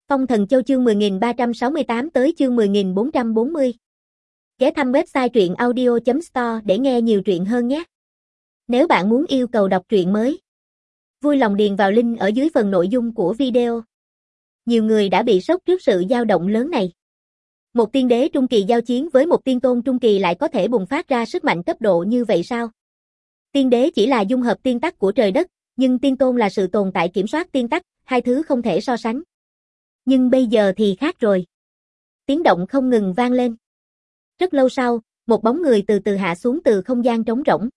Phong Thần Châu chương 10.368 tới chương 10.440. Ghé thăm website truyện audio.store để nghe nhiều truyện hơn nhé. Nếu bạn muốn yêu cầu đọc truyện mới, vui lòng điền vào link ở dưới phần nội dung của video. Nhiều người đã bị sốc trước sự dao động lớn này. Một tiên đế trung kỳ giao chiến với một tiên tôn trung kỳ lại có thể bùng phát ra sức mạnh cấp độ như vậy sao? Tiên đế chỉ là dung hợp tiên tắc của trời đất, nhưng tiên tôn là sự tồn tại kiểm soát tiên tắc, hai thứ không thể so sánh. Nhưng bây giờ thì khác rồi. Tiếng động không ngừng vang lên. Rất lâu sau, một bóng người từ từ hạ xuống từ không gian trống rỗng.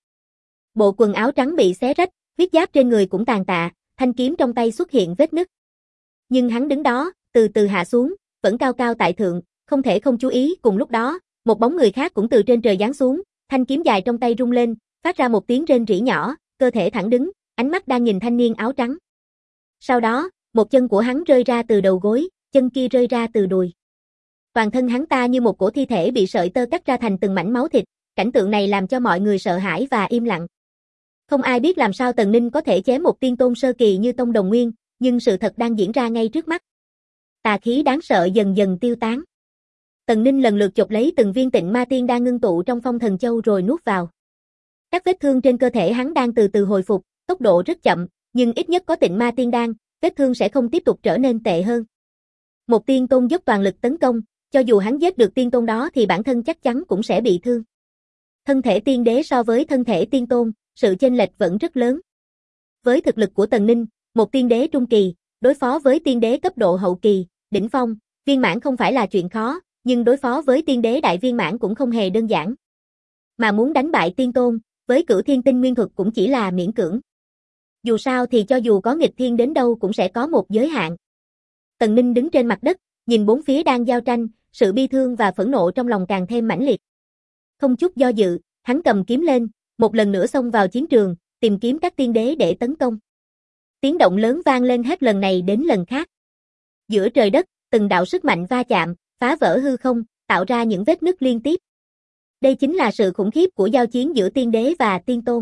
Bộ quần áo trắng bị xé rách, huyết giáp trên người cũng tàn tạ, thanh kiếm trong tay xuất hiện vết nứt. Nhưng hắn đứng đó, từ từ hạ xuống, vẫn cao cao tại thượng, không thể không chú ý. Cùng lúc đó, một bóng người khác cũng từ trên trời giáng xuống, thanh kiếm dài trong tay rung lên, phát ra một tiếng rên rỉ nhỏ, cơ thể thẳng đứng, ánh mắt đang nhìn thanh niên áo trắng. Sau đó, một chân của hắn rơi ra từ đầu gối, chân kia rơi ra từ đùi. Toàn thân hắn ta như một cổ thi thể bị sợi tơ cắt ra thành từng mảnh máu thịt, cảnh tượng này làm cho mọi người sợ hãi và im lặng. Không ai biết làm sao Tần Ninh có thể chém một tiên tôn sơ kỳ như Tông Đồng Nguyên, nhưng sự thật đang diễn ra ngay trước mắt. Tà khí đáng sợ dần dần tiêu tán. Tần Ninh lần lượt chộp lấy từng viên tịnh ma tiên đang ngưng tụ trong Phong Thần Châu rồi nuốt vào. Các vết thương trên cơ thể hắn đang từ từ hồi phục, tốc độ rất chậm, nhưng ít nhất có tịnh ma tiên đan, vết thương sẽ không tiếp tục trở nên tệ hơn. Một tiên tôn dốc toàn lực tấn công, cho dù hắn giết được tiên tôn đó thì bản thân chắc chắn cũng sẽ bị thương. Thân thể tiên đế so với thân thể tiên tôn, sự chênh lệch vẫn rất lớn. Với thực lực của Tần Ninh, một tiên đế trung kỳ, đối phó với tiên đế cấp độ hậu kỳ, đỉnh phong, viên mãn không phải là chuyện khó, nhưng đối phó với tiên đế đại viên mãn cũng không hề đơn giản. Mà muốn đánh bại tiên tôn, với Cửu Thiên Tinh Nguyên thuật cũng chỉ là miễn cưỡng. Dù sao thì cho dù có nghịch thiên đến đâu cũng sẽ có một giới hạn. Tần Ninh đứng trên mặt đất, nhìn bốn phía đang giao tranh, sự bi thương và phẫn nộ trong lòng càng thêm mãnh liệt. Không chút do dự, hắn cầm kiếm lên, một lần nữa xông vào chiến trường, tìm kiếm các tiên đế để tấn công. Tiếng động lớn vang lên hết lần này đến lần khác. Giữa trời đất, từng đạo sức mạnh va chạm, phá vỡ hư không, tạo ra những vết nứt liên tiếp. Đây chính là sự khủng khiếp của giao chiến giữa tiên đế và tiên tôn.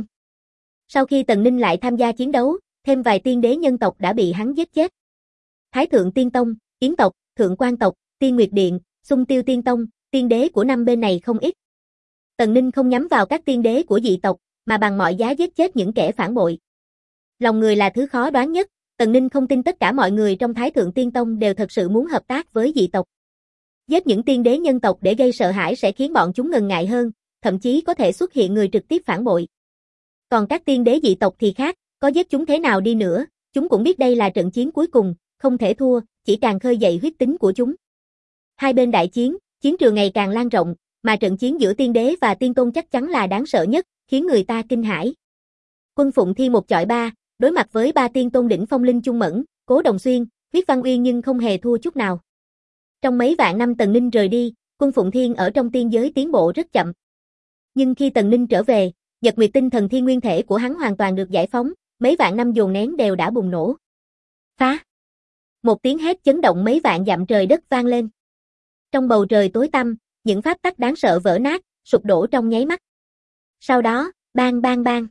Sau khi Tần Ninh lại tham gia chiến đấu, thêm vài tiên đế nhân tộc đã bị hắn giết chết. Thái Thượng Tiên Tông, Yến tộc, Thượng Quan tộc, Tiên Nguyệt Điện, Xung Tiêu Tiên Tông, tiên đế của năm bên này không ít. Tần Ninh không nhắm vào các tiên đế của dị tộc, mà bằng mọi giá giết chết những kẻ phản bội. Lòng người là thứ khó đoán nhất, Tần Ninh không tin tất cả mọi người trong Thái Thượng Tiên Tông đều thật sự muốn hợp tác với dị tộc. Giết những tiên đế nhân tộc để gây sợ hãi sẽ khiến bọn chúng ngần ngại hơn, thậm chí có thể xuất hiện người trực tiếp phản bội. Còn các tiên đế dị tộc thì khác, có giết chúng thế nào đi nữa, chúng cũng biết đây là trận chiến cuối cùng, không thể thua, chỉ càng khơi dậy huyết tính của chúng. Hai bên đại chiến, chiến trường ngày càng lan rộng, mà trận chiến giữa tiên đế và tiên tôn chắc chắn là đáng sợ nhất, khiến người ta kinh hãi. Quân Phụng Thiên một chọi ba, đối mặt với ba tiên tôn đỉnh phong Linh Chung Mẫn, Cố Đồng Xuyên, Huyết Văn Uyên nhưng không hề thua chút nào. Trong mấy vạn năm Tần Ninh rời đi, Quân Phụng Thiên ở trong tiên giới tiến bộ rất chậm. Nhưng khi Tần Ninh trở về, Nhật Nguyệt Tinh Thần Thiên Nguyên thể của hắn hoàn toàn được giải phóng, mấy vạn năm dồn nén đều đã bùng nổ. Phá! Một tiếng hét chấn động mấy vạn dặm trời đất vang lên. Trong bầu trời tối tăm, những pháp tắc đáng sợ vỡ nát, sụp đổ trong nháy mắt. Sau đó, bang bang bang.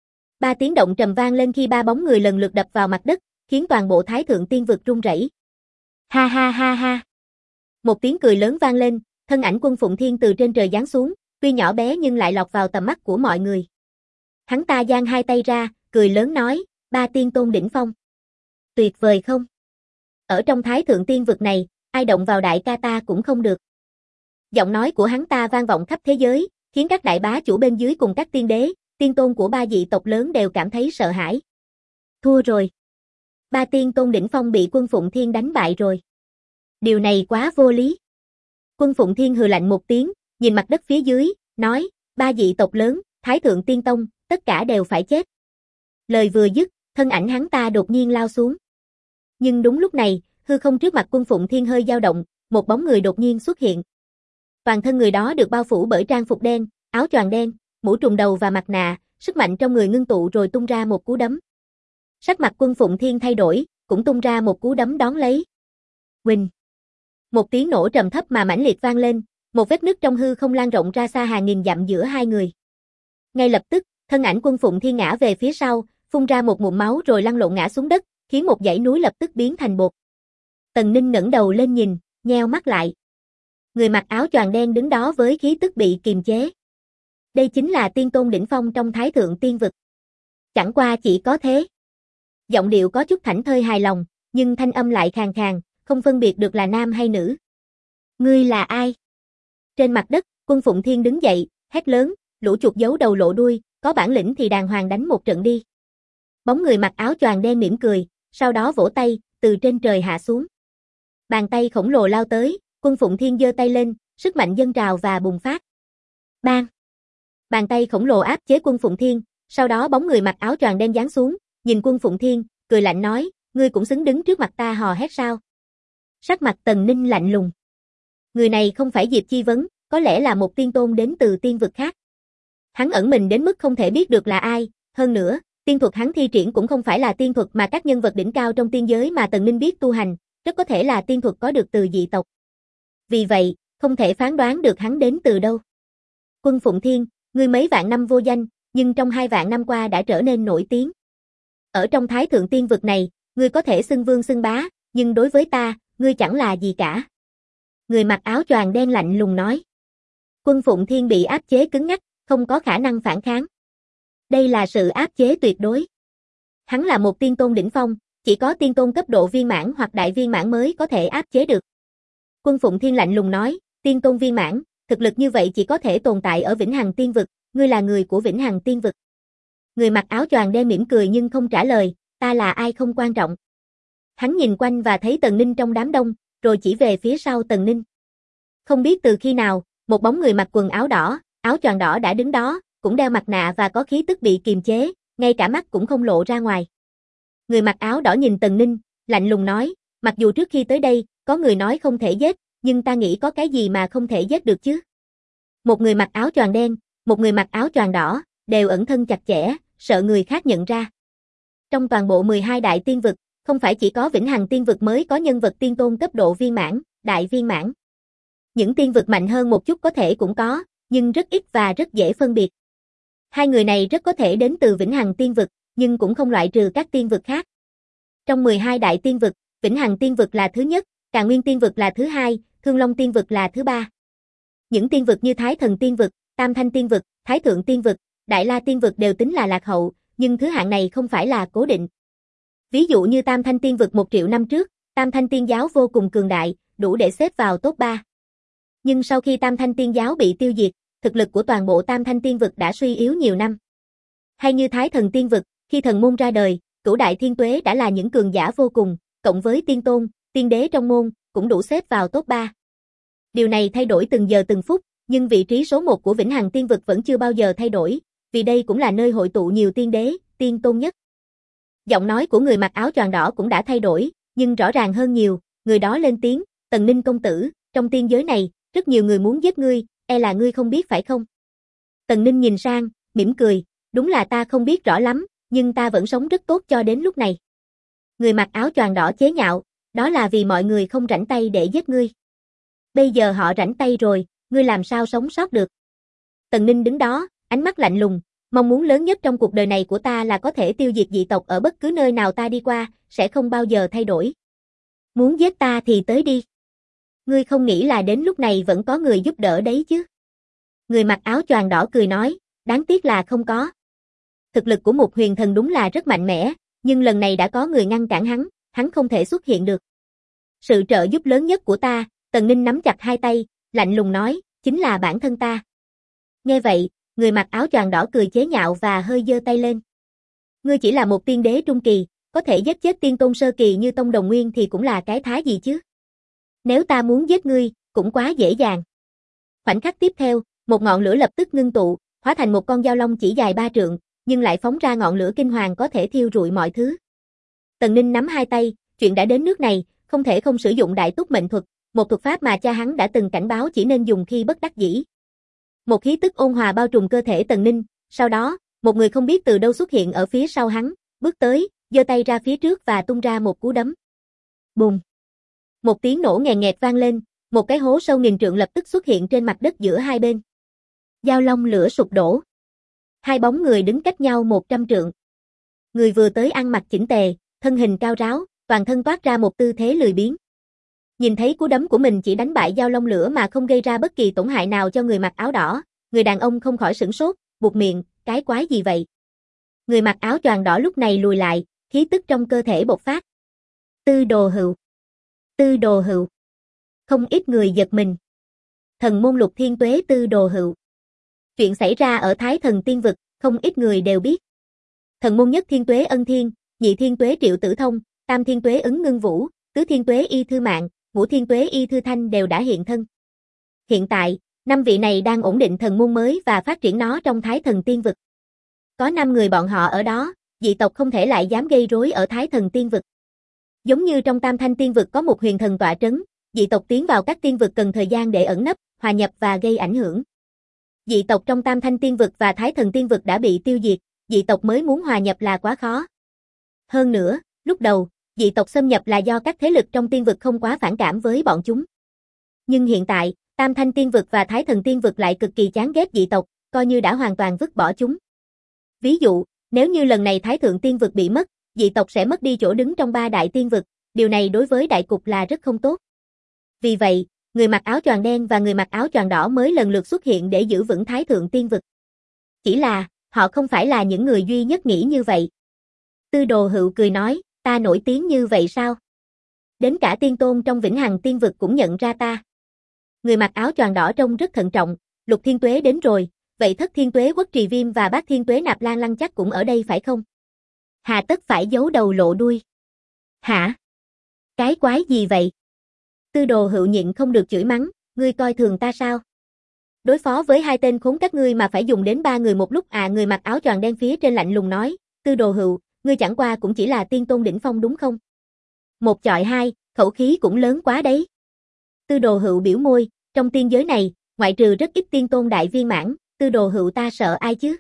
Ba tiếng động trầm vang lên khi ba bóng người lần lượt đập vào mặt đất, khiến toàn bộ Thái Thượng Tiên vực rung rẩy. Ha ha ha ha. Một tiếng cười lớn vang lên, thân ảnh Quân Phụng Thiên từ trên trời giáng xuống, tuy nhỏ bé nhưng lại lọt vào tầm mắt của mọi người. Hắn ta giang hai tay ra, cười lớn nói, ba tiên tôn đỉnh phong. Tuyệt vời không? Ở trong Thái Thượng Tiên vực này, ai động vào đại ca ta cũng không được. Giọng nói của hắn ta vang vọng khắp thế giới, khiến các đại bá chủ bên dưới cùng các tiên đế, tiên tôn của ba dị tộc lớn đều cảm thấy sợ hãi. Thua rồi. Ba tiên tôn đỉnh phong bị Quân Phụng Thiên đánh bại rồi. Điều này quá vô lý. Quân Phụng Thiên hừ lạnh một tiếng, nhìn mặt đất phía dưới, nói, ba dị tộc lớn, Thái Thượng Tiên Tông, tất cả đều phải chết. Lời vừa dứt, thân ảnh hắn ta đột nhiên lao xuống. Nhưng đúng lúc này, hư không trước mặt Quân Phụng Thiên hơi dao động, một bóng người đột nhiên xuất hiện. Toàn thân người đó được bao phủ bởi trang phục đen, áo choàng đen, mũ trùm đầu và mặt nạ, sức mạnh trong người ngưng tụ rồi tung ra một cú đấm. Sắc mặt Quân Phụng Thiên thay đổi, cũng tung ra một cú đấm đón lấy. Huỳnh! Một tiếng nổ trầm thấp mà mãnh liệt vang lên, một vết nứt trong hư không lan rộng ra xa hàng nghìn dặm giữa hai người. Ngay lập tức, thân ảnh Quân Phụng Thiên ngã về phía sau, phun ra một ngụm máu rồi lăn lộn ngã xuống đất, khiến một dãy núi lập tức biến thành bột. Tần Ninh ngẩng đầu lên nhìn, nheo mắt lại. Người mặc áo choàng đen đứng đó với khí tức bị kiềm chế. Đây chính là tiên tôn đỉnh phong trong Thái Thượng Tiên Vực. Chẳng qua chỉ có thế. Giọng điệu có chút thảnh thơi hài lòng, nhưng thanh âm lại khàn khàn, không phân biệt được là nam hay nữ. Ngươi là ai? Trên mặt đất, Quân Phụng Thiên đứng dậy, hét lớn, lũ chuột giấu đầu lộ đuôi, có bản lĩnh thì đàng hoàng đánh một trận đi. Bóng người mặc áo choàng đen mỉm cười, sau đó vỗ tay, từ trên trời hạ xuống. Bàn tay khổng lồ lao tới, Quân Phụng Thiên giơ tay lên, sức mạnh dâng trào và bùng phát. Bang! Bàn tay khổng lồ áp chế Quân Phụng Thiên, sau đó bóng người mặc áo choàng đen giáng xuống, nhìn Quân Phụng Thiên, cười lạnh nói, ngươi cũng xứng đứng trước mặt ta hò hét sao? Sắc mặt Tần Ninh lạnh lùng. Người này không phải Diệp Chi Vấn, có lẽ là một tiên tôn đến từ tiên vực khác. Hắn ẩn mình đến mức không thể biết được là ai, hơn nữa, tiên thuật hắn thi triển cũng không phải là tiên thuật mà các nhân vật đỉnh cao trong tiên giới mà Tần Ninh biết tu hành, rất có thể là tiên thuật có được từ dị tộc. Vì vậy, không thể phán đoán được hắn đến từ đâu. Quân Phụng Thiên, ngươi mấy vạn năm vô danh, nhưng trong 2 vạn năm qua đã trở nên nổi tiếng. Ở trong Thái Thượng Tiên Vực này, ngươi có thể xưng vương xưng bá, nhưng đối với ta, ngươi chẳng là gì cả. Người mặc áo choàng đen lạnh lùng nói. Quân Phụng Thiên bị áp chế cứng ngắc, không có khả năng phản kháng. Đây là sự áp chế tuyệt đối. Hắn là một tiên tôn đỉnh phong, chỉ có tiên tôn cấp độ viên mãn hoặc đại viên mãn mới có thể áp chế được. Quân Phụng Thiên lạnh lùng nói, tiên tôn viên mãn, thực lực như vậy chỉ có thể tồn tại ở Vĩnh Hằng Tiên Vực, ngươi là người của Vĩnh Hằng Tiên Vực. Người mặc áo choàng đen mỉm cười nhưng không trả lời, ta là ai không quan trọng. Hắn nhìn quanh và thấy Tần Ninh trong đám đông, rồi chỉ về phía sau Tần Ninh. Không biết từ khi nào, một bóng người mặc quần áo đỏ, áo choàng đỏ đã đứng đó, cũng đeo mặt nạ và có khí tức bị kiềm chế, ngay cả mắt cũng không lộ ra ngoài. Người mặc áo đỏ nhìn Tần Ninh, lạnh lùng nói, mặc dù trước khi tới đây, có người nói không thể giết, nhưng ta nghĩ có cái gì mà không thể giết được chứ. Một người mặc áo choàng đen, một người mặc áo choàng đỏ, đều ẩn thân chặt chẽ, sợ người khác nhận ra. Trong toàn bộ 12 đại tiên vực, không phải chỉ có Vĩnh Hằng Tiên Vực mới có nhân vật tiên tôn cấp độ viên mãn, đại viên mãn. Những tiên vực mạnh hơn một chút có thể cũng có, nhưng rất ít và rất dễ phân biệt. Hai người này rất có thể đến từ Vĩnh Hằng Tiên Vực, nhưng cũng không loại trừ các tiên vực khác. Trong 12 đại tiên vực, Vĩnh Hằng Tiên Vực là thứ nhất, Càn Nguyên Tiên Vực là thứ hai, Thương Long Tiên Vực là thứ ba. Những tiên vực như Thái Thần Tiên Vực, Tam Thanh Tiên Vực, Thái Thượng Tiên Vực, Đại La Tiên Vực đều tính là lạc hậu, nhưng thứ hạng này không phải là cố định. Ví dụ như Tam Thanh Tiên Vực 1 triệu năm trước, Tam Thanh Tiên Giáo vô cùng cường đại, đủ để xếp vào top 3. Nhưng sau khi Tam Thanh Tiên Giáo bị tiêu diệt, thực lực của toàn bộ Tam Thanh Tiên Vực đã suy yếu nhiều năm. Hay như Thái Thần Tiên Vực, khi thần môn ra đời, Cửu Đại Thiên Tuế đã là những cường giả vô cùng, cộng với tiên tôn, tiên đế trong môn, cũng đủ xếp vào top 3. Điều này thay đổi từng giờ từng phút, nhưng vị trí số 1 của Vĩnh Hằng Tiên Vực vẫn chưa bao giờ thay đổi, vì đây cũng là nơi hội tụ nhiều tiên đế, tiên tôn nhất. Giọng nói của người mặc áo choàng đỏ cũng đã thay đổi, nhưng rõ ràng hơn nhiều, người đó lên tiếng, Tần Ninh công tử, trong tiên giới này, rất nhiều người muốn giết ngươi, e là ngươi không biết phải không? Tần Ninh nhìn sang, mỉm cười, đúng là ta không biết rõ lắm, nhưng ta vẫn sống rất tốt cho đến lúc này. Người mặc áo choàng đỏ chế nhạo, đó là vì mọi người không rảnh tay để giết ngươi. Bây giờ họ rảnh tay rồi, ngươi làm sao sống sót được? Tần Ninh đứng đó, ánh mắt lạnh lùng, mong muốn lớn nhất trong cuộc đời này của ta là có thể tiêu diệt dị tộc ở bất cứ nơi nào ta đi qua, sẽ không bao giờ thay đổi. Muốn giết ta thì tới đi. Ngươi không nghĩ là đến lúc này vẫn có người giúp đỡ đấy chứ? Người mặc áo choàng đỏ cười nói, đáng tiếc là không có. Thực lực của một huyền thần đúng là rất mạnh mẽ, nhưng lần này đã có người ngăn cản hắn không thể xuất hiện được. Sự trợ giúp lớn nhất của ta, Tần Ninh nắm chặt hai tay, lạnh lùng nói, chính là bản thân ta. Nghe vậy, người mặc áo choàng đỏ cười chế nhạo và hơi giơ tay lên. Ngươi chỉ là một tiên đế trung kỳ, có thể giết chết tiên tôn sơ kỳ như Tông Đồng Nguyên thì cũng là cái thá gì chứ? Nếu ta muốn giết ngươi, cũng quá dễ dàng. Khoảnh khắc tiếp theo, một ngọn lửa lập tức ngưng tụ, hóa thành một con dao long chỉ dài 3 trượng, nhưng lại phóng ra ngọn lửa kinh hoàng có thể thiêu rụi mọi thứ. Tần Ninh nắm hai tay, chuyện đã đến nước này, không thể không sử dụng Đại Túc Mệnh Thuật, một thuật pháp mà cha hắn đã từng cảnh báo chỉ nên dùng khi bất đắc dĩ. Một khí tức ôn hòa bao trùm cơ thể Tần Ninh, sau đó, một người không biết từ đâu xuất hiện ở phía sau hắn, bước tới, giơ tay ra phía trước và tung ra một cú đấm. Bùng! Một tiếng nổ nghèn nghẹt vang lên, một cái hố sâu nghìn trượng lập tức xuất hiện trên mặt đất giữa hai bên. Giao long lửa sụp đổ. Hai bóng người đứng cách nhau 100 trượng. Người vừa tới ăn mặc chỉnh tề, thân hình cao ráo, toàn thân toát ra một tư thế lười biếng. Nhìn thấy cú đấm của mình chỉ đánh bại dao long lửa mà không gây ra bất kỳ tổn hại nào cho người mặc áo đỏ, người đàn ông không khỏi sửng sốt, buột miệng, cái quái gì vậy? Người mặc áo choàng đỏ lúc này lùi lại, khí tức trong cơ thể bộc phát. Tư Đồ Hựu. Tư Đồ Hựu. Không ít người giật mình. Thần môn Lục Thiên Tuế Tư Đồ Hựu. Chuyện xảy ra ở Thái Thần Tiên Vực, không ít người đều biết. Thần môn nhất Thiên Tuế Ân Thiên, nhị Thiên Tuế Triệu Tử Thông, tam Thiên Tuế Ứng Ngưng Vũ, tứ Thiên Tuế Y Thư Mạng, ngũ Thiên Tuế Y Thư Thanh đều đã hiện thân. Hiện tại, 5 vị này đang ổn định thần môn mới và phát triển nó trong Thái Thần Tiên Vực. Có 5 người bọn họ ở đó, dị tộc không thể lại dám gây rối ở Thái Thần Tiên Vực. Giống như trong Tam Thanh Tiên Vực có một huyền thần tọa trấn, dị tộc tiến vào các tiên vực cần thời gian để ẩn nấp, hòa nhập và gây ảnh hưởng. Dị tộc trong Tam Thanh Tiên Vực và Thái Thần Tiên Vực đã bị tiêu diệt, dị tộc mới muốn hòa nhập là quá khó. Hơn nữa, lúc đầu, dị tộc xâm nhập là do các thế lực trong tiên vực không quá phản cảm với bọn chúng. Nhưng hiện tại, Tam Thanh Tiên Vực và Thái Thần Tiên Vực lại cực kỳ chán ghét dị tộc, coi như đã hoàn toàn vứt bỏ chúng. Ví dụ, nếu như lần này Thái Thượng Tiên Vực bị mất, dị tộc sẽ mất đi chỗ đứng trong 3 đại tiên vực, điều này đối với đại cục là rất không tốt. Vì vậy, người mặc áo choàng đen và người mặc áo choàng đỏ mới lần lượt xuất hiện để giữ vững Thái Thượng Tiên Vực. Chỉ là, họ không phải là những người duy nhất nghĩ như vậy. Tư Đồ Hựu cười nói, ta nổi tiếng như vậy sao? Đến cả tiên tôn trong Vĩnh Hằng Tiên Vực cũng nhận ra ta. Người mặc áo choàng đỏ trông rất thận trọng, Lục Thiên Tuế đến rồi, vậy Thất Thiên Tuế Quất Trì Viêm và Bát Thiên Tuế Nạp Lan Lăng chắc cũng ở đây phải không? Hà tất phải giấu đầu lộ đuôi. Hả? Cái quái gì vậy? Tư Đồ Hựu nhịn không được chửi mắng, ngươi coi thường ta sao? Đối phó với 2 tên khốn các ngươi mà phải dùng đến 3 người một lúc à? Người mặc áo choàng đen phía trên lạnh lùng nói, Tư Đồ Hựu, ngươi chẳng qua cũng chỉ là tiên tôn đỉnh phong đúng không? 1 chọi 2, khẩu khí cũng lớn quá đấy. Tư Đồ Hựu biểu môi, trong tiên giới này, ngoại trừ rất ít tiên tôn đại viên mãn, Tư Đồ Hựu ta sợ ai chứ?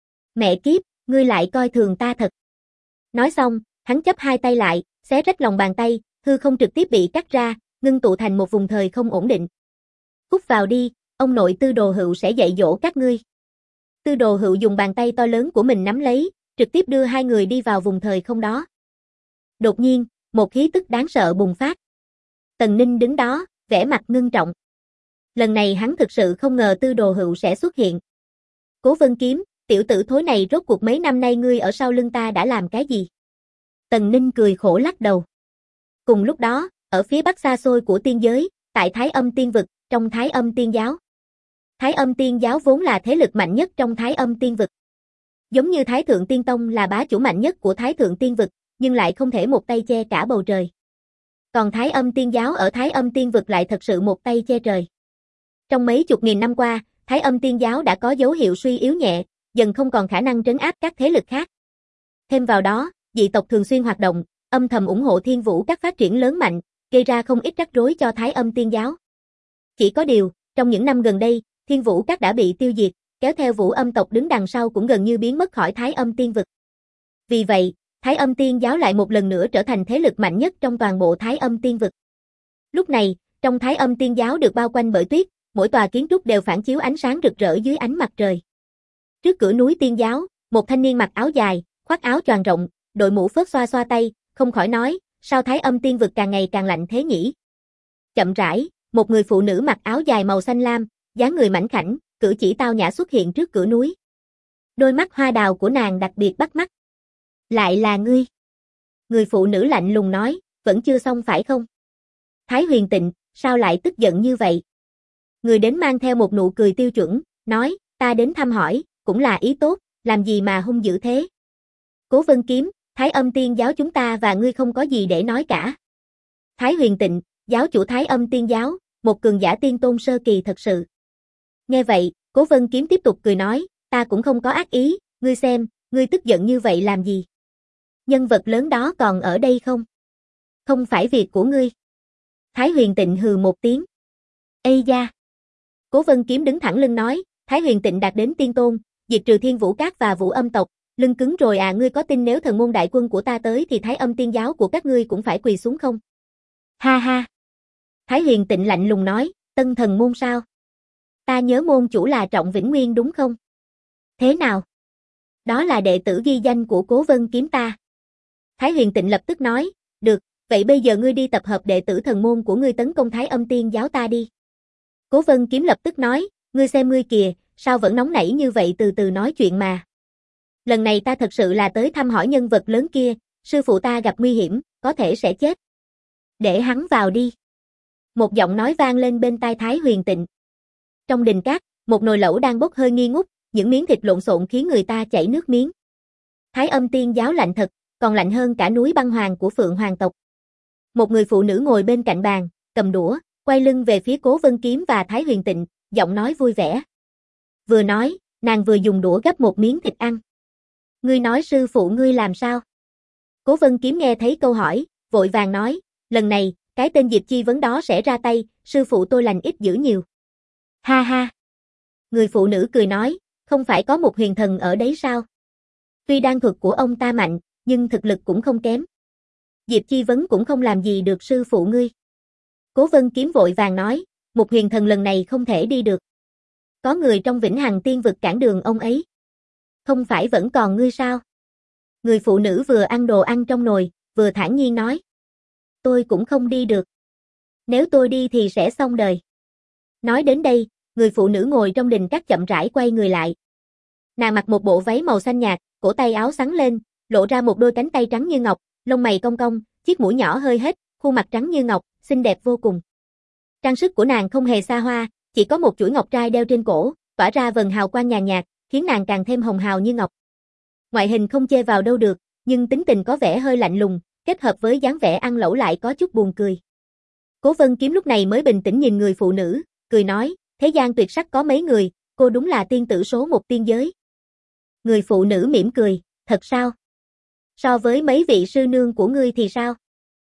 Mẹ kiếp, ngươi lại coi thường ta thật. Nói xong, hắn chắp 2 tay lại, xé rách lòng bàn tay, hư không trực tiếp bị cắt ra, ngưng tụ thành một vùng thời không ổn định. Cút vào đi, ông nội Tư Đồ Hựu sẽ dạy dỗ các ngươi. Tư Đồ Hựu dùng bàn tay to lớn của mình nắm lấy, trực tiếp đưa 2 người đi vào vùng thời không đó. Đột nhiên, một khí tức đáng sợ bùng phát. Tần Ninh đứng đó, vẻ mặt ngưng trọng. Lần này hắn thực sự không ngờ Tư Đồ Hựu sẽ xuất hiện. Cố Vân Kiếm, tiểu tử thối này rốt cuộc mấy năm nay ngươi ở sau lưng ta đã làm cái gì? Tần Ninh cười khổ lắc đầu. Cùng lúc đó, ở phía bắc xa xôi của tiên giới, tại Thái Âm Tiên Vực, trong Thái Âm Tiên Giáo. Thái Âm Tiên Giáo vốn là thế lực mạnh nhất trong Thái Âm Tiên Vực. Giống như Thái Thượng Tiên Tông là bá chủ mạnh nhất của Thái Thượng Tiên Vực, nhưng lại không thể một tay che cả bầu trời. Còn Thái Âm Tiên Giáo ở Thái Âm Tiên Vực lại thật sự một tay che trời. Trong mấy chục nghìn năm qua, Thái Âm Tiên Giáo đã có dấu hiệu suy yếu nhẹ, dần không còn khả năng trấn áp các thế lực khác. Thêm vào đó, dị tộc thường xuyên hoạt động, âm thầm ủng hộ Thiên Vũ các phát triển lớn mạnh, gây ra không ít rắc rối cho Thái Âm Tiên Giáo. Chỉ có điều, trong những năm gần đây, Thiên Vũ các đã bị tiêu diệt, kéo theo Vũ Âm tộc đứng đằng sau cũng gần như biến mất khỏi Thái Âm Tiên Vực. Vì vậy, Thái Âm Tiên Giáo lại một lần nữa trở thành thế lực mạnh nhất trong toàn bộ Thái Âm Tiên Vực. Lúc này, trong Thái Âm Tiên Giáo được bao quanh bởi tuyết, mỗi tòa kiến trúc đều phản chiếu ánh sáng rực rỡ dưới ánh mặt trời. Trước cửa núi Tiên Giáo, một thanh niên mặc áo dài, khoác áo choàng rộng, đội mũ phớt xoa xoa tay, không khỏi nói, sao Thái Âm Tiên Vực càng ngày càng lạnh thế nhỉ? Chậm rãi, một người phụ nữ mặc áo dài màu xanh lam, dáng người mảnh khảnh, cử chỉ tao nhã xuất hiện trước cửa núi. Đôi mắt hoa đào của nàng đặc biệt bắt mắt. Lại là ngươi. Người phụ nữ lạnh lùng nói, vẫn chưa xong phải không? Thái Huyền Tịnh, sao lại tức giận như vậy? Người đến mang theo một nụ cười tiêu chuẩn, nói, ta đến thăm hỏi, cũng là ý tốt, làm gì mà hung dữ thế? Cố Vân Kiếm, Thái Âm Tiên Giáo chúng ta và ngươi không có gì để nói cả. Thái Huyền Tịnh, giáo chủ Thái Âm Tiên Giáo, một cường giả tiên tôn sơ kỳ thật sự. Nghe vậy, Cố Vân Kiếm tiếp tục cười nói, ta cũng không có ác ý, ngươi xem, ngươi tức giận như vậy làm gì? Nhân vật lớn đó còn ở đây không? Không phải việc của ngươi. Thái Huyền Tịnh hừ một tiếng. Ây da! Cố Vân Kiếm đứng thẳng lưng nói, Thái Huyền Tịnh đạt đến tiên tôn, diệt trừ Thiên Vũ Các và Vũ Âm tộc, lưng cứng rồi à? Ngươi có tin nếu thần môn đại quân của ta tới thì Thái Âm Tiên Giáo của các ngươi cũng phải quỳ xuống không? Ha ha! Thái Huyền Tịnh lạnh lùng nói, tân thần môn sao? Ta nhớ môn chủ là Trọng Vĩnh Nguyên đúng không? Thế nào? Đó là đệ tử ghi danh của Cố Vân Kiếm ta. Thái Huyền Tịnh lập tức nói, được, Vậy bây giờ ngươi đi tập hợp đệ tử thần môn của ngươi tấn công Thái Âm Tiên giáo ta đi. Cố Vân Kiếm lập tức nói, ngươi xem ngươi kìa, sao vẫn nóng nảy như vậy, từ từ nói chuyện mà. Lần này ta thật sự là tới thăm hỏi nhân vật lớn kia, sư phụ ta gặp nguy hiểm, có thể sẽ chết. Để hắn vào đi. Một giọng nói vang lên bên tai Thái Huyền Tịnh. Trong đình cát, một nồi lẩu đang bốc hơi nghi ngút, những miếng thịt lộn xộn khiến người ta chảy nước miếng. Thái Âm Tiên giáo lạnh thật, còn lạnh hơn cả núi băng hoàng của Phượng Hoàng tộc. Một người phụ nữ ngồi bên cạnh bàn, cầm đũa, quay lưng về phía Cố Vân Kiếm và Thái Huyền Tịnh, giọng nói vui vẻ. Vừa nói, nàng vừa dùng đũa gấp một miếng thịt ăn. Ngươi nói sư phụ ngươi làm sao? Cố Vân Kiếm nghe thấy câu hỏi, vội vàng nói, lần này, cái tên Diệp Chi Vấn đó sẽ ra tay, sư phụ tôi lành ít dữ nhiều. Ha ha. Người phụ nữ cười nói, không phải có một huyền thần ở đấy sao? Tuy đan thuật của ông ta mạnh, nhưng thực lực cũng không kém. Diệp Chi Vấn cũng không làm gì được sư phụ ngươi. Cố Vân Kiếm vội vàng nói, một huyền thần lần này không thể đi được. Có người trong Vĩnh Hằng Tiên vực cản đường ông ấy. Không phải vẫn còn ngươi sao? Người phụ nữ vừa ăn đồ ăn trong nồi, vừa thản nhiên nói. Tôi cũng không đi được. Nếu tôi đi thì sẽ xong đời. Nói đến đây, người phụ nữ ngồi trong đình cát chậm rãi quay người lại. Nàng mặc một bộ váy màu xanh nhạt, cổ tay áo xắn lên, lộ ra một đôi cánh tay trắng như ngọc, lông mày cong cong, chiếc mũi nhỏ hơi hết, khuôn mặt trắng như ngọc, xinh đẹp vô cùng. Trang sức của nàng không hề xa hoa, chỉ có một chuỗi ngọc trai đeo trên cổ, tỏa ra vầng hào quang nhàn nhạt, khiến nàng càng thêm hồng hào như ngọc. Ngoại hình không chê vào đâu được, nhưng tính tình có vẻ hơi lạnh lùng, kết hợp với dáng vẻ ăn lẩu lại có chút buồn cười. Cố Vân Kiếm lúc này mới bình tĩnh nhìn người phụ nữ, cười nói, thế gian tuyệt sắc có mấy người, cô đúng là tiên tử số một tiên giới. Người phụ nữ mỉm cười, thật sao? So với mấy vị sư nương của ngươi thì sao?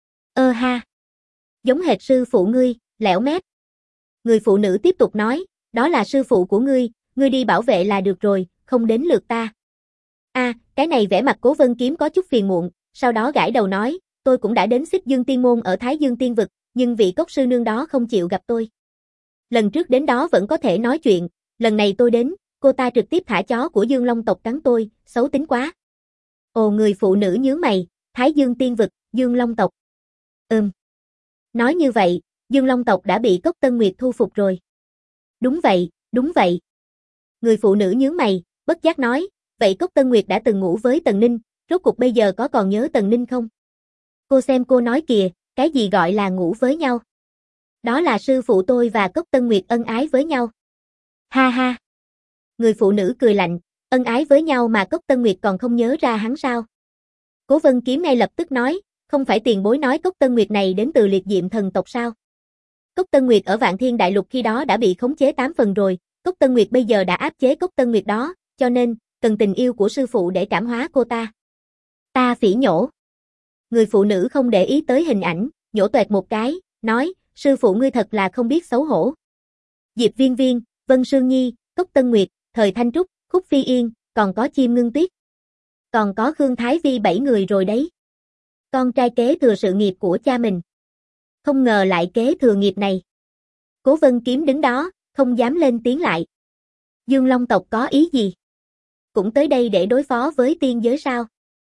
Ha. Giống hệt sư phụ ngươi, lẻo mép. Người phụ nữ tiếp tục nói, đó là sư phụ của ngươi đi bảo vệ là được rồi, không đến lượt ta. Cái này vẻ mặt Cố Vân Kiếm có chút phiền muộn, sau đó gãi đầu nói, tôi cũng đã đến Xích Dương Tiên Môn ở Thái Dương Tiên Vực, nhưng vị cốc sư nương đó không chịu gặp tôi. Lần trước đến đó vẫn có thể nói chuyện, lần này tôi đến, cô ta trực tiếp thả chó của Dương Long tộc cắn tôi, xấu tính quá. Ồ, người phụ nữ nhướng mày, Thái Dương Tiên Vực, Dương Long tộc. Nói như vậy, Dương Long tộc đã bị Cốc Tân Nguyệt thu phục rồi. Đúng vậy, đúng vậy. Người phụ nữ nhướng mày, bất giác nói, vậy Cốc Tân Nguyệt đã từng ngủ với Tần Ninh, rốt cuộc bây giờ có còn nhớ Tần Ninh không? Cô xem cô nói kìa, cái gì gọi là ngủ với nhau? Đó là sư phụ tôi và Cốc Tân Nguyệt ân ái với nhau. Ha ha. Người phụ nữ cười lạnh, ân ái với nhau mà Cốc Tân Nguyệt còn không nhớ ra hắn sao? Cố Vân Kiếm ngay lập tức nói, không phải tiền bối nói Cốc Tân Nguyệt này đến từ Liệt Diệm thần tộc sao? Cốc Tân Nguyệt ở Vạn Thiên Đại Lục khi đó đã bị khống chế 8 phần rồi, Cốc Tân Nguyệt bây giờ đã áp chế Cốc Tân Nguyệt đó, cho nên, cần tình yêu của sư phụ để cảm hóa cô ta. Ta phỉ nhổ. Người phụ nữ không để ý tới hình ảnh, nhổ toẹt một cái, nói, sư phụ ngươi thật là không biết xấu hổ. Diệp Viên Viên, Vân Sương Nhi, Cốc Tân Nguyệt, Thời Thanh Trúc, Khúc Phi Yên, còn có Chim Ngưng Tuyết. Còn có Khương Thái Vi 7 người rồi đấy. Con trai kế thừa sự nghiệp của cha mình. Không ngờ lại kế thừa nghiệp này. Cố Vân Kiếm đứng đó, không dám lên tiếng lại. Dương Long tộc có ý gì? Cũng tới đây để đối phó với tiên giới sao?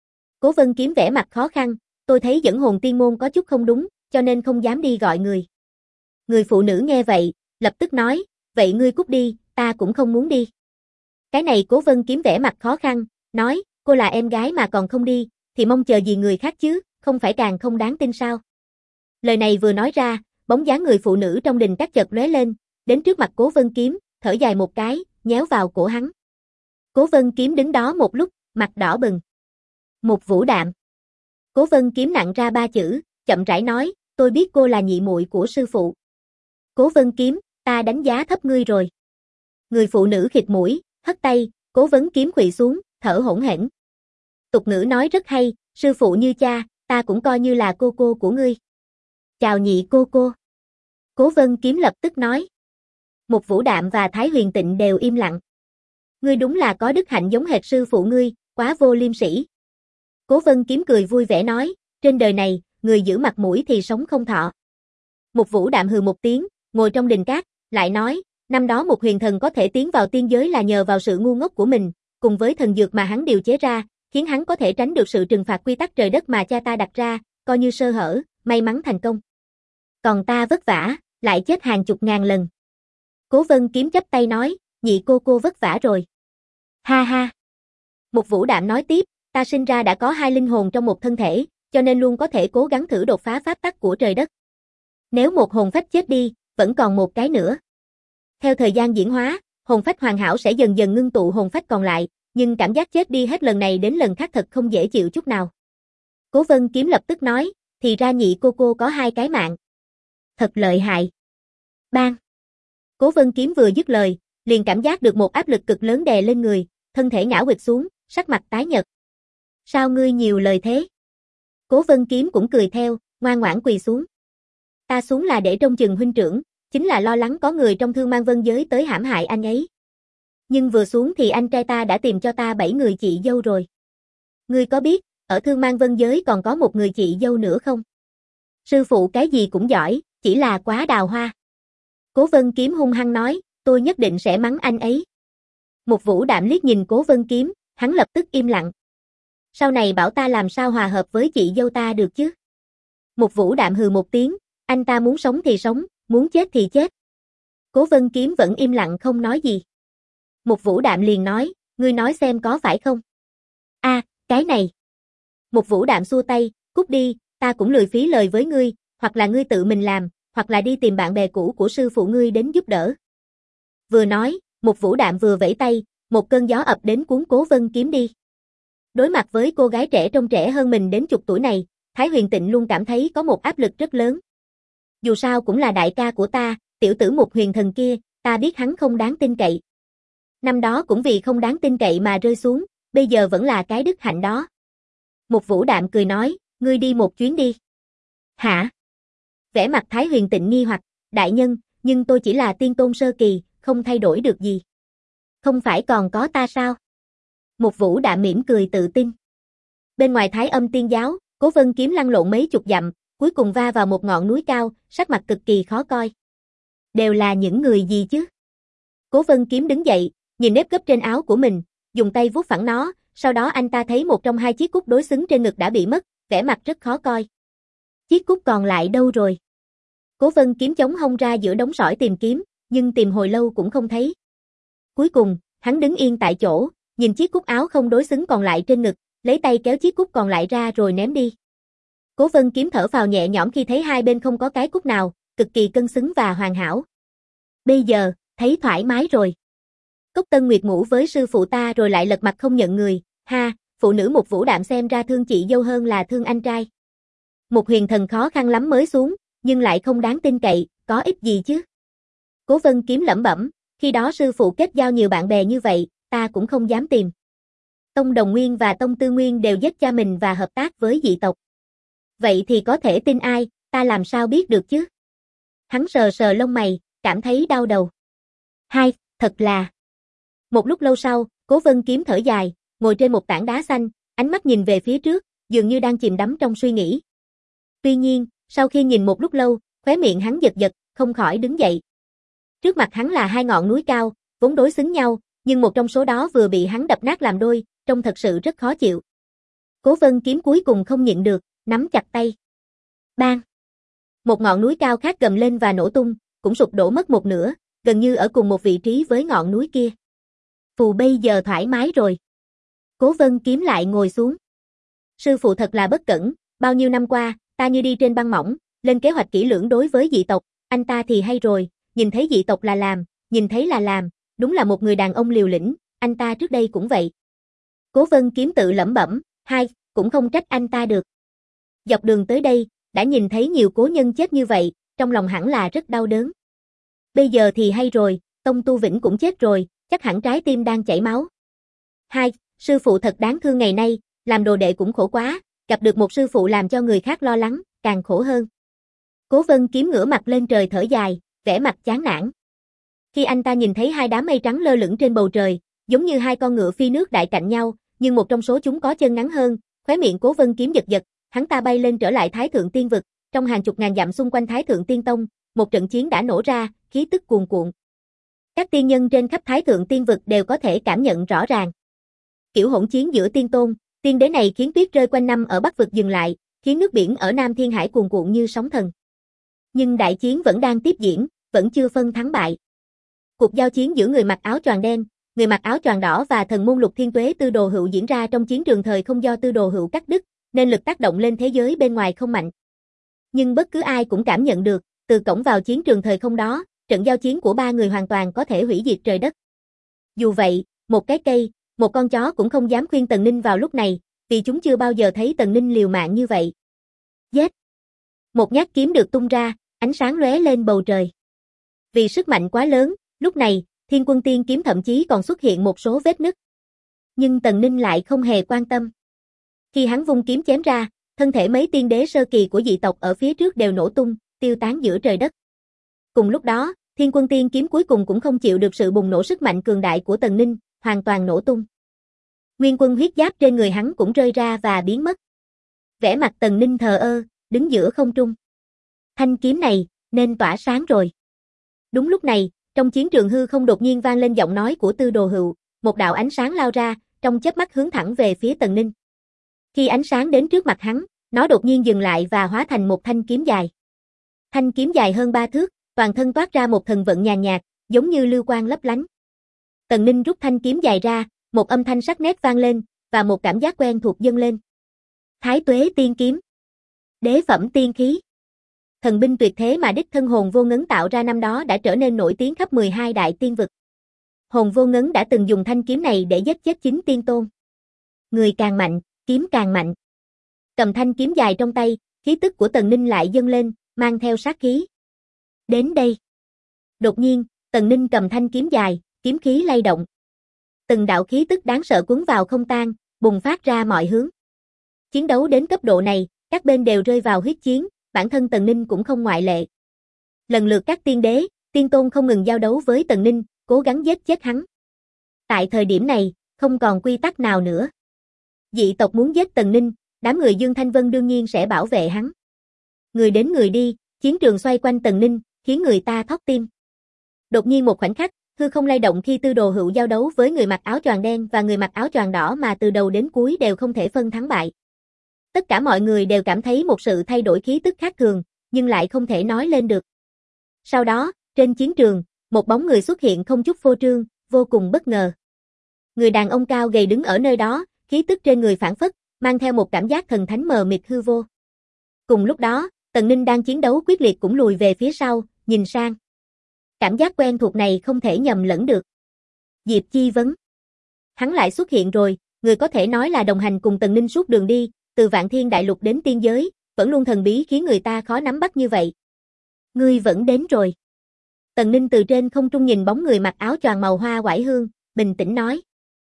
Cố Vân Kiếm vẻ mặt khó khăn, tôi thấy dẫn hồn tiên môn có chút không đúng, cho nên không dám đi gọi người. Người phụ nữ nghe vậy, lập tức nói, vậy ngươi cút đi, ta cũng không muốn đi. Cái này Cố Vân Kiếm vẻ mặt khó khăn, nói, cô là em gái mà còn không đi, thì mong chờ gì người khác chứ, không phải càng không đáng tin sao? Lời này vừa nói ra, bóng dáng người phụ nữ trong đình cát chợt lóe lên, đến trước mặt Cố Vân Kiếm, thở dài một cái, nhéo vào cổ hắn. Cố Vân Kiếm đứng đó một lúc, mặt đỏ bừng. Một vũ đạm. Cố Vân Kiếm nặng ra 3 chữ, chậm rãi nói, tôi biết cô là nhị muội của sư phụ. Cố Vân Kiếm, ta đánh giá thấp ngươi rồi. Người phụ nữ khịt mũi, hất tay, Cố Vân Kiếm khuỵu xuống, thở hổn hển. Tục ngữ nói rất hay, sư phụ như cha, ta cũng coi như là cô của ngươi. Chào nhị cô. Cố Vân Kiếm lập tức nói. Một Vũ Đạm và Thái Huyền Tịnh đều im lặng. Ngươi đúng là có đức hạnh giống hệt sư phụ ngươi, quá vô liêm sỉ. Cố Vân Kiếm cười vui vẻ nói, trên đời này, người giữ mặt mũi thì sống không thọ. Một Vũ Đạm hừ một tiếng, ngồi trong đình cát, lại nói, năm đó một huyền thần có thể tiến vào tiên giới là nhờ vào sự ngu ngốc của mình, cùng với thần dược mà hắn điều chế ra, khiến hắn có thể tránh được sự trừng phạt quy tắc trời đất mà cha ta đặt ra, coi như sơ hở, may mắn thành công. Còn ta vất vả, lại chết hàng chục ngàn lần. Cố Vân Kiếm chắp tay nói, nhị cô vất vả rồi. Ha ha. Mục Vũ Đạm nói tiếp, ta sinh ra đã có hai linh hồn trong một thân thể, cho nên luôn có thể cố gắng thử đột phá pháp tắc của trời đất. Nếu một hồn phách chết đi, vẫn còn một cái nữa. Theo thời gian diễn hóa, hồn phách hoàn hảo sẽ dần dần ngưng tụ hồn phách còn lại, nhưng cảm giác chết đi hết lần này đến lần khác thật không dễ chịu chút nào. Cố Vân Kiếm lập tức nói, thì ra nhị cô có hai cái mạng. Thật lợi hại. Bang. Cố Vân Kiếm vừa dứt lời, liền cảm giác được một áp lực cực lớn đè lên người, thân thể ngã quỵt xuống, sắc mặt tái nhợt. Sao ngươi nhiều lời thế? Cố Vân Kiếm cũng cười theo, ngoan ngoãn quỳ xuống. Ta xuống là để trông chừng huynh trưởng, chính là lo lắng có người trong Thương Mang Vân giới tới hãm hại anh ấy. Nhưng vừa xuống thì anh trai ta đã tìm cho ta 7 người chị dâu rồi. Ngươi có biết, ở Thương Mang Vân giới còn có một người chị dâu nữa không? Sư phụ cái gì cũng giỏi, chỉ là quá đào hoa. Cố Vân Kiếm hung hăng nói, tôi nhất định sẽ mắng anh ấy. Mục Vũ Đạm liếc nhìn Cố Vân Kiếm, hắn lập tức im lặng. Sau này bảo ta làm sao hòa hợp với chị dâu ta được chứ? Mục Vũ Đạm hừ một tiếng, anh ta muốn sống thì sống, muốn chết thì chết. Cố Vân Kiếm vẫn im lặng không nói gì. Mục Vũ Đạm liền nói, ngươi nói xem có phải không? Cái này. Mục Vũ Đạm xua tay, cút đi, ta cũng lười phí lời với ngươi, hoặc là ngươi tự mình làm, hoặc là đi tìm bạn bè cũ của sư phụ ngươi đến giúp đỡ. Vừa nói, Mục Vũ Đạm vừa vẫy tay, một cơn gió ập đến cuốn Cố Vân Kiếm đi. Đối mặt với cô gái trẻ trông trẻ hơn mình đến chục tuổi này, Thái Huyền Tịnh luôn cảm thấy có một áp lực rất lớn. Dù sao cũng là đại ca của ta, tiểu tử Mục Huyền Thần kia, ta biết hắn không đáng tin cậy. Năm đó cũng vì không đáng tin cậy mà rơi xuống, bây giờ vẫn là cái đức hạnh đó. Mục Vũ Đạm cười nói, ngươi đi một chuyến đi. Hả? Vẻ mặt Thái Huyền Tịnh nghi hoặc, đại nhân, nhưng tôi chỉ là tiên tôn sơ kỳ, không thay đổi được gì. Không phải còn có ta sao? Mục Vũ Đạm mỉm cười tự tin. Bên ngoài Thái Âm Tiên Giáo, Cố Vân Kiếm lăn lộn mấy chục dặm, cuối cùng va vào một ngọn núi cao, sắc mặt cực kỳ khó coi. Đều là những người gì chứ? Cố Vân Kiếm đứng dậy, nhìn nếp gấp trên áo của mình, dùng tay vuốt phẳng nó, sau đó anh ta thấy một trong hai chiếc cúc đối xứng trên ngực đã bị mất, vẻ mặt rất khó coi. Chiếc cúc còn lại đâu rồi? Cố Vân Kiếm chống hông ra giữa đống sỏi tìm kiếm, nhưng tìm hồi lâu cũng không thấy. Cuối cùng, hắn đứng yên tại chỗ, nhìn chiếc cúc áo không đối xứng còn lại trên ngực, lấy tay kéo chiếc cúc còn lại ra rồi ném đi. Cố Vân Kiếm thở phào nhẹ nhõm khi thấy hai bên không có cái cúc nào, cực kỳ cân xứng và hoàn hảo. Bây giờ, thấy thoải mái rồi. Cốc Tân Nguyệt ngủ với sư phụ ta rồi lại lật mặt không nhận người, ha, phụ nữ Mục Vũ Đạm xem ra thương chị dâu hơn là thương anh trai. Mục Huyền Thần khó khăn lắm mới xuống, nhưng lại không đáng tin cậy, có ích gì chứ? Cố Vân Kiếm lẩm bẩm, khi đó sư phụ kết giao nhiều bạn bè như vậy, ta cũng không dám tìm. Tông Đồng Nguyên và Tông Tư Nguyên đều giết cha mình và hợp tác với dị tộc. Vậy thì có thể tin ai, ta làm sao biết được chứ? Hắn sờ sờ lông mày, cảm thấy đau đầu. Hai, thật là. Một lúc lâu sau, Cố Vân Kiếm thở dài, ngồi trên một tảng đá xanh, ánh mắt nhìn về phía trước, dường như đang chìm đắm trong suy nghĩ. Tuy nhiên, sau khi nhìn một lúc lâu, khóe miệng hắn giật giật, không khỏi đứng dậy. Trước mặt hắn là hai ngọn núi cao, vốn đối xứng nhau, nhưng một trong số đó vừa bị hắn đập nát làm đôi, trông thật sự rất khó chịu. Cố Vân Kiếm cuối cùng không nhịn được, nắm chặt tay. Bang! Một ngọn núi cao khác gầm lên và nổ tung, cũng sụp đổ mất một nửa, gần như ở cùng một vị trí với ngọn núi kia. Phù bây giờ thoải mái rồi. Cố Vân Kiếm lại ngồi xuống. Sư phụ thật là bất cẩn, bao nhiêu năm qua, ta như đi trên băng mỏng, lên kế hoạch kỹ lưỡng đối với dị tộc, anh ta thì hay rồi, nhìn thấy dị tộc là làm, nhìn thấy là làm, đúng là một người đàn ông liều lĩnh, anh ta trước đây cũng vậy. Cố Vân Kiếm tự lẩm bẩm, hai, cũng không trách anh ta được. Dọc đường tới đây, đã nhìn thấy nhiều cố nhân chết như vậy, trong lòng hẳn là rất đau đớn. Bây giờ thì hay rồi, Tông Tu Vĩnh cũng chết rồi, chắc hẳn trái tim đang chảy máu. Hai, sư phụ thật đáng thương ngày nay, làm đồ đệ cũng khổ quá, gặp được một sư phụ làm cho người khác lo lắng, càng khổ hơn. Cố Vân Kiếm ngửa mặt lên trời thở dài, vẻ mặt chán nản. Khi anh ta nhìn thấy hai đám mây trắng lơ lửng trên bầu trời, giống như hai con ngựa phi nước đại cạnh nhau, nhưng một trong số chúng có chân ngắn hơn, khóe miệng Cố Vân Kiếm giật giật, hắn ta bay lên trở lại Thái Thượng Tiên Vực, trong hàng chục ngàn dặm xung quanh Thái Thượng Tiên Tông, một trận chiến đã nổ ra, khí tức cuồn cuộn. Các tiên nhân trên khắp Thái Thượng Tiên Vực đều có thể cảm nhận rõ ràng. Kiểu hỗn chiến giữa tiên tôn, tiên đế này khiến tuyết rơi quanh năm ở Bắc Vực dừng lại, khiến nước biển ở Nam Thiên Hải cuồn cuộn như sóng thần. Nhưng đại chiến vẫn đang tiếp diễn, vẫn chưa phân thắng bại. Cuộc giao chiến giữa người mặc áo choàng đen, người mặc áo choàng đỏ và thần môn Lục Thiên Tuế Tư Đồ Hựu diễn ra trong chiến trường thời không do Tư Đồ Hựu cắt đứt, nên lực tác động lên thế giới bên ngoài không mạnh. Nhưng bất cứ ai cũng cảm nhận được, từ cổng vào chiến trường thời không đó, trận giao chiến của ba người hoàn toàn có thể hủy diệt trời đất. Dù vậy, một cái cây, một con chó cũng không dám khuyên Tần Ninh vào lúc này, vì chúng chưa bao giờ thấy Tần Ninh liều mạng như vậy. Giết! Một nhát kiếm được tung ra, ánh sáng lóe lên bầu trời. Vì sức mạnh quá lớn, lúc này, Thiên Quân Tiên kiếm thậm chí còn xuất hiện một số vết nứt. Nhưng Tần Ninh lại không hề quan tâm. Khi hắn vung kiếm chém ra, thân thể mấy tiên đế sơ kỳ của dị tộc ở phía trước đều nổ tung, tiêu tán giữa trời đất. Cùng lúc đó, Thiên Quân Tiên kiếm cuối cùng cũng không chịu được sự bùng nổ sức mạnh cường đại của Tần Ninh, hoàn toàn nổ tung. Nguyên quân huyết giáp trên người hắn cũng rơi ra và biến mất. Vẻ mặt Tần Ninh thờ ơ, đứng giữa không trung. Thanh kiếm này, nên tỏa sáng rồi. Đúng lúc này, trong chiến trường hư không đột nhiên vang lên giọng nói của Tư Đồ Hựu, một đạo ánh sáng lao ra, trong chớp mắt hướng thẳng về phía Tần Ninh. Khi ánh sáng đến trước mặt hắn, nó đột nhiên dừng lại và hóa thành một thanh kiếm dài. Thanh kiếm dài hơn 3 thước, toàn thân toát ra một thần vận nhàn nhạt, giống như lưu quang lấp lánh. Tần Ninh rút thanh kiếm dài ra, một âm thanh sắc nét vang lên, và một cảm giác quen thuộc dâng lên. Thái Tuế Tiên kiếm. Đế phẩm tiên khí. Thần binh tuyệt thế mà đích thân Hồn Vô Ngấn tạo ra năm đó đã trở nên nổi tiếng khắp 12 đại tiên vực. Hồn Vô Ngấn đã từng dùng thanh kiếm này để giết chết 9 tiên tôn. Người càng mạnh, kiếm càng mạnh. Cầm thanh kiếm dài trong tay, khí tức của Tần Ninh lại dâng lên, mang theo sát khí. Đến đây. Đột nhiên, Tần Ninh cầm thanh kiếm dài, kiếm khí lay động. Từng đạo khí tức đáng sợ cuốn vào không tan, bùng phát ra mọi hướng. Chiến đấu đến cấp độ này, các bên đều rơi vào huyết chiến, bản thân Tần Ninh cũng không ngoại lệ. Lần lượt các tiên đế, tiên tôn không ngừng giao đấu với Tần Ninh, cố gắng giết chết hắn. Tại thời điểm này, không còn quy tắc nào nữa. Dị tộc muốn giết Tần Ninh, đám người Dương Thanh Vân đương nhiên sẽ bảo vệ hắn. Người đến người đi, chiến trường xoay quanh Tần Ninh, khiến người ta thót tim. Đột nhiên một khoảnh khắc, hư không lay động khi Tư Đồ Hựu giao đấu với người mặc áo choàng đen và người mặc áo choàng đỏ mà từ đầu đến cuối đều không thể phân thắng bại. Tất cả mọi người đều cảm thấy một sự thay đổi khí tức khác thường, nhưng lại không thể nói lên được. Sau đó, trên chiến trường, một bóng người xuất hiện không chút phô trương, vô cùng bất ngờ. Người đàn ông cao gầy đứng ở nơi đó, khí tức trên người phảng phất, mang theo một cảm giác thần thánh mờ mịt hư vô. Cùng lúc đó, Tần Ninh đang chiến đấu quyết liệt cũng lùi về phía sau, nhìn sang. Cảm giác quen thuộc này không thể nhầm lẫn được. Diệp Chi Vấn. Hắn lại xuất hiện rồi, người có thể nói là đồng hành cùng Tần Ninh suốt đường đi, từ Vạn Thiên Đại Lục đến tiên giới, vẫn luôn thần bí khiến người ta khó nắm bắt như vậy. Ngươi vẫn đến rồi. Tần Ninh từ trên không trung nhìn bóng người mặc áo choàng màu hoa oải hương, bình tĩnh nói.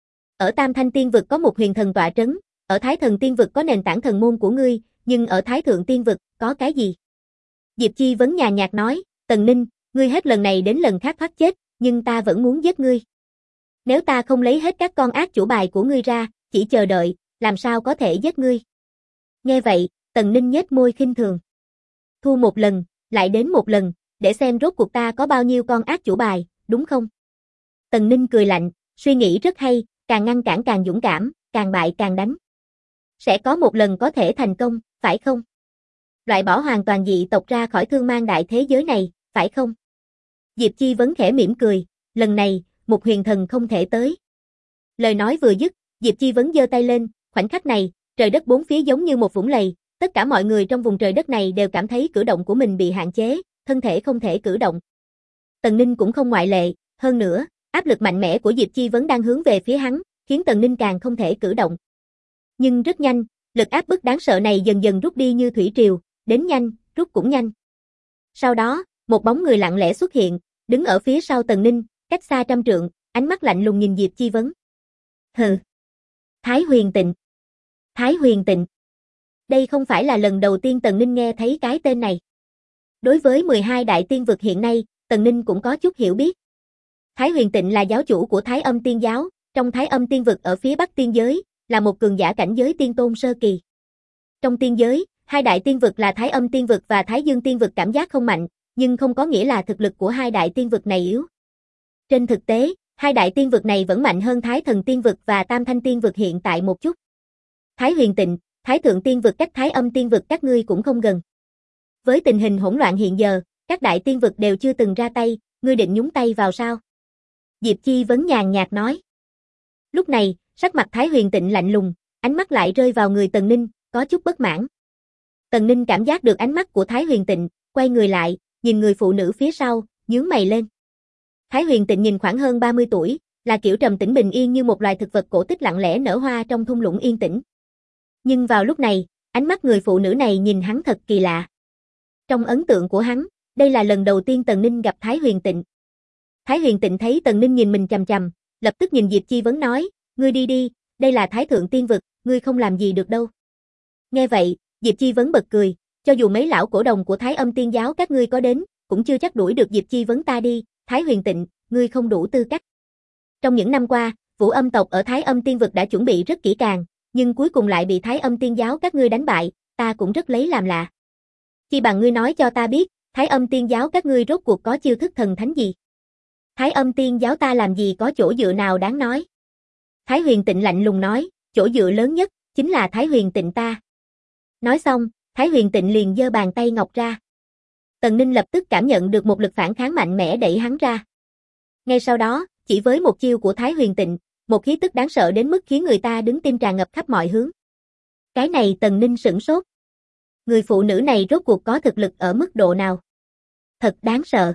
Ở Tam Thanh Tiên Vực có một huyền thần tọa trấn, ở Thái Thần Tiên Vực có nền tảng thần môn của ngươi, nhưng ở Thái Thượng Tiên Vực, có cái gì? Diệp Chi Vấn nhàn nhạt nói, Tần Ninh, ngươi hết lần này đến lần khác thoát chết, nhưng ta vẫn muốn giết ngươi. Nếu ta không lấy hết các con ác chủ bài của ngươi ra, chỉ chờ đợi, làm sao có thể giết ngươi? Nghe vậy, Tần Ninh nhếch môi khinh thường. Thua một lần, lại đến một lần, để xem rốt cuộc ta có bao nhiêu con ác chủ bài, đúng không? Tần Ninh cười lạnh, suy nghĩ rất hay, càng ngăn cản càng dũng cảm, càng bại càng đánh. Sẽ có một lần có thể thành công, phải không? Loại bỏ hoàn toàn dị tộc ra khỏi thương mang đại thế giới này, phải không? Diệp Chi Vấn khẽ mỉm cười, lần này, một huyền thần không thể tới. Lời nói vừa dứt, Diệp Chi Vấn giơ tay lên, khoảnh khắc này, trời đất bốn phía giống như một vũng lầy, tất cả mọi người trong vùng trời đất này đều cảm thấy cử động của mình bị hạn chế, thân thể không thể cử động. Tần Ninh cũng không ngoại lệ, hơn nữa, áp lực mạnh mẽ của Diệp Chi Vấn đang hướng về phía hắn, khiến Tần Ninh càng không thể cử động. Nhưng rất nhanh, lực áp bức đáng sợ này dần dần rút đi như thủy triều, đến nhanh, rút cũng nhanh. Sau đó, một bóng người lặng lẽ xuất hiện, đứng ở phía sau Tần Ninh, cách xa 100 trượng, ánh mắt lạnh lùng nhìn Diệp Chi Vấn. Hừ. Thái Huyền Tịnh. Thái Huyền Tịnh. Đây không phải là lần đầu tiên Tần Ninh nghe thấy cái tên này. Đối với 12 đại tiên vực hiện nay, Tần Ninh cũng có chút hiểu biết. Thái Huyền Tịnh là giáo chủ của Thái Âm Tiên giáo, trong Thái Âm Tiên vực ở phía Bắc tiên giới, là một cường giả cảnh giới tiên tôn sơ kỳ. Trong tiên giới, hai đại tiên vực là Thái Âm Tiên vực và Thái Dương Tiên vực cảm giác không mạnh, nhưng không có nghĩa là thực lực của hai đại tiên vực này yếu. Trên thực tế, hai đại tiên vực này vẫn mạnh hơn Thái Thần Tiên vực và Tam Thanh Tiên vực hiện tại một chút. Thái Huyền Tịnh, Thái thượng tiên vực cách Thái âm tiên vực các ngươi cũng không gần. Với tình hình hỗn loạn hiện giờ, các đại tiên vực đều chưa từng ra tay, ngươi định nhúng tay vào sao? Diệp Chi Vấn nhàn nhạt nói. Lúc này, sắc mặt Thái Huyền Tịnh lạnh lùng, ánh mắt lại rơi vào người Tần Ninh, có chút bất mãn. Tần Ninh cảm giác được ánh mắt của Thái Huyền Tịnh, quay người lại, nhìn người phụ nữ phía sau, nhướng mày lên. Thái Huyền Tịnh nhìn khoảng hơn 30 tuổi, là kiểu trầm tĩnh bình yên như một loài thực vật cổ tích lặng lẽ nở hoa trong thung lũng yên tĩnh. Nhưng vào lúc này, ánh mắt người phụ nữ này nhìn hắn thật kỳ lạ. Trong ấn tượng của hắn, đây là lần đầu tiên Tần Ninh gặp Thái Huyền Tịnh. Thái Huyền Tịnh thấy Tần Ninh nhìn mình chằm chằm, lập tức nhìn Diệp Chi Vấn nói, ngươi đi đi, đây là Thái thượng tiên vực, ngươi không làm gì được đâu. Nghe vậy, Diệp Chi Vấn bật cười, cho dù mấy lão cổ đồng của Thái âm tiên giáo các ngươi có đến, cũng chưa chắc đuổi được Diệp Chi Vấn ta đi, Thái Huyền Tịnh, ngươi không đủ tư cách. Trong những năm qua, Vũ Âm tộc ở Thái âm tiên vực đã chuẩn bị rất kỹ càng, nhưng cuối cùng lại bị Thái âm tiên giáo các ngươi đánh bại, ta cũng rất lấy làm lạ. Chi bằng ngươi nói cho ta biết, Thái âm tiên giáo các ngươi rốt cuộc có chiêu thức thần thánh gì? Thái âm tiên giáo ta làm gì có chỗ dựa nào đáng nói? Thái Huyền Tịnh lạnh lùng nói, chỗ dựa lớn nhất, chính là Thái Huyền Tịnh ta. Nói xong, Thái Huyền Tịnh liền giơ bàn tay ngọc ra. Tần Ninh lập tức cảm nhận được một lực phản kháng mạnh mẽ đẩy hắn ra. Ngay sau đó, chỉ với một chiêu của Thái Huyền Tịnh, một khí tức đáng sợ đến mức khiến người ta đứng tim tràn ngập khắp mọi hướng. Cái này Tần Ninh sửng sốt. Người phụ nữ này rốt cuộc có thực lực ở mức độ nào? Thật đáng sợ.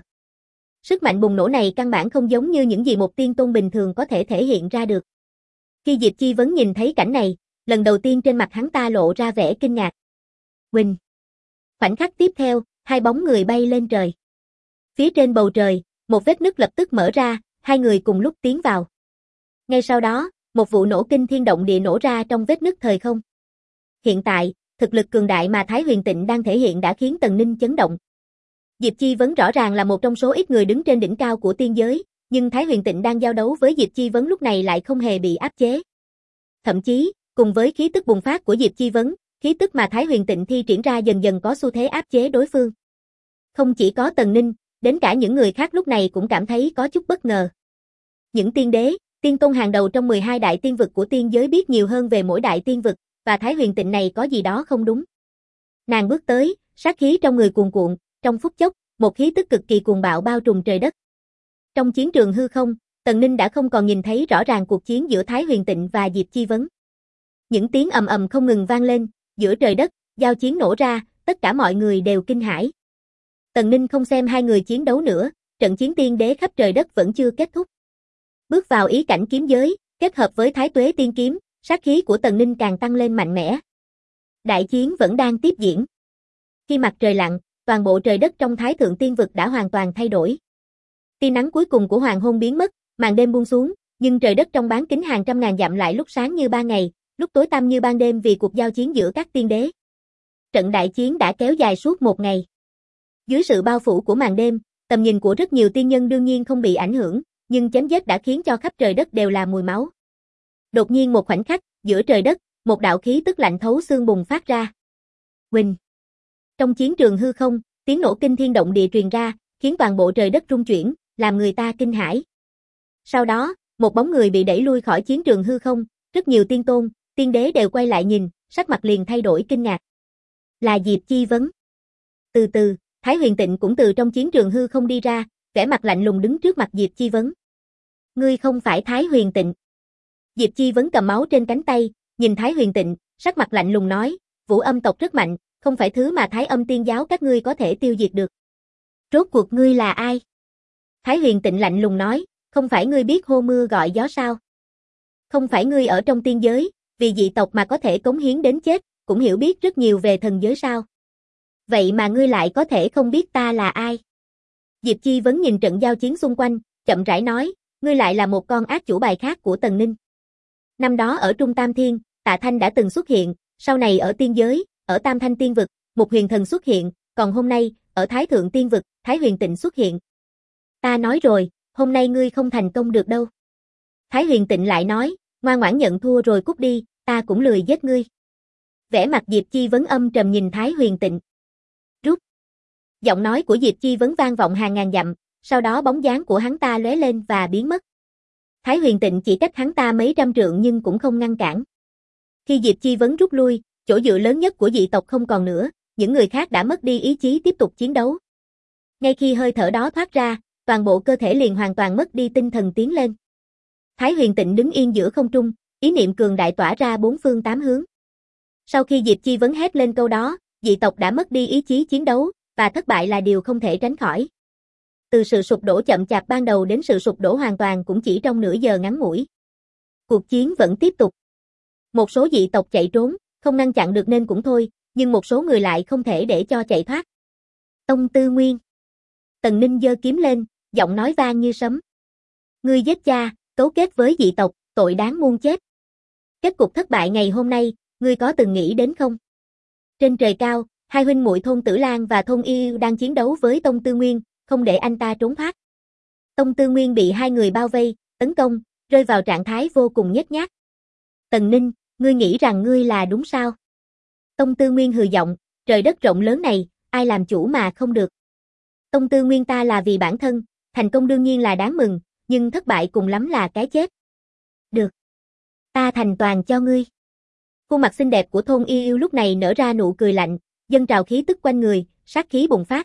Sức mạnh bùng nổ này căn bản không giống như những gì một tiên tôn bình thường có thể thể hiện ra được. Khi Diệp Chi Vấn nhìn thấy cảnh này, lần đầu tiên trên mặt hắn ta lộ ra vẻ kinh ngạc. Huỳnh. Khoảnh khắc tiếp theo, hai bóng người bay lên trời. Phía trên bầu trời, một vết nứt lập tức mở ra, hai người cùng lúc tiến vào. Ngay sau đó, một vụ nổ kinh thiên động địa nổ ra trong vết nứt thời không. Hiện tại, thực lực cường đại mà Thái Huyền Tịnh đang thể hiện đã khiến Tần Ninh chấn động. Diệp Chi Vấn rõ ràng là một trong số ít người đứng trên đỉnh cao của tiên giới, nhưng Thái Huyền Tịnh đang giao đấu với Diệp Chi Vấn lúc này lại không hề bị áp chế. Thậm chí, cùng với khí tức bùng phát của Diệp Chi Vấn, khí tức mà Thái Huyền Tịnh thi triển ra dần dần có xu thế áp chế đối phương. Không chỉ có Tần Ninh, đến cả những người khác lúc này cũng cảm thấy có chút bất ngờ. Những tiên đế, tiên tôn hàng đầu trong 12 đại tiên vực của tiên giới biết nhiều hơn về mỗi đại tiên vực, và Thái Huyền Tịnh này có gì đó không đúng. Nàng bước tới, sát khí trong người cuồn cuộn, trong phút chốc, một khí tức cực kỳ cuồng bạo bao trùm trời đất. Trong chiến trường hư không, Tần Ninh đã không còn nhìn thấy rõ ràng cuộc chiến giữa Thái Huyền Tịnh và Diệp Chi Vấn. Những tiếng ầm ầm không ngừng vang lên, giữa trời đất, giao chiến nổ ra, tất cả mọi người đều kinh hãi. Tần Ninh không xem hai người chiến đấu nữa, trận chiến tiên đế khắp trời đất vẫn chưa kết thúc. Bước vào ý cảnh kiếm giới, kết hợp với Thái Tuế tiên kiếm, sát khí của Tần Ninh càng tăng lên mạnh mẽ. Đại chiến vẫn đang tiếp diễn. Khi mặt trời lặn, toàn bộ trời đất trong Thái Thượng Tiên vực đã hoàn toàn thay đổi. Tia nắng cuối cùng của hoàng hôn biến mất, màn đêm buông xuống, nhưng trời đất trong bán kính hàng trăm ngàn dặm lại lúc sáng như ban ngày, lúc tối tăm như ban đêm vì cuộc giao chiến giữa các tiên đế. Trận đại chiến đã kéo dài suốt một ngày. Dưới sự bao phủ của màn đêm, tầm nhìn của rất nhiều tiên nhân đương nhiên không bị ảnh hưởng, nhưng chém giết đã khiến cho khắp trời đất đều là mùi máu. Đột nhiên một khoảnh khắc, giữa trời đất, một đạo khí tức lạnh thấu xương bùng phát ra. Huỳnh. Trong chiến trường hư không, tiếng nổ kinh thiên động địa truyền ra, khiến toàn bộ trời đất rung chuyển, làm người ta kinh hãi. Sau đó, một bóng người bị đẩy lui khỏi chiến trường hư không, rất nhiều tiên tôn, tiên đế đều quay lại nhìn, sắc mặt liền thay đổi kinh ngạc. Là Diệp Chi Vấn. Từ từ, Thái Huyền Tịnh cũng từ trong chiến trường hư không đi ra, vẻ mặt lạnh lùng đứng trước mặt Diệp Chi Vấn. Ngươi không phải Thái Huyền Tịnh. Diệp Chi Vấn cầm máu trên cánh tay, nhìn Thái Huyền Tịnh, sắc mặt lạnh lùng nói, Vũ Âm tộc rất mạnh, không phải thứ mà Thái âm tiên giáo các ngươi có thể tiêu diệt được. Rốt cuộc ngươi là ai? Thái Huyền Tịnh lạnh lùng nói, không phải ngươi biết hô mưa gọi gió sao? Không phải ngươi ở trong tiên giới, vì dị tộc mà có thể cống hiến đến chết, cũng hiểu biết rất nhiều về thần giới sao? Vậy mà ngươi lại có thể không biết ta là ai? Diệp Chi Vấn nhìn trận giao chiến xung quanh, chậm rãi nói, ngươi lại là một con ác chủ bài khác của Tần Ninh. Năm đó ở Trung Tam Thiên, Tạ Thanh đã từng xuất hiện, sau này ở tiên giới, ở Tam Thanh Tiên vực, một huyền thần xuất hiện, còn hôm nay, ở Thái Thượng Tiên vực, Thái Huyền Tịnh xuất hiện. Ta nói rồi, hôm nay ngươi không thành công được đâu. Thái Huyền Tịnh lại nói, ngoan ngoãn nhận thua rồi cút đi, ta cũng lười giết ngươi. Vẻ mặt Diệp Chi Vấn âm trầm nhìn Thái Huyền Tịnh. Rút. Giọng nói của Diệp Chi Vấn vang vọng hàng ngàn dặm, sau đó bóng dáng của hắn ta lóe lên và biến mất. Thái Huyền Tịnh chỉ cách hắn ta mấy trăm trượng nhưng cũng không ngăn cản. Khi Diệp Chi Vấn rút lui, chỗ dựa lớn nhất của dị tộc không còn nữa, những người khác đã mất đi ý chí tiếp tục chiến đấu. Ngay khi hơi thở đó thoát ra, toàn bộ cơ thể liền hoàn toàn mất đi tinh thần tiến lên. Thái Huyền Tịnh đứng yên giữa không trung, ý niệm cường đại tỏa ra bốn phương tám hướng. Sau khi Diệp Chi Vấn hét lên câu đó, dị tộc đã mất đi ý chí chiến đấu, và thất bại là điều không thể tránh khỏi. Từ sự sụp đổ chậm chạp ban đầu đến sự sụp đổ hoàn toàn cũng chỉ trong nửa giờ ngắn ngủi. Cuộc chiến vẫn tiếp tục. Một số dị tộc chạy trốn, không ngăn chặn được nên cũng thôi, nhưng một số người lại không thể để cho chạy thoát. Tông Tư Nguyên. Tần Ninh giơ kiếm lên, giọng nói vang như sấm. Ngươi giết cha, cấu kết với dị tộc, tội đáng muôn chết. Kết cục thất bại ngày hôm nay, ngươi có từng nghĩ đến không? Trên trời cao, hai huynh muội Thôn Tử Lan và Thôn Yêu đang chiến đấu với Tông Tư Nguyên, không để anh ta trốn thoát. Tông Tư Nguyên bị hai người bao vây, tấn công, rơi vào trạng thái vô cùng nhếch nhác. Tần Ninh, ngươi nghĩ rằng ngươi là đúng sao? Tông Tư Nguyên hừ giọng, trời đất rộng lớn này, ai làm chủ mà không được. Tông Tư Nguyên ta là vì bản thân, thành công đương nhiên là đáng mừng, nhưng thất bại cùng lắm là cái chết. Được. Ta thành toàn cho ngươi. Khuôn mặt xinh đẹp của Thôn Yêu lúc này nở ra nụ cười lạnh, dâng trào khí tức quanh người, sát khí bùng phát.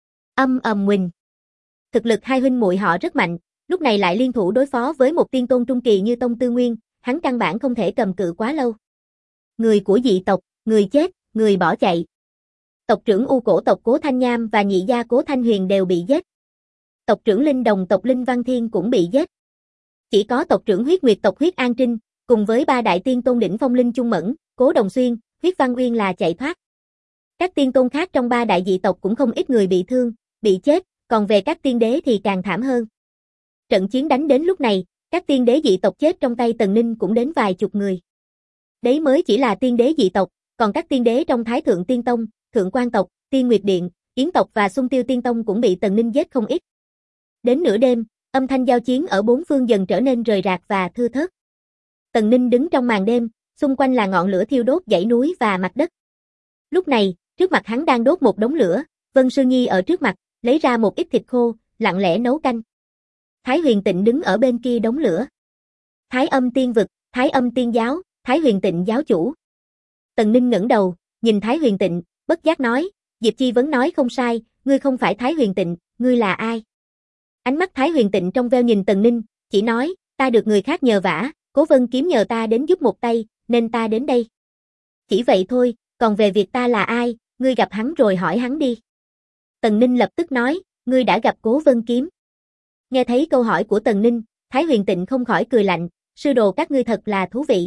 Âm ầm huỳnh. Thực lực hai huynh muội họ rất mạnh, lúc này lại liên thủ đối phó với một tiên tôn trung kỳ như Tông Tư Nguyên, hắn căn bản không thể cầm cự quá lâu. Người của dị tộc, người chết, người bỏ chạy. Tộc trưởng U Cổ tộc Cố Thanh Nham và nhị gia Cố Thanh Huyền đều bị giết. Tộc trưởng Linh Đồng tộc Linh Văn Thiên cũng bị giết. Chỉ có tộc trưởng Huyết Nguyệt tộc Huyết An Trinh, cùng với ba đại tiên tôn đỉnh phong Linh Trung Mẫn, Cố Đồng Xuyên, Huyết Văn Uyên là chạy thoát. Các tiên tôn khác trong ba đại dị tộc cũng không ít người bị thương, bị chết, còn về các tiên đế thì càng thảm hơn. Trận chiến đánh đến lúc này, các tiên đế dị tộc chết trong tay Tần Ninh cũng đến vài chục người. Đấy mới chỉ là tiên đế dị tộc, còn các tiên đế trong Thái Thượng Tiên Tông, Thượng Quan tộc, Tiên Nguyệt Điện, Yến tộc và Xung Tiêu Tiên Tông cũng bị Tần Ninh giết không ít. Đến nửa đêm, âm thanh giao chiến ở bốn phương dần trở nên rời rạc và thưa thớt. Tần Ninh đứng trong màn đêm, xung quanh là ngọn lửa thiêu đốt dãy núi và mặt đất. Lúc này, trước mặt hắn đang đốt một đống lửa, Vân Sư Nhi ở trước mặt, lấy ra một ít thịt khô, lặng lẽ nấu canh. Thái Huyền Tịnh đứng ở bên kia đống lửa. Thái Âm Tiên Vực, Thái Âm Tiên Giáo, Thái Huyền Tịnh giáo chủ. Tần Ninh ngẩng đầu, nhìn Thái Huyền Tịnh, bất giác nói, Diệp Chi Vấn nói không sai, ngươi không phải Thái Huyền Tịnh, ngươi là ai? Ánh mắt Thái Huyền Tịnh trong veo nhìn Tần Ninh, chỉ nói, ta được người khác nhờ vả, Cố Vân Kiếm nhờ ta đến giúp một tay, nên ta đến đây. Chỉ vậy thôi, còn về việc ta là ai, ngươi gặp hắn rồi hỏi hắn đi. Tần Ninh lập tức nói, ngươi đã gặp Cố Vân Kiếm. Nghe thấy câu hỏi của Tần Ninh, Thái Huyền Tịnh không khỏi cười lạnh, sư đồ các ngươi thật là thú vị.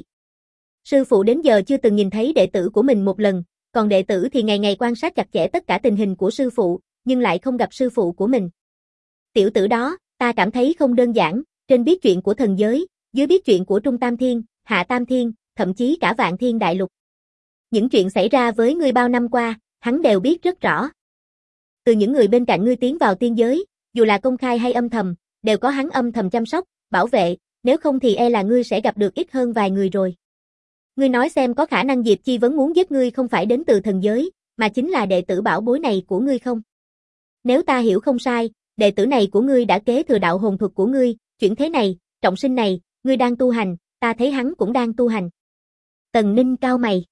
Sư phụ đến giờ chưa từng nhìn thấy đệ tử của mình một lần, còn đệ tử thì ngày ngày quan sát chặt chẽ tất cả tình hình của sư phụ, nhưng lại không gặp sư phụ của mình. Tiểu tử đó, ta cảm thấy không đơn giản, trên biết chuyện của thần giới, dưới biết chuyện của Trung Tam Thiên, Hạ Tam Thiên, thậm chí cả Vạn Thiên Đại Lục. Những chuyện xảy ra với ngươi bao năm qua, hắn đều biết rất rõ. Từ những người bên cạnh ngươi tiến vào tiên giới, dù là công khai hay âm thầm, đều có hắn âm thầm chăm sóc, bảo vệ, nếu không thì e là ngươi sẽ gặp được ít hơn vài người rồi. Ngươi nói xem có khả năng Diệp Chi Vấn muốn giết ngươi không phải đến từ thần giới, mà chính là đệ tử bảo bối này của ngươi không? Nếu ta hiểu không sai, đệ tử này của ngươi đã kế thừa đạo hồn thuật của ngươi, chuyển thế này, trọng sinh này, ngươi đang tu hành, ta thấy hắn cũng đang tu hành. Tần Ninh cau mày.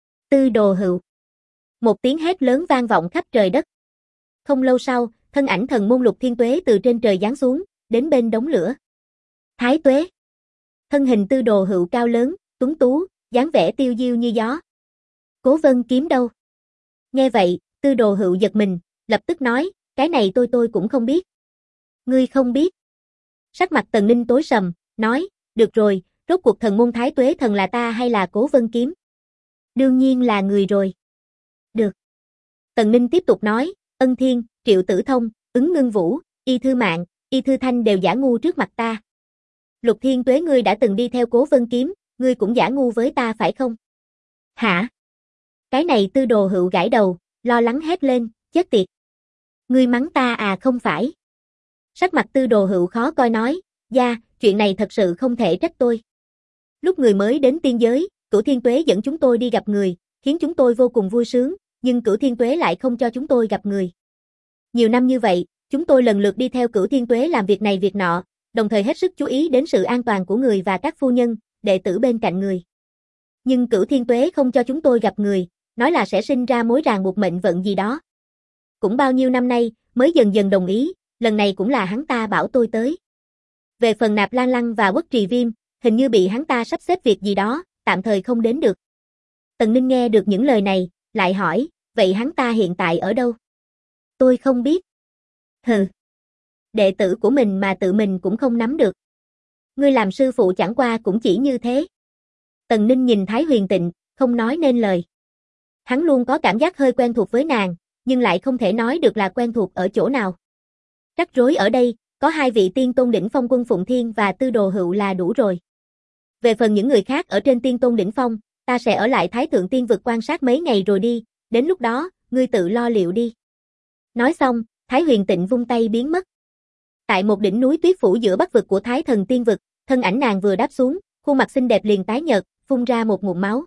Tư Đồ Hựu. Một tiếng hét lớn vang vọng khắp trời đất. Không lâu sau, thân ảnh thần môn Lục Thiên Tuế từ trên trời giáng xuống, đến bên đống lửa. Thái Tuế. Thân hình Tư Đồ Hựu cao lớn, tuấn tú, dáng vẻ tiêu diêu như gió. Cố Vân Kiếm đâu? Nghe vậy, Tư Đồ Hựu giật mình, lập tức nói, cái này tôi cũng không biết. Ngươi không biết? Sắc mặt Tần Ninh tối sầm, nói, được rồi, rốt cuộc thần môn Thái Tuế thần là ta hay là Cố Vân Kiếm? Đương nhiên là người rồi. Được. Tần Ninh tiếp tục nói, Ân Thiên, Triệu Tử Thông, Ứng Ngưng Vũ, Y Thư Mạn, Y Thư Thanh đều giả ngu trước mặt ta. Lục Thiên Tuế ngươi đã từng đi theo Cố Vân Kiếm, ngươi cũng giả ngu với ta phải không? Hả? Cái này Tư Đồ Hựu gãi đầu, lo lắng hét lên, chết tiệt. Ngươi mắng ta à không phải? Sắc mặt Tư Đồ Hựu khó coi nói, dạ, chuyện này thật sự không thể trách tôi. Lúc người mới đến tiên giới, Cửu Thiên Tuế dẫn chúng tôi đi gặp người, khiến chúng tôi vô cùng vui sướng, nhưng Cửu Thiên Tuế lại không cho chúng tôi gặp người. Nhiều năm như vậy, chúng tôi lần lượt đi theo Cửu Thiên Tuế làm việc này việc nọ, đồng thời hết sức chú ý đến sự an toàn của người và các phu nhân, đệ tử bên cạnh người. Nhưng Cửu Thiên Tuế không cho chúng tôi gặp người, nói là sẽ sinh ra mối ràng buộc mệnh vận gì đó. Cũng bao nhiêu năm nay, mới dần dần đồng ý, lần này cũng là hắn ta bảo tôi tới. Về phần Nạp Lan Lăng và Quốc Trì Viêm, hình như bị hắn ta sắp xếp việc gì đó, tạm thời không đến được. Tần Ninh nghe được những lời này, lại hỏi, vậy hắn ta hiện tại ở đâu? Tôi không biết. Hừ. Đệ tử của mình mà tự mình cũng không nắm được. Ngươi làm sư phụ chẳng qua cũng chỉ như thế. Tần Ninh nhìn Thái Huyền Tịnh, không nói nên lời. Hắn luôn có cảm giác hơi quen thuộc với nàng, nhưng lại không thể nói được là quen thuộc ở chỗ nào. Rắc rối ở đây, có 2 vị tiên tôn đỉnh phong Quân Phụng Thiên và Tư Đồ Hựu là đủ rồi. Về phần những người khác ở trên tiên tôn đỉnh phong, ta sẽ ở lại Thái Thượng Tiên Vực quan sát mấy ngày rồi đi, đến lúc đó, ngươi tự lo liệu đi. Nói xong, Thái Huyền Tịnh vung tay biến mất. Tại một đỉnh núi tuyết phủ giữa Bắc vực của Thái Thần Tiên Vực, thân ảnh nàng vừa đáp xuống, khuôn mặt xinh đẹp liền tái nhợt, phun ra một ngụm máu.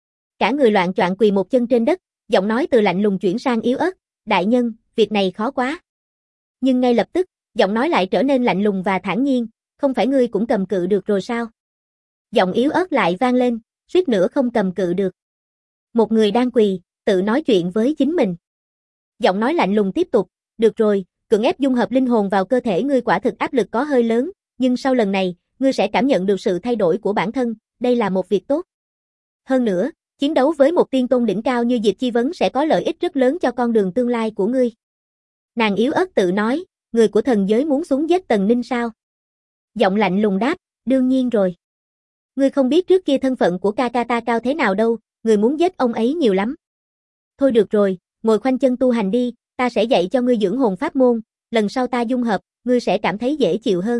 Cả người loạng choạng quỳ một chân trên đất, giọng nói từ lạnh lùng chuyển sang yếu ớt, đại nhân, việc này khó quá. Nhưng ngay lập tức, giọng nói lại trở nên lạnh lùng và thản nhiên, không phải ngươi cũng cầm cự được rồi sao? Giọng yếu ớt lại vang lên, suýt nữa không cầm cự được. Một người đang quỳ, tự nói chuyện với chính mình. Giọng nói lạnh lùng tiếp tục, được rồi, cưỡng ép dung hợp linh hồn vào cơ thể ngươi quả thực áp lực có hơi lớn, nhưng sau lần này, ngươi sẽ cảm nhận được sự thay đổi của bản thân, đây là một việc tốt. Hơn nữa, chiến đấu với một tiên tôn đỉnh cao như Diệp Chi Vấn sẽ có lợi ích rất lớn cho con đường tương lai của ngươi. Nàng yếu ớt tự nói, người của thần giới muốn xuống giết Tần Ninh sao? Giọng lạnh lùng đáp, đương nhiên rồi. Ngươi không biết trước kia thân phận của ca ca ta cao thế nào đâu, người muốn giết ông ấy nhiều lắm. Thôi được rồi, ngồi khoanh chân tu hành đi, ta sẽ dạy cho ngươi dưỡng hồn pháp môn, lần sau ta dung hợp, ngươi sẽ cảm thấy dễ chịu hơn.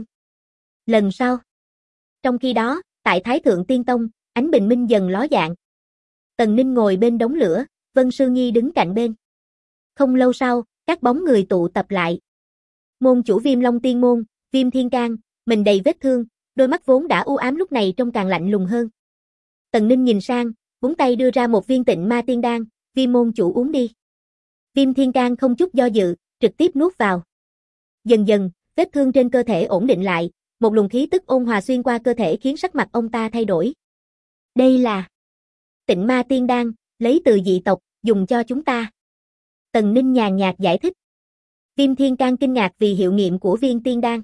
Lần sau. Trong khi đó, tại Thái Thượng Tiên Tông, ánh bình minh dần ló dạng. Tần Ninh ngồi bên đống lửa, Vân Sư Nhi đứng cạnh bên. Không lâu sau, các bóng người tụ tập lại. Môn chủ Viêm Long Tiên Môn, Viêm Thiên Can, mình đầy vết thương, đôi mắt vốn đã u ám lúc này trông càng lạnh lùng hơn. Tần Ninh nhìn sang, búng tay đưa ra một viên Tịnh Ma Tiên Đan, Viêm môn chủ uống đi. Viêm Thiên Can không chút do dự, trực tiếp nuốt vào. Dần dần, vết thương trên cơ thể ổn định lại, một luồng khí tức ôn hòa xuyên qua cơ thể khiến sắc mặt ông ta thay đổi. Đây là Tịnh Ma Tiên Đan, lấy từ dị tộc, dùng cho chúng ta. Tần Ninh nhàn nhạt giải thích. Viêm Thiên Can kinh ngạc vì hiệu nghiệm của viên tiên đan.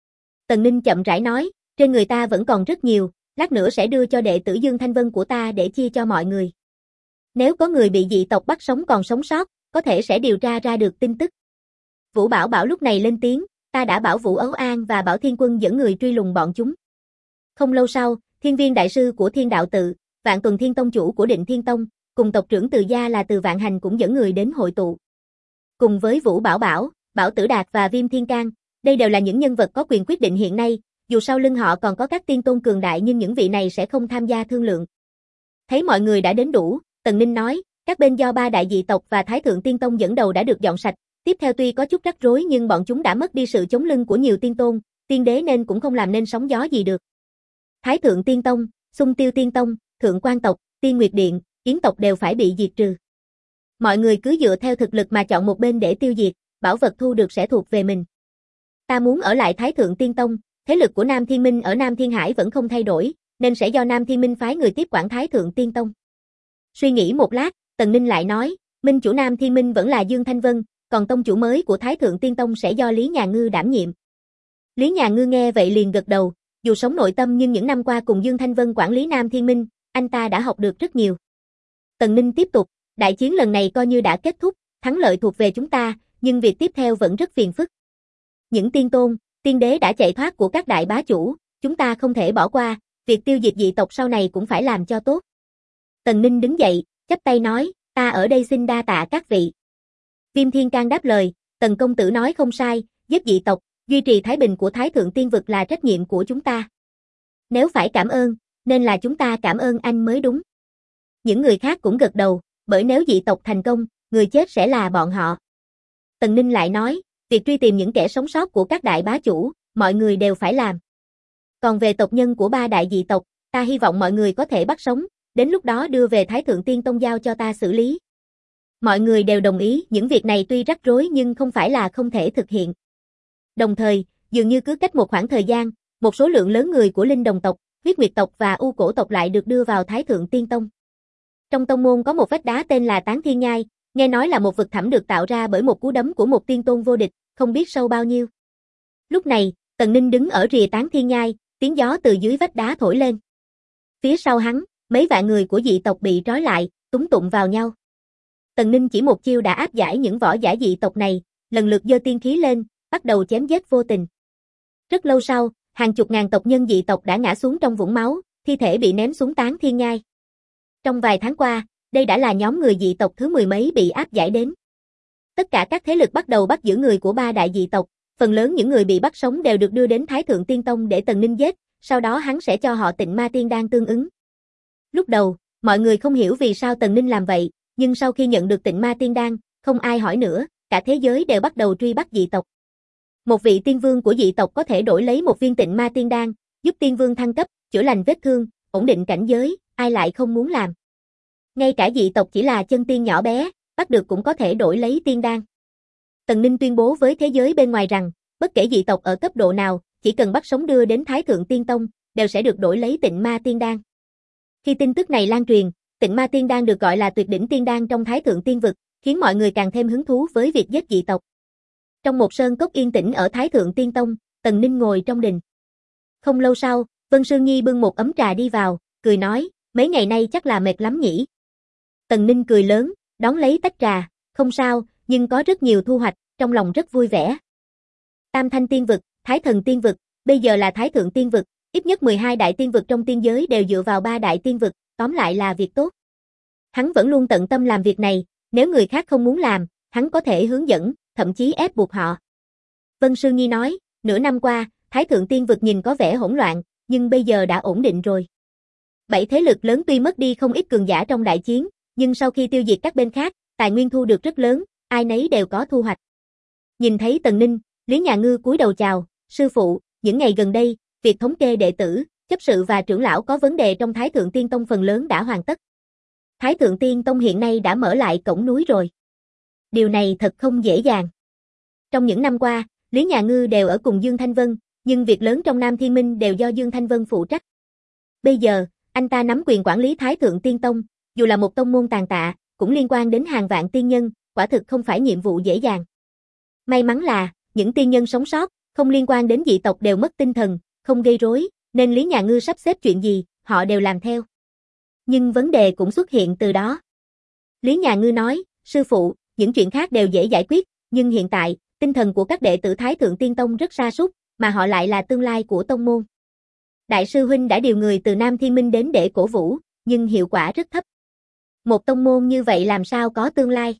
Tần Ninh chậm rãi nói, trên người ta vẫn còn rất nhiều, lát nữa sẽ đưa cho đệ tử Dương Thanh Vân của ta để chia cho mọi người. Nếu có người bị dị tộc bắt sống còn sống sót, có thể sẽ điều tra ra được tin tức. Vũ Bảo Bảo lúc này lên tiếng, ta đã bảo Vũ Ấu An và Bảo Thiên Quân dẫn người truy lùng bọn chúng. Không lâu sau, Thiên Viên đại sư của Thiên Đạo Tự, Vạn Tuần Thiên Tông chủ của Định Thiên Tông, cùng tộc trưởng Từ gia là Từ Vạn Hành cũng dẫn người đến hội tụ. Cùng với Vũ Bảo Bảo, Bảo Tử Đạt và Viêm Thiên Can, đây đều là những nhân vật có quyền quyết định hiện nay, dù sau lưng họ còn có các tiên tôn cường đại nhưng những vị này sẽ không tham gia thương lượng. Thấy mọi người đã đến đủ, Tần Ninh nói, các bên do 3 đại dị tộc và Thái Thượng Tiên Tông dẫn đầu đã được dọn sạch, tiếp theo tuy có chút rắc rối nhưng bọn chúng đã mất đi sự chống lưng của nhiều tiên tôn, tiên đế nên cũng không làm nên sóng gió gì được. Thái Thượng Tiên Tông, Xung Tiêu Tiên Tông, Thượng Quan tộc, Tiên Nguyệt Điện, Yến tộc đều phải bị diệt trừ. Mọi người cứ dựa theo thực lực mà chọn một bên để tiêu diệt, bảo vật thu được sẽ thuộc về mình. Ta muốn ở lại Thái Thượng Tiên Tông, thế lực của Nam Thiên Minh ở Nam Thiên Hải vẫn không thay đổi, nên sẽ do Nam Thiên Minh phái người tiếp quản Thái Thượng Tiên Tông. Suy nghĩ một lát, Tần Ninh lại nói, Minh chủ Nam Thiên Minh vẫn là Dương Thanh Vân, còn tông chủ mới của Thái Thượng Tiên Tông sẽ do Lý Nhà Ngư đảm nhiệm. Lý Nhà Ngư nghe vậy liền gật đầu, dù sống nội tâm nhưng những năm qua cùng Dương Thanh Vân quản lý Nam Thiên Minh, anh ta đã học được rất nhiều. Tần Ninh tiếp tục, đại chiến lần này coi như đã kết thúc, thắng lợi thuộc về chúng ta, nhưng việc tiếp theo vẫn rất phiền phức. Những tiên tôn, tiên đế đã chạy thoát của các đại bá chủ, chúng ta không thể bỏ qua, việc tiêu diệt dị tộc sau này cũng phải làm cho tốt. Tần Ninh đứng dậy, chắp tay nói, ta ở đây xin đa tạ các vị. Viêm Thiên Can đáp lời, Tần công tử nói không sai, giết dị tộc, duy trì thái bình của Thái Thượng Tiên Vực là trách nhiệm của chúng ta. Nếu phải cảm ơn, nên là chúng ta cảm ơn anh mới đúng. Những người khác cũng gật đầu, bởi nếu dị tộc thành công, người chết sẽ là bọn họ. Tần Ninh lại nói, việc truy tìm những kẻ sống sót của các đại bá chủ, mọi người đều phải làm. Còn về tộc nhân của 3 đại dị tộc, ta hy vọng mọi người có thể bắt sống, đến lúc đó đưa về Thái Thượng Tiên Tông giao cho ta xử lý. Mọi người đều đồng ý, những việc này tuy rắc rối nhưng không phải là không thể thực hiện. Đồng thời, dường như cứ cách một khoảng thời gian, một số lượng lớn người của Linh Đồng tộc, Huyết Nguyệt tộc và U Cổ tộc lại được đưa vào Thái Thượng Tiên Tông. Trong tông môn có một vách đá tên là Tán Thiên Nhai, nghe nói là một vực thẳm được tạo ra bởi một cú đấm của một tiên tôn vô địch, không biết sâu bao nhiêu. Lúc này, Tần Ninh đứng ở rìa Tán Thiên Nhai, tiếng gió từ dưới vách đá thổi lên. Phía sau hắn, mấy vạn người của dị tộc bị trói lại, túng tụng vào nhau. Tần Ninh chỉ một chiêu đã áp giải những võ giả dị tộc này, lần lượt giơ tiên khí lên, bắt đầu chém giết vô tình. Rất lâu sau, hàng chục ngàn tộc nhân dị tộc đã ngã xuống trong vũng máu, thi thể bị ném xuống Tán Thiên Nhai. Trong vài tháng qua, đây đã là nhóm người dị tộc thứ 10 mấy bị áp giải đến. Tất cả các thế lực bắt đầu bắt giữ người của ba đại dị tộc, phần lớn những người bị bắt sống đều được đưa đến Thái Thượng Tiên Tông để Tần Ninh giết, sau đó hắn sẽ cho họ Tịnh Ma Tiên Đan tương ứng. Lúc đầu, mọi người không hiểu vì sao Tần Ninh làm vậy, nhưng sau khi nhận được Tịnh Ma Tiên Đan, không ai hỏi nữa, cả thế giới đều bắt đầu truy bắt dị tộc. Một vị tiên vương của dị tộc có thể đổi lấy một viên Tịnh Ma Tiên Đan, giúp tiên vương thăng cấp, chữa lành vết thương, ổn định cảnh giới, ai lại không muốn làm. Ngay cả dị tộc chỉ là chân tiên nhỏ bé, bắt được cũng có thể đổi lấy tiên đan. Tần Ninh tuyên bố với thế giới bên ngoài rằng, bất kể dị tộc ở cấp độ nào, chỉ cần bắt sống đưa đến Thái Thượng Tiên Tông, đều sẽ được đổi lấy Tịnh Ma Tiên Đan. Khi tin tức này lan truyền, Tịnh Ma Tiên Đan được gọi là tuyệt đỉnh tiên đan trong Thái Thượng Tiên vực, khiến mọi người càng thêm hứng thú với việc giết dị tộc. Trong một sơn cốc yên tĩnh ở Thái Thượng Tiên Tông, Tần Ninh ngồi trong đình. Không lâu sau, Vân Sương Nhi bưng một ấm trà đi vào, cười nói, mấy ngày nay chắc là mệt lắm nhỉ. Tần Ninh cười lớn, đón lấy tách trà, không sao, nhưng có rất nhiều thu hoạch, trong lòng rất vui vẻ. Tam Thanh Tiên vực, Thái Thần Tiên vực, bây giờ là Thái Thượng Tiên vực, ít nhất 12 đại tiên vực trong tiên giới đều dựa vào 3 đại tiên vực, tóm lại là việc tốt. Hắn vẫn luôn tận tâm làm việc này, nếu người khác không muốn làm, hắn có thể hướng dẫn, thậm chí ép buộc họ. Vân Sương Nhi nói, nửa năm qua, Thái Thượng Tiên vực nhìn có vẻ hỗn loạn, nhưng bây giờ đã ổn định rồi. 7 thế lực lớn tuy mất đi không ít cường giả trong đại chiến, nhưng sau khi tiêu diệt các bên khác, tài nguyên thu được rất lớn, ai nấy đều có thu hoạch. Nhìn thấy Tần Ninh, Lý Nhà Ngư cúi đầu chào, sư phụ, những ngày gần đây, việc thống kê đệ tử, chấp sự và trưởng lão có vấn đề trong Thái Thượng Tiên Tông phần lớn đã hoàn tất. Thái Thượng Tiên Tông hiện nay đã mở lại cổng núi rồi. Điều này thật không dễ dàng. Trong những năm qua, Lý Nhà Ngư đều ở cùng Dương Thanh Vân, nhưng việc lớn trong Nam Thiên Minh đều do Dương Thanh Vân phụ trách. Bây giờ, anh ta nắm quyền quản lý Thái Thượng Tiên Tông, dù là một tông môn tàn tạ, cũng liên quan đến hàng vạn tiên nhân, quả thực không phải nhiệm vụ dễ dàng. May mắn là, những tiên nhân sống sót, không liên quan đến dị tộc đều mất tinh thần, không gây rối, nên Lý Nhà Ngư sắp xếp chuyện gì, họ đều làm theo. Nhưng vấn đề cũng xuất hiện từ đó. Lý Nhà Ngư nói, sư phụ, những chuyện khác đều dễ giải quyết, nhưng hiện tại, tinh thần của các đệ tử Thái Thượng Tiên Tông rất sa sút, mà họ lại là tương lai của tông môn. Đại sư huynh đã điều người từ Nam Thiên Minh đến để cổ vũ, nhưng hiệu quả rất thấp. Một tông môn như vậy làm sao có tương lai?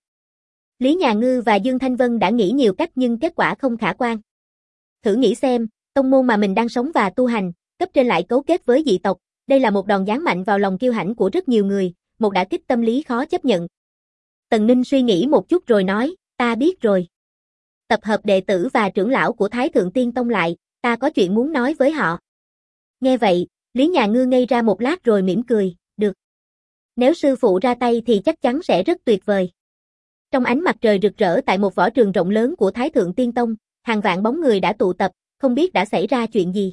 Lý Nhà Ngư và Dương Thanh Vân đã nghĩ nhiều cách nhưng kết quả không khả quan. Thử nghĩ xem, tông môn mà mình đang sống và tu hành, cấp trên lại cấu kết với dị tộc, đây là một đòn giáng mạnh vào lòng kiêu hãnh của rất nhiều người, một đả kích tâm lý khó chấp nhận. Tần Ninh suy nghĩ một chút rồi nói, ta biết rồi. Tập hợp đệ tử và trưởng lão của Thái Thượng Tiên Tông lại, ta có chuyện muốn nói với họ. Nghe vậy, Lý Nhà Ngư ngây ra một lát rồi mỉm cười, được. Nếu sư phụ ra tay thì chắc chắn sẽ rất tuyệt vời. Trong ánh mặt trời rực rỡ tại một võ trường rộng lớn của Thái Thượng Tiên Tông, hàng vạn bóng người đã tụ tập, không biết đã xảy ra chuyện gì.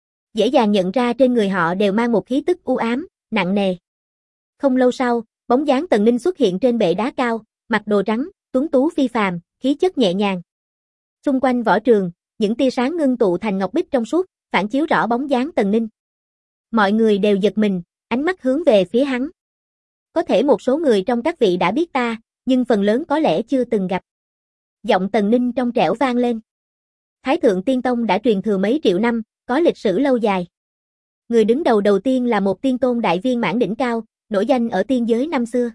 Dễ dàng nhận ra trên người họ đều mang một khí tức u ám, nặng nề. Không lâu sau, bóng dáng Tần Ninh xuất hiện trên bệ đá cao, mặc đồ trắng, tuấn tú phi phàm, khí chất nhẹ nhàng. Xung quanh võ trường, những tia sáng ngưng tụ thành ngọc bích trong suốt, phản chiếu rõ bóng dáng Tần Ninh. Mọi người đều giật mình, ánh mắt hướng về phía hắn. Có thể một số người trong các vị đã biết ta, nhưng phần lớn có lẽ chưa từng gặp. Giọng Tần Ninh trong trẻo vang lên. Thái Thượng Tiên Tông đã truyền thừa mấy triệu năm, có lịch sử lâu dài. Người đứng đầu đầu tiên là một tiên tôn đại viên mãn đỉnh cao, nổi danh ở tiên giới năm xưa.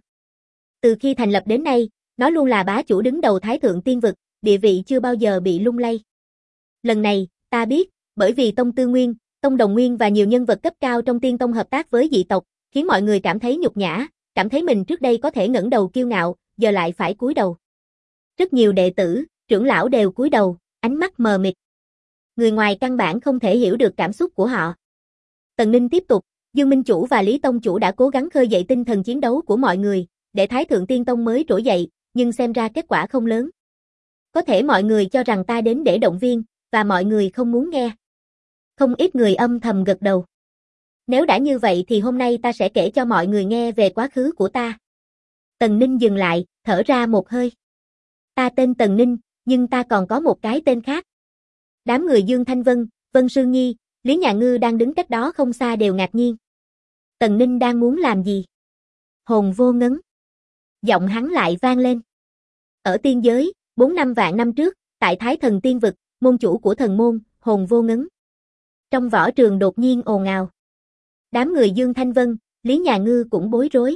Từ khi thành lập đến nay, nó luôn là bá chủ đứng đầu Thái Thượng Tiên vực, địa vị chưa bao giờ bị lung lay. Lần này, ta biết, bởi vì Tông Tư Nguyên, Tông Đồng Nguyên và nhiều nhân vật cấp cao trong Tiên Tông hợp tác với dị tộc, khiến mọi người cảm thấy nhục nhã, cảm thấy mình trước đây có thể ngẩng đầu kiêu ngạo, giờ lại phải cúi đầu. Rất nhiều đệ tử, trưởng lão đều cúi đầu, ánh mắt mờ mịt. Người ngoài căn bản không thể hiểu được cảm xúc của họ. Tần Ninh tiếp tục, Dương Minh Chủ và Lý Tông Chủ đã cố gắng khơi dậy tinh thần chiến đấu của mọi người, để Thái Thượng Tiên Tông mới trỗi dậy, nhưng xem ra kết quả không lớn. Có thể mọi người cho rằng ta đến để động viên, và mọi người không muốn nghe. Không ít người âm thầm gật đầu. Nếu đã như vậy thì hôm nay ta sẽ kể cho mọi người nghe về quá khứ của ta. Tần Ninh dừng lại, thở ra một hơi. Ta tên Tần Ninh, nhưng ta còn có một cái tên khác. Đám người Dương Thanh Vân, Vân Sương Nhi, Lý Nhà Ngư đang đứng cách đó không xa đều ngạc nhiên. Tần Ninh đang muốn làm gì? Hồn vô ngấn. Giọng hắn lại vang lên. Ở tiên giới, 4-5 vạn năm trước, tại Thái Thần Tiên Vực, môn chủ của thần môn, hồn vô ngấn. Trong võ trường đột nhiên ồn ào. Đám người Dương Thanh Vân, Lý Nhà Ngư cũng bối rối.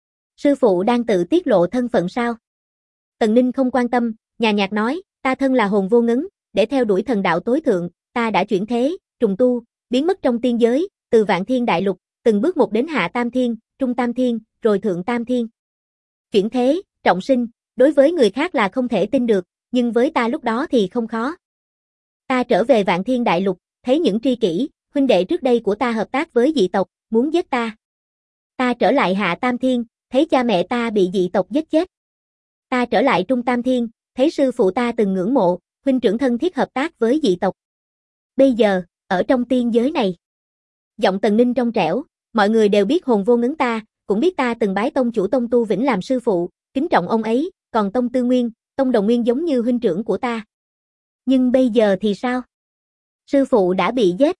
Sư phụ đang tự tiết lộ thân phận sao? Tần Ninh không quan tâm, nhàn nhạt nói, ta thân là hồn vô ngấn, để theo đuổi thần đạo tối thượng, ta đã chuyển thế, trùng tu, biến mất trong tiên giới, từ Vạn Thiên Đại Lục, từng bước một đến Hạ Tam Thiên, Trung Tam Thiên, rồi Thượng Tam Thiên. Chuyển thế, trọng sinh, đối với người khác là không thể tin được, nhưng với ta lúc đó thì không khó. Ta trở về Vạn Thiên Đại Lục, thấy những tri kỷ, huynh đệ trước đây của ta hợp tác với dị tộc, muốn giết ta. Ta trở lại Hạ Tam Thiên, thấy cha mẹ ta bị dị tộc giết chết. Ta trở lại Trung Tam Thiên, thấy sư phụ ta từng ngưỡng mộ, huynh trưởng thân thiết hợp tác với dị tộc. Bây giờ, ở trong tiên giới này. Giọng Tần Ninh trong trẻo, mọi người đều biết hồn vô ngấn ta, cũng biết ta từng bái tông chủ Tông Tu Vĩnh làm sư phụ, kính trọng ông ấy, còn Tông Tư Nguyên, Tông Đồng Nguyên giống như huynh trưởng của ta. Nhưng bây giờ thì sao? Sư phụ đã bị giết.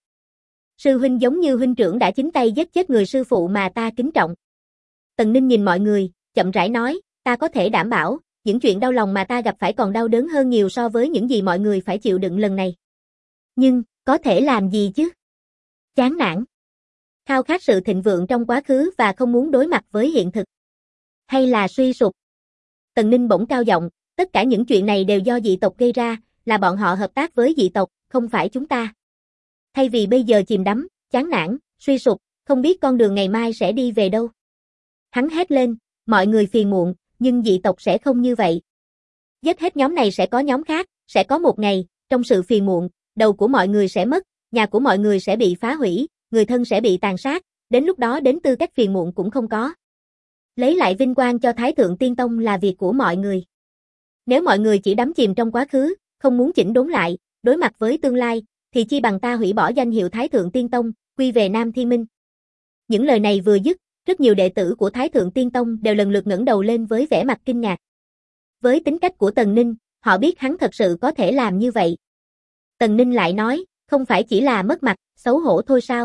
Sư huynh giống như huynh trưởng đã chính tay giết chết người sư phụ mà ta kính trọng. Tần Ninh nhìn mọi người, chậm rãi nói, ta có thể đảm bảo, những chuyện đau lòng mà ta gặp phải còn đau đớn hơn nhiều so với những gì mọi người phải chịu đựng lần này. Nhưng, có thể làm gì chứ? Chán nản. Khao khát sự thịnh vượng trong quá khứ và không muốn đối mặt với hiện thực. Hay là suy sụp? Tần Ninh bỗng cao giọng, tất cả những chuyện này đều do dị tộc gây ra, là bọn họ hợp tác với dị tộc, không phải chúng ta. Thay vì bây giờ chìm đắm, chán nản, suy sụp, không biết con đường ngày mai sẽ đi về đâu. Hắn hét lên, mọi người phiền muộn, nhưng dị tộc sẽ không như vậy. Giết hết nhóm này sẽ có nhóm khác, sẽ có một ngày, trong sự phiền muộn, đầu của mọi người sẽ mất, nhà của mọi người sẽ bị phá hủy, người thân sẽ bị tàn sát, đến lúc đó đến tư cách phiền muộn cũng không có. Lấy lại vinh quang cho Thái Thượng Tiên Tông là việc của mọi người. Nếu mọi người chỉ đắm chìm trong quá khứ, không muốn chỉnh đốn lại, đối mặt với tương lai, thì chi bằng ta hủy bỏ danh hiệu Thái Thượng Tiên Tông, quy về Nam Thiên Minh. Những lời này vừa dứt, rất nhiều đệ tử của Thái Thượng Tiên Tông đều lần lượt ngẩng đầu lên với vẻ mặt kinh ngạc. Với tính cách của Tần Ninh, họ biết hắn thật sự có thể làm như vậy. Tần Ninh lại nói, không phải chỉ là mất mặt, xấu hổ thôi sao?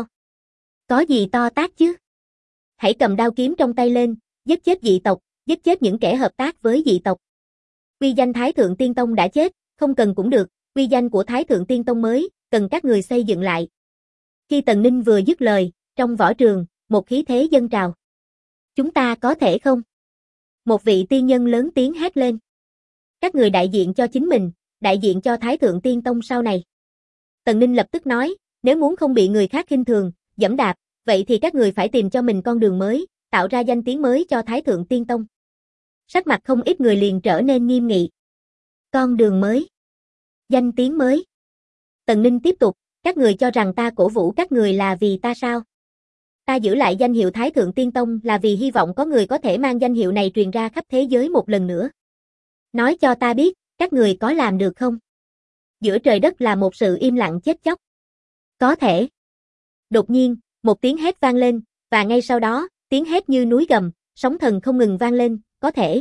Có gì to tát chứ? Hãy cầm đao kiếm trong tay lên, giết chết dị tộc, giết chết những kẻ hợp tác với dị tộc. Uy danh Thái Thượng Tiên Tông đã chết, không cần cũng được, uy danh của Thái Thượng Tiên Tông mới, cần các người xây dựng lại. Khi Tần Ninh vừa dứt lời, trong võ trường, một khí thế dâng trào. Chúng ta có thể không? Một vị tiên nhân lớn tiếng hét lên. Các người đại diện cho chính mình, đại diện cho Thái Thượng Tiên Tông sau này. Tần Ninh lập tức nói, nếu muốn không bị người khác khinh thường, giẫm đạp, vậy thì các người phải tìm cho mình con đường mới, tạo ra danh tiếng mới cho Thái Thượng Tiên Tông. Sắc mặt không ít người liền trở nên nghiêm nghị. Con đường mới. Danh tiếng mới. Tần Ninh tiếp tục, các người cho rằng ta cổ vũ các người là vì ta sao? Ta giữ lại danh hiệu Thái Thượng Tiên Tông là vì hy vọng có người có thể mang danh hiệu này truyền ra khắp thế giới một lần nữa. Nói cho ta biết, các người có làm được không? Giữa trời đất là một sự im lặng chết chóc. Có thể. Đột nhiên, một tiếng hét vang lên, và ngay sau đó, tiếng hét như núi gầm, sóng thần không ngừng vang lên, có thể.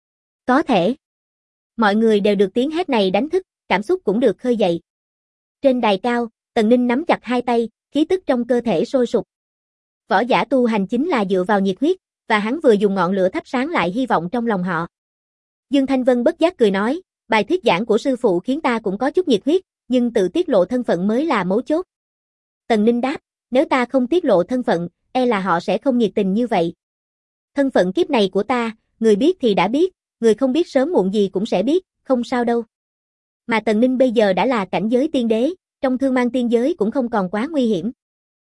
Có thể. Mọi người đều được tiếng hét này đánh thức, cảm xúc cũng được khơi dậy. Trên đài cao, Tần Ninh nắm chặt hai tay, khí tức trong cơ thể sôi sục. Võ giả tu hành chính là dựa vào nhiệt huyết, và hắn vừa dùng ngọn lửa thắp sáng lại hy vọng trong lòng họ. Dương Thanh Vân bất giác cười nói, bài thuyết giảng của sư phụ khiến ta cũng có chút nhiệt huyết, nhưng tự tiết lộ thân phận mới là mấu chốt. Tần Ninh đáp, nếu ta không tiết lộ thân phận, e là họ sẽ không nhiệt tình như vậy. Thân phận kiếp này của ta, người biết thì đã biết, người không biết sớm muộn gì cũng sẽ biết, không sao đâu. Mà Tần Ninh bây giờ đã là cảnh giới tiên đế, trong Thương Mang tiên giới cũng không còn quá nguy hiểm.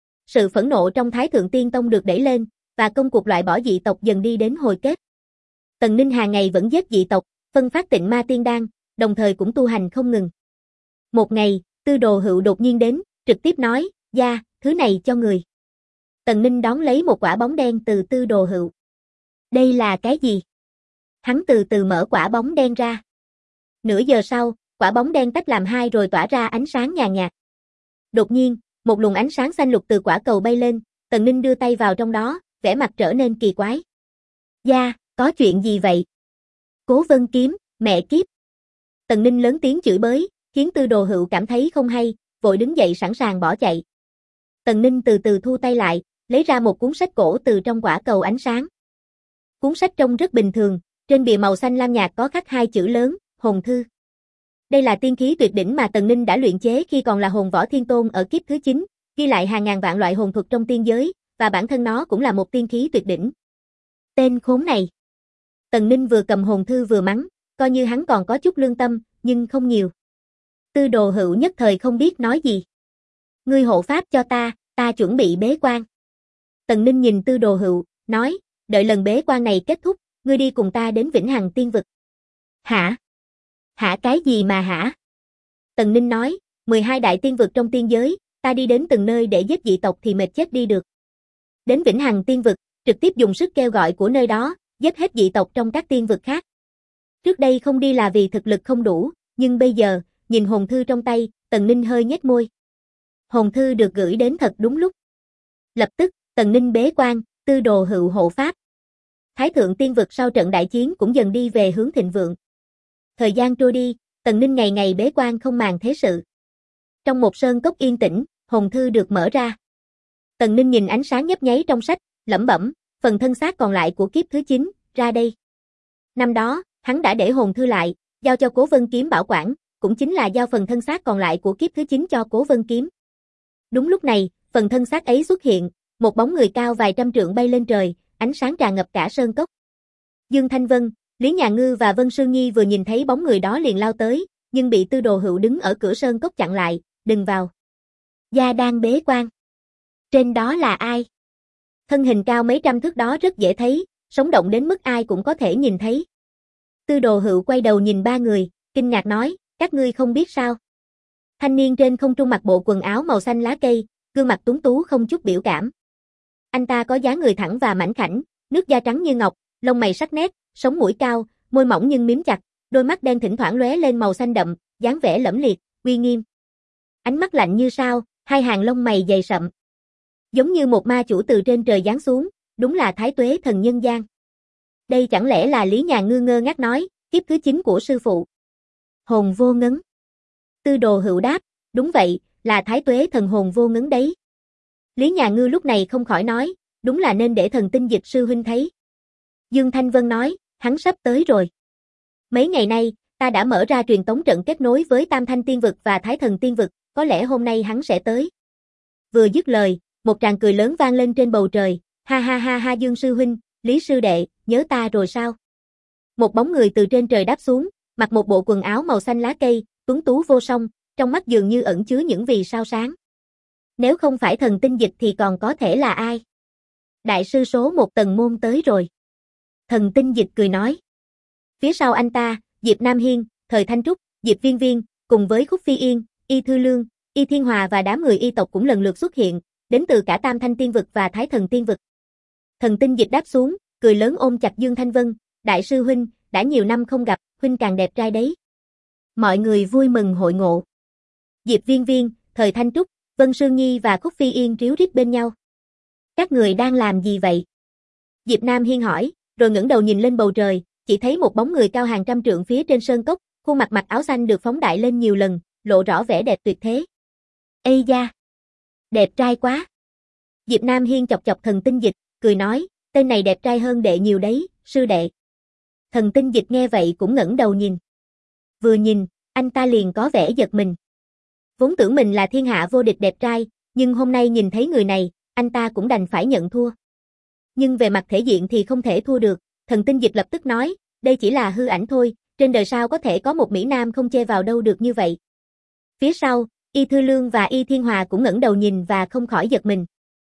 Sự phẫn nộ trong Thái Thượng Tiên Tông được đẩy lên, và công cuộc loại bỏ dị tộc dần đi đến hồi kết. Tần Ninh hàng ngày vẫn giết dị tộc, phân phát tịnh ma tiên đan, đồng thời cũng tu hành không ngừng. Một ngày, Tư Đồ Hựu đột nhiên đến, trực tiếp nói, "Gia, thứ này cho người." Tần Ninh đón lấy một quả bóng đen từ Tư Đồ Hựu. Đây là cái gì? Hắn từ từ mở quả bóng đen ra. Nửa giờ sau, quả bóng đen tách làm hai rồi tỏa ra ánh sáng nhàn nhạt. Đột nhiên, một luồng ánh sáng xanh lục từ quả cầu bay lên, Tần Ninh đưa tay vào trong đó, vẻ mặt trở nên kỳ quái. Gia, có chuyện gì vậy? Cố Vân Kiếm, mẹ kiếp. Tần Ninh lớn tiếng chửi bới, khiến Tư Đồ Hựu cảm thấy không hay, vội đứng dậy sẵn sàng bỏ chạy. Tần Ninh từ từ thu tay lại, lấy ra một cuốn sách cổ từ trong quả cầu ánh sáng. Cuốn sách trông rất bình thường, trên bìa màu xanh lam nhạt có khắc hai chữ lớn, Hồn Thư. Đây là tiên khí tuyệt đỉnh mà Tần Ninh đã luyện chế khi còn là hồn võ thiên tôn ở kiếp thứ 9, ghi lại hàng ngàn vạn loại hồn thuật trong tiên giới, và bản thân nó cũng là một tiên khí tuyệt đỉnh. Tên khốn này. Tần Ninh vừa cầm hồn thư vừa mắng, coi như hắn còn có chút lương tâm, nhưng không nhiều. Tư Đồ Hựu nhất thời không biết nói gì. Ngươi hộ pháp cho ta chuẩn bị bế quan. Tần Ninh nhìn Tư Đồ Hựu, nói, đợi lần bế quan này kết thúc, ngươi đi cùng ta đến Vĩnh Hằng Tiên Vực. Hả? Hả cái gì mà hả? Tần Ninh nói, 12 đại tiên vực trong tiên giới, ta đi đến từng nơi để giết dị tộc thì mệt chết đi được. Đến Vĩnh Hằng Tiên Vực, trực tiếp dùng sức kêu gọi của nơi đó, giết hết dị tộc trong các tiên vực khác. Trước đây không đi là vì thực lực không đủ, nhưng bây giờ, nhìn hồn thư trong tay, Tần Ninh hơi nhếch môi. Hồn thư được gửi đến thật đúng lúc. Lập tức, Tần Ninh bế quan, Tư Đồ Hựu hộ pháp. Thái thượng tiên vực sau trận đại chiến cũng dần đi về hướng thịnh vượng. Thời gian trôi đi, Tần Ninh ngày ngày bế quan không màng thế sự. Trong một sơn cốc yên tĩnh, hồn thư được mở ra. Tần Ninh nhìn ánh sáng nhấp nháy trong sách, lẩm bẩm, phần thân xác còn lại của kiếp thứ 9, ra đây. Năm đó, hắn đã để hồn thư lại, giao cho Cố Vân Kiếm bảo quản, cũng chính là giao phần thân xác còn lại của kiếp thứ 9 cho Cố Vân Kiếm. Đúng lúc này, phần thân xác ấy xuất hiện, một bóng người cao vài trăm trượng bay lên trời, ánh sáng tràn ngập cả sơn cốc. Dương Thanh Vân, Lý Nhà Ngư và Vân Sương Nhi vừa nhìn thấy bóng người đó liền lao tới, nhưng bị Tư Đồ Hựu đứng ở cửa sơn cốc chặn lại, đừng vào. Gia đang bế quan. Trên đó là ai? Thân hình cao mấy trăm thước đó rất dễ thấy, sống động đến mức ai cũng có thể nhìn thấy. Tư Đồ Hựu quay đầu nhìn ba người, kinh ngạc nói, các ngươi không biết sao? Thanh niên trên không trung mặc bộ quần áo màu xanh lá cây, gương mặt tuấn tú không chút biểu cảm. Anh ta có dáng người thẳng và mảnh khảnh, nước da trắng như ngọc, lông mày sắc nét, sống mũi cao, môi mỏng nhưng mím chặt, đôi mắt đen thỉnh thoảng lóe lên màu xanh đậm, dáng vẻ lẫm liệt, uy nghiêm. Ánh mắt lạnh như sao, hai hàng lông mày dày sậm. Giống như một ma chủ từ trên trời giáng xuống, đúng là Thái Tuế thần nhân gian. Đây chẳng lẽ là Lý Nhà Ngư ngơ ngác nói, kiếp thứ 9 của sư phụ. Hồn vô ngấn. Tư Đồ Hựu đáp, đúng vậy, là Thái Tuế thần hồn vô ngấn đấy. Lý Nhà Ngư lúc này không khỏi nói, đúng là nên để Thần Tinh Dịch sư huynh thấy. Dương Thanh Vân nói, hắn sắp tới rồi. Mấy ngày nay, ta đã mở ra truyền tống trận kết nối với Tam Thanh Tiên Vực và Thái Thần Tiên Vực, có lẽ hôm nay hắn sẽ tới. Vừa dứt lời, một tràng cười lớn vang lên trên bầu trời, ha ha ha ha Dương sư huynh, Lý sư đệ, nhớ ta rồi sao? Một bóng người từ trên trời đáp xuống, mặc một bộ quần áo màu xanh lá cây, tuấn tú vô song, trong mắt dường như ẩn chứa những vì sao sáng. Nếu không phải Thần Tinh Dịch thì còn có thể là ai? Đại sư số 1 Tần Môn tới rồi. Thần Tinh Dịch cười nói. Phía sau anh ta, Diệp Nam Hiên, Thời Thanh Trúc, Diệp Viên Viên, cùng với Khúc Phi Yên, Y Thư Lương, Y Thiên Hòa và đám người y tộc cũng lần lượt xuất hiện, đến từ cả Tam Thanh Tiên Vực và Thái Thần Tiên Vực. Thần Tinh Dịch đáp xuống, cười lớn ôm chặt Dương Thanh Vân, đại sư huynh, đã nhiều năm không gặp, huynh càng đẹp trai đấy. Mọi người vui mừng hội ngộ. Diệp Viên Viên, Thời Thanh Trúc, Vân Sương Nhi và Khúc Phi Yên ríu rít bên nhau. Các người đang làm gì vậy? Diệp Nam Hiên hỏi, rồi ngẩng đầu nhìn lên bầu trời, chỉ thấy một bóng người cao hàng trăm trượng phía trên sơn cốc, khuôn mặt mặc áo xanh được phóng đại lên nhiều lần, lộ rõ vẻ đẹp tuyệt thế. Ây da! Đẹp trai quá! Diệp Nam Hiên chọc chọc Thần Tinh Dịch, cười nói, tên này đẹp trai hơn đệ nhiều đấy, sư đệ. Thần Tinh Dịch nghe vậy cũng ngẩng đầu nhìn. Vừa nhìn, anh ta liền có vẻ giật mình. Vốn tưởng mình là thiên hạ vô địch đẹp trai, nhưng hôm nay nhìn thấy người này, anh ta cũng đành phải nhận thua. Nhưng về mặt thể diện thì không thể thua được, Thần Tinh Dịch lập tức nói, đây chỉ là hư ảnh thôi, trên đời sao có thể có một mỹ nam không chê vào đâu được như vậy. Phía sau, Y Thư Lương và Y Thiên Hòa cũng ngẩng đầu nhìn và không khỏi giật mình.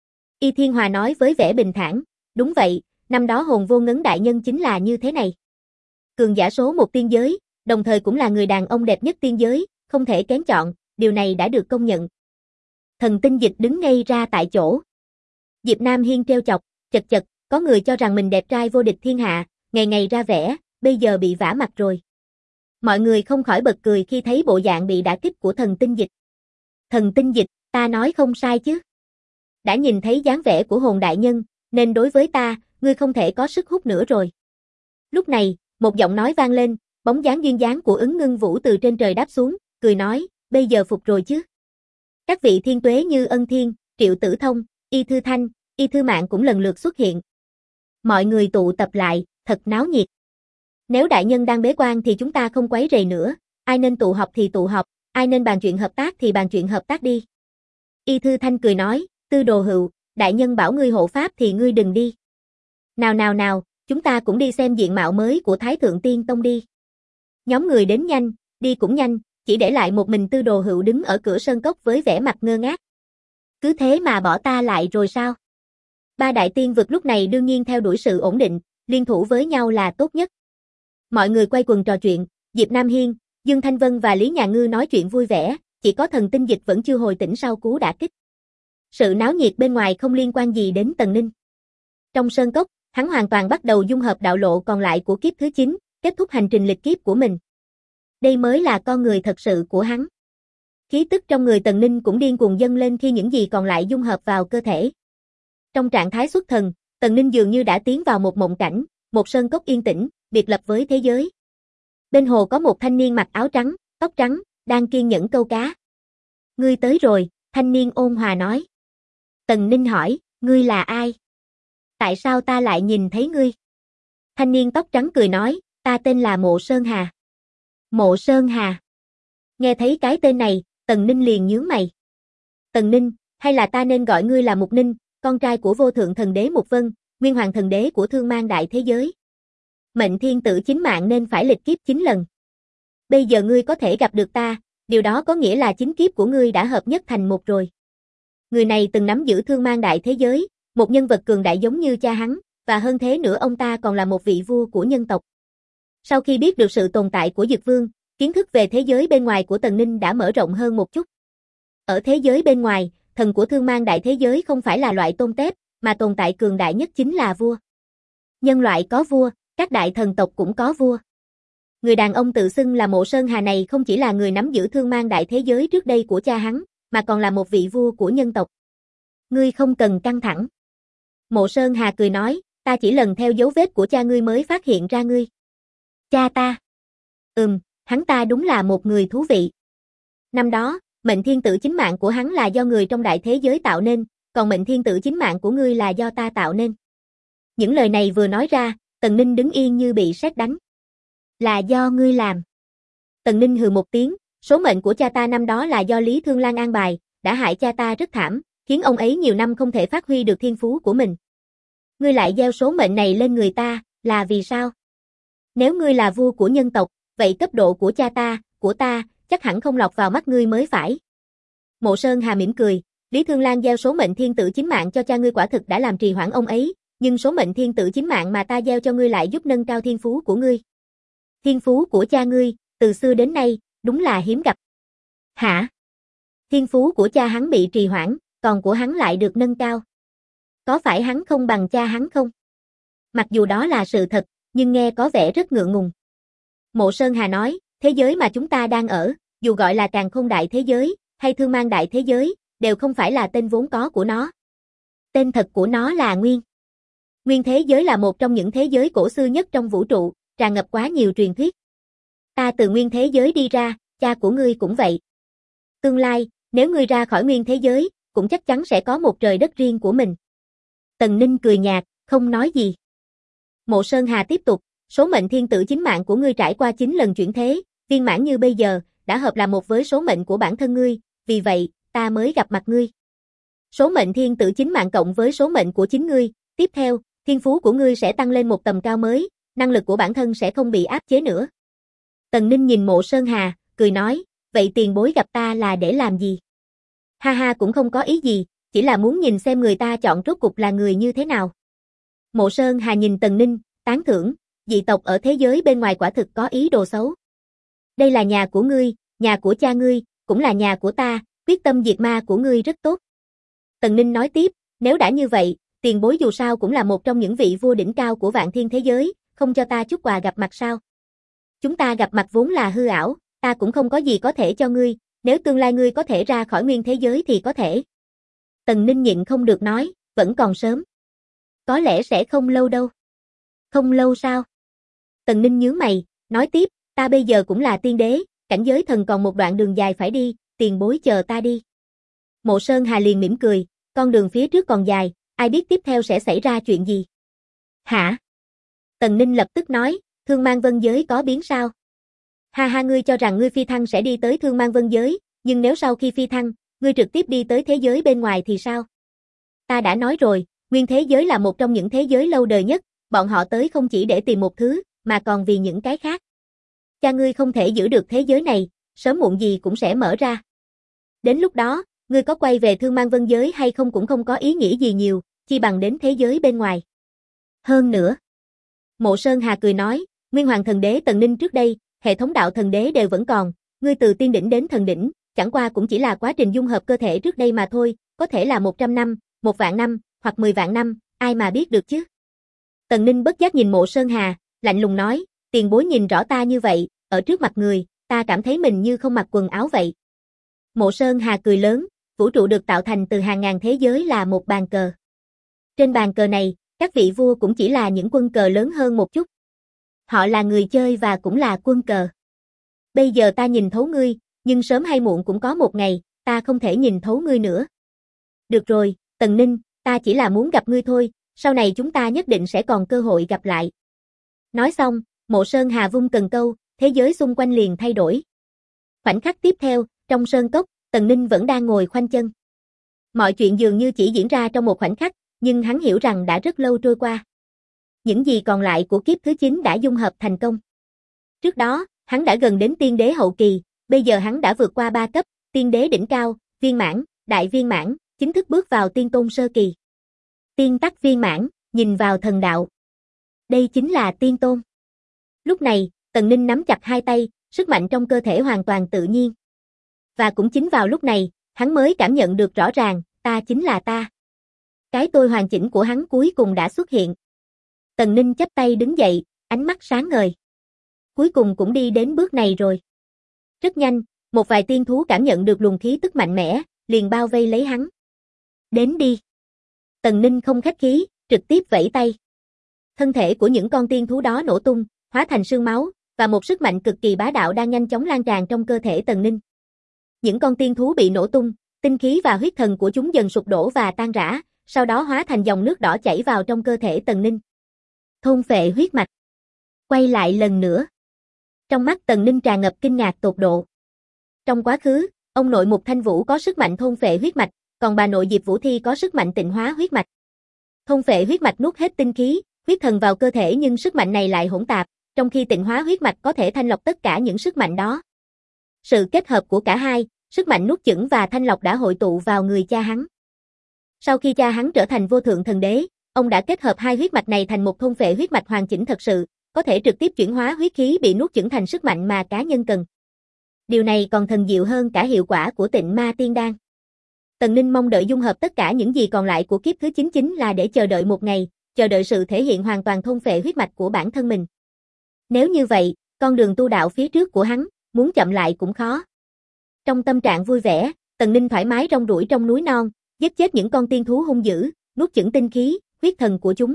Y Thiên Hòa nói với vẻ bình thản, đúng vậy, năm đó Hồn Vô Ngấn đại nhân chính là như thế này. Cường giả số 1 tiên giới, đồng thời cũng là người đàn ông đẹp nhất tiên giới, không thể kén chọn, điều này đã được công nhận. Thần Tinh Dịch đứng ngây ra tại chỗ. Diệp Nam Hiên trêu chọc, chật chật, có người cho rằng mình đẹp trai vô địch thiên hạ, ngày ngày ra vẻ, bây giờ bị vả mặt rồi. Mọi người không khỏi bật cười khi thấy bộ dạng bị đả kích của Thần Tinh Dịch. Thần Tinh Dịch, ta nói không sai chứ? đã nhìn thấy dáng vẻ của hồn đại nhân, nên đối với ta, ngươi không thể có sức hút nữa rồi. Lúc này, một giọng nói vang lên, bóng dáng duyên dáng của Ứng Ngưng Vũ từ trên trời đáp xuống, cười nói, bây giờ phục rồi chứ. Các vị thiên tuế như Ân Thiên, Triệu Tử Thông, Y Thư Thanh, Y Thư Mạn cũng lần lượt xuất hiện. Mọi người tụ tập lại, thật náo nhiệt. Nếu đại nhân đang bế quan thì chúng ta không quấy rầy nữa, ai nên tụ họp thì tụ họp, ai nên bàn chuyện hợp tác thì bàn chuyện hợp tác đi. Y Thư Thanh cười nói, Tư Đồ Hựu, đại nhân bảo ngươi hộ pháp thì ngươi đừng đi. Nào, chúng ta cũng đi xem diện mạo mới của Thái Thượng Tiên Tông đi. Nhóm người đến nhanh, đi cũng nhanh, chỉ để lại một mình Tư Đồ Hựu đứng ở cửa sơn cốc với vẻ mặt ngơ ngác. Cứ thế mà bỏ ta lại rồi sao? Ba đại tiên vực lúc này đương nhiên theo đuổi sự ổn định, liên thủ với nhau là tốt nhất. Mọi người quay quần trò chuyện, Diệp Nam Hiên, Dương Thanh Vân và Lý Nhà Ngư nói chuyện vui vẻ, chỉ có Thần Tinh Dịch vẫn chưa hồi tỉnh sau cú đả kích. Sự náo nhiệt bên ngoài không liên quan gì đến Tần Ninh. Trong sơn cốc, hắn hoàn toàn bắt đầu dung hợp đạo lộ còn lại của kiếp thứ 9, kết thúc hành trình lịch kiếp của mình. Đây mới là con người thật sự của hắn. Khí tức trong người Tần Ninh cũng điên cuồng dâng lên khi những gì còn lại dung hợp vào cơ thể. Trong trạng thái xuất thần, Tần Ninh dường như đã tiến vào một mộng cảnh, một sơn cốc yên tĩnh, biệt lập với thế giới. Bên hồ có một thanh niên mặc áo trắng, tóc trắng, đang kiên nhẫn câu cá. Ngươi tới rồi, thanh niên ôn hòa nói. Tần Ninh hỏi, ngươi là ai? Tại sao ta lại nhìn thấy ngươi? Thanh niên tóc trắng cười nói, ta tên là Mộ Sơn Hà. Mộ Sơn Hà. Nghe thấy cái tên này, Tần Ninh liền nhướng mày. Tần Ninh, hay là ta nên gọi ngươi là Mục Ninh, con trai của vô thượng thần đế Mục Vân, nguyên hoàng thần đế của Thương Mang đại thế giới. Mệnh thiên tử chính mạng nên phải lịch kiếp 9 lần. Bây giờ ngươi có thể gặp được ta, điều đó có nghĩa là 9 kiếp của ngươi đã hợp nhất thành một rồi. Người này từng nắm giữ Thương Mang đại thế giới, một nhân vật cường đại giống như cha hắn, và hơn thế nữa ông ta còn là một vị vua của nhân tộc. Sau khi biết được sự tồn tại của Dực Vương, kiến thức về thế giới bên ngoài của Tần Ninh đã mở rộng hơn một chút. Ở thế giới bên ngoài, thần của Thương Mang đại thế giới không phải là loại tôn tép, mà tồn tại cường đại nhất chính là vua. Nhân loại có vua, các đại thần tộc cũng có vua. Người đàn ông tự xưng là Mộ Sơn Hà này không chỉ là người nắm giữ Thương Mang đại thế giới trước đây của cha hắn, mà còn là một vị vua của nhân tộc. Ngươi không cần căng thẳng. Mộ Sơn Hà cười nói, ta chỉ lần theo dấu vết của cha ngươi mới phát hiện ra ngươi. Cha ta? Hắn ta đúng là một người thú vị. Năm đó, mệnh thiên tử chính mạng của hắn là do người trong đại thế giới tạo nên, còn mệnh thiên tử chính mạng của ngươi là do ta tạo nên. Những lời này vừa nói ra, Tần Ninh đứng yên như bị sét đánh. Là do ngươi làm. Tần Ninh hừ một tiếng, số mệnh của cha ta năm đó là do Lý Thương Lan an bài, đã hại cha ta rất thảm, khiến ông ấy nhiều năm không thể phát huy được thiên phú của mình. Ngươi lại gieo số mệnh này lên người ta, là vì sao? Nếu ngươi là vua của nhân tộc, vậy cấp độ của cha ta, của ta, chắc hẳn không lọt vào mắt ngươi mới phải. Mộ Sơn Hà mỉm cười, Lý Thương Lan gieo số mệnh thiên tử chính mạng cho cha ngươi quả thực đã làm trì hoãn ông ấy, nhưng số mệnh thiên tử chính mạng mà ta gieo cho ngươi lại giúp nâng cao thiên phú của ngươi. Thiên phú của cha ngươi, từ xưa đến nay, đúng là hiếm gặp. Hả? Thiên phú của cha hắn bị trì hoãn, còn của hắn lại được nâng cao. Có phải hắn không bằng cha hắn không? Mặc dù đó là sự thật, nhưng nghe có vẻ rất ngượng ngùng. Mộ Sơn Hà nói, thế giới mà chúng ta đang ở, dù gọi là Càn Khôn đại thế giới, hay Thương Mang đại thế giới, đều không phải là tên vốn có của nó. Tên thật của nó là Nguyên. Nguyên thế giới là một trong những thế giới cổ xưa nhất trong vũ trụ, tràn ngập quá nhiều truyền thuyết. Ta từ Nguyên thế giới đi ra, cha của ngươi cũng vậy. Tương lai, nếu ngươi ra khỏi Nguyên thế giới, cũng chắc chắn sẽ có một trời đất riêng của mình. Tần Ninh cười nhạt, không nói gì. Mộ Sơn Hà tiếp tục, số mệnh thiên tử chính mạng của ngươi trải qua 9 lần chuyển thế, viên mãn như bây giờ, đã hợp là một với số mệnh của bản thân ngươi, vì vậy, ta mới gặp mặt ngươi. Số mệnh thiên tử chính mạng cộng với số mệnh của chính ngươi, tiếp theo, thiên phú của ngươi sẽ tăng lên một tầm cao mới, năng lực của bản thân sẽ không bị áp chế nữa. Tần Ninh nhìn Mộ Sơn Hà, cười nói, vậy tiền bối gặp ta là để làm gì? Ha ha cũng không có ý gì, chỉ là muốn nhìn xem người ta chọn rốt cục là người như thế nào. Mộ Sơn Hà nhìn Tần Ninh, tán thưởng, dị tộc ở thế giới bên ngoài quả thực có ý đồ xấu. Đây là nhà của ngươi, nhà của cha ngươi, cũng là nhà của ta, quyết tâm diệt ma của ngươi rất tốt. Tần Ninh nói tiếp, nếu đã như vậy, tiền bối dù sao cũng là một trong những vị vua đỉnh cao của vạn thiên thế giới, không cho ta chút quà gặp mặt sao? Chúng ta gặp mặt vốn là hư ảo, ta cũng không có gì có thể cho ngươi, nếu tương lai ngươi có thể ra khỏi Nguyên thế giới thì có thể. Tần Ninh nhịn không được nói, vẫn còn sớm. Có lẽ sẽ không lâu đâu. Không lâu sao? Tần Ninh nhướng mày, nói tiếp, ta bây giờ cũng là tiên đế, cảnh giới thần còn một đoạn đường dài phải đi, tiền bối chờ ta đi. Mộ Sơn Hà liền mỉm cười, con đường phía trước còn dài, ai biết tiếp theo sẽ xảy ra chuyện gì. Hả? Tần Ninh lập tức nói, Thương Mang Vân Giới có biến sao? Ha ha, ngươi cho rằng ngươi phi thăng sẽ đi tới Thương Mang Vân Giới, nhưng nếu sau khi phi thăng, ngươi trực tiếp đi tới thế giới bên ngoài thì sao? Ta đã nói rồi, nguyên thế giới là một trong những thế giới lâu đời nhất, bọn họ tới không chỉ để tìm một thứ, mà còn vì những cái khác. Cha ngươi không thể giữ được thế giới này, sớm muộn gì cũng sẽ mở ra. Đến lúc đó, ngươi có quay về Thương Mang Vân Giới hay không cũng không có ý nghĩa gì nhiều, chi bằng đến thế giới bên ngoài. Hơn nữa, Mộ Sơn Hà cười nói, Nguyên Hoàng Thần Đế Tần Ninh trước đây, hệ thống đạo thần đế đều vẫn còn, ngươi từ tiên đỉnh đến thần đỉnh, chẳng qua cũng chỉ là quá trình dung hợp cơ thể trước đây mà thôi, có thể là 100 năm, 1 vạn năm, hoặc 10 vạn năm, ai mà biết được chứ. Tần Ninh bất giác nhìn Mộ Sơn Hà, lạnh lùng nói, tiền bối nhìn rõ ta như vậy, ở trước mặt người, ta cảm thấy mình như không mặc quần áo vậy. Mộ Sơn Hà cười lớn, vũ trụ được tạo thành từ hàng ngàn thế giới là một bàn cờ. Trên bàn cờ này, các vị vua cũng chỉ là những quân cờ lớn hơn một chút. Họ là người chơi và cũng là quân cờ. Bây giờ ta nhìn thấu ngươi, nhưng sớm hay muộn cũng có một ngày, ta không thể nhìn thấu ngươi nữa. Được rồi, Tần Ninh, ta chỉ là muốn gặp ngươi thôi, sau này chúng ta nhất định sẽ còn cơ hội gặp lại. Nói xong, Mộ Sơn Hà vung cần câu, thế giới xung quanh liền thay đổi. Khoảnh khắc tiếp theo, trong sơn cốc, Tần Ninh vẫn đang ngồi khoanh chân. Mọi chuyện dường như chỉ diễn ra trong một khoảnh khắc, nhưng hắn hiểu rằng đã rất lâu trôi qua. Những gì còn lại của kiếp thứ 9 đã dung hợp thành công. Trước đó, hắn đã gần đến tiên đế hậu kỳ, bây giờ hắn đã vượt qua 3 cấp, tiên đế đỉnh cao, viên mãn, đại viên mãn, chính thức bước vào tiên tôn sơ kỳ. Tiên tắc viên mãn, nhìn vào thần đạo. Đây chính là tiên tôn. Lúc này, Tần Ninh nắm chặt hai tay, sức mạnh trong cơ thể hoàn toàn tự nhiên. Và cũng chính vào lúc này, hắn mới cảm nhận được rõ ràng, ta chính là ta. Cái tôi hoàn chỉnh của hắn cuối cùng đã xuất hiện. Tần Ninh chắp tay đứng dậy, ánh mắt sáng ngời. Cuối cùng cũng đi đến bước này rồi. Rất nhanh, một vài tiên thú cảm nhận được luồng khí tức mạnh mẽ, liền bao vây lấy hắn. Đến đi. Tần Ninh không khách khí, trực tiếp vẫy tay. Thân thể của những con tiên thú đó nổ tung, hóa thành sương máu, và một sức mạnh cực kỳ bá đạo đang nhanh chóng lan tràn trong cơ thể Tần Ninh. Những con tiên thú bị nổ tung, tinh khí và huyết thần của chúng dần sụp đổ và tan rã, sau đó hóa thành dòng nước đỏ chảy vào trong cơ thể Tần Ninh. Thôn phệ huyết mạch. Quay lại lần nữa. Trong mắt Tần Ninh tràn ngập kinh ngạc tột độ. Trong quá khứ, ông nội Mục Thanh Vũ có sức mạnh thôn phệ huyết mạch, còn bà nội Diệp Vũ Thi có sức mạnh tịnh hóa huyết mạch. Thôn phệ huyết mạch nuốt hết tinh khí, huyết thần vào cơ thể nhưng sức mạnh này lại hỗn tạp, trong khi tịnh hóa huyết mạch có thể thanh lọc tất cả những sức mạnh đó. Sự kết hợp của cả hai, sức mạnh nuốt chửng và thanh lọc đã hội tụ vào người cha hắn. Sau khi cha hắn trở thành vô thượng thần đế, ông đã kết hợp hai huyết mạch này thành một thôn phệ huyết mạch hoàn chỉnh thật sự, có thể trực tiếp chuyển hóa huyết khí bị nuốt chửng thành sức mạnh mà cá nhân cần. Điều này còn thần diệu hơn cả hiệu quả của Tịnh Ma Tiên Đan. Tần Ninh mong đợi dung hợp tất cả những gì còn lại của kiếp thứ 9 chính là để chờ đợi một ngày, chờ đợi sự thể hiện hoàn toàn thôn phệ huyết mạch của bản thân mình. Nếu như vậy, con đường tu đạo phía trước của hắn, muốn chậm lại cũng khó. Trong tâm trạng vui vẻ, Tần Ninh thoải mái rong ruổi trong núi non, giết chết những con tiên thú hung dữ, nuốt chửng tinh khí, huyết thần của chúng.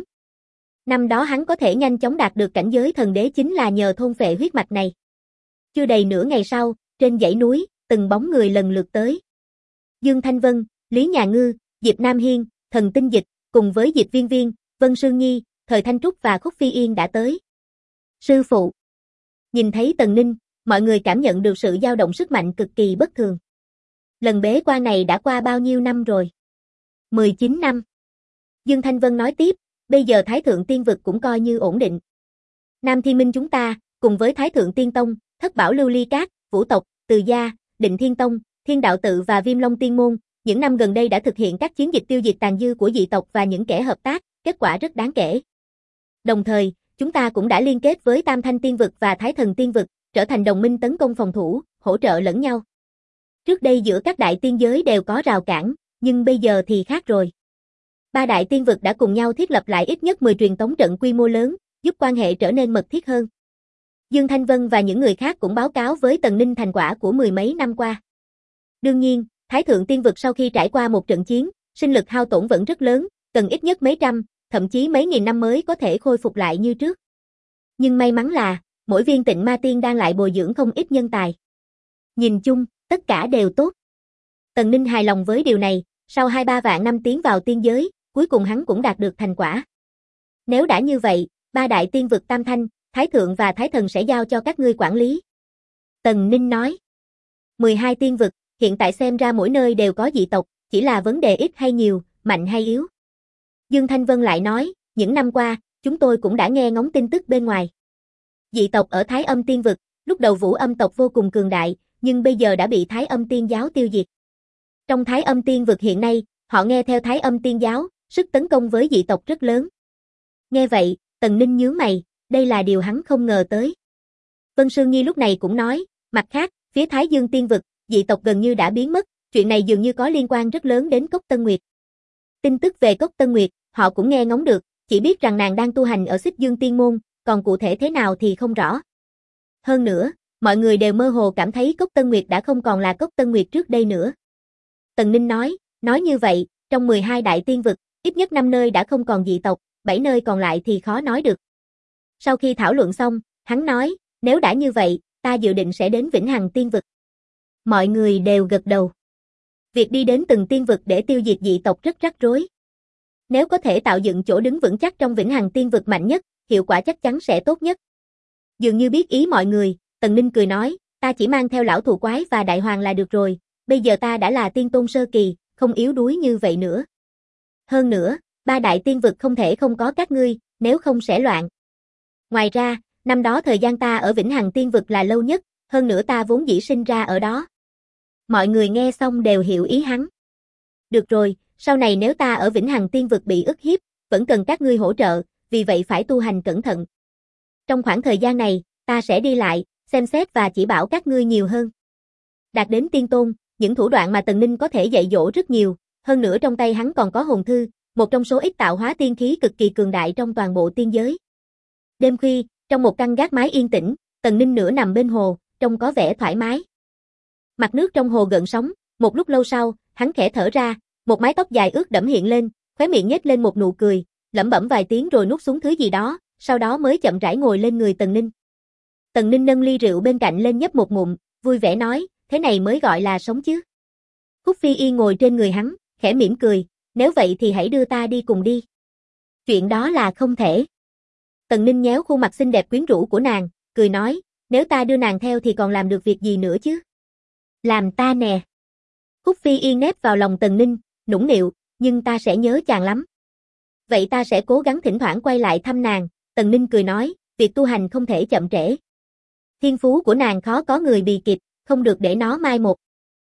Năm đó hắn có thể nhanh chóng đạt được cảnh giới thần đế chính là nhờ thôn phệ huyết mạch này. Chưa đầy nửa ngày sau, trên dãy núi, từng bóng người lần lượt tới. Dương Thanh Vân, Lý Nhà Ngư, Diệp Nam Hiên, Thần Tinh Dịch, cùng với Diệp Viên Viên, Vân Sương Nhi, Thời Thanh Trúc và Khúc Phi Yên đã tới. Sư phụ. Nhìn thấy Tần Ninh, mọi người cảm nhận được sự dao động sức mạnh cực kỳ bất thường. Lần bế quan này đã qua bao nhiêu năm rồi? 19 năm. Dương Thanh Vân nói tiếp, bây giờ Thái Thượng Tiên Vực cũng coi như ổn định. Nam Thiên Minh chúng ta, cùng với Thái Thượng Tiên Tông, Thất Bảo Lưu Ly Cát, Vũ Tộc, Từ Gia, Định Thiên Tông, Thiên Đạo Tự và Viêm Long Tiên Môn, những năm gần đây đã thực hiện các chiến dịch tiêu diệt tàn dư của dị tộc và những kẻ hợp tác, kết quả rất đáng kể. Đồng thời, chúng ta cũng đã liên kết với Tam Thanh Tiên Vực và Thái Thần Tiên Vực, trở thành đồng minh tấn công phòng thủ, hỗ trợ lẫn nhau. Trước đây giữa các đại tiên giới đều có rào cản, nhưng bây giờ thì khác rồi. Ba đại tiên vực đã cùng nhau thiết lập lại ít nhất 10 truyền tống trận quy mô lớn, giúp quan hệ trở nên mật thiết hơn. Dương Thanh Vân và những người khác cũng báo cáo với Tần Ninh thành quả của mười mấy năm qua. Đương nhiên, Thái Thượng Tiên Vực sau khi trải qua một trận chiến, sinh lực hao tổn vẫn rất lớn, cần ít nhất mấy trăm, thậm chí mấy nghìn năm mới có thể khôi phục lại như trước. Nhưng may mắn là, mỗi viên tịnh ma tiên đang lại bồi dưỡng không ít nhân tài. Nhìn chung, tất cả đều tốt. Tần Ninh hài lòng với điều này, sau 2-3 vạn năm tiến vào tiên giới, cuối cùng hắn cũng đạt được thành quả. Nếu đã như vậy, 3 đại tiên vực Tam Thanh, Thái Thượng và Thái Thần sẽ giao cho các ngươi quản lý. Tần Ninh nói. 12 tiên vực, hiện tại xem ra mỗi nơi đều có dị tộc, chỉ là vấn đề ít hay nhiều, mạnh hay yếu. Dương Thanh Vân lại nói, những năm qua, chúng tôi cũng đã nghe ngóng tin tức bên ngoài. Dị tộc ở Thái Âm tiên vực, lúc đầu Vũ Âm tộc vô cùng cường đại, nhưng bây giờ đã bị Thái Âm tiên giáo tiêu diệt. Trong Thái Âm tiên vực hiện nay, họ nghe theo Thái Âm tiên giáo, sức tấn công với dị tộc rất lớn. Nghe vậy, Tần Ninh nhướng mày, đây là điều hắn không ngờ tới. Vân Sương Nhi lúc này cũng nói, mặt khác, phía Thái Dương tiên vực, dị tộc gần như đã biến mất, chuyện này dường như có liên quan rất lớn đến Cốc Tân Nguyệt. Tin tức về Cốc Tân Nguyệt, họ cũng nghe ngóng được, chỉ biết rằng nàng đang tu hành ở Xích Dương Tiên Môn, còn cụ thể thế nào thì không rõ. Hơn nữa, mọi người đều mơ hồ cảm thấy Cốc Tân Nguyệt đã không còn là Cốc Tân Nguyệt trước đây nữa. Tần Ninh nói như vậy, trong 12 đại tiên vực, ít nhất 5 nơi đã không còn dị tộc, 7 nơi còn lại thì khó nói được. Sau khi thảo luận xong, hắn nói, nếu đã như vậy, ta dự định sẽ đến Vĩnh Hằng tiên vực. Mọi người đều gật đầu. Việc đi đến từng tiên vực để tiêu diệt dị tộc rất rắc rối. Nếu có thể tạo dựng chỗ đứng vững chắc trong Vĩnh Hằng tiên vực mạnh nhất, hiệu quả chắc chắn sẽ tốt nhất. Dường như biết ý mọi người, Tần Ninh cười nói, ta chỉ mang theo lão thù quái và đại hoàng là được rồi, bây giờ ta đã là tiên tôn sơ kỳ, không yếu đuối như vậy nữa. Hơn nữa, 3 đại tiên vực không thể không có các ngươi, nếu không sẽ loạn. Ngoài ra, năm đó thời gian ta ở Vĩnh Hằng tiên vực là lâu nhất, hơn nữa ta vốn dĩ sinh ra ở đó. Mọi người nghe xong đều hiểu ý hắn. Được rồi, sau này nếu ta ở Vĩnh Hằng tiên vực bị ức hiếp, vẫn cần các ngươi hỗ trợ, vì vậy phải tu hành cẩn thận. Trong khoảng thời gian này, ta sẽ đi lại, xem xét và chỉ bảo các ngươi nhiều hơn. Đạt đến tiên tôn, những thủ đoạn mà Tần Ninh có thể dạy dỗ rất nhiều, hơn nữa trong tay hắn còn có hồn thư, một trong số ít tạo hóa tiên khí cực kỳ cường đại trong toàn bộ tiên giới. Đêm khuya, trong một căn gác mái yên tĩnh, Tần Ninh nửa nằm bên hồ, trông có vẻ thoải mái. Mặt nước trong hồ gợn sóng, một lúc lâu sau, hắn khẽ thở ra, một mái tóc dài ướt đẫm hiện lên, khóe miệng nhếch lên một nụ cười, lẩm bẩm vài tiếng rồi nuốt xuống thứ gì đó, sau đó mới chậm rãi ngồi lên người Tần Ninh. Tần Ninh nâng ly rượu bên cạnh lên nhấp một ngụm, vui vẻ nói, thế này mới gọi là sống chứ. Khúc Phi Yên ngồi trên người hắn, khẽ mỉm cười, nếu vậy thì hãy đưa ta đi cùng đi. Chuyện đó là không thể. Tần Ninh nhéo khuôn mặt xinh đẹp quyến rũ của nàng, cười nói, nếu ta đưa nàng theo thì còn làm được việc gì nữa chứ? Làm ta nè. Khúc Phi Yên nép vào lòng Tần Ninh, nũng nịu, nhưng ta sẽ nhớ chàng lắm. Vậy ta sẽ cố gắng thỉnh thoảng quay lại thăm nàng, Tần Ninh cười nói, việc tu hành không thể chậm trễ. Thiên phú của nàng khó có người bì kịp, không được để nó mai một.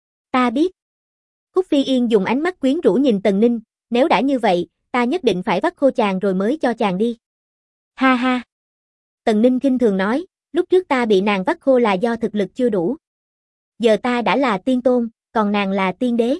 Ta biết. Khúc Phi Yên dùng ánh mắt quyến rũ nhìn Tần Ninh, nếu đã như vậy, ta nhất định phải vắt khô chàng rồi mới cho chàng đi. Ha ha. Tần Ninh khinh thường nói, lúc trước ta bị nàng vắt khô là do thực lực chưa đủ. Giờ ta đã là tiên tôn, còn nàng là tiên đế.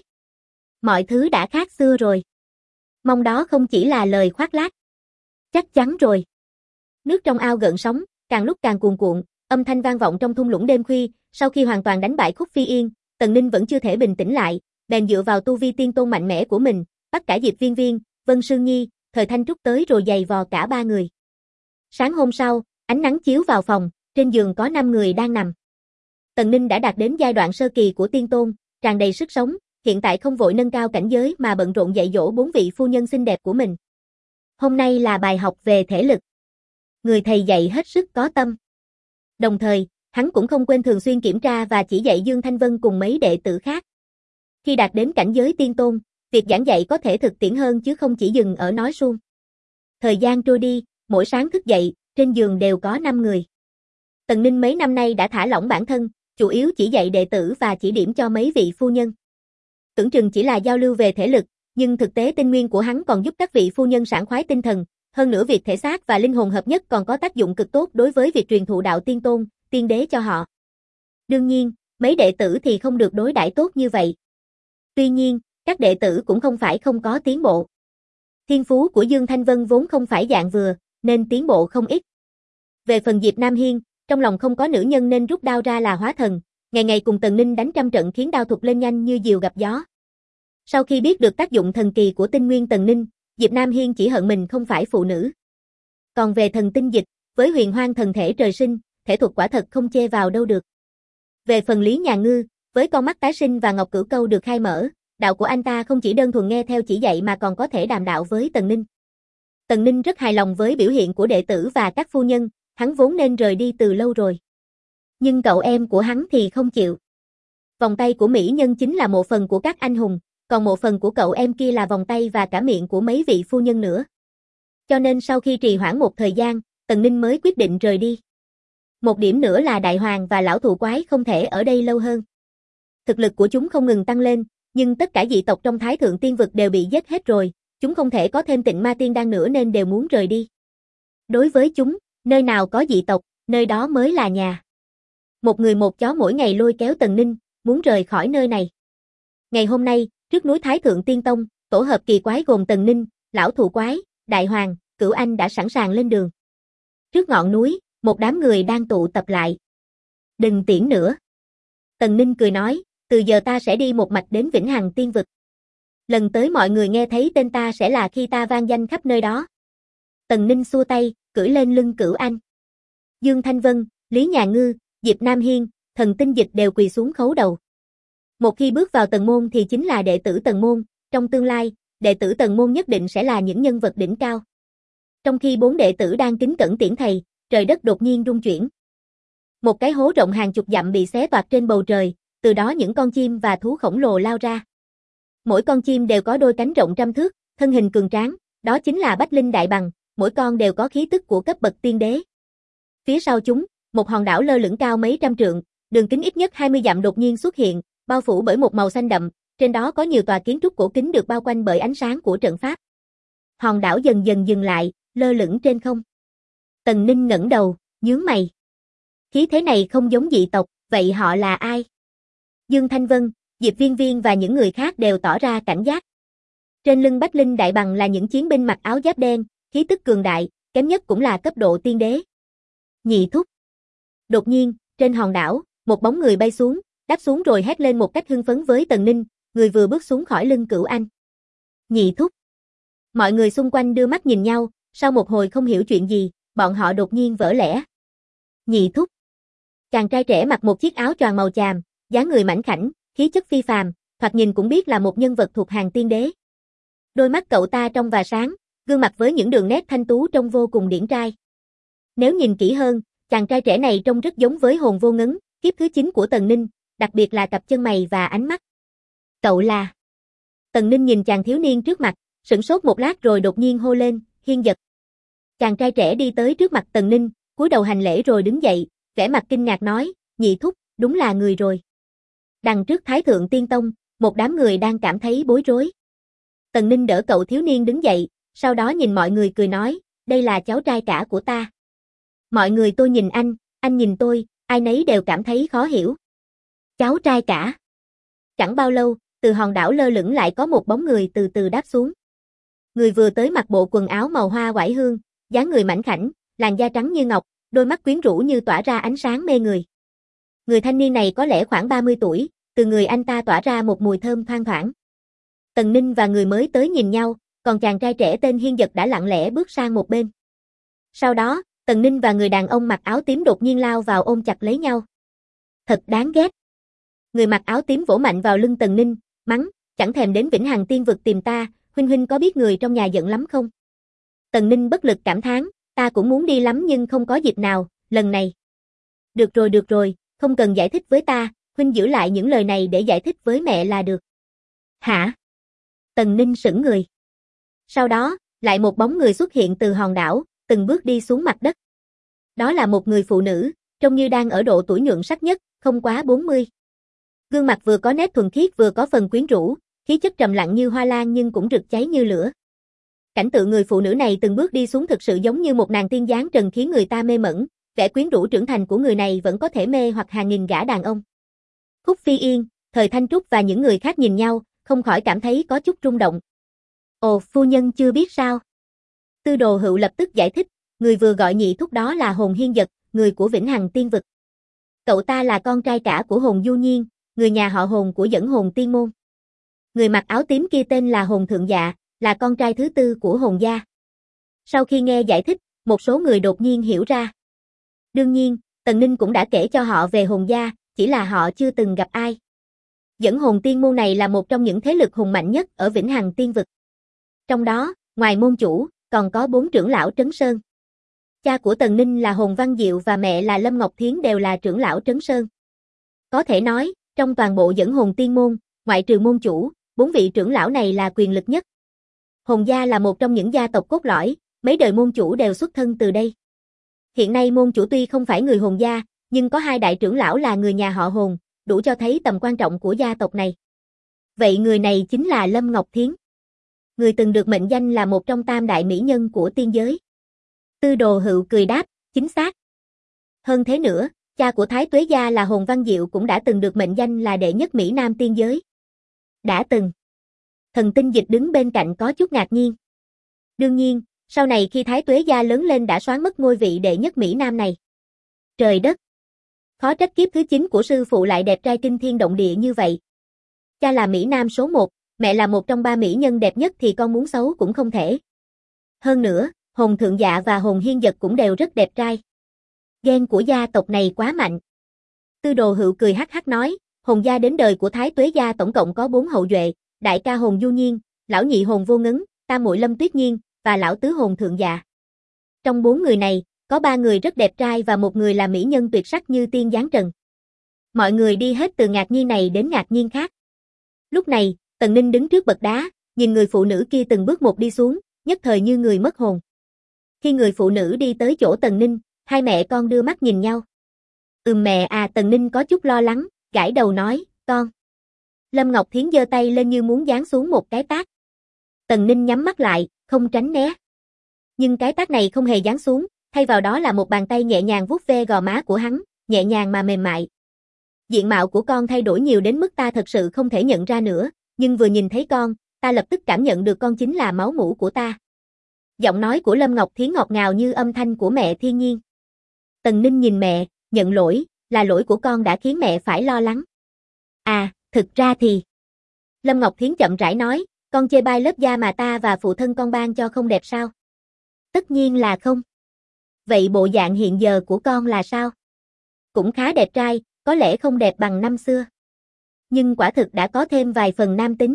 Mọi thứ đã khác xưa rồi. Mong đó không chỉ là lời khoác lác. Chắc chắn rồi. Nước trong ao gợn sóng, càng lúc càng cuồn cuộn, âm thanh vang vọng trong thung lũng đêm khuya, sau khi hoàn toàn đánh bại Khúc Phi Yên, Tần Ninh vẫn chưa thể bình tĩnh lại, bèn dựa vào tu vi tiên tôn mạnh mẽ của mình, bắt cả Diệp Viên Viên, Vân Sương Nhi, Thời Thanh Trúc tới rồi giày vò cả 3 người. Sáng hôm sau, ánh nắng chiếu vào phòng, trên giường có 5 người đang nằm. Tần Ninh đã đạt đến giai đoạn sơ kỳ của tiên tôn, tràn đầy sức sống, hiện tại không vội nâng cao cảnh giới mà bận rộn dạy dỗ 4 vị phu nhân xinh đẹp của mình. Hôm nay là bài học về thể lực. Người thầy dạy hết sức có tâm. Đồng thời, hắn cũng không quên thường xuyên kiểm tra và chỉ dạy Dương Thanh Vân cùng mấy đệ tử khác. Khi đạt đến cảnh giới tiên tôn, việc giảng dạy có thể thực tiễn hơn chứ không chỉ dừng ở nói suông. Thời gian trôi đi, mỗi sáng thức dậy, trên giường đều có 5 người. Tần Ninh mấy năm nay đã thả lỏng bản thân, chủ yếu chỉ dạy đệ tử và chỉ điểm cho mấy vị phu nhân. Tưởng chừng chỉ là giao lưu về thể lực, nhưng thực tế tinh nguyên của hắn còn giúp các vị phu nhân sảng khoái tinh thần, hơn nữa việc thể xác và linh hồn hợp nhất còn có tác dụng cực tốt đối với việc truyền thụ đạo tiên tôn, tiên đế cho họ. Đương nhiên, mấy đệ tử thì không được đối đãi tốt như vậy. Tuy nhiên, các đệ tử cũng không phải không có tiến bộ. Thiên phú của Dương Thanh Vân vốn không phải dạng vừa, nên tiến bộ không ít. Về phần Diệp Nam Hiên, trong lòng không có nữ nhân nên rút đao ra là hóa thần, ngày ngày cùng Tần Ninh đánh trăm trận khiến đao thục lên nhanh như diều gặp gió. Sau khi biết được tác dụng thần kỳ của tinh nguyên Tần Ninh, Diệp Nam Hiên chỉ hận mình không phải phụ nữ. Còn về thần tinh dịch, với huyền hoang thần thể trời sinh, thể thuật quả thật không chê vào đâu được. Về phần Lý Nhà Ngư, với con mắt tái sinh và ngọc cửu câu được khai mở, đạo của anh ta không chỉ đơn thuần nghe theo chỉ dạy mà còn có thể đàm đạo với Tần Ninh. Tần Ninh rất hài lòng với biểu hiện của đệ tử và các phu nhân, hắn vốn nên rời đi từ lâu rồi. Nhưng cậu em của hắn thì không chịu. Vòng tay của mỹ nhân chính là mộ phần của các anh hùng, còn mộ phần của cậu em kia là vòng tay và cả miệng của mấy vị phu nhân nữa. Cho nên sau khi trì hoãn một thời gian, Tần Ninh mới quyết định rời đi. Một điểm nữa là Đại Hoàng và lão thụ quái không thể ở đây lâu hơn. Thực lực của chúng không ngừng tăng lên, nhưng tất cả dị tộc trong Thái Thượng Tiên Vực đều bị giết hết rồi, chúng không thể có thêm Tịnh Ma Tiên Đan nữa nên đều muốn rời đi. Đối với chúng, nơi nào có dị tộc, nơi đó mới là nhà. Một người một chó mỗi ngày lôi kéo Tần Ninh, muốn rời khỏi nơi này. Ngày hôm nay, trước núi Thái Thượng Tiên Tông, tổ hợp kỳ quái gồm Tần Ninh, lão thụ quái, Đại Hoàng, Cửu Anh đã sẵn sàng lên đường. Trước ngọn núi, một đám người đang tụ tập lại. Đừng tiễn nữa. Tần Ninh cười nói, từ giờ ta sẽ đi một mạch đến Vĩnh Hằng Tiên Vực. Lần tới mọi người nghe thấy tên ta sẽ là khi ta vang danh khắp nơi đó. Tần Ninh xua tay, cưỡi lên lưng Cửu Anh. Dương Thanh Vân, Lý Nhà Ngư, Diệp Nam Hiên, Thần Tinh Dịch đều quỳ xuống khấu đầu. Một khi bước vào Tần môn thì chính là đệ tử Tần môn, trong tương lai, đệ tử Tần môn nhất định sẽ là những nhân vật đỉnh cao. Trong khi 4 đệ tử đang kính cẩn tiễn thầy, trời đất đột nhiên rung chuyển. Một cái hố rộng hàng chục dặm bị xé toạc trên bầu trời, từ đó những con chim và thú khổng lồ lao ra. Mỗi con chim đều có đôi cánh rộng trăm thước, thân hình cường tráng, đó chính là Bách Linh Đại Bàng, mỗi con đều có khí tức của cấp bậc tiên đế. Phía sau chúng, một hòn đảo lơ lửng cao mấy trăm trượng, đường kính ít nhất 20 dặm đột nhiên xuất hiện, bao phủ bởi một màu xanh đậm, trên đó có nhiều tòa kiến trúc cổ kính được bao quanh bởi ánh sáng của trận pháp. Hòn đảo dần dần dừng lại, lơ lửng trên không. Tần Ninh ngẩng đầu, nhướng mày. Khí thế này không giống dị tộc, vậy họ là ai? Dương Thanh Vân, Diệp Viên Viên và những người khác đều tỏ ra cảnh giác. Trên lưng Bách Linh Đại Bàng là những chiến binh mặc áo giáp đen, khí tức cường đại, kém nhất cũng là cấp độ tiên đế. Nhị thúc. Đột nhiên, trên hòn đảo, một bóng người bay xuống, đáp xuống rồi hét lên một cách hưng phấn với Tần Ninh, người vừa bước xuống khỏi lưng Cửu Anh. Nhị thúc. Mọi người xung quanh đưa mắt nhìn nhau, sau một hồi không hiểu chuyện gì, bọn họ đột nhiên vỡ lẽ. Nhị thúc. Chàng trai trẻ mặc một chiếc áo choàng màu chàm, dáng người mảnh khảnh, khí chất phi phàm, thoạt nhìn cũng biết là một nhân vật thuộc hàng tiên đế. Đôi mắt cậu ta trong và sáng, gương mặt với những đường nét thanh tú trông vô cùng điển trai. Nếu nhìn kỹ hơn, chàng trai trẻ này trông rất giống với Hồn Vô Ngấn, kiếp thứ 9 của Tần Ninh, đặc biệt là cặp chân mày và ánh mắt. Cậu là... Tần Ninh nhìn chàng thiếu niên trước mặt, sửng sốt một lát rồi đột nhiên hô lên, Hiên Dật. Chàng trai trẻ đi tới trước mặt Tần Ninh, cúi đầu hành lễ rồi đứng dậy, vẻ mặt kinh ngạc nói, nhị thúc, đúng là người rồi. Đằng trước Thái Thượng Tiên Tông, một đám người đang cảm thấy bối rối. Tần Ninh đỡ cậu thiếu niên đứng dậy, sau đó nhìn mọi người cười nói, đây là cháu trai cả của ta. Mọi người tôi nhìn anh nhìn tôi, ai nấy đều cảm thấy khó hiểu. Cháu trai cả. Chẳng bao lâu, từ hòn đảo lơ lửng lại có một bóng người từ từ đáp xuống. Người vừa tới mặc bộ quần áo màu hoa oải hương, dáng người mảnh khảnh, làn da trắng như ngọc, đôi mắt quyến rũ như tỏa ra ánh sáng mê người. Người thanh niên này có lẽ khoảng 30 tuổi, từ người anh ta tỏa ra một mùi thơm thoang thoảng. Tần Ninh và người mới tới nhìn nhau, còn chàng trai trẻ tên Hiên Dật đã lặng lẽ bước sang một bên. Sau đó, Tần Ninh và người đàn ông mặc áo tím đột nhiên lao vào ôm chặt lấy nhau. Thật đáng ghét. Người mặc áo tím vỗ mạnh vào lưng Tần Ninh, mắng, chẳng thèm đến Vĩnh Hằng Tiên Vực tìm ta, huynh có biết người trong nhà giận lắm không? Tần Ninh bất lực cảm thán, ta cũng muốn đi lắm nhưng không có dịp nào, lần này. Được rồi, không cần giải thích với ta, huynh giữ lại những lời này để giải thích với mẹ là được. Hả? Tần Ninh sững người. Sau đó, lại một bóng người xuất hiện từ hòn đảo, từng bước đi xuống mặt đất. Đó là một người phụ nữ, trông như đang ở độ tuổi nhuận sắc nhất, không quá 40. Gương mặt vừa có nét thuần khiết vừa có phần quyến rũ, khí chất trầm lặng như hoa lan nhưng cũng rực cháy như lửa. Cảnh tượng người phụ nữ này từng bước đi xuống thực sự giống như một nàng tiên dáng trần khiến người ta mê mẩn, vẻ quyến rũ trưởng thành của người này vẫn có thể mê hoặc hàng nghìn gã đàn ông. Khúc Phi Yên, Thời Thanh Trúc và những người khác nhìn nhau, không khỏi cảm thấy có chút rung động. Ồ, phu nhân chưa biết sao? Tư Đồ Hựu lập tức giải thích, người vừa gọi nhị thúc đó là Hồn Hiên Dật, người của Vĩnh Hằng Tiên Vực. Cậu ta là con trai cả của Hồn Du Nhiên, người nhà họ Hồn của Dẫn Hồn Tiên Môn. Người mặc áo tím kia tên là Hồn Thượng Dạ, là con trai thứ tư của Hồn gia. Sau khi nghe giải thích, một số người đột nhiên hiểu ra. Đương nhiên, Tần Ninh cũng đã kể cho họ về Hồn gia, chỉ là họ chưa từng gặp ai. Dẫn hồn tiên môn này là một trong những thế lực hùng mạnh nhất ở Vĩnh Hằng Tiên vực. Trong đó, ngoài môn chủ, còn có 4 trưởng lão Trấn Sơn. Cha của Tần Ninh là Hồn Văn Diệu và mẹ là Lâm Ngọc Thiến đều là trưởng lão Trấn Sơn. Có thể nói, trong toàn bộ dẫn hồn tiên môn, ngoại trừ môn chủ, 4 vị trưởng lão này là quyền lực nhất. Hồn gia là một trong những gia tộc cốt lõi, mấy đời môn chủ đều xuất thân từ đây. Hiện nay môn chủ tuy không phải người Hồn gia, nhưng có 2 đại trưởng lão là người nhà họ Hồn, đủ cho thấy tầm quan trọng của gia tộc này. Vậy người này chính là Lâm Ngọc Thiến. Người từng được mệnh danh là một trong 3 đại mỹ nhân của tiên giới. Tư Đồ Hựu cười đáp, chính xác. Hơn thế nữa, cha của Thái Tuế gia là Hồn Văn Diệu cũng đã từng được mệnh danh là đệ nhất Mỹ Nam tiên giới. Đã từng. Thần Tinh Dịch đứng bên cạnh có chút ngạc nhiên. Đương nhiên, sau này khi Thái Tuế gia lớn lên đã soán mất ngôi vị đệ nhất Mỹ Nam này. Trời đất! Khó trách kiếp thứ 9 của sư phụ lại đẹp trai kinh thiên động địa như vậy. Cha là Mỹ Nam số 1, mẹ là một trong 3 mỹ nhân đẹp nhất thì con muốn xấu cũng không thể. Hơn nữa, Hồn Thượng Dạ và Hồn Hiên Dật cũng đều rất đẹp trai. Gen của gia tộc này quá mạnh. Tư Đồ Hựu cười hắc hắc nói, Hồn gia đến đời của Thái Tuế gia tổng cộng có 4 hậu duệ, đại ca Hồn Du Nhiên, lão nhị Hồn Vô Ngấn, tam muội Lâm Tuyết Nhiên và lão tứ Hồn Thượng Dạ. Trong 4 người này, có 3 người rất đẹp trai và một người là mỹ nhân tuyệt sắc như tiên giáng trần. Mọi người đi hết từ ngạc nhiên này đến ngạc nhiên khác. Lúc này, Tần Ninh đứng trước bậc đá, nhìn người phụ nữ kia từng bước một đi xuống, nhất thời như người mất hồn. Khi người phụ nữ đi tới chỗ Tần Ninh, hai mẹ con đưa mắt nhìn nhau. Mẹ à, Tần Ninh có chút lo lắng, gãi đầu nói, con. Lâm Ngọc Thiến giơ tay lên như muốn giáng xuống một cái tát. Tần Ninh nhắm mắt lại, không tránh né. Nhưng cái tát này không hề giáng xuống, thay vào đó là một bàn tay nhẹ nhàng vuốt ve gò má của hắn, nhẹ nhàng mà mềm mại. Diện mạo của con thay đổi nhiều đến mức ta thật sự không thể nhận ra nữa, nhưng vừa nhìn thấy con, ta lập tức cảm nhận được con chính là máu mủ của ta. Giọng nói của Lâm Ngọc Thiến ngọt ngào như âm thanh của mẹ thiên nhiên. Tần Ninh nhìn mẹ, nhận lỗi, là lỗi của con đã khiến mẹ phải lo lắng. À, thực ra thì... Lâm Ngọc Thiến chậm rãi nói, con chê bai lớp da mà ta và phụ thân con ban cho không đẹp sao? Tất nhiên là không. Vậy bộ dạng hiện giờ của con là sao? Cũng khá đẹp trai, có lẽ không đẹp bằng năm xưa. Nhưng quả thực đã có thêm vài phần nam tính.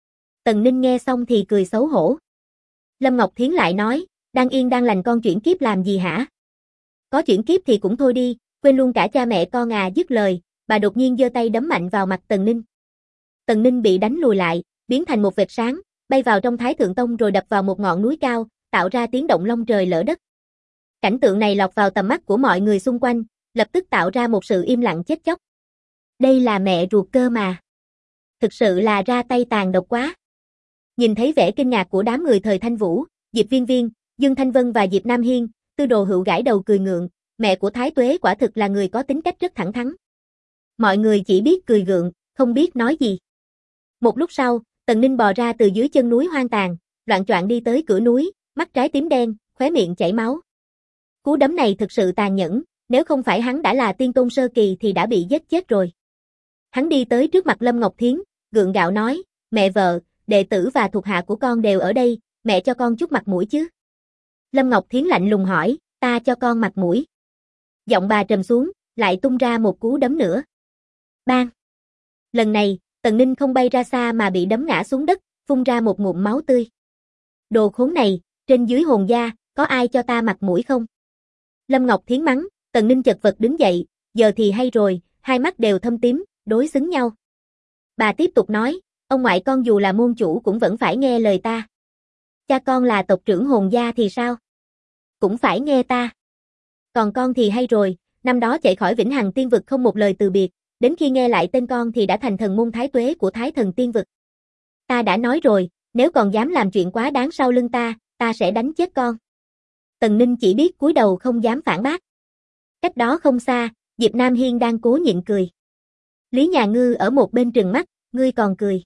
Tần Ninh nghe xong thì cười xấu hổ. Lâm Ngọc Thiến lại nói, đang yên đang lành con chuyển kiếp làm gì hả? Có chuyển kiếp thì cũng thôi đi, quên luôn cả cha mẹ con à. Dứt lời, bà đột nhiên giơ tay đấm mạnh vào mặt Tần Ninh. Tần Ninh bị đánh lùi lại, biến thành một vệt sáng, bay vào trong Thái Thượng Tông rồi đập vào một ngọn núi cao, tạo ra tiếng động long trời lở đất. Cảnh tượng này lọt vào tầm mắt của mọi người xung quanh, lập tức tạo ra một sự im lặng chết chóc. Đây là mẹ ruột cơ mà. Thực sự là ra tay tàn độc quá. Nhìn thấy vẻ kinh ngạc của đám người thời Thanh Vũ, Diệp Viên Viên, Dương Thanh Vân và Diệp Nam Hiên, Tư Đồ Hựu gãi đầu cười ngượng, mẹ của Thái Tuế quả thực là người có tính cách rất thẳng thắn. Mọi người chỉ biết cười gượng, không biết nói gì. Một lúc sau, Tần Ninh bò ra từ dưới chân núi hoang tàn, loạng choạng đi tới cửa núi, mắt trái tím đen, khóe miệng chảy máu. Cú đấm này thực sự tàn nhẫn, nếu không phải hắn đã là tiên tôn sơ kỳ thì đã bị giết chết rồi. Hắn đi tới trước mặt Lâm Ngọc Thiến, gượng gạo nói, mẹ vợ, đệ tử và thuộc hạ của con đều ở đây, mẹ cho con chút mặt mũi chứ. Lâm Ngọc Thiến lạnh lùng hỏi, ta cho con mặt mũi. Giọng bà trầm xuống, lại tung ra một cú đấm nữa. Bang! Lần này, Tần Ninh không bay ra xa mà bị đấm ngã xuống đất, phun ra một ngụm máu tươi. Đồ khốn này, trên dưới Hồn gia, có ai cho ta mặt mũi không? Lâm Ngọc Thiến mắng, Tần Ninh chật vật đứng dậy, giờ thì hay rồi, hai mắt đều thâm tím, đối xứng nhau. Bà tiếp tục nói, ông ngoại con dù là môn chủ cũng vẫn phải nghe lời ta. Cha con là tộc trưởng Hồn gia thì sao? Cũng phải nghe ta. Còn con thì hay rồi, năm đó chạy khỏi Vĩnh Hằng Tiên vực không một lời từ biệt, đến khi nghe lại tên con thì đã thành thần môn Thái Tuế của Thái Thần Tiên vực. Ta đã nói rồi, nếu còn dám làm chuyện quá đáng sau lưng ta sẽ đánh chết con. Tần Ninh chỉ biết cúi đầu không dám phản bác. Cách đó không xa, Diệp Nam Hiên đang cố nhịn cười. Lý Nhà Ngư ở một bên trừng mắt, ngươi còn cười.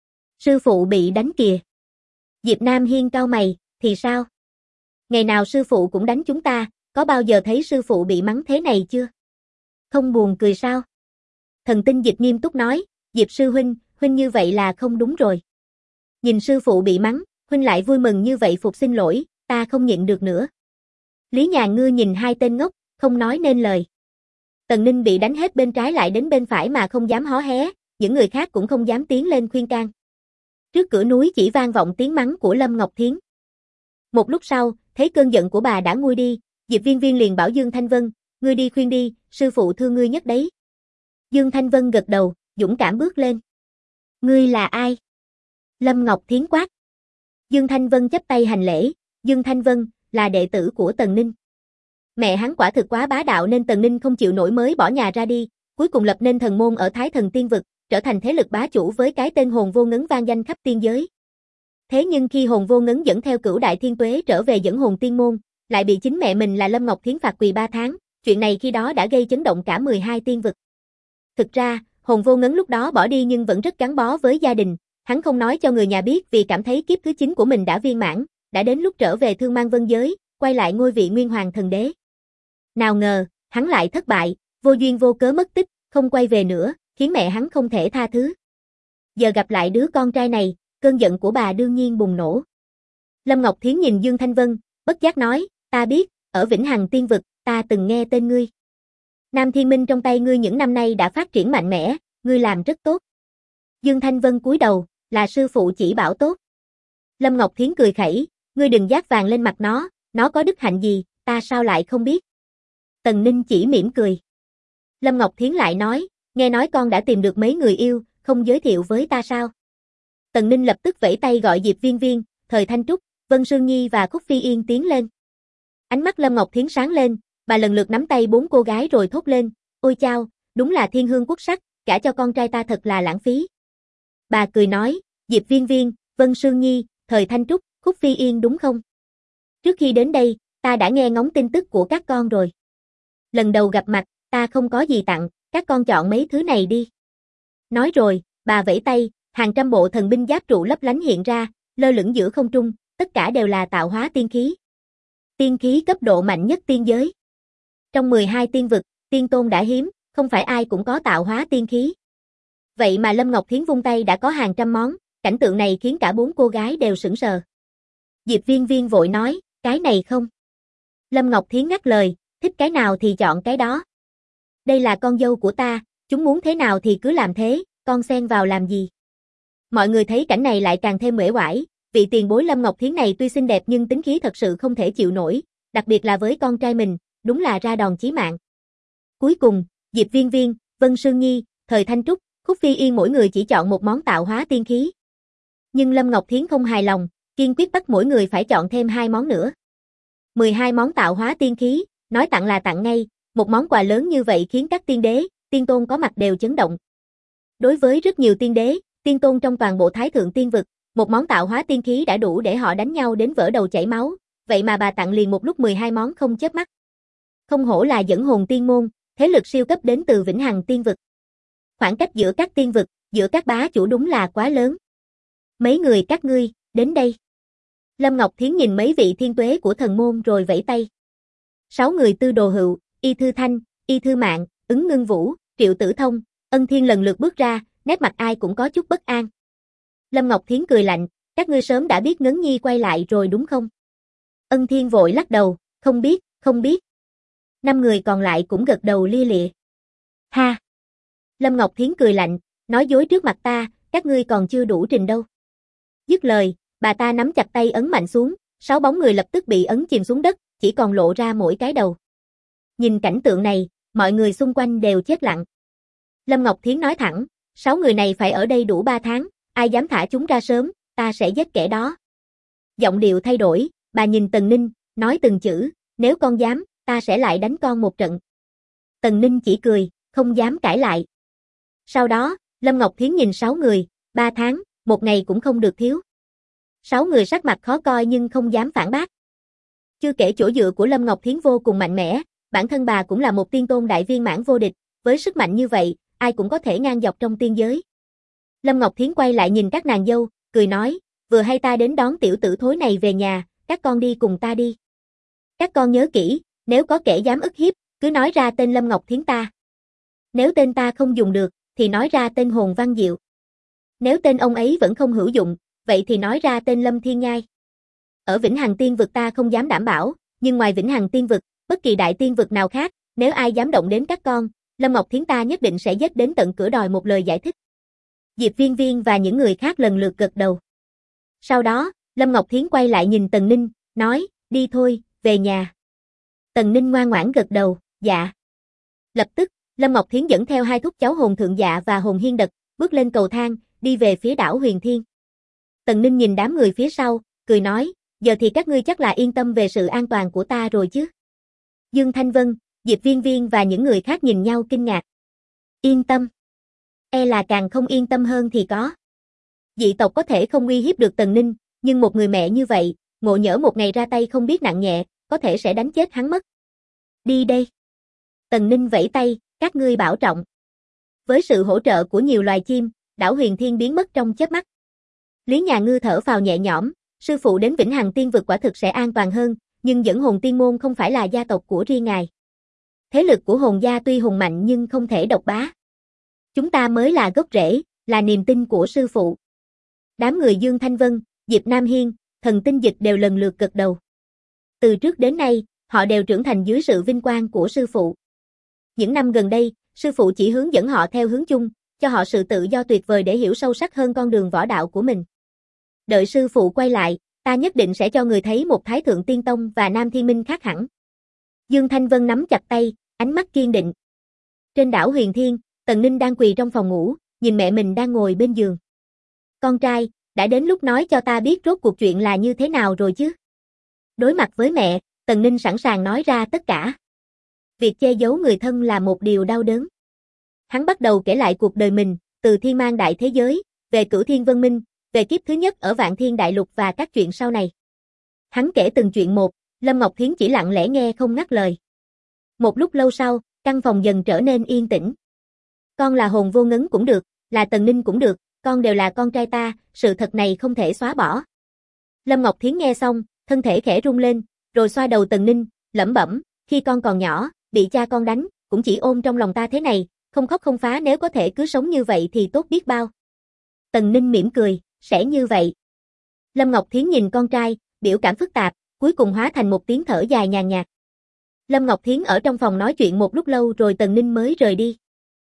Sư phụ bị đánh kìa. Diệp Nam Hiên cau mày, thì sao? Ngày nào sư phụ cũng đánh chúng ta, có bao giờ thấy sư phụ bị mắng thế này chưa? Không buồn cười sao? Thần Tinh Dịch nghiêm túc nói, Diệp sư huynh huynh như vậy là không đúng rồi. Nhìn sư phụ bị mắng, huynh lại vui mừng như vậy phục xin lỗi, ta không nhịn được nữa. Lý Nhàn Ngư nhìn hai tên ngốc, không nói nên lời. Tần Ninh bị đánh hết bên trái lại đến bên phải mà không dám hó hé, những người khác cũng không dám tiến lên khuyên can. Trước cửa núi chỉ vang vọng tiếng mắng của Lâm Ngọc Thiến. Một lúc sau, thấy cơn giận của bà đã nguôi đi, Diệp Viên Viên liền bảo Dương Thanh Vân, ngươi đi khuyên đi, sư phụ thương ngươi nhất đấy. Dương Thanh Vân gật đầu, dũng cảm bước lên. Ngươi là ai? Lâm Ngọc Thiến quát. Dương Thanh Vân chắp tay hành lễ, Dương Thanh Vân, là đệ tử của Tần Ninh. Mẹ hắn quả thực quá bá đạo nên Tần Ninh không chịu nổi mới bỏ nhà ra đi, cuối cùng lập nên thần môn ở Thái Thần Tiên Vực, trở thành thế lực bá chủ với cái tên Hồn Vô Ngấn vang danh khắp tiên giới. Thế nhưng khi Hồn Vô Ngấn dẫn theo Cửu Đại Thiên Tuế trở về dẫn hồn tiên môn, lại bị chính mẹ mình là Lâm Ngọc Thiến phạt quỳ 3 tháng, chuyện này khi đó đã gây chấn động cả 12 tiên vực. Thực ra, Hồn Vô Ngấn lúc đó bỏ đi nhưng vẫn rất gắn bó với gia đình, hắn không nói cho người nhà biết vì cảm thấy kiếp thứ 9 của mình đã viên mãn, đã đến lúc trở về Thương Mang Vân giới, quay lại ngôi vị Nguyên Hoàng Thần Đế. Nào ngờ, hắn lại thất bại, vô duyên vô cớ mất tích, không quay về nữa, khiến mẹ hắn không thể tha thứ. Giờ gặp lại đứa con trai này, cơn giận của bà đương nhiên bùng nổ. Lâm Ngọc Thiến nhìn Dương Thanh Vân, bất giác nói, ta biết, ở Vĩnh Hằng Tiên Vực, ta từng nghe tên ngươi. Nam Thiên Minh trong tay ngươi những năm nay đã phát triển mạnh mẽ, ngươi làm rất tốt. Dương Thanh Vân cúi đầu, là sư phụ chỉ bảo tốt. Lâm Ngọc Thiến cười khẩy, ngươi đừng dát vàng lên mặt nó có đức hạnh gì, ta sao lại không biết. Tần Ninh chỉ mỉm cười. Lâm Ngọc Thiến lại nói, nghe nói con đã tìm được mấy người yêu, không giới thiệu với ta sao? Tần Ninh lập tức vẫy tay gọi Diệp Viên Viên, Thời Thanh Trúc, Vân Sương Nhi và Khúc Phi Yên tiến lên. Ánh mắt Lâm Ngọc Thiến sáng lên, bà lần lượt nắm tay 4 cô gái rồi thốt lên, ôi chao, đúng là thiên hương quốc sắc, cả cho con trai ta thật là lãng phí. Bà cười nói, Diệp Viên Viên, Vân Sương Nhi, Thời Thanh Trúc, Khúc Phi Yên đúng không? Trước khi đến đây, ta đã nghe ngóng tin tức của các con rồi. Lần đầu gặp mặt, ta không có gì tặng, các con chọn mấy thứ này đi. Nói rồi, bà vẫy tay, hàng trăm bộ thần binh giáp trụ lấp lánh hiện ra, lơ lửng giữa không trung, tất cả đều là tạo hóa tiên khí. Tiên khí cấp độ mạnh nhất tiên giới. Trong 12 tiên vực, tiên tôn đã hiếm, không phải ai cũng có tạo hóa tiên khí. Vậy mà Lâm Ngọc Thiến vung tay đã có hàng trăm món, cảnh tượng này khiến cả 4 cô gái đều sững sờ. Diệp Viên Viên vội nói, cái này không. Lâm Ngọc Thiến ngắt lời, thích cái nào thì chọn cái đó. Đây là con dâu của ta, chúng muốn thế nào thì cứ làm thế, con xen vào làm gì. Mọi người thấy cảnh này lại càng thêm uể oải, vị tiền bối Lâm Ngọc Thiến này tuy xinh đẹp nhưng tính khí thật sự không thể chịu nổi, đặc biệt là với con trai mình, đúng là ra đòn chí mạng. Cuối cùng, Diệp Viên Viên, Vân Sương Nhi, Thời Thanh Trúc, Khúc Phi Yên mỗi người chỉ chọn một món tạo hóa tiên khí. Nhưng Lâm Ngọc Thiến không hài lòng, kiên quyết bắt mỗi người phải chọn thêm 2 món nữa. 12 món tạo hóa tiên khí, nói tặng là tặng ngay, một món quà lớn như vậy khiến các tiên đế, tiên tôn có mặt đều chấn động. Đối với rất nhiều tiên đế, tiên tôn trong toàn bộ Thái Thượng Tiên Vực, một món tạo hóa tiên khí đã đủ để họ đánh nhau đến vỡ đầu chảy máu, vậy mà bà tặng liền một lúc 12 món không chớp mắt. Không hổ là dẫn hồn tiên môn, thế lực siêu cấp đến từ Vĩnh Hằng Tiên Vực. Khoảng cách giữa các tiên vực, giữa các bá chủ đúng là quá lớn. Mấy người các ngươi, đến đây. Lâm Ngọc Thiến nhìn mấy vị thiên tuế của thần môn rồi vẫy tay. 6 người Tư Đồ Hựu, Y Thư Thanh, Y Thư Mạn, Ứng Ngưng Vũ, Triệu Tử Thông, Ân Thiên lần lượt bước ra, nét mặt ai cũng có chút bất an. Lâm Ngọc Thiến cười lạnh, các ngươi sớm đã biết Ngấn Nhi quay lại rồi đúng không? Ân Thiên vội lắc đầu, không biết, không biết. 5 người còn lại cũng gật đầu lia lịa. Ha! Lâm Ngọc Thiến cười lạnh, nói dối trước mặt ta, các ngươi còn chưa đủ trình đâu. Dứt lời, bà ta nắm chặt tay ấn mạnh xuống, 6 bóng người lập tức bị ấn chìm xuống đất, chỉ còn lộ ra mỗi cái đầu. Nhìn cảnh tượng này, mọi người xung quanh đều chết lặng. Lâm Ngọc Thiến nói thẳng, 6 người này phải ở đây đủ 3 tháng, ai dám thả chúng ra sớm, ta sẽ giết kẻ đó. Giọng điệu thay đổi, bà nhìn Tần Ninh, nói từng chữ, nếu con dám, ta sẽ lại đánh con một trận. Tần Ninh chỉ cười, không dám cãi lại. Sau đó, Lâm Ngọc Thiến nhìn 6 người, 3 tháng, một ngày cũng không được thiếu. 6 người sắc mặt khó coi nhưng không dám phản bác. Chưa kể chỗ dựa của Lâm Ngọc Thiến vô cùng mạnh mẽ, bản thân bà cũng là một tiên tôn đại viên mãn vô địch, với sức mạnh như vậy, ai cũng có thể ngang dọc trong tiên giới. Lâm Ngọc Thiến quay lại nhìn các nàng dâu, cười nói, vừa hay ta đến đón tiểu tử thối này về nhà, các con đi cùng ta đi. Các con nhớ kỹ, nếu có kẻ dám ức hiếp, cứ nói ra tên Lâm Ngọc Thiến ta. Nếu tên ta không dùng được, thì nói ra tên Hồn Văn Diệu. Nếu tên ông ấy vẫn không hữu dụng, vậy thì nói ra tên Lâm Thiên Nhai. Ở Vĩnh Hằng Tiên Vực ta không dám đảm bảo, nhưng ngoài Vĩnh Hằng Tiên Vực, bất kỳ đại tiên vực nào khác, nếu ai dám động đến các con, Lâm Ngọc Thiến ta nhất định sẽ giết đến tận cửa đòi một lời giải thích. Diệp Viên Viên và những người khác lần lượt gật đầu. Sau đó, Lâm Ngọc Thiến quay lại nhìn Tần Ninh, nói, đi thôi, về nhà. Tần Ninh ngoan ngoãn gật đầu, dạ. Lập tức, Lâm Ngọc Thiến dẫn theo hai thúc cháu Hồn Thượng Dạ và Hồn Hiên Đật, bước lên cầu thang, đi về phía đảo Huyền Thiên. Tần Ninh nhìn đám người phía sau, cười nói, giờ thì các ngươi chắc là yên tâm về sự an toàn của ta rồi chứ. Dương Thanh Vân, Diệp Viên Viên và những người khác nhìn nhau kinh ngạc. Yên tâm. E là càng không yên tâm hơn thì có. Dị tộc có thể không uy hiếp được Tần Ninh, nhưng một người mẹ như vậy, ngộ nhỡ một ngày ra tay không biết nặng nhẹ, có thể sẽ đánh chết hắn mất. Đi đây. Tần Ninh vẫy tay, các ngươi bảo trọng. Với sự hỗ trợ của nhiều loài chim, đảo Huyền Thiên biến mất trong chớp mắt. Lý Nhà Ngư thở phào nhẹ nhõm, sư phụ đến Vĩnh Hằng Tiên Vực quả thực sẽ an toàn hơn, nhưng dẫn Hồn Tiên Môn không phải là gia tộc của riêng ngài. Thế lực của Hồn gia tuy hùng mạnh nhưng không thể độc bá. Chúng ta mới là gốc rễ, là niềm tin của sư phụ. Đám người Dương Thanh Vân, Diệp Nam Hiên, Thần Tinh Dịch đều lần lượt gật đầu. Từ trước đến nay, họ đều trưởng thành dưới sự vinh quang của sư phụ. Những năm gần đây, sư phụ chỉ hướng dẫn họ theo hướng chung, cho họ sự tự do tuyệt vời để hiểu sâu sắc hơn con đường võ đạo của mình. Đợi sư phụ quay lại, ta nhất định sẽ cho người thấy một Thái Thượng Tiên Tông và Nam Thiên Minh khác hẳn. Dương Thanh Vân nắm chặt tay, ánh mắt kiên định. Trên đảo Huyền Thiên, Tần Ninh đang quỳ trong phòng ngủ, nhìn mẹ mình đang ngồi bên giường. Con trai, đã đến lúc nói cho ta biết rốt cuộc chuyện là như thế nào rồi chứ? Đối mặt với mẹ, Tần Ninh sẵn sàng nói ra tất cả. Việc che giấu người thân là một điều đau đớn. Hắn bắt đầu kể lại cuộc đời mình, từ Thiên Mang Đại Thế Giới, về Cửu Thiên Vân Minh, về kiếp thứ nhất ở Vạn Thiên Đại Lục và các chuyện sau này. Hắn kể từng chuyện một, Lâm Ngọc Thiến chỉ lặng lẽ nghe không ngắt lời. Một lúc lâu sau, căn phòng dần trở nên yên tĩnh. Con là Hồn Vô Ngấn cũng được, là Tần Ninh cũng được, con đều là con trai ta, sự thật này không thể xóa bỏ. Lâm Ngọc Thiến nghe xong, thân thể khẽ rung lên, rồi xoa đầu Tần Ninh, lẩm bẩm, khi con còn nhỏ, bị cha con đánh, cũng chỉ ôm trong lòng ta thế này, không khóc không phá, nếu có thể cứ sống như vậy thì tốt biết bao. Tần Ninh mỉm cười, sẽ như vậy. Lâm Ngọc Thiến nhìn con trai, biểu cảm phức tạp, cuối cùng hóa thành một tiếng thở dài nhàn nhạt. Lâm Ngọc Thiến ở trong phòng nói chuyện một lúc lâu rồi Tần Ninh mới rời đi.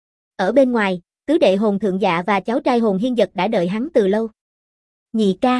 Ở bên ngoài, tứ đệ Hồn Thượng Dạ và cháu trai Hồn Hiên Dật đã đợi hắn từ lâu. Nhị ca.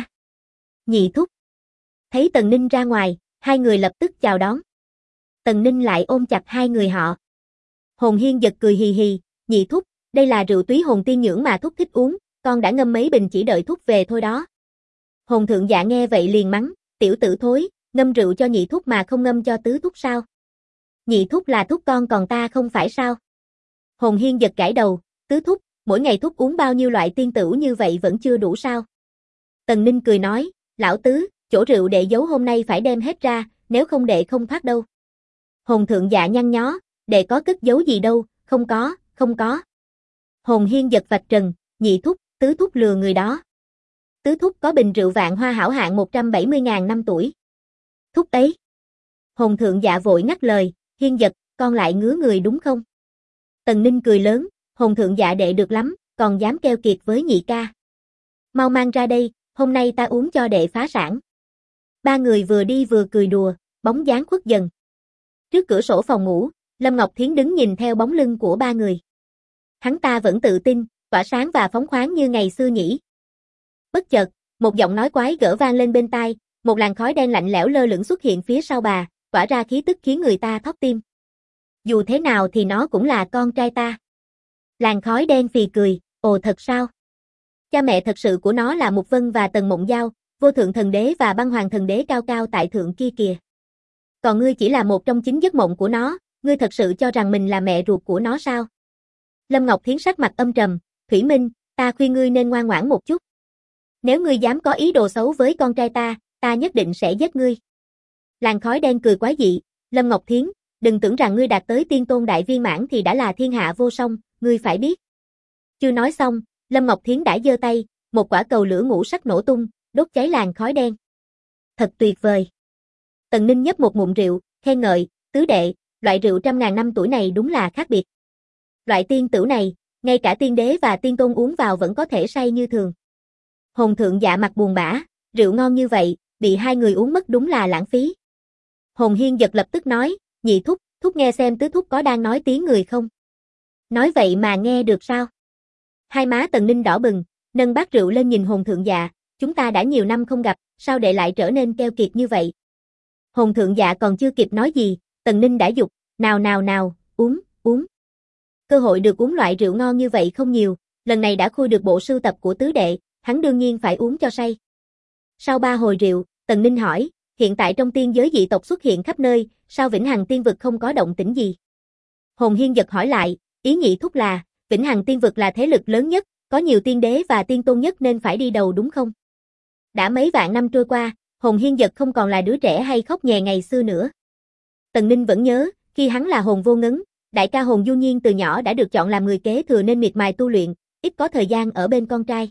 Nhị thúc. Thấy Tần Ninh ra ngoài, hai người lập tức chào đón. Tần Ninh lại ôm chặt hai người họ. Hồn Hiên Dật cười hì hì, nhị thúc, đây là rượu túy hồn tiên nhưỡng mà thúc thích uống, con đã ngâm mấy bình chỉ đợi thúc về thôi đó. Hồn Thượng Dạ nghe vậy liền mắng, tiểu tử thối, ngâm rượu cho nhị thúc mà không ngâm cho tứ thúc sao? Nhị thúc là thúc con còn ta không phải sao? Hồn Hiên Dật gãi đầu, tứ thúc, mỗi ngày thúc uống bao nhiêu loại tiên tửu như vậy vẫn chưa đủ sao? Tần Ninh cười nói, lão tứ, chỗ rượu đệ giấu hôm nay phải đem hết ra, nếu không đệ không thoát đâu. Hồn Thượng Dạ nhăn nhó, đệ có cất giấu gì đâu, không có, không có. Hồn Hiên Dật vạch trần, nhị thúc, tứ thúc lừa người đó. Tứ thúc có bình rượu Vạn Hoa hảo hạng 170.000 năm tuổi. Thúc ấy. Hồn Thượng Dạ vội ngắt lời, Hiên Dật, con lại ngứa người đúng không? Tần Ninh cười lớn, Hồn Thượng Dạ đệ được lắm, còn dám keo kiệt với nhị ca. Mau mang ra đây, hôm nay ta uống cho đệ phá sản. Ba người vừa đi vừa cười đùa, bóng dáng khuất dần. Trước cửa sổ phòng ngủ, Lâm Ngọc Thiến đứng nhìn theo bóng lưng của ba người. Hắn ta vẫn tự tin, tỏa sáng và phóng khoáng như ngày xưa nhỉ. Bất chợt, một giọng nói quái gở vang lên bên tai, một làn khói đen lạnh lẽo lơ lửng xuất hiện phía sau bà, tỏa ra khí tức khiến người ta thót tim. Dù thế nào thì nó cũng là con trai ta. Làn khói đen phì cười, ồ thật sao? Cha mẹ thật sự của nó là Mục Vân và Tần Mộng Giao, Vô Thượng Thần Đế và Băng Hoàng Thần Đế cao cao tại thượng kia kìa. Còn ngươi chỉ là một trong 9 giấc mộng của nó, ngươi thật sự cho rằng mình là mẹ ruột của nó sao? Lâm Ngọc Thiến sắc mặt âm trầm, Thủy Minh, ta khuyên ngươi nên ngoan ngoãn một chút. Nếu ngươi dám có ý đồ xấu với con trai ta nhất định sẽ giết ngươi. Làn khói đen cười quái dị, Lâm Ngọc Thiến, đừng tưởng rằng ngươi đạt tới tiên tôn đại viên mãn thì đã là thiên hạ vô song, ngươi phải biết. Chưa nói xong, Lâm Ngọc Thiến đã giơ tay, một quả cầu lửa ngũ sắc nổ tung, đốt cháy làn khói đen. Thật tuyệt vời. Tần Ninh nhấp một ngụm rượu, khen ngợi, tứ đệ, loại rượu 100.000 năm tuổi này đúng là khác biệt. Loại tiên tửu này, Ngay cả tiên đế và tiên tôn uống vào vẫn có thể say như thường. Hồn thượng dạ mặt buồn bã, rượu ngon như vậy, bị hai người uống mất đúng là lãng phí. Hồn Hiên Dật lập tức nói, nhị thúc, thúc nghe xem tứ thúc có đang nói tiếng người không? Nói vậy mà nghe được sao? Hai má Tần Ninh đỏ bừng, nâng bát rượu lên nhìn hồn thượng dạ, chúng ta đã nhiều năm không gặp, sao đệ lại trở nên keo kiệt như vậy? Hồn thượng dạ còn chưa kịp nói gì, Tần Ninh đã giục, nào, uống, uống. Cơ hội được uống loại rượu ngon như vậy không nhiều, lần này đã khui được bộ sưu tập của tứ đệ, hắn đương nhiên phải uống cho say. Sau 3 hồi rượu, Tần Ninh hỏi, hiện tại trong tiên giới dị tộc xuất hiện khắp nơi, sao Vĩnh Hằng Tiên Vực không có động tĩnh gì? Hồn Hiên Dật hỏi lại, ý nhị thúc là, Vĩnh Hằng Tiên Vực là thế lực lớn nhất, có nhiều tiên đế và tiên tôn nhất nên phải đi đầu đúng không? Đã mấy vạn năm trôi qua, Hồn Hiên Dật không còn là đứa trẻ hay khóc nhè ngày xưa nữa. Tần Ninh vẫn nhớ, khi hắn là hồn vô ngấn, đại ca Hồn Du Nhiên từ nhỏ đã được chọn làm người kế thừa nên miệt mài tu luyện, ít có thời gian ở bên con trai.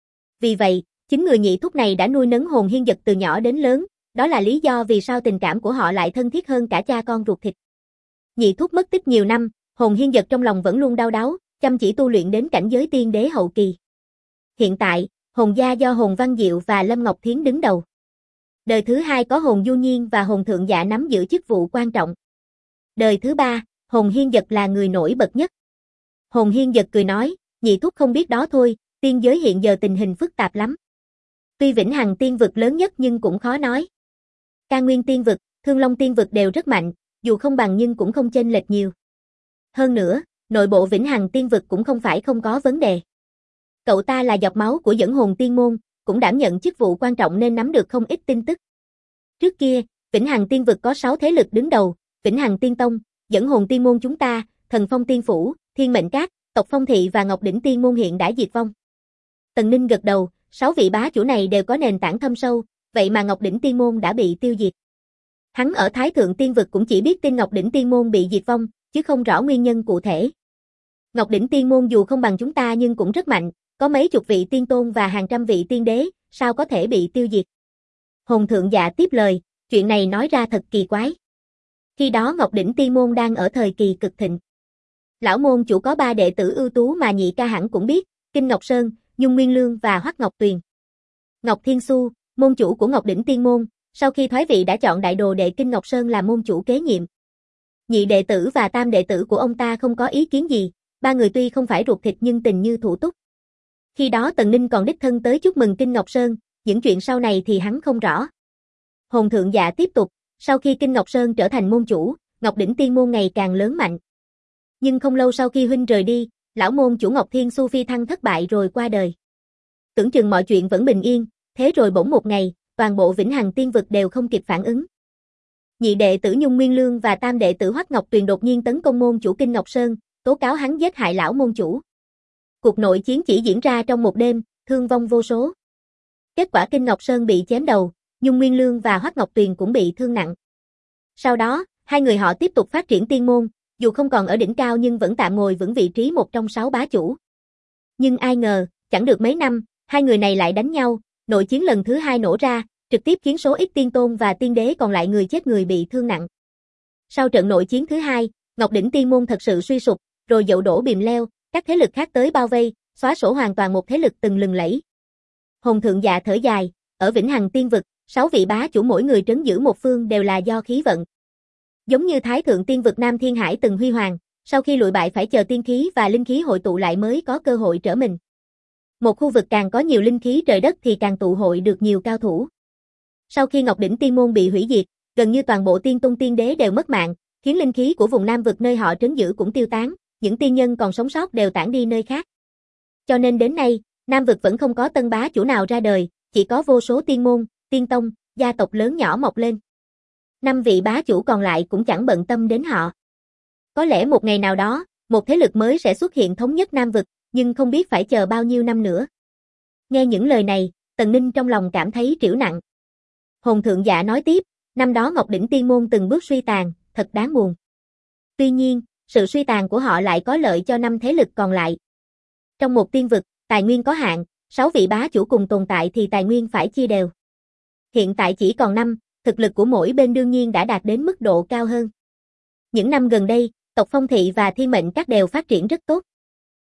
Vì vậy, chính người nhị thúc này đã nuôi nấng Hồn Hiên Dật từ nhỏ đến lớn, đó là lý do vì sao tình cảm của họ lại thân thiết hơn cả cha con ruột thịt. Nhị thúc mất tích nhiều năm, Hồn Hiên Dật trong lòng vẫn luôn đau đáu, chăm chỉ tu luyện đến cảnh giới tiên đế hậu kỳ. Hiện tại, Hồn gia do Hồn Văn Diệu và Lâm Ngọc Thiến đứng đầu. Đời thứ hai có Hồn Du Nhiên và Hồn Thượng Dạ nắm giữ chức vụ quan trọng. Đời thứ ba, Hồn Hiên Dật là người nổi bật nhất. Hồn Hiên Dật cười nói, nhị thúc không biết đó thôi, tiên giới hiện giờ tình hình phức tạp lắm. Tuy Vĩnh Hằng Tiên Vực lớn nhất nhưng cũng khó nói. Can Nguyên Tiên Vực, Thương Long Tiên Vực đều rất mạnh, dù không bằng nhưng cũng không chênh lệch nhiều. Hơn nữa, nội bộ Vĩnh Hằng Tiên Vực cũng không phải không có vấn đề. Cậu ta là giọt máu của Dẫn Hồn Tiên Môn, cũng đảm nhận chức vụ quan trọng nên nắm được không ít tin tức. Trước kia, Vĩnh Hằng Tiên Vực có 6 thế lực đứng đầu, Vĩnh Hằng Tiên Tông, Dẫn Hồn Tiên Môn chúng ta, Thần Phong Tiên Phủ, Thiên Mệnh Các, Tộc Phong Thị và Ngọc Đỉnh Tiên Môn hiện đã diệt vong. Tần Ninh gật đầu, 6 vị bá chủ này đều có nền tảng thâm sâu, vậy mà Ngọc Đỉnh Tiên Môn đã bị tiêu diệt. Hắn ở Thái Thượng Tiên Vực cũng chỉ biết tin Ngọc Đỉnh Tiên Môn bị diệt vong, chứ không rõ nguyên nhân cụ thể. Ngọc Đỉnh Tiên Môn dù không bằng chúng ta nhưng cũng rất mạnh, có mấy chục vị tiên tôn và hàng trăm vị tiên đế, sao có thể bị tiêu diệt? Hồn Thượng Dạ tiếp lời, chuyện này nói ra thật kỳ quái. Khi đó Ngọc Đỉnh Tiên Môn đang ở thời kỳ cực thịnh. Lão môn chủ có 3 đệ tử ưu tú mà nhị ca hẳn cũng biết, Kinh Ngọc Sơn, Nhung Nguyên Lương và Hoắc Ngọc Tuyền. Ngọc Thiên Xu, môn chủ của Ngọc Đỉnh Tiên Môn, sau khi thoái vị đã chọn đại đồ đệ Kinh Ngọc Sơn làm môn chủ kế nhiệm. Nhị đệ tử và tam đệ tử của ông ta không có ý kiến gì, 3 người tuy không phải ruột thịt nhưng tình như thủ túc. Khi đó Tần Ninh còn đích thân tới chúc mừng Kinh Ngọc Sơn, những chuyện sau này thì hắn không rõ. Hồn Thượng Dạ tiếp tục, sau khi Kinh Ngọc Sơn trở thành môn chủ, Ngọc Đỉnh Tiên Môn ngày càng lớn mạnh. Nhưng không lâu sau khi huynh rời đi, lão môn chủ Ngọc Thiên Xu phi thăng thất bại rồi qua đời. Tưởng chừng mọi chuyện vẫn bình yên, thế rồi bỗng một ngày, toàn bộ Vĩnh Hằng Tiên Vực đều không kịp phản ứng. Nhị đệ tử Nhung Nguyên Lương và tam đệ tử Hoắc Ngọc Tuyền đột nhiên tấn công môn chủ Kinh Ngọc Sơn, tố cáo hắn giết hại lão môn chủ. Cuộc nội chiến chỉ diễn ra trong một đêm, thương vong vô số. Kết quả Kinh Ngọc Sơn bị chém đầu, Nhung Nguyên Lương và Hoắc Ngọc Tuyền cũng bị thương nặng. Sau đó, hai người họ tiếp tục phát triển tiên môn, dù không còn ở đỉnh cao nhưng vẫn tạm ngồi vững vị trí một trong 6 bá chủ. Nhưng ai ngờ, chẳng được mấy năm, hai người này lại đánh nhau, nội chiến lần thứ 2 nổ ra, trực tiếp khiến số ít tiên tôn và tiên đế còn lại người chết người bị thương nặng. Sau trận nội chiến thứ 2, Ngọc Đỉnh Tiên Môn thật sự suy sụp, rồi dậu đổ bìm leo, các thế lực khác tới bao vây, xóa sổ hoàn toàn một thế lực từng lừng lẫy. Hồn Thượng Dạ thở dài, ở Vĩnh Hằng Tiên Vực, 6 vị bá chủ mỗi người trấn giữ một phương đều là do khí vận. Giống như Thái Thượng Tiên Vực Nam Thiên Hải từng huy hoàng, sau khi lụi bại phải chờ tiên khí và linh khí hội tụ lại mới có cơ hội trở mình. Một khu vực càng có nhiều linh khí trời đất thì càng tụ hội được nhiều cao thủ. Sau khi Ngọc Đỉnh Tiên Môn bị hủy diệt, gần như toàn bộ tiên tôn tiên đế đều mất mạng, khiến linh khí của vùng Nam Vực nơi họ trấn giữ cũng tiêu tán, những tiên nhân còn sống sót đều tản đi nơi khác. Cho nên đến nay, Nam Vực vẫn không có tân bá chủ nào ra đời, chỉ có vô số tiên môn, tiên tông, gia tộc lớn nhỏ mọc lên. 5 vị bá chủ còn lại cũng chẳng bận tâm đến họ. Có lẽ một ngày nào đó, một thế lực mới sẽ xuất hiện thống nhất Nam Vực, nhưng không biết phải chờ bao nhiêu năm nữa. Nghe những lời này, Tần Ninh trong lòng cảm thấy trĩu nặng. Hồn Thượng Dạ nói tiếp, năm đó Ngọc Đỉnh Tiên Môn từng bước suy tàn, thật đáng buồn. Tuy nhiên, sự suy tàn của họ lại có lợi cho 5 thế lực còn lại. Trong một tiên vực, tài nguyên có hạn, 6 vị bá chủ cùng tồn tại thì tài nguyên phải chia đều. Hiện tại chỉ còn 5, thực lực của mỗi bên đương nhiên đã đạt đến mức độ cao hơn. Những năm gần đây, tộc Phong Thị và Thiên Mệnh Các đều phát triển rất tốt.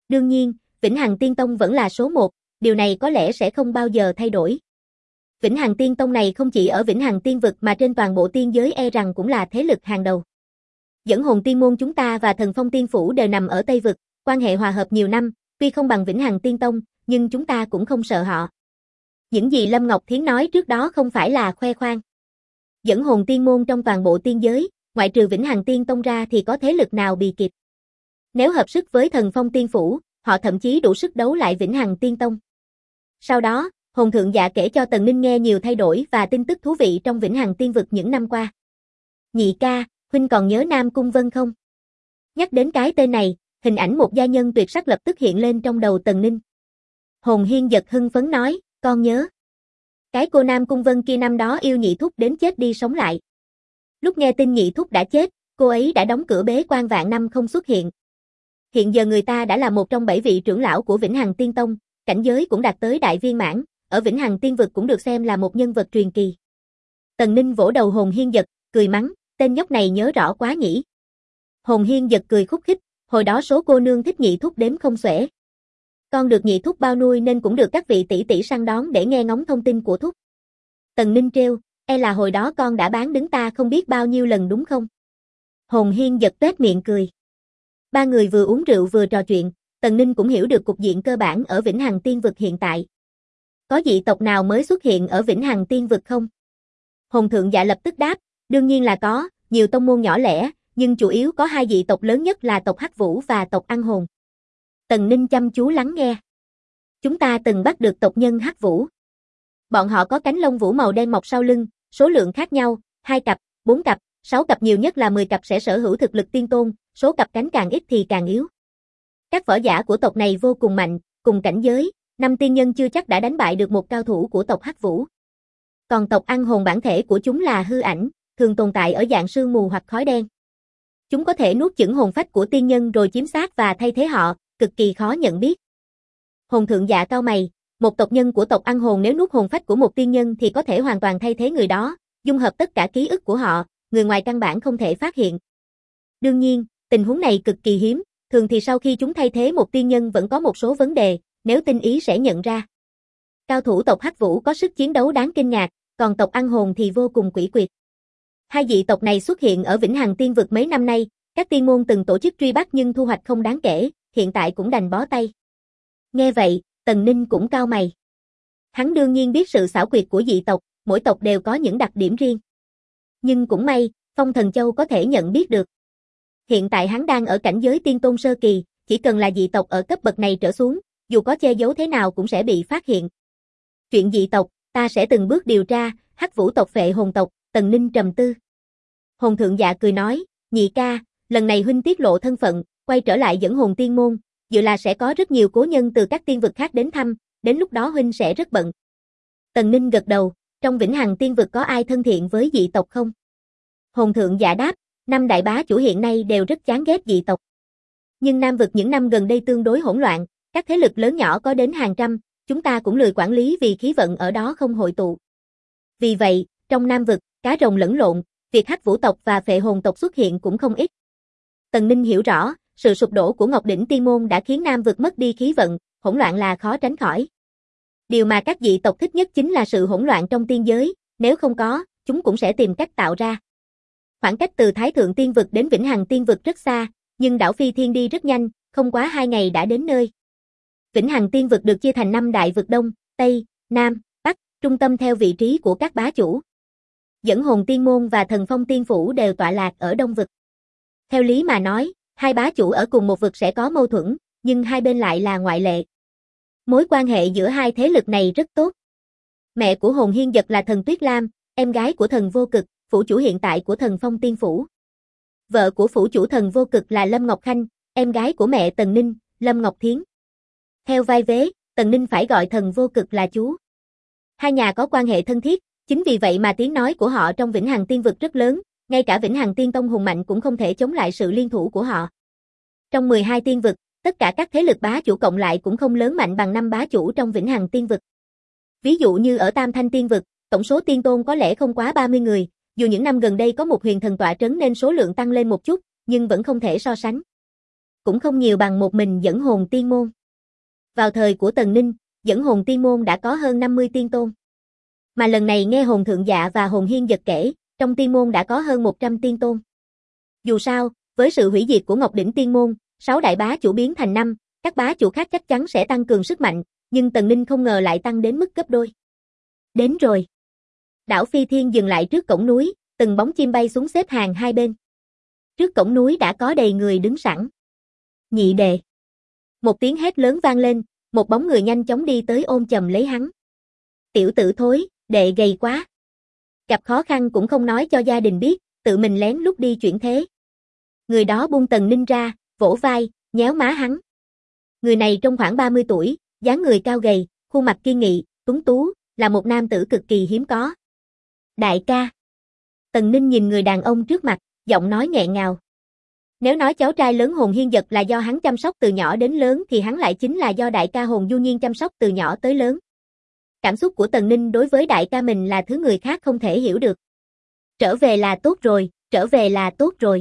Đương nhiên, Vĩnh Hằng Tiên Tông vẫn là số 1, điều này có lẽ sẽ không bao giờ thay đổi. Vĩnh Hằng Tiên Tông này không chỉ ở Vĩnh Hằng Tiên Vực mà trên toàn bộ tiên giới e rằng cũng là thế lực hàng đầu. Dẫn hồn tiên môn chúng ta và Thần Phong Tiên Phủ đều nằm ở Tây Vực, quan hệ hòa hợp nhiều năm, tuy không bằng Vĩnh Hằng Tiên Tông, nhưng chúng ta cũng không sợ họ. Những gì Lâm Ngọc Thiến nói trước đó không phải là khoe khoang. Dẫn hồn tiên môn trong toàn bộ tiên giới, ngoại trừ Vĩnh Hằng Tiên Tông ra thì có thế lực nào bì kịp. Nếu hợp sức với Thần Phong Tiên Phủ, họ thậm chí đủ sức đấu lại Vĩnh Hằng Tiên Tông. Sau đó, Hồn Thượng Dạ kể cho Tần Ninh nghe nhiều thay đổi và tin tức thú vị trong Vĩnh Hằng Tiên Vực những năm qua. Nhị ca, huynh còn nhớ Nam Cung Vân không? Nhắc đến cái tên này, hình ảnh một gia nhân tuyệt sắc lập tức hiện lên trong đầu Tần Ninh. Hồn Hiên giật hưng phấn nói, con nhớ. Cái cô Nam Cung Vân kia năm đó yêu Nhị Thúc đến chết đi sống lại. Lúc nghe tin Nhị Thúc đã chết, cô ấy đã đóng cửa bế quan vạn năm không xuất hiện. Hiện giờ người ta đã là một trong 7 vị trưởng lão của Vĩnh Hằng Tiên Tông, cảnh giới cũng đạt tới đại viên mãn, ở Vĩnh Hằng Tiên Vực cũng được xem là một nhân vật truyền kỳ. Tần Ninh vỗ đầu Hồn Hiên giật, cười mắng, tên nhóc này nhớ rõ quá nhỉ. Hồn Hiên giật cười khúc khích, hồi đó số cô nương thích Nhị Thúc đếm không xuể. Con được Nhị Thúc bao nuôi nên cũng được các vị tỷ tỷ săn đón để nghe ngóng thông tin của Thúc. Tần Ninh trêu, e là hồi đó con đã bán đứng ta không biết bao nhiêu lần đúng không? Hồn Hiên giật tuét miệng cười. Ba người vừa uống rượu vừa trò chuyện, Tần Ninh cũng hiểu được cục diện cơ bản ở Vĩnh Hằng Tiên Vực hiện tại. Có dị tộc nào mới xuất hiện ở Vĩnh Hằng Tiên Vực không? Hồn Thượng Dạ lập tức đáp, đương nhiên là có, nhiều tông môn nhỏ lẻ, nhưng chủ yếu có 2 dị tộc lớn nhất là tộc Hắc Vũ và tộc Ăn Hồn. Tần Ninh chăm chú lắng nghe. Chúng ta từng bắt được tộc nhân Hắc Vũ. Bọn họ có cánh lông vũ màu đen mọc sau lưng, số lượng khác nhau, 2 cặp, 4 cặp, 6 cặp nhiều nhất là 10 cặp sẽ sở hữu thực lực tiên tôn, số cặp cánh càng ít thì càng yếu. Các võ giả của tộc này vô cùng mạnh, cùng cảnh giới, 5 tiên nhân chưa chắc đã đánh bại được một cao thủ của tộc Hắc Vũ. Còn tộc Ăn Hồn bản thể của chúng là hư ảnh, thường tồn tại ở dạng sương mù hoặc khói đen. Chúng có thể nuốt chửng hồn phách của tiên nhân rồi chiếm xác và thay thế họ, cực kỳ khó nhận biết. Hồn Thượng Dạ cau mày, một tộc nhân của tộc Ăn Hồn nếu nuốt hồn phách của một tiên nhân thì có thể hoàn toàn thay thế người đó, dung hợp tất cả ký ức của họ, người ngoài căn bản không thể phát hiện. Đương nhiên, tình huống này cực kỳ hiếm, thường thì sau khi chúng thay thế một tiên nhân vẫn có một số vấn đề, nếu tinh ý sẽ nhận ra. Cao thủ tộc Hắc Vũ có sức chiến đấu đáng kinh ngạc, còn tộc Ăn Hồn thì vô cùng quỷ quyệt. 2 dị tộc này xuất hiện ở Vĩnh Hằng Tiên Vực mấy năm nay, các tiên môn từng tổ chức truy bắt nhưng thu hoạch không đáng kể, hiện tại cũng đành bó tay. Nghe vậy, Tần Ninh cũng cau mày. Hắn đương nhiên biết sự xảo quyệt của dị tộc, mỗi tộc đều có những đặc điểm riêng. Nhưng cũng may, Phong Thần Châu có thể nhận biết được. Hiện tại hắn đang ở cảnh giới tiên tôn sơ kỳ, chỉ cần là dị tộc ở cấp bậc này trở xuống, dù có che giấu thế nào cũng sẽ bị phát hiện. Chuyện dị tộc, ta sẽ từng bước điều tra, Hắc Vũ tộc Phệ Hồn tộc, Tần Ninh trầm tư. Hồn Thượng Dạ cười nói, nhị ca, lần này huynh tiết lộ thân phận, quay trở lại dẫn hồn tiên môn, dự là sẽ có rất nhiều cố nhân từ các tiên vực khác đến thăm, đến lúc đó huynh sẽ rất bận. Tần Ninh gật đầu, trong Vĩnh Hằng Tiên Vực có ai thân thiện với dị tộc không? Hồn Thượng Dạ đáp, 5 đại bá chủ hiện nay đều rất chán ghét dị tộc. Nhưng Nam Vực những năm gần đây tương đối hỗn loạn, các thế lực lớn nhỏ có đến hàng trăm, chúng ta cũng lười quản lý vì khí vận ở đó không hội tụ. Vì vậy, trong Nam Vực, cá rồng lẫn lộn, việc Hắc Vũ tộc và Phệ Hồn tộc xuất hiện cũng không ít. Tần Ninh hiểu rõ, sự sụp đổ của Ngọc Đỉnh Tiên Môn đã khiến Nam Vực mất đi khí vận, hỗn loạn là khó tránh khỏi. Điều mà các dị tộc thích nhất chính là sự hỗn loạn trong tiên giới, nếu không có, chúng cũng sẽ tìm cách tạo ra. Khoảng cách từ Thái Thượng Tiên Vực đến Vĩnh Hằng Tiên Vực rất xa, nhưng đảo Phi Thiên đi rất nhanh, không quá 2 ngày đã đến nơi. Vĩnh Hằng Tiên Vực được chia thành 5 đại vực Đông, Tây, Nam, Bắc, trung tâm theo vị trí của các bá chủ. Dẫn hồn tiên môn và Thần Phong Tiên Phủ đều tọa lạc ở Đông Vực. Theo lý mà nói, 2 bá chủ ở cùng một vực sẽ có mâu thuẫn, nhưng hai bên lại là ngoại lệ. Mối quan hệ giữa hai thế lực này rất tốt. Mẹ của Hồn Hiên Giật là Thần Tuyết Lam, em gái của Thần Vô Cực, phủ chủ hiện tại của Thần Phong Tiên Phủ. Vợ của phủ chủ Thần Vô Cực là Lâm Ngọc Khanh, em gái của mẹ Tần Ninh, Lâm Ngọc Thiến. Theo vai vế, Tần Ninh phải gọi Thần Vô Cực là chú. Hai nhà có quan hệ thân thiết, chính vì vậy mà tiếng nói của họ trong Vĩnh Hằng Tiên Vực rất lớn, ngay cả Vĩnh Hằng Tiên Tông hùng mạnh cũng không thể chống lại sự liên thủ của họ. Trong 12 tiên vực, tất cả các thế lực bá chủ cộng lại cũng không lớn mạnh bằng 5 bá chủ trong Vĩnh Hằng Tiên Vực. Ví dụ như ở Tam Thanh Tiên Vực, tổng số tiên tôn có lẽ không quá 30 người, dù những năm gần đây có một huyền thần tọa trấn nên số lượng tăng lên một chút, nhưng vẫn không thể so sánh. cũng không nhiều bằng một mình dẫn hồn tiên môn. Vào thời của Tần Ninh, dẫn hồn tiên môn đã có hơn 50 tiên tôn. Mà lần này nghe hồn thượng dạ và hồn hiên giật kể, trong tiên môn đã có hơn 100 tiên tôn. Dù sao, với sự hủy diệt của Ngọc Đỉnh tiên môn, 6 đại bá chủ biến thành 5, các bá chủ khác chắc chắn sẽ tăng cường sức mạnh, nhưng Tần Ninh không ngờ lại tăng đến mức gấp đôi. Đến rồi. Đảo Phi Thiên dừng lại trước cổng núi, từng bóng chim bay xuống xếp hàng hai bên. Trước cổng núi đã có đầy người đứng sẵn. Nhị đệ. Một tiếng hét lớn vang lên, một bóng người nhanh chóng đi tới ôm chầm lấy hắn. Tiểu tử thối, đệ gầy quá. Gặp khó khăn cũng không nói cho gia đình biết, tự mình lén lút đi chuyển thế. Người đó buông Tần Ninh ra, vỗ vai, nhéo má hắn. Người này trông khoảng 30 tuổi, dáng người cao gầy, khuôn mặt kiên nghị, tuấn tú, là một nam tử cực kỳ hiếm có. Đại ca. Tần Ninh nhìn người đàn ông trước mặt, giọng nói nghẹn ngào. Nếu nói cháu trai lớn Hồn Hiên Dật là do hắn chăm sóc từ nhỏ đến lớn thì hắn lại chính là do đại ca Hồn Du Nhiên chăm sóc từ nhỏ tới lớn. Cảm xúc của Tần Ninh đối với đại ca mình là thứ người khác không thể hiểu được. Trở về là tốt rồi, trở về là tốt rồi.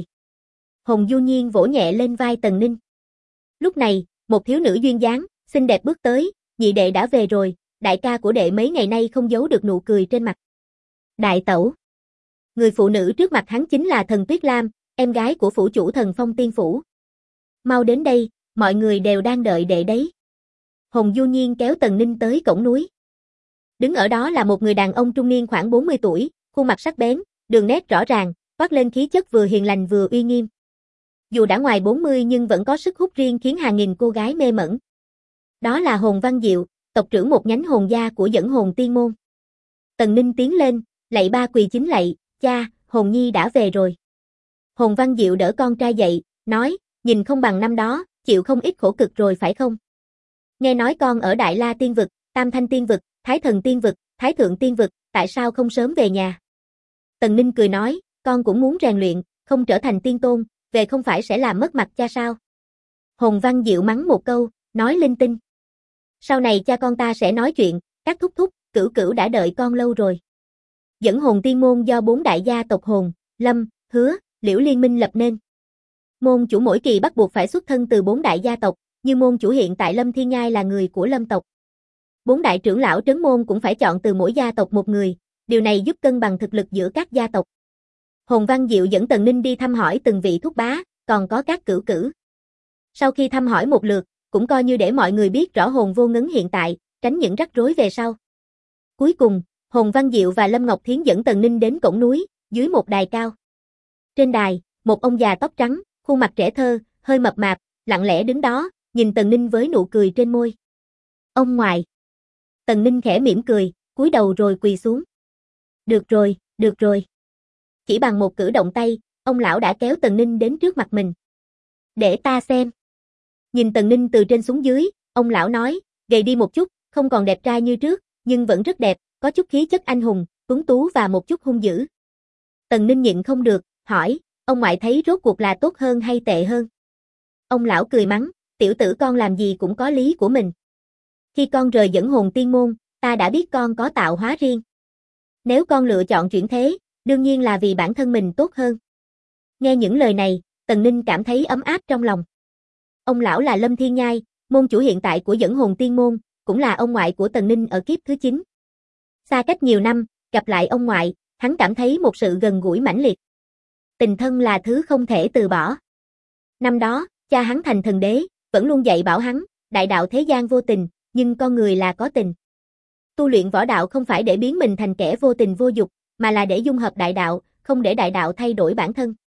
Hồn Du Nhiên vỗ nhẹ lên vai Tần Ninh. Lúc này, một thiếu nữ duyên dáng, xinh đẹp bước tới, nhị đệ đã về rồi, đại ca của đệ mấy ngày nay không giấu được nụ cười trên mặt. Đại tẩu. Người phụ nữ trước mặt hắn chính là Thần Tuyết Lam, em gái của phủ chủ Thần Phong Tiên Phủ. Mau đến đây, mọi người đều đang đợi đệ đấy. Hồn Du Nhiên kéo Tần Ninh tới cổng núi. Đứng ở đó là một người đàn ông trung niên khoảng 40 tuổi, khuôn mặt sắc bén, đường nét rõ ràng, toát lên khí chất vừa hiền lành vừa uy nghiêm. Dù đã ngoài 40 nhưng vẫn có sức hút riêng khiến hàng nghìn cô gái mê mẩn. Đó là Hồn Văn Diệu, tộc trưởng một nhánh hồn gia của dẫn hồn tiên môn. Tần Ninh tiến lên, lạy ba quỳ chính lạy, cha, Hồn Nhi đã về rồi. Hồn Văn Diệu đỡ con trai dậy, nói, nhìn không bằng năm đó, chịu không ít khổ cực rồi phải không? Nghe nói con ở Đại La Tiên Vực, Tam Thanh Tiên Vực, Thái Thần Tiên Vực, Thái Thượng Tiên Vực, tại sao không sớm về nhà? Tần Ninh cười nói, con cũng muốn rèn luyện, không trở thành tiên tôn, về không phải sẽ làm mất mặt cha sao? Hồn Văn Diệu mắng một câu, nói linh tinh. Sau này cha con ta sẽ nói chuyện, các thúc thúc, cửu cửu đã đợi con lâu rồi. Dẫn hồn tiên môn do 4 đại gia tộc Hồn, Lâm, Hứa, Liễu liên minh lập nên. Môn chủ mỗi kỳ bắt buộc phải xuất thân từ 4 đại gia tộc, như môn chủ hiện tại Lâm Thiên Nhai là người của Lâm tộc. 4 đại trưởng lão trấn môn cũng phải chọn từ mỗi gia tộc một người, điều này giúp cân bằng thực lực giữa các gia tộc. Hồn Văn Diệu dẫn Tần Ninh đi thăm hỏi từng vị thúc bá, còn có các cửu cửu. Sau khi thăm hỏi một lượt, cũng coi như để mọi người biết rõ Hồn Vô Ngấn hiện tại, tránh những rắc rối về sau. Cuối cùng, Hồn Văn Diệu và Lâm Ngọc Thiến dẫn Tần Ninh đến cổng núi, dưới một đài cao. Trên đài, một ông già tóc trắng, khuôn mặt trẻ thơ, hơi mập mạp, lặng lẽ đứng đó, nhìn Tần Ninh với nụ cười trên môi. Ông ngoại. Tần Ninh khẽ mỉm cười, cúi đầu rồi quỳ xuống. Được rồi, được rồi. Chỉ bằng một cử động tay, ông lão đã kéo Tần Ninh đến trước mặt mình. Để ta xem. Nhìn Tần Ninh từ trên xuống dưới, ông lão nói, gầy đi một chút, không còn đẹp trai như trước, nhưng vẫn rất đẹp, có chút khí chất anh hùng, tuấn tú và một chút hung dữ. Tần Ninh nhịn không được, hỏi, ông ngoại thấy rốt cuộc là tốt hơn hay tệ hơn? Ông lão cười mắng, tiểu tử con làm gì cũng có lý của mình. Khi con rời dẫn hồn tiên môn, ta đã biết con có tạo hóa riêng. Nếu con lựa chọn chuyển thế, đương nhiên là vì bản thân mình tốt hơn. Nghe những lời này, Tần Ninh cảm thấy ấm áp trong lòng. Ông lão là Lâm Thiên Nhai, môn chủ hiện tại của dẫn hồn tiên môn, cũng là ông ngoại của Tần Ninh ở kiếp thứ 9. Xa cách nhiều năm, gặp lại ông ngoại, hắn cảm thấy một sự gần gũi mãnh liệt. Tình thân là thứ không thể từ bỏ. Năm đó, cha hắn thành thần đế, vẫn luôn dạy bảo hắn, đại đạo thế gian vô tình, nhưng con người là có tình. Tu luyện võ đạo không phải để biến mình thành kẻ vô tình vô dục, mà là để dung hợp đại đạo, không để đại đạo thay đổi bản thân.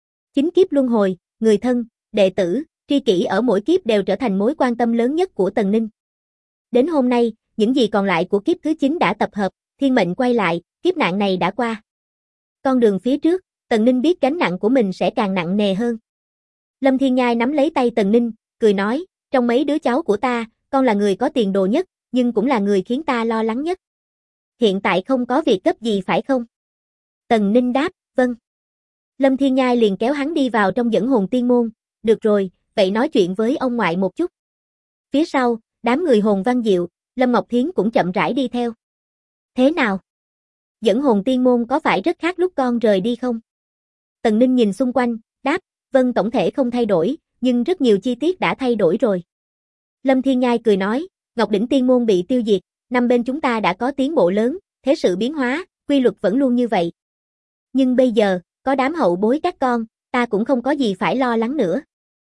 9 kiếp luân hồi, người thân, đệ tử, tri kỷ ở mỗi kiếp đều trở thành mối quan tâm lớn nhất của Tần Ninh. Đến hôm nay, những gì còn lại của kiếp thứ 9 đã tập hợp, thiên mệnh quay lại, kiếp nạn này đã qua. Con đường phía trước, Tần Ninh biết gánh nặng của mình sẽ càng nặng nề hơn. Lâm Thiên Nhai nắm lấy tay Tần Ninh, cười nói, trong mấy đứa cháu của ta, con là người có tiền đồ nhất, nhưng cũng là người khiến ta lo lắng nhất. Hiện tại không có việc gấp gì phải không? Tần Ninh đáp, vâng. Lâm Thiên Nhai liền kéo hắn đi vào trong dẫn hồn tiên môn, được rồi, vậy nói chuyện với ông ngoại một chút. Phía sau, đám người Hồn Văn Diệu, Lâm Ngọc Thiến cũng chậm rãi đi theo. Thế nào? Dẫn hồn tiên môn có phải rất khác lúc con rời đi không? Tần Ninh nhìn xung quanh, đáp, vâng tổng thể không thay đổi, nhưng rất nhiều chi tiết đã thay đổi rồi. Lâm Thiên Nhai cười nói, Ngọc Đỉnh Tiên Môn bị tiêu diệt, năm bên chúng ta đã có tiến bộ lớn, thế sự biến hóa, quy luật vẫn luôn như vậy. Nhưng bây giờ, có đám hậu bối các con, ta cũng không có gì phải lo lắng nữa.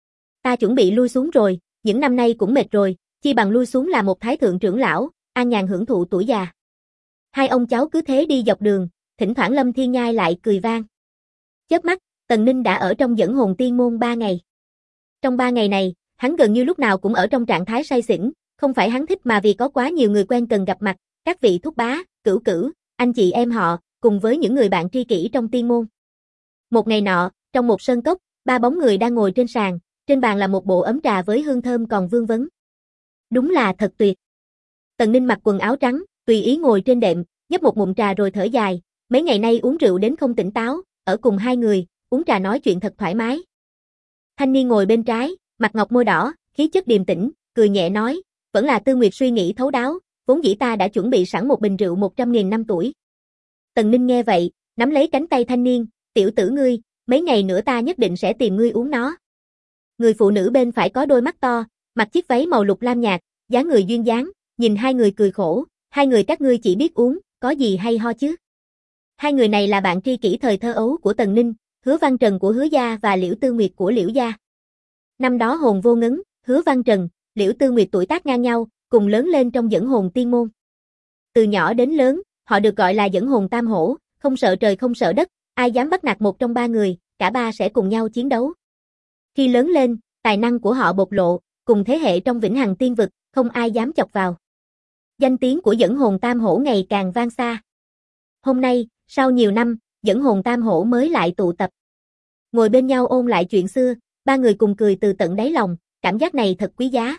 Ta chuẩn bị lui xuống rồi, những năm nay cũng mệt rồi, chi bằng lui xuống là một thái thượng trưởng lão, an nhàn hưởng thụ tuổi già. Hai ông cháu cứ thế đi dọc đường, thỉnh thoảng Lâm Thiên Nhai lại cười vang. Chớp mắt, Tần Ninh đã ở trong Dẫn Hồn Tiên Môn 3 ngày. Trong 3 ngày này, hắn gần như lúc nào cũng ở trong trạng thái say xỉn, không phải hắn thích mà vì có quá nhiều người quen cần gặp mặt, các vị thúc bá, cửu cửu, anh chị em họ, cùng với những người bạn tri kỷ trong tiên môn. Một ngày nọ, trong một sơn cốc, 3 bóng người đang ngồi trên sàn, trên bàn là một bộ ấm trà với hương thơm còn vương vấn. Đúng là thật tuyệt. Tần Ninh mặc quần áo trắng, tùy ý ngồi trên đệm, nhấp một ngụm trà rồi thở dài, mấy ngày nay uống rượu đến không tỉnh táo, ở cùng hai người, uống trà nói chuyện thật thoải mái. Thanh niên ngồi bên trái, mặt ngọc môi đỏ, khí chất điềm tĩnh, cười nhẹ nói, vẫn là Tư Nguyệt suy nghĩ thấu đáo, vốn dĩ ta đã chuẩn bị sẵn một bình rượu 100.000 năm tuổi. Tần Ninh nghe vậy, nắm lấy cánh tay thanh niên, tiểu tử ngươi, mấy ngày nữa ta nhất định sẽ tìm ngươi uống nó. Người phụ nữ bên phải có đôi mắt to, mặc chiếc váy màu lục lam nhạt, dáng người duyên dáng, nhìn hai người cười khổ, hai người các ngươi chỉ biết uống, có gì hay ho chứ. Hai người này là bạn tri kỷ thời thơ ấu của Tần Ninh, Hứa Văn Trần của Hứa gia và Liễu Tư Nguyệt của Liễu gia. Năm đó Hồn Vô Ngấn, Hứa Văn Trần, Liễu Tư Nguyệt tuổi tác ngang nhau, cùng lớn lên trong Dẫn Hồn Tiên Môn. Từ nhỏ đến lớn, họ được gọi là Dẫn Hồn Tam Hổ, không sợ trời không sợ đất, ai dám bắt nạt một trong 3 người, cả ba sẽ cùng nhau chiến đấu. Khi lớn lên, tài năng của họ bộc lộ, cùng thế hệ trong Vĩnh Hằng Tiên Vực, không ai dám chọc vào. Danh tiếng của Dẫn Hồn Tam Hổ ngày càng vang xa. Hôm nay, sau nhiều năm, Dẫn Hồn Tam Hổ mới lại tụ tập. Ngồi bên nhau ôn lại chuyện xưa, 3 người cùng cười từ tận đáy lòng, cảm giác này thật quý giá.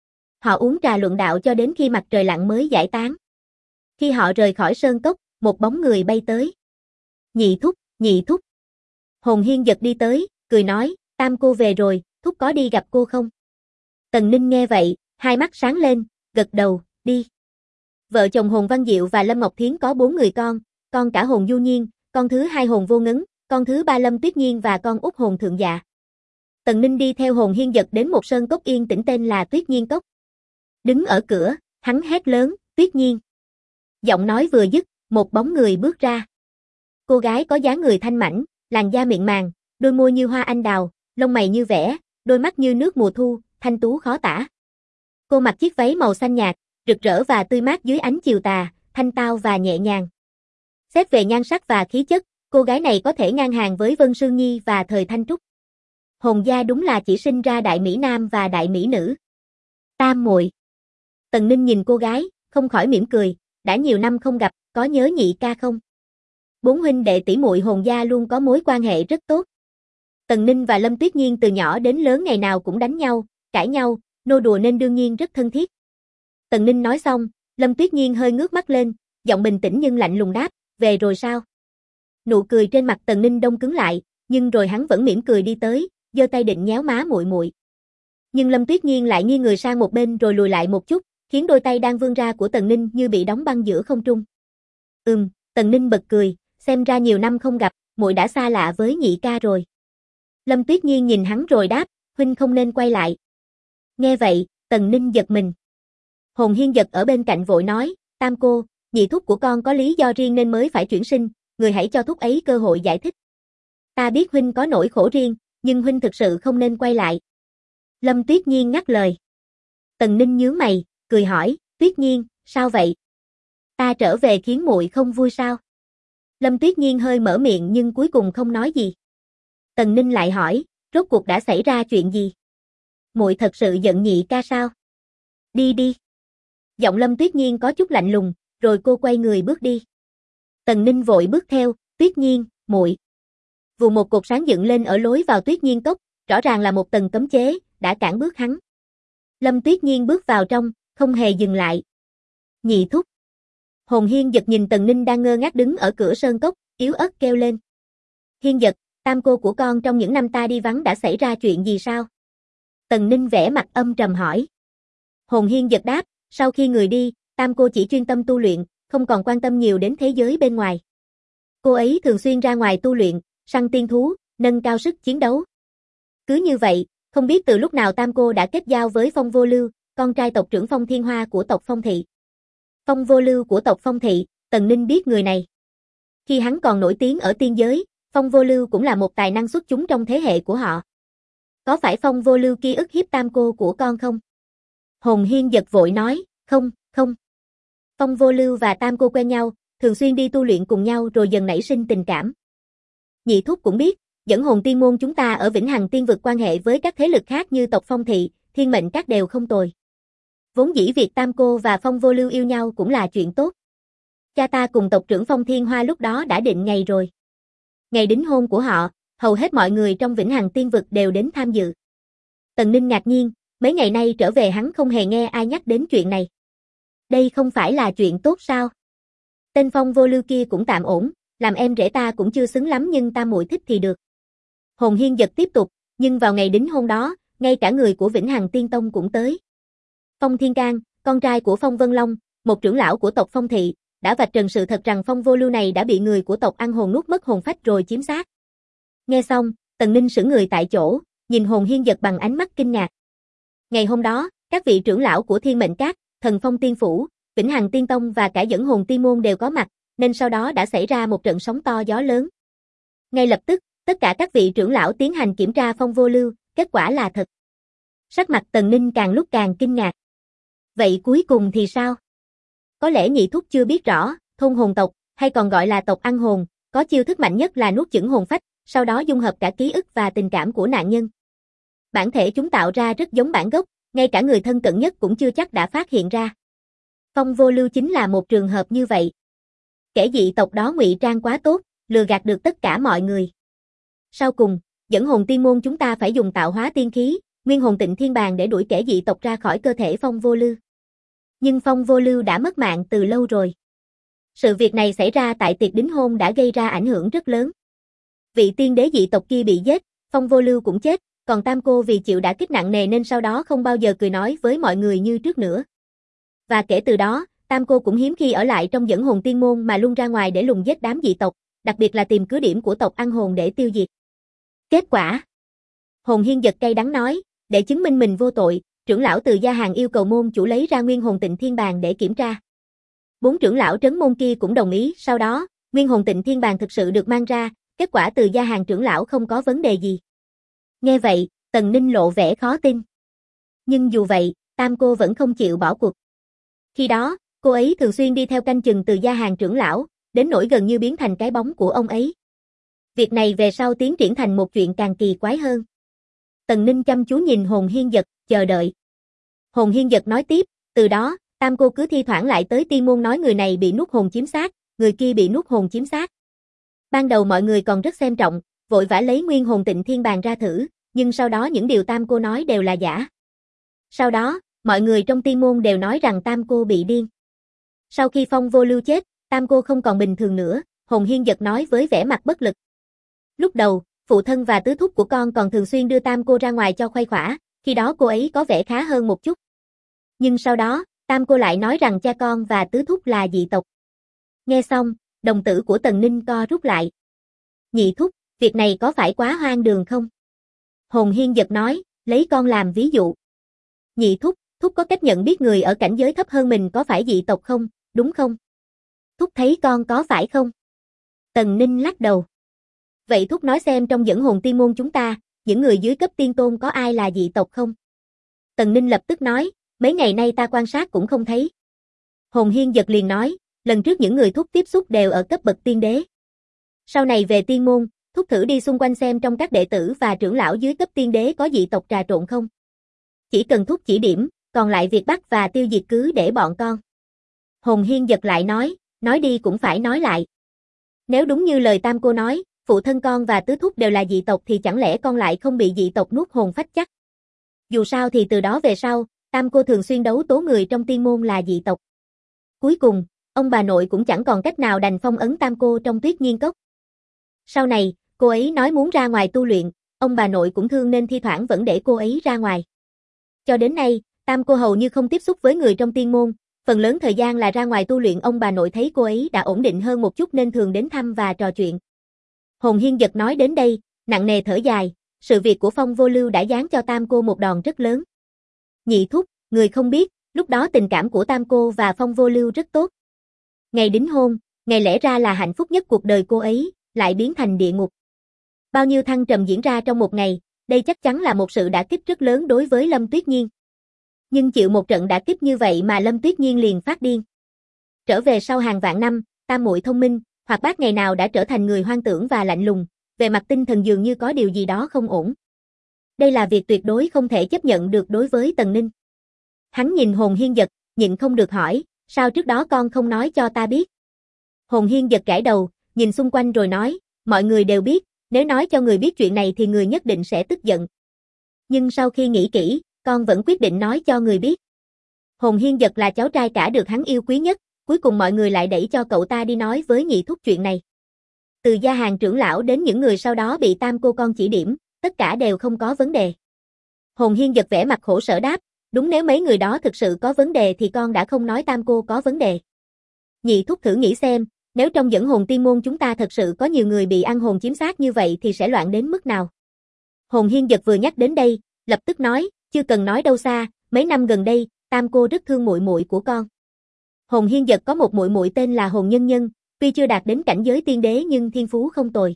Họ uống trà luận đạo cho đến khi mặt trời lặn mới giải tán. Khi họ rời khỏi sơn cốc, một bóng người bay tới. Nhị thúc, nhị thúc. Hồn Hiên giật đi tới, cười nói, Tam cô về rồi, thúc có đi gặp cô không? Tần Ninh nghe vậy, hai mắt sáng lên, gật đầu, đi. Vợ chồng Hồn Văn Diệu và Lâm Ngọc Thiến có 4 người con cả Hồn Du Nhiên, con thứ 2 Hồn Vô Ngấn, con thứ 3 Lâm Tuyết Nhiên và con út Hồn Thượng Dạ. Tần Ninh đi theo Hồn Hiên giật đến một sơn cốc yên tĩnh tên là Tuyết Nhiên Cốc. Đứng ở cửa, hắn hét lớn, Tuyết Nhiên. Giọng nói vừa dứt, một bóng người bước ra. Cô gái có dáng người thanh mảnh, làn da mịn màng, đôi môi như hoa anh đào, lông mày như vẽ, đôi mắt như nước mùa thu, thanh tú khó tả. Cô mặc chiếc váy màu xanh nhạt, rực rỡ và tươi mát dưới ánh chiều tà, thanh tao và nhẹ nhàng. Xét về nhan sắc và khí chất, cô gái này có thể ngang hàng với Vân Sương Nhi và Thời Thanh Trúc. Hồn gia đúng là chỉ sinh ra đại mỹ nam và đại mỹ nữ. Tam muội. Tần Ninh nhìn cô gái, không khỏi mỉm cười, đã nhiều năm không gặp, có nhớ nhị ca không? 4 huynh đệ tỷ muội Hồn gia luôn có mối quan hệ rất tốt. Tần Ninh và Lâm Tuyết Nhiên từ nhỏ đến lớn ngày nào cũng đánh nhau, cãi nhau, nô đùa nên đương nhiên rất thân thiết. Tần Ninh nói xong, Lâm Tuyết Nhiên hơi ngước mắt lên, giọng bình tĩnh nhưng lạnh lùng đáp, về rồi sao? Nụ cười trên mặt Tần Ninh đông cứng lại, nhưng rồi hắn vẫn mỉm cười đi tới, giơ tay định nhéo má muội muội. Nhưng Lâm Tuyết Nhiên lại nghiêng người sang một bên rồi lùi lại một chút, khiến đôi tay đang vươn ra của Tần Ninh như bị đóng băng giữa không trung. Tần Ninh bật cười, xem ra nhiều năm không gặp, muội đã xa lạ với nhị ca rồi. Lâm Tuyết Nhiên nhìn hắn rồi đáp, huynh không nên quay lại. Nghe vậy, Tần Ninh giật mình. Hồn Hiên giật ở bên cạnh vội nói, Tam cô, nhị thúc của con có lý do riêng nên mới phải chuyển sinh, người hãy cho thúc ấy cơ hội giải thích. Ta biết huynh có nỗi khổ riêng, nhưng huynh thực sự không nên quay lại. Lâm Tuyết Nhiên ngắt lời. Tần Ninh nhướng mày, cười hỏi, Tuyết Nhiên, sao vậy? Ta trở về khiến muội không vui sao? Lâm Tuyết Nhiên hơi mở miệng nhưng cuối cùng không nói gì. Tần Ninh lại hỏi, rốt cuộc đã xảy ra chuyện gì? Muội thật sự giận nhị ca sao? Đi đi. Giọng Lâm Tuyết Nhiên có chút lạnh lùng, rồi cô quay người bước đi. Tần Ninh vội bước theo, Tuyết Nhiên, muội. Vù một cột sáng dựng lên ở lối vào Tuyết Nhiên Cốc, rõ ràng là một tầng cấm chế, đã cản bước hắn. Lâm Tuyết Nhiên bước vào trong, không hề dừng lại. Nhị thúc. Hồn Hiên giật nhìn Tần Ninh đang ngơ ngác đứng ở cửa sơn cốc, yếu ớt kêu lên. Hiên giật, Tam cô của con trong những năm ta đi vắng đã xảy ra chuyện gì sao? Tần Ninh vẻ mặt âm trầm hỏi. Hồn Hiên giật đáp, sau khi người đi, Tam cô chỉ chuyên tâm tu luyện, không còn quan tâm nhiều đến thế giới bên ngoài. Cô ấy thường xuyên ra ngoài tu luyện, săn tiên thú, nâng cao sức chiến đấu. Cứ như vậy, Không biết từ lúc nào Tam cô đã kết giao với Phong Vô Lưu, con trai tộc trưởng Phong Thiên Hoa của tộc Phong Thị. Phong Vô Lưu của tộc Phong Thị, Tần Ninh biết người này. Khi hắn còn nổi tiếng ở tiên giới, Phong Vô Lưu cũng là một tài năng xuất chúng trong thế hệ của họ. Có phải Phong Vô Lưu kia ức hiếp Tam cô của con không? Hồn Hiên giật vội nói, không. Phong Vô Lưu và Tam cô quen nhau, thường xuyên đi tu luyện cùng nhau rồi dần nảy sinh tình cảm. Nhị thúc cũng biết, dẫn hồn tiên môn chúng ta ở Vĩnh Hằng Tiên vực quan hệ với các thế lực khác như tộc Phong Thị, Thiên Mệnh Các đều không tồi. Vốn dĩ việc Tam cô và Phong Vô Lưu yêu nhau cũng là chuyện tốt. Cha ta cùng tộc trưởng Phong Thiên Hoa lúc đó đã định ngày rồi. Ngày đính hôn của họ, hầu hết mọi người trong Vĩnh Hằng Tiên vực đều đến tham dự. Tần Ninh ngạc nhiên, mấy ngày nay trở về hắn không hề nghe ai nhắc đến chuyện này. Đây không phải là chuyện tốt sao? Tên Phong Vô Lưu kia cũng tạm ổn, làm em rể ta cũng chưa xứng lắm nhưng Tam muội thích thì được. Hồn Hiên giật tiếp tục, nhưng vào ngày đính hôn đó, ngay cả người của Vĩnh Hằng Tiên Tông cũng tới. Phong Thiên Can, con trai của Phong Vân Long, một trưởng lão của tộc Phong Thị, đã vạch trần sự thật rằng Phong Vô Lưu này đã bị người của tộc ăn hồn nuốt mất hồn phách rồi chiếm xác. Nghe xong, Tần Ninh sững người tại chỗ, nhìn Hồn Hiên giật bằng ánh mắt kinh ngạc. Ngày hôm đó, các vị trưởng lão của Thiên Mệnh Các, Thần Phong Tiên Phủ, Vĩnh Hằng Tiên Tông và cả dẫn hồn tiên môn đều có mặt, nên sau đó đã xảy ra một trận sóng to gió lớn. Ngay lập tức, tất cả các vị trưởng lão tiến hành kiểm tra Phong Vô Lưu, kết quả là thật. Sắc mặt Tần Ninh càng lúc càng kinh ngạc. Vậy cuối cùng thì sao? Có lẽ nhị thúc chưa biết rõ, thôn hồn tộc, hay còn gọi là tộc ăn hồn, có chiêu thức mạnh nhất là nuốt chửng hồn phách, sau đó dung hợp cả ký ức và tình cảm của nạn nhân. Bản thể chúng tạo ra rất giống bản gốc, ngay cả người thân cận nhất cũng chưa chắc đã phát hiện ra. Phong Vô Lưu chính là một trường hợp như vậy. Kẻ dị tộc đó ngụy trang quá tốt, lừa gạt được tất cả mọi người. Sau cùng, dẫn hồn tiên môn chúng ta phải dùng tạo hóa tiên khí, Nguyên Hồn Tịnh Thiên Bàn để đuổi kẻ dị tộc ra khỏi cơ thể Phong Vô Lưu. Nhưng Phong Vô Lưu đã mất mạng từ lâu rồi. Sự việc này xảy ra tại tiệc đính hôn đã gây ra ảnh hưởng rất lớn. Vị tiên đế dị tộc kia bị giết, Phong Vô Lưu cũng chết, còn Tam cô vì chịu đả kích nặng nề nên sau đó không bao giờ cười nói với mọi người như trước nữa. Và kể từ đó, Tam cô cũng hiếm khi ở lại trong dẫn hồn tiên môn mà luôn ra ngoài để lùng giết đám dị tộc, đặc biệt là tìm cứ điểm của tộc ăn hồn để tiêu diệt. Kết quả, Hồn Hiên giật cay đắng nói, để chứng minh mình vô tội, trưởng lão Từ Gia Hàng yêu cầu môn chủ lấy ra Nguyên Hồn Tịnh Thiên Bàn để kiểm tra. 4 trưởng lão trấn môn kia cũng đồng ý, sau đó, Nguyên Hồn Tịnh Thiên Bàn thực sự được mang ra, kết quả Từ Gia Hàng trưởng lão không có vấn đề gì. Nghe vậy, Tần Ninh lộ vẻ khó tin. Nhưng dù vậy, Tam cô vẫn không chịu bỏ cuộc. Khi đó, cô ấy thường xuyên đi theo canh chừng Từ Gia Hàng trưởng lão, đến nỗi gần như biến thành cái bóng của ông ấy. Việc này về sau tiến triển thành một chuyện càng kỳ quái hơn. Tần Ninh chăm chú nhìn Hồn Hiên giật, chờ đợi. Hồn Hiên giật nói tiếp, từ đó, Tam cô cứ thi thoảng lại tới tiên môn nói người này bị nuốt hồn chiếm xác, người kia bị nuốt hồn chiếm xác. Ban đầu mọi người còn rất xem trọng, vội vã lấy Nguyên Hồn Tịnh Thiên Bàn ra thử, nhưng sau đó những điều Tam cô nói đều là giả. Sau đó, mọi người trong tiên môn đều nói rằng Tam cô bị điên. Sau khi Phong Vô Lưu chết, Tam cô không còn bình thường nữa, Hồn Hiên giật nói với vẻ mặt bất lực. Lúc đầu, phụ thân và tứ thúc của con còn thường xuyên đưa Tam cô ra ngoài cho khuây khỏa, khi đó cô ấy có vẻ khá hơn một chút. Nhưng sau đó, Tam cô lại nói rằng cha con và tứ thúc là dị tộc. Nghe xong, đồng tử của Tần Ninh co rút lại. Nhị thúc, việc này có phải quá hoang đường không? Hồn Hiên giật nói, lấy con làm ví dụ. Nhị thúc, thúc có cách nhận biết người ở cảnh giới thấp hơn mình có phải dị tộc không, đúng không? Thúc thấy con có phải không? Tần Ninh lắc đầu. Vậy thúc nói xem trong dẫn hồn tiên môn chúng ta, những người dưới cấp tiên tôn có ai là dị tộc không? Tần Ninh lập tức nói, mấy ngày nay ta quan sát cũng không thấy. Hồn Hiên giật liền nói, lần trước những người thúc tiếp xúc đều ở cấp bậc tiên đế. Sau này về tiên môn, thúc thử đi xung quanh xem trong các đệ tử và trưởng lão dưới cấp tiên đế có dị tộc trà trộn không. Chỉ cần thúc chỉ điểm, còn lại việc bắt và tiêu diệt cứ để bọn con. Hồn Hiên giật lại nói đi cũng phải nói lại. Nếu đúng như lời Tam cô nói, phụ thân con và tứ thúc đều là dị tộc thì chẳng lẽ con lại không bị dị tộc nuốt hồn phách chắc? Dù sao thì từ đó về sau, Tam cô thường xuyên đấu tố người trong tiên môn là dị tộc. Cuối cùng, ông bà nội cũng chẳng còn cách nào đành phong ấn Tam cô trong Tuyết Nhiên Cốc. Sau này, cô ấy nói muốn ra ngoài tu luyện, ông bà nội cũng thương nên thi thoảng vẫn để cô ấy ra ngoài. Cho đến nay, Tam cô hầu như không tiếp xúc với người trong tiên môn, phần lớn thời gian là ra ngoài tu luyện. Ông bà nội thấy cô ấy đã ổn định hơn một chút nên thường đến thăm và trò chuyện. Hồn Hiên giật nói đến đây, nặng nề thở dài, Sự việc của Phong Vô Lưu đã giáng cho Tam Cô một đòn rất lớn. Nhị thúc, người không biết, lúc đó tình cảm của Tam Cô và Phong Vô Lưu rất tốt. Ngày đính hôn, ngày lẽ ra là hạnh phúc nhất cuộc đời cô ấy, lại biến thành địa ngục. Bao nhiêu thăng trầm diễn ra trong một ngày, đây chắc chắn là một sự đả kích rất lớn đối với Lâm Tuyết Nhiên. Nhưng chịu một trận đả kích như vậy mà Lâm Tuyết Nhiên liền phát điên. Trở về sau hàng vạn năm, Tam muội thông minh, hoạt bát ngày nào đã trở thành người hoang tưởng và lạnh lùng, về mặt tinh thần dường như có điều gì đó không ổn. Đây là việc tuyệt đối không thể chấp nhận được đối với Tần Ninh. Hắn nhìn Hồn Hiên Dật, nhịn không được hỏi, sao trước đó con không nói cho ta biết? Hồn Hiên Dật gãi đầu, nhìn xung quanh rồi nói, mọi người đều biết, nếu nói cho người biết chuyện này thì người nhất định sẽ tức giận. Nhưng sau khi nghĩ kỹ, con vẫn quyết định nói cho người biết. Hồn Hiên Dật là cháu trai cả được hắn yêu quý nhất, cuối cùng mọi người lại đẩy cho cậu ta đi nói với nhị thúc chuyện này. Từ gia hàng trưởng lão đến những người sau đó bị Tam cô con chỉ điểm, tất cả đều không có vấn đề. Hồn Hiên Dật vẻ mặt khổ sở đáp, đúng, nếu mấy người đó thực sự có vấn đề thì con đã không nói Tam cô có vấn đề. Nhị thúc thử nghĩ xem, nếu trong dẫn hồn tiên môn chúng ta thật sự có nhiều người bị ăn hồn chiếm xác như vậy thì sẽ loạn đến mức nào? Hồn Hiên Dật vừa nhắc đến đây, lập tức nói, chưa cần nói đâu xa, mấy năm gần đây, Tam cô rất thương muội muội của con. Hồn Hiên Dật có một muội muội tên là Hồn Nhân Nhân, tuy chưa đạt đến cảnh giới tiên đế nhưng thiên phú không tồi.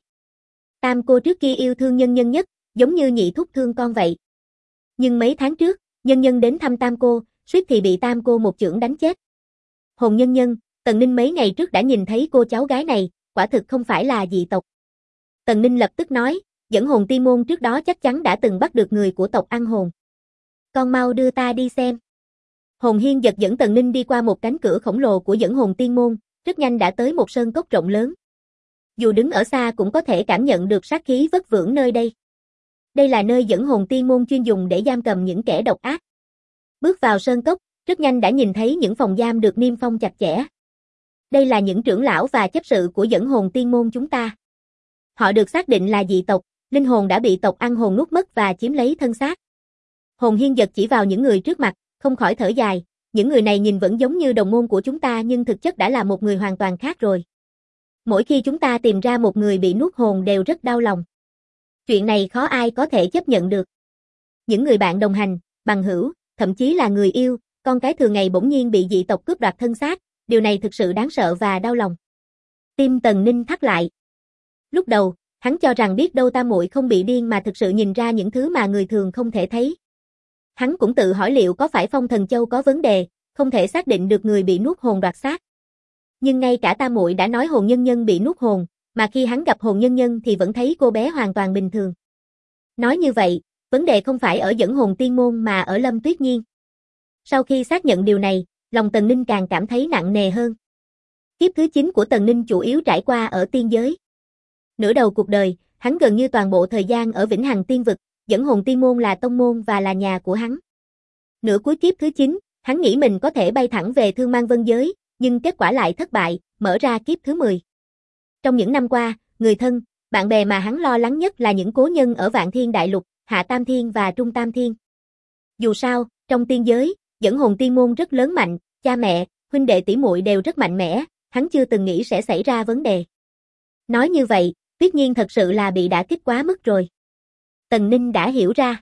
Tam cô trước kia yêu thương Nhân Nhân nhất, giống như nhị thúc thương con vậy. Nhưng mấy tháng trước, Nhân Nhân đến thăm Tam cô, suýt thì bị Tam cô một chưởng đánh chết. Hồn Nhân Nhân, Tần Ninh mấy ngày trước đã nhìn thấy cô cháu gái này, quả thực không phải là dị tộc. Tần Ninh lập tức nói, dẫn hồn tiên môn trước đó chắc chắn đã từng bắt được người của tộc ăn hồn. Con mau đưa ta đi xem. Hồn Hiên Dật dẫn Tần Ninh đi qua một cánh cửa khổng lồ của dẫn hồn tiên môn, rất nhanh đã tới một sơn cốc rộng lớn. Dù đứng ở xa cũng có thể cảm nhận được sát khí vất vưởng nơi đây. Đây là nơi dẫn hồn tiên môn chuyên dùng để giam cầm những kẻ độc ác. Bước vào sơn cốc, rất nhanh đã nhìn thấy những phòng giam được niêm phong chặt chẽ. Đây là những trưởng lão và chấp sự của dẫn hồn tiên môn chúng ta. Họ được xác định là dị tộc, linh hồn đã bị tộc ăn hồn nuốt mất và chiếm lấy thân xác. Hồn Hiên Dật chỉ vào những người trước mặt, không khỏi thở dài, những người này nhìn vẫn giống như đồng môn của chúng ta nhưng thực chất đã là một người hoàn toàn khác rồi. Mỗi khi chúng ta tìm ra một người bị nuốt hồn đều rất đau lòng. Chuyện này khó ai có thể chấp nhận được. Những người bạn đồng hành, bằng hữu, thậm chí là người yêu, con cái thường ngày bỗng nhiên bị dị tộc cướp đoạt thân xác, điều này thực sự đáng sợ và đau lòng. Tim Tần Ninh thắt lại. Lúc đầu, hắn cho rằng biết đâu Tam muội không bị điên mà thực sự nhìn ra những thứ mà người thường không thể thấy. Hắn cũng tự hỏi liệu có phải Phong Thần Châu có vấn đề, không thể xác định được người bị nuốt hồn đoạt xác. Nhưng ngay cả Tam muội đã nói Hồn Nhân Nhân bị nuốt hồn, mà khi hắn gặp Hồn Nhân Nhân thì vẫn thấy cô bé hoàn toàn bình thường. Nói như vậy, vấn đề không phải ở dẫn hồn tiên môn mà ở Lâm Tuyết Nhiên. Sau khi xác nhận điều này, lòng Tần Ninh càng cảm thấy nặng nề hơn. Kiếp thứ 9 của Tần Ninh chủ yếu trải qua ở tiên giới. Nửa đầu cuộc đời, hắn gần như toàn bộ thời gian ở Vĩnh Hằng Tiên Vực, dẫn hồn tiên môn là tông môn và là nhà của hắn. Nửa cuối kiếp thứ 9, hắn nghĩ mình có thể bay thẳng về Thương Mang Vân Giới, nhưng kết quả lại thất bại, mở ra kiếp thứ 10. Trong những năm qua, người thân, bạn bè mà hắn lo lắng nhất là những cố nhân ở Vạn Thiên Đại Lục, Hạ Tam Thiên và Trung Tam Thiên. Dù sao, trong tiên giới, dẫn hồn tiên môn rất lớn mạnh, cha mẹ, huynh đệ tỷ muội đều rất mạnh mẽ, hắn chưa từng nghĩ sẽ xảy ra vấn đề. Nói như vậy, Tuyết Nhiên thật sự là bị đả kích quá mức rồi. Tần Ninh đã hiểu ra.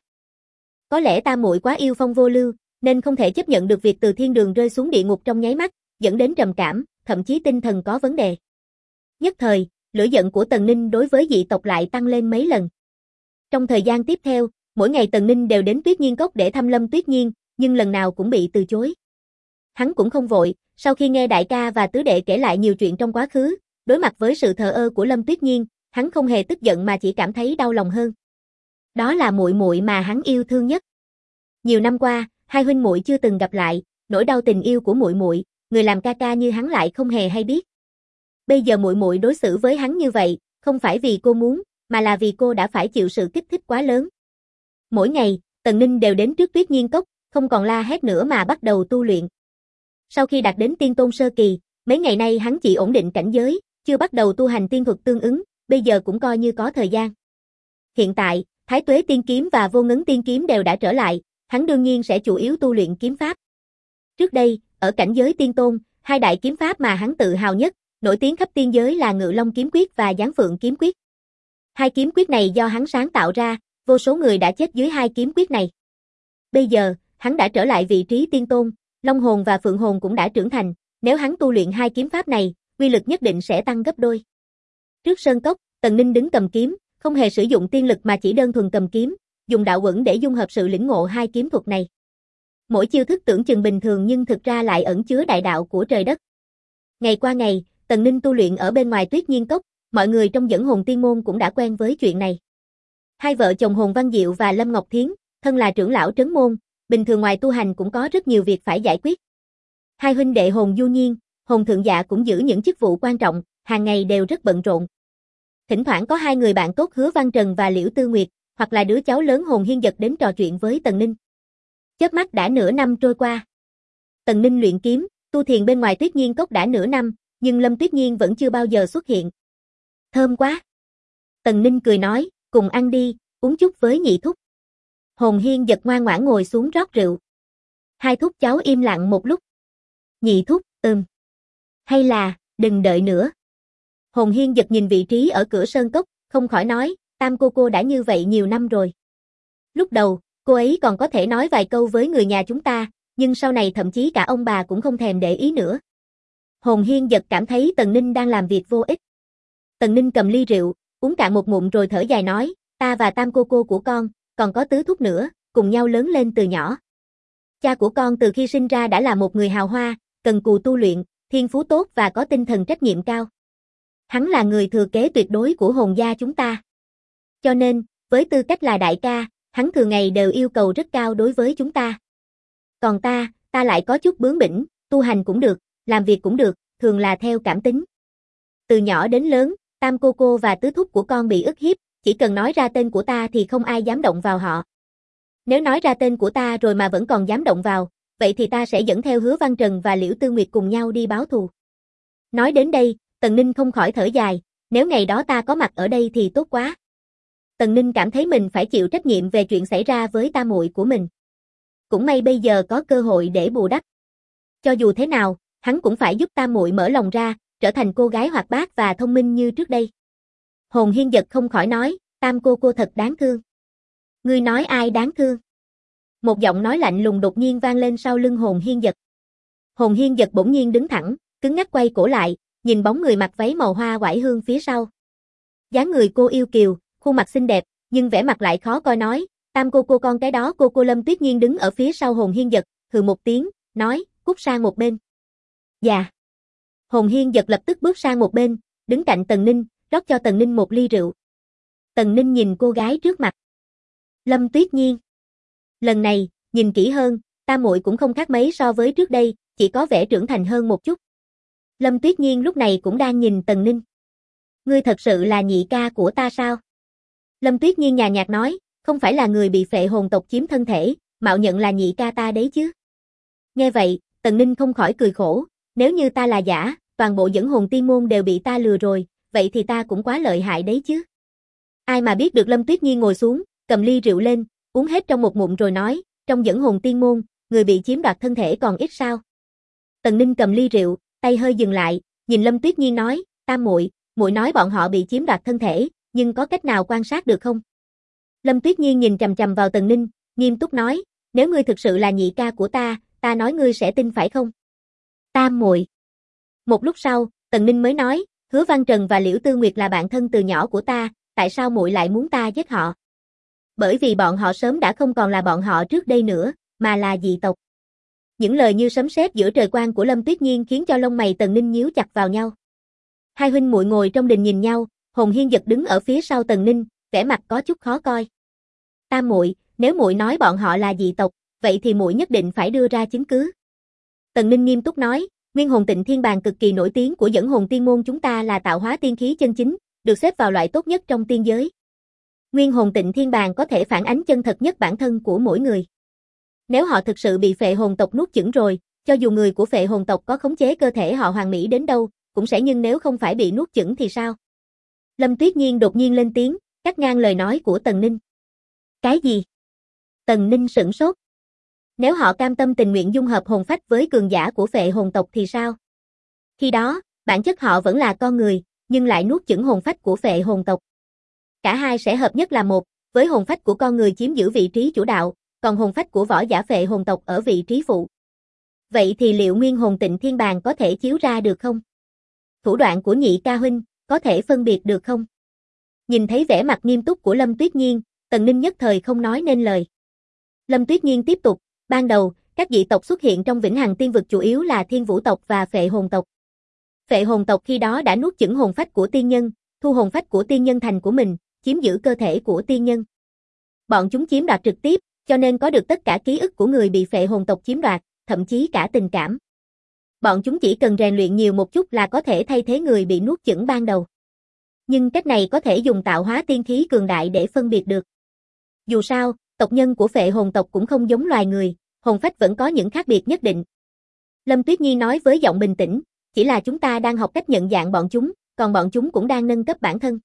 Có lẽ Tam muội quá yêu Phong Vô Lưu, nên không thể chấp nhận được việc từ thiên đường rơi xuống địa ngục trong nháy mắt, dẫn đến trầm cảm, thậm chí tinh thần có vấn đề. Nhất thời, lửa giận của Tần Ninh đối với dị tộc lại tăng lên mấy lần. Trong thời gian tiếp theo, mỗi ngày Tần Ninh đều đến Tuyết Nhiên Cốc để thăm Lâm Tuyết Nhiên, nhưng lần nào cũng bị từ chối. Hắn cũng không vội, sau khi nghe đại ca và tứ đệ kể lại nhiều chuyện trong quá khứ, đối mặt với sự thờ ơ của Lâm Tuyết Nhiên, hắn không hề tức giận mà chỉ cảm thấy đau lòng hơn. Đó là muội muội mà hắn yêu thương nhất. Nhiều năm qua, hai huynh muội chưa từng gặp lại, nỗi đau tình yêu của muội muội, người làm ca ca như hắn lại không hề hay biết. Bây giờ muội muội đối xử với hắn như vậy, không phải vì cô muốn, mà là vì cô đã phải chịu sự kích thích quá lớn. Mỗi ngày, Tần Ninh đều đến trước Tuyết Nhiên Cốc, không còn la hét nữa mà bắt đầu tu luyện. Sau khi đạt đến tiên tôn sơ kỳ, mấy ngày nay hắn chỉ ổn định cảnh giới, chưa bắt đầu tu hành tiên thuật tương ứng, bây giờ cũng coi như có thời gian. Hiện tại, Thái Tuế Tiên Kiếm và Vô Ngấn Tiên Kiếm đều đã trở lại, hắn đương nhiên sẽ chủ yếu tu luyện kiếm pháp. Trước đây, ở cảnh giới tiên tôn, hai đại kiếm pháp mà hắn tự hào nhất, nổi tiếng khắp tiên giới là Ngự Long Kiếm Quyết và Giáng Phượng Kiếm Quyết. Hai kiếm quyết này do hắn sáng tạo ra, vô số người đã chết dưới hai kiếm quyết này. Bây giờ, hắn đã trở lại vị trí tiên tôn, Long hồn và Phượng hồn cũng đã trưởng thành, nếu hắn tu luyện hai kiếm pháp này, uy lực nhất định sẽ tăng gấp đôi. Trước sơn cốc, Tần Ninh đứng cầm kiếm, không hề sử dụng tiên lực mà chỉ đơn thuần cầm kiếm, dùng đạo uẩn để dung hợp sự lĩnh ngộ hai kiếm thuật này. Mỗi chiêu thức tưởng chừng bình thường nhưng thực ra lại ẩn chứa đại đạo của trời đất. Ngày qua ngày, Tần Ninh tu luyện ở bên ngoài Tuyết Nhiên Cốc, mọi người trong Dẫn Hồn Tiên môn cũng đã quen với chuyện này. Hai vợ chồng Hồn Văn Diệu và Lâm Ngọc Thiến, thân là trưởng lão trấn môn, bình thường ngoài tu hành cũng có rất nhiều việc phải giải quyết. Hai huynh đệ Hồn Du Nhiên, Hồn Thượng Dạ cũng giữ những chức vụ quan trọng, hàng ngày đều rất bận rộn. Thỉnh thoảng có hai người bạn tốt Hứa Văn Trần và Liễu Tư Nguyệt, hoặc là đứa cháu lớn Hồn Hiên Dật đến trò chuyện với Tần Ninh. Chớp mắt đã nửa năm trôi qua. Tần Ninh luyện kiếm, tu thiền bên ngoài Tuyết Nhiên Cốc đã nửa năm, nhưng Lâm Tuyết Nhiên vẫn chưa bao giờ xuất hiện. Thơm quá. Tần Ninh cười nói, cùng ăn đi, uống chút với nhị thúc. Hồn Hiên Dật ngoan ngoãn ngồi xuống rót rượu. Hai thúc cháu im lặng một lúc. Nhị thúc, hay là, đừng đợi nữa. Hồn Hiên Dật nhìn vị trí ở cửa sơn cốc, không khỏi nói, Tam cô đã như vậy nhiều năm rồi. Lúc đầu, cô ấy còn có thể nói vài câu với người nhà chúng ta, nhưng sau này thậm chí cả ông bà cũng không thèm để ý nữa. Hồn Hiên Dật cảm thấy Tần Ninh đang làm việc vô ích. Tần Ninh cầm ly rượu, uống cạn một ngụm rồi thở dài nói, ta và Tam cô của con, còn có tứ thúc nữa, cùng nhau lớn lên từ nhỏ. Cha của con từ khi sinh ra đã là một người hào hoa, cần cù tu luyện, thiên phú tốt và có tinh thần trách nhiệm cao. Hắn là người thừa kế tuyệt đối của Hồn gia chúng ta. Cho nên, với tư cách là đại ca, hắn thường ngày đều yêu cầu rất cao đối với chúng ta. Còn ta lại có chút bướng bỉnh, tu hành cũng được, làm việc cũng được, thường là theo cảm tính. Từ nhỏ đến lớn, Tam cô và tứ thúc của con bị ức hiếp, chỉ cần nói ra tên của ta thì không ai dám động vào họ. Nếu nói ra tên của ta rồi mà vẫn còn dám động vào, vậy thì ta sẽ dẫn theo Hứa Văn Trần và Liễu Tư Nguyệt cùng nhau đi báo thù. Nói đến đây, Tần Ninh không khỏi thở dài, nếu ngày đó ta có mặt ở đây thì tốt quá. Tần Ninh cảm thấy mình phải chịu trách nhiệm về chuyện xảy ra với tam muội của mình. Cũng may bây giờ có cơ hội để bù đắp. Cho dù thế nào, hắn cũng phải giúp tam muội mở lòng ra, trở thành cô gái hoạt bát và thông minh như trước đây. Hồn Hiên Dật không khỏi nói, Tam cô thật đáng thương. Ngươi nói ai đáng thương? Một giọng nói lạnh lùng đột nhiên vang lên sau lưng Hồn Hiên Dật. Hồn Hiên Dật bỗng nhiên đứng thẳng, cứng ngắc quay cổ lại, nhìn bóng người mặc váy màu hoa oải hương phía sau. Dáng người cô yêu kiều, khuôn mặt xinh đẹp, nhưng vẻ mặt lại khó coi nói, Tam cô con cái đó cô Lâm Tuyết Nhiên đứng ở phía sau Hồn Hiên Dật, hừ một tiếng, nói, cút sang một bên. Dạ. Hồn Hiên Dật lập tức bước sang một bên, đứng cạnh Tần Ninh, rót cho Tần Ninh một ly rượu. Tần Ninh nhìn cô gái trước mặt. Lâm Tuyết Nhiên. Lần này, nhìn kỹ hơn, tam muội cũng không khác mấy so với trước đây, chỉ có vẻ trưởng thành hơn một chút. Lâm Tuyết Nhiên lúc này cũng đang nhìn Tần Ninh. Ngươi thật sự là nhị ca của ta sao? Lâm Tuyết Nhiên nhàn nhạt nói, không phải là người bị phệ hồn tộc chiếm thân thể, mạo nhận là nhị ca ta đấy chứ. Nghe vậy, Tần Ninh không khỏi cười khổ, nếu như ta là giả, toàn bộ Dẫn Hồn Tiên môn đều bị ta lừa rồi, vậy thì ta cũng quá lợi hại đấy chứ. Ai mà biết được Lâm Tuyết Nhiên ngồi xuống, cầm ly rượu lên, uống hết trong một ngụm rồi nói, trong Dẫn Hồn Tiên môn, người bị chiếm đoạt thân thể còn ít sao? Tần Ninh cầm ly rượu, tay hơi dừng lại, nhìn Lâm Tuyết Nhiên nói, Tam muội, muội nói bọn họ bị chiếm đoạt thân thể, nhưng có cách nào quan sát được không? Lâm Tuyết Nhiên nhìn chằm chằm vào Tần Ninh, nghiêm túc nói, nếu ngươi thực sự là nhị ca của ta nói ngươi sẽ tin phải không? Tam muội. Một lúc sau, Tần Ninh mới nói, Hứa Văn Trần và Liễu Tư Nguyệt là bạn thân từ nhỏ của ta, tại sao muội lại muốn ta giết họ? Bởi vì bọn họ sớm đã không còn là bọn họ trước đây nữa, mà là dị tộc. Những lời như sấm sét giữa trời quang của Lâm Tuyết Nhiên khiến cho lông mày Tần Ninh nhíu chặt vào nhau. Hai huynh muội ngồi trong đình nhìn nhau, Hồn Hiên Dật đứng ở phía sau Tần Ninh, vẻ mặt có chút khó coi. Tam muội, nếu muội nói bọn họ là dị tộc, vậy thì muội nhất định phải đưa ra chứng cứ. Tần Ninh nghiêm túc nói, Nguyên Hồn Tịnh Thiên Bàn cực kỳ nổi tiếng của Dẫn Hồn Tiên môn chúng ta là tạo hóa tiên khí chân chính, được xếp vào loại tốt nhất trong tiên giới. Nguyên Hồn Tịnh Thiên Bàn có thể phản ánh chân thật nhất bản thân của mỗi người. Nếu họ thực sự bị phệ hồn tộc nuốt chửng rồi, cho dù người của phệ hồn tộc có khống chế cơ thể họ hoàn mỹ đến đâu, cũng sẽ nhưng nếu không phải bị nuốt chửng thì sao? Lâm Tuyết Nhiên đột nhiên lên tiếng, cắt ngang lời nói của Tần Ninh. Cái gì? Tần Ninh sửng sốt. Nếu họ cam tâm tình nguyện dung hợp hồn phách với cường giả của phệ hồn tộc thì sao? Khi đó, bản chất họ vẫn là con người, nhưng lại nuốt chửng hồn phách của phệ hồn tộc. Cả hai sẽ hợp nhất là một, với hồn phách của con người chiếm giữ vị trí chủ đạo, còn hồn phách của võ giả phệ hồn tộc ở vị trí phụ. Vậy thì liệu nguyên hồn Tịnh Thiên Bàng có thể chiếu ra được không? Thủ đoạn của Nhị ca huynh, có thể phân biệt được không? Nhìn thấy vẻ mặt nghiêm túc của Lâm Tuyết Nhiên, Tần Ninh nhất thời không nói nên lời. Lâm Tuyết Nhiên tiếp tục, ban đầu, các dị tộc xuất hiện trong Vĩnh Hằng Tiên Vực chủ yếu là Thiên Vũ tộc và Phệ Hồn tộc. Phệ Hồn tộc khi đó đã nuốt chửng hồn phách của tiên nhân, thu hồn phách của tiên nhân thành của mình, chiếm giữ cơ thể của tiên nhân. Bọn chúng chiếm đoạt trực tiếp, cho nên có được tất cả ký ức của người bị Phệ Hồn tộc chiếm đoạt, thậm chí cả tình cảm. Bọn chúng chỉ cần rèn luyện nhiều một chút là có thể thay thế người bị nuốt chửng ban đầu. Nhưng cách này có thể dùng tạo hóa tiên khí cường đại để phân biệt được. Dù sao, tộc nhân của Phệ Hồn tộc cũng không giống loài người, hồn phách vẫn có những khác biệt nhất định. Lâm Tuyết Nhi nói với giọng bình tĩnh, chỉ là chúng ta đang học cách nhận dạng bọn chúng, còn bọn chúng cũng đang nâng cấp bản thân.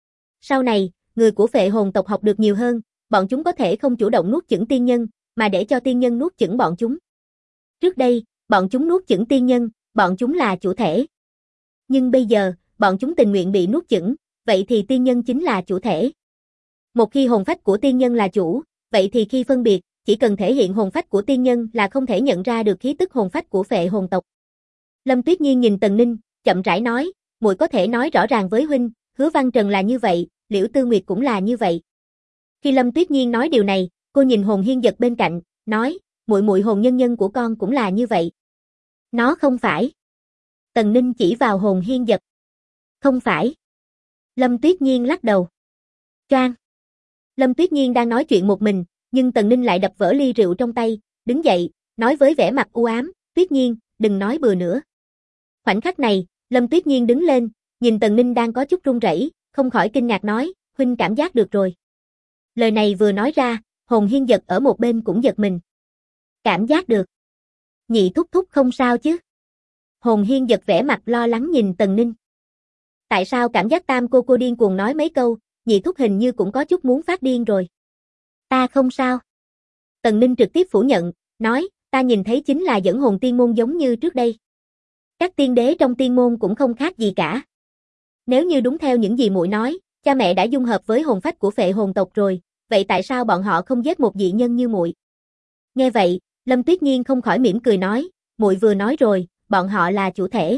Sau này, người của Phệ Hồn tộc học được nhiều hơn, bọn chúng có thể không chủ động nuốt chửng tiên nhân, mà để cho tiên nhân nuốt chửng bọn chúng. Trước đây, bọn chúng nuốt chửng tiên nhân, bọn chúng là chủ thể. Nhưng bây giờ, bọn chúng tình nguyện bị nuốt chửng, vậy thì tiên nhân chính là chủ thể. Một khi hồn phách của tiên nhân là chủ, vậy thì khi phân biệt, chỉ cần thể hiện hồn phách của tiên nhân là không thể nhận ra được khí tức hồn phách của Phệ Hồn tộc. Lâm Tuyết Nhiên nhìn Tần Ninh, chậm rãi nói, muội có thể nói rõ ràng với huynh, Hứa Văn Trần là như vậy, Liễu Tư Nguyệt cũng là như vậy. Khi Lâm Tuyết Nhiên nói điều này, cô nhìn Hồn Hiên Dật bên cạnh, nói, muội hồn nhân nhân của con cũng là như vậy. Nó không phải. Tần Ninh chỉ vào Hồn Hiên Dật. Không phải. Lâm Tuyết Nhiên lắc đầu. Choang. Lâm Tuyết Nhiên đang nói chuyện một mình, nhưng Tần Ninh lại đập vỡ ly rượu trong tay, đứng dậy, nói với vẻ mặt u ám, Tuyết Nhiên, đừng nói bừa nữa. Khoảnh khắc này, Lâm Tuyết Nhiên đứng lên, nhìn Tần Ninh đang có chút run rẩy, không khỏi kinh ngạc nói, huynh cảm giác được rồi. Lời này vừa nói ra, Hồn Hiên Dật ở một bên cũng giật mình. Cảm giác được. Nhị thúc thúc không sao chứ? Hồn Hiên Dật vẻ mặt lo lắng nhìn Tần Ninh. Tại sao cảm giác tam cô điên cuồng nói mấy câu, nhị thúc hình như cũng có chút muốn phát điên rồi. Ta không sao. Tần Ninh trực tiếp phủ nhận, nói, ta nhìn thấy chính là dẫn hồn tiên môn giống như trước đây. Các tiên đế trong tiên môn cũng không khác gì cả. Nếu như đúng theo những gì muội nói, cha mẹ đã dung hợp với hồn phách của Phệ Hồn tộc rồi, vậy tại sao bọn họ không giết một dị nhân như muội? Nghe vậy, Lâm Tuyết Nhiên không khỏi mỉm cười nói, muội vừa nói rồi, bọn họ là chủ thể.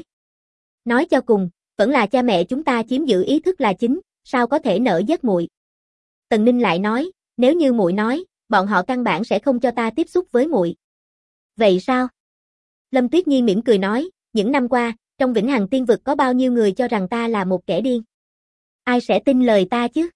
Nói cho cùng, vẫn là cha mẹ chúng ta chiếm giữ ý thức là chính, sao có thể nỡ giết muội? Tần Ninh lại nói, nếu như muội nói, bọn họ căn bản sẽ không cho ta tiếp xúc với muội. Vậy sao? Lâm Tuyết Nhiên mỉm cười nói, những năm qua, trong Vĩnh Hằng Tiên Vực có bao nhiêu người cho rằng ta là một kẻ điên? Ai sẽ tin lời ta chứ?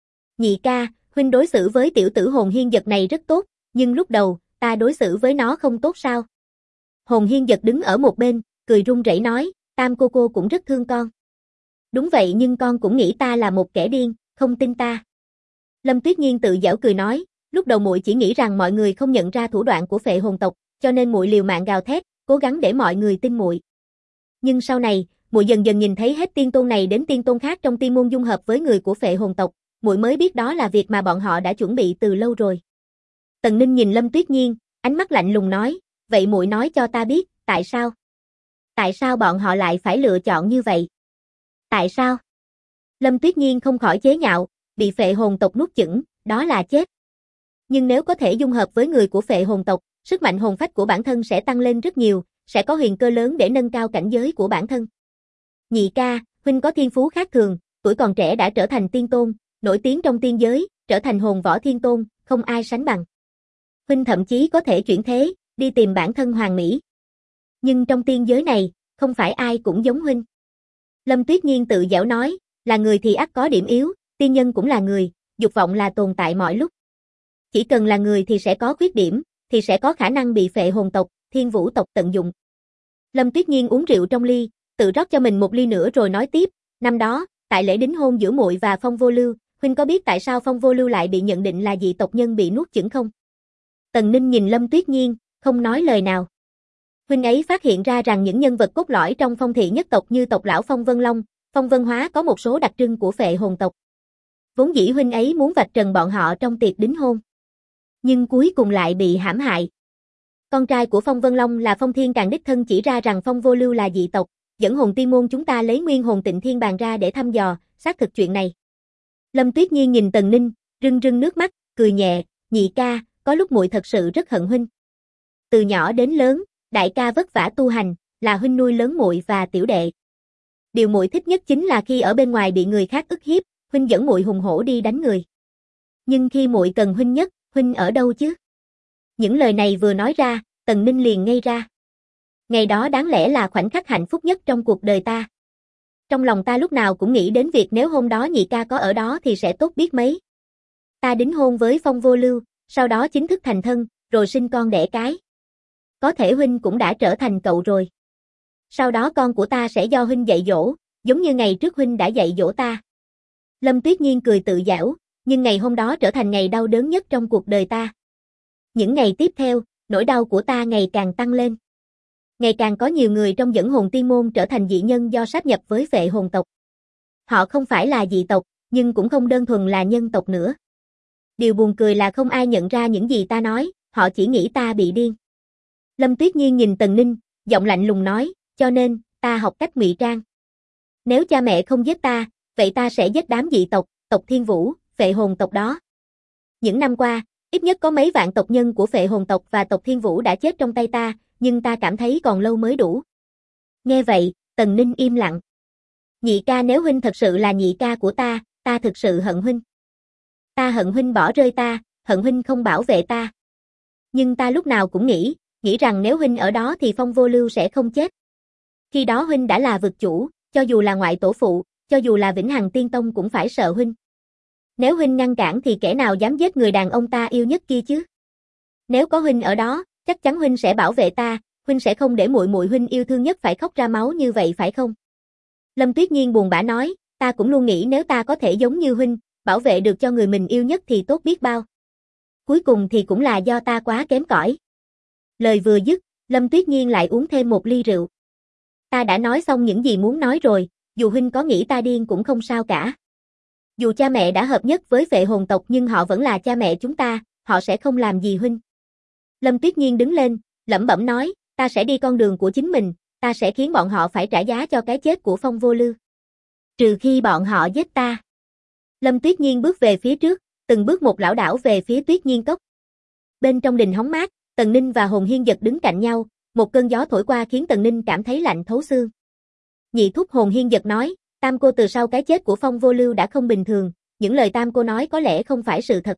Nhị ca, huynh đối xử với tiểu tử Hồn Hiên Dật này rất tốt, nhưng lúc đầu, ta đối xử với nó không tốt sao? Hồn Hiên Dật đứng ở một bên, cười run rẩy nói, tam cô cũng rất thương con. Đúng vậy nhưng con cũng nghĩ ta là một kẻ điên, không tin ta. Lâm Tuyết Nhiên tự giễu cười nói, lúc đầu muội chỉ nghĩ rằng mọi người không nhận ra thủ đoạn của Phệ Hồn tộc, cho nên muội liều mạng gào thét, cố gắng để mọi người tin muội. Nhưng sau này, muội dần dần nhìn thấy hết tiên tôn này đến tiên tôn khác trong tiên môn dung hợp với người của Phệ Hồn tộc, muội mới biết đó là việc mà bọn họ đã chuẩn bị từ lâu rồi. Tần Ninh nhìn Lâm Tuyết Nhiên, ánh mắt lạnh lùng nói, vậy muội nói cho ta biết, tại sao? Tại sao bọn họ lại phải lựa chọn như vậy? Tại sao? Lâm Tuyết Nhiên không khỏi chế nhạo, bị Phệ Hồn tộc nuốt chửng, đó là chết. Nhưng nếu có thể dung hợp với người của Phệ Hồn tộc, sức mạnh hồn phách của bản thân sẽ tăng lên rất nhiều, sẽ có huyền cơ lớn để nâng cao cảnh giới của bản thân. Nhị ca, huynh có thiên phú khác thường, tuổi còn trẻ đã trở thành tiên tôn, nổi tiếng trong tiên giới, trở thành hồn võ thiên tôn, không ai sánh bằng. Huynh thậm chí có thể chuyển thế, đi tìm bản thân hoàn mỹ. Nhưng trong tiên giới này, không phải ai cũng giống huynh. Lâm Tuyết Nhiên tự giễu nói, là người thì ắt có điểm yếu, tiên nhân cũng là người, dục vọng là tồn tại mọi lúc. Chỉ cần là người thì sẽ có khuyết điểm, thì sẽ có khả năng bị Phệ Hồn tộc, Thiên Vũ tộc tận dụng. Lâm Tuyết Nhiên uống rượu trong ly, tự rót cho mình một ly nữa rồi nói tiếp, năm đó, tại lễ đính hôn giữa muội và Phong Vô Lưu, huynh có biết tại sao Phong Vô Lưu lại bị nhận định là dị tộc nhân bị nuốt chửng không? Tần Ninh nhìn Lâm Tuyết Nhiên, không nói lời nào. Huynh ấy phát hiện ra rằng những nhân vật cốt lõi trong Phong thị nhất tộc như tộc lão Phong Vân Long, Phong Vân Hóa có một số đặc trưng của Phệ Hồn tộc. Vốn dĩ huynh ấy muốn vạch trần bọn họ trong tiệc đính hôn, nhưng cuối cùng lại bị hãm hại. Con trai của Phong Vân Long là Phong Thiên Càng đích thân chỉ ra rằng Phong Vô Lưu là dị tộc, dẫn hồn tiên môn chúng ta lấy nguyên hồn Tịnh Thiên Bàng ra để thăm dò, xác thực chuyện này. Lâm Tuyết Nhiên nhìn Tần Ninh, rưng rưng nước mắt, cười nhẹ, nhị ca, có lúc muội thật sự rất hận huynh. Từ nhỏ đến lớn, đại ca vất vả tu hành, là huynh nuôi lớn muội và tiểu đệ. Điều muội thích nhất chính là khi ở bên ngoài bị người khác ức hiếp, huynh dẫn muội hùng hổ đi đánh người. Nhưng khi muội cần huynh nhất, huynh ở đâu chứ? Những lời này vừa nói ra, Tần Ninh liền ngây ra. Ngày đó đáng lẽ là khoảnh khắc hạnh phúc nhất trong cuộc đời ta. Trong lòng ta lúc nào cũng nghĩ đến việc nếu hôm đó nhị ca có ở đó thì sẽ tốt biết mấy. Ta đính hôn với Phong Vô Lưu, sau đó chính thức thành thân, rồi sinh con đẻ cái. Có thể huynh cũng đã trở thành cậu rồi. Sau đó con của ta sẽ do huynh dạy dỗ, giống như ngày trước huynh đã dạy dỗ ta. Lâm Tuyết Nhiên cười tự giễu, nhưng ngày hôm đó trở thành ngày đau đớn nhất trong cuộc đời ta. Những ngày tiếp theo, nỗi đau của ta ngày càng tăng lên. Ngày càng có nhiều người trong Dẫn Hồn Tiên Môn trở thành dị nhân do sáp nhập với Phệ Hồn tộc. Họ không phải là dị tộc, nhưng cũng không đơn thuần là nhân tộc nữa. Điều buồn cười là không ai nhận ra những gì ta nói, họ chỉ nghĩ ta bị điên. Lâm Tuyết Nhiên nhìn Tần Ninh, giọng lạnh lùng nói, cho nên, ta học cách ngụy trang. Nếu cha mẹ không giết ta, vậy ta sẽ giết đám dị tộc, tộc Thiên Vũ, Phệ Hồn tộc đó. Những năm qua, ít nhất có mấy vạn tộc nhân của Phệ Hồn tộc và tộc Thiên Vũ đã chết trong tay ta, nhưng ta cảm thấy còn lâu mới đủ. Nghe vậy, Tần Ninh im lặng. Nhị ca, nếu huynh thật sự là nhị ca của ta thực sự hận huynh. Ta hận huynh bỏ rơi ta, hận huynh không bảo vệ ta. Nhưng ta lúc nào cũng nghĩ rằng nếu huynh ở đó thì Phong Vô Lưu sẽ không chết. Khi đó huynh đã là vực chủ, cho dù là ngoại tổ phụ, cho dù là Vĩnh Hằng Tiên Tông cũng phải sợ huynh. Nếu huynh ngăn cản thì kẻ nào dám giết người đàn ông ta yêu nhất kia chứ? Nếu có huynh ở đó, chắc chắn huynh sẽ bảo vệ ta, huynh sẽ không để muội muội huynh yêu thương nhất phải khóc ra máu như vậy phải không? Lâm Tuyết Nhiên buồn bã nói, ta cũng luôn nghĩ nếu ta có thể giống như huynh, bảo vệ được cho người mình yêu nhất thì tốt biết bao. Cuối cùng thì cũng là do ta quá kém cỏi. Lời vừa dứt, Lâm Tuyết Nhiên lại uống thêm một ly rượu. Ta đã nói xong những gì muốn nói rồi, dù huynh có nghĩ ta điên cũng không sao cả. Dù cha mẹ đã hợp nhất với Phệ Hồn tộc nhưng họ vẫn là cha mẹ chúng ta, họ sẽ không làm gì huynh. Lâm Tuyết Nhiên đứng lên, lẩm bẩm nói, ta sẽ đi con đường của chính mình, ta sẽ khiến bọn họ phải trả giá cho cái chết của Phong Vô Lưu. Trừ khi bọn họ giết ta. Lâm Tuyết Nhiên bước về phía trước, từng bước một lảo đảo về phía Tuyết Nhiên Cốc. Bên trong đình hóng mát, Tần Ninh và Hồn Hiên Dật đứng cạnh nhau, một cơn gió thổi qua khiến Tần Ninh cảm thấy lạnh thấu xương. Nhị thúc Hồn Hiên Dật nói, Tam cô từ sau cái chết của Phong Vô Lưu đã không bình thường, những lời Tam cô nói có lẽ không phải sự thật.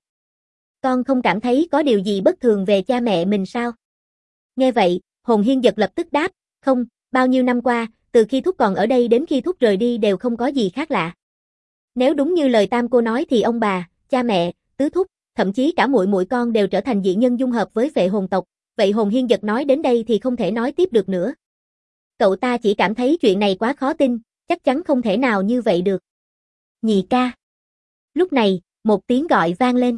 Con không cảm thấy có điều gì bất thường về cha mẹ mình sao? Nghe vậy, Hồn Hiên Dật lập tức đáp, không, bao nhiêu năm qua, từ khi thúc còn ở đây đến khi thúc rời đi đều không có gì khác lạ. Nếu đúng như lời Tam cô nói thì ông bà, cha mẹ, tứ thúc, thậm chí cả muội muội con đều trở thành dị nhân dung hợp với Phệ Hồn tộc, vậy Hồn Hiên Dật nói đến đây thì không thể nói tiếp được nữa. Cậu ta chỉ cảm thấy chuyện này quá khó tin, chắc chắn không thể nào như vậy được. Nhị ca. Lúc này, một tiếng gọi vang lên.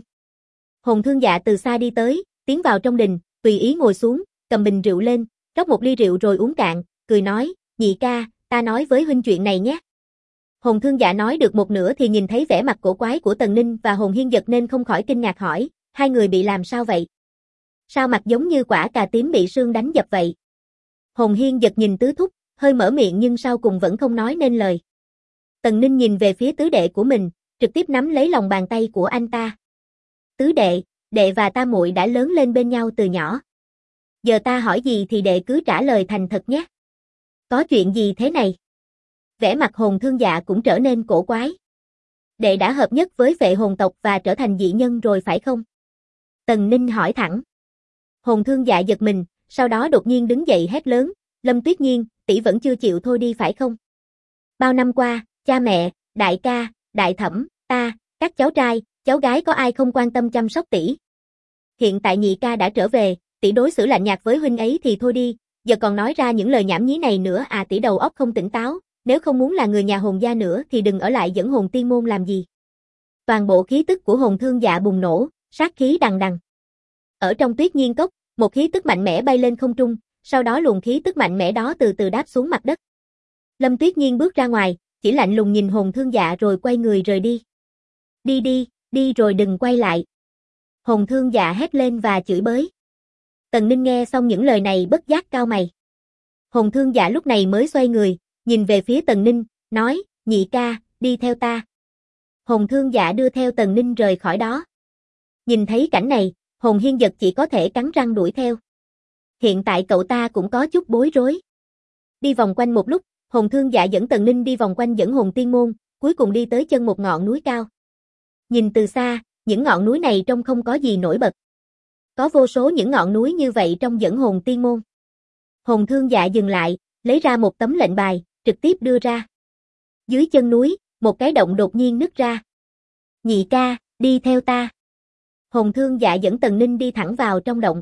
Hồn Thương Dạ từ xa đi tới, tiến vào trong đình, tùy ý ngồi xuống, cầm bình rượu lên, rót một ly rượu rồi uống cạn, cười nói, nhị ca, ta nói với huynh chuyện này nhé. Hồn Thương Dạ nói được một nửa thì nhìn thấy vẻ mặt cổ quái của Tần Ninh và Hồn Hiên Dật nên không khỏi kinh ngạc hỏi, hai người bị làm sao vậy? Sao mặt giống như quả cà tím bị sương đánh dập vậy? Hồn Hiên Dật nhìn tứ thúc, hơi mở miệng nhưng sau cùng vẫn không nói nên lời. Tần Ninh nhìn về phía tứ đệ của mình, trực tiếp nắm lấy lòng bàn tay của anh ta. Tứ đệ, đệ và ta muội đã lớn lên bên nhau từ nhỏ. Giờ ta hỏi gì thì đệ cứ trả lời thành thật nhé. Có chuyện gì thế này? Vẻ mặt Hồn Thương Dạ cũng trở nên cổ quái. Đệ đã hợp nhất với Phệ Hồn tộc và trở thành dị nhân rồi phải không? Tần Ninh hỏi thẳng. Hồn Thương Dạ giật mình, sau đó đột nhiên đứng dậy hét lớn, Lâm Tuyết Nhiên, tỷ vẫn chưa chịu thôi đi phải không? Bao năm qua, cha mẹ, đại ca, đại thẩm, ta, các cháu trai, cháu gái có ai không quan tâm chăm sóc tỷ? Hiện tại nhị ca đã trở về, tỷ đối xử lạnh nhạt với huynh ấy thì thôi đi, giờ còn nói ra những lời nhảm nhí này nữa à, tỷ đầu óc không tỉnh táo, nếu không muốn là người nhà Hồn gia nữa thì đừng ở lại Dẫn Hồn Tiên môn làm gì. Toàn bộ khí tức của Hồn Thương Dạ bùng nổ, sát khí đằng đằng. Ở trong Tuyết Nhiên Cốc, một khí tức mạnh mẽ bay lên không trung, sau đó luồng khí tức mạnh mẽ đó từ từ đáp xuống mặt đất. Lâm Tuyết Nhiên bước ra ngoài, chỉ lạnh lùng nhìn Hồn Thương Dạ rồi quay người rời đi. Đi đi, đi rồi đừng quay lại. Hồn Thương Dạ hét lên và chửi bới. Tần Ninh nghe xong những lời này bất giác cau mày. Hồn Thương Dạ lúc này mới xoay người, nhìn về phía Tần Ninh, nói, nhị ca, đi theo ta. Hồn Thương Dạ đưa theo Tần Ninh rời khỏi đó. Nhìn thấy cảnh này, Hồn Hiên Dật chỉ có thể cắn răng đuổi theo. Hiện tại cậu ta cũng có chút bối rối. Đi vòng quanh một lúc, Hồn Thương Dạ dẫn Tần Ninh đi vòng quanh dẫn hồn tiên môn, cuối cùng đi tới chân một ngọn núi cao. Nhìn từ xa, những ngọn núi này trông không có gì nổi bật. Có vô số những ngọn núi như vậy trong dẫn hồn tiên môn. Hồn Thương Dạ dừng lại, lấy ra một tấm lệnh bài, trực tiếp đưa ra. Dưới chân núi, một cái động đột nhiên nứt ra. Nhị ca, đi theo ta. Hồn Thương Dạ dẫn Tần Ninh đi thẳng vào trong động.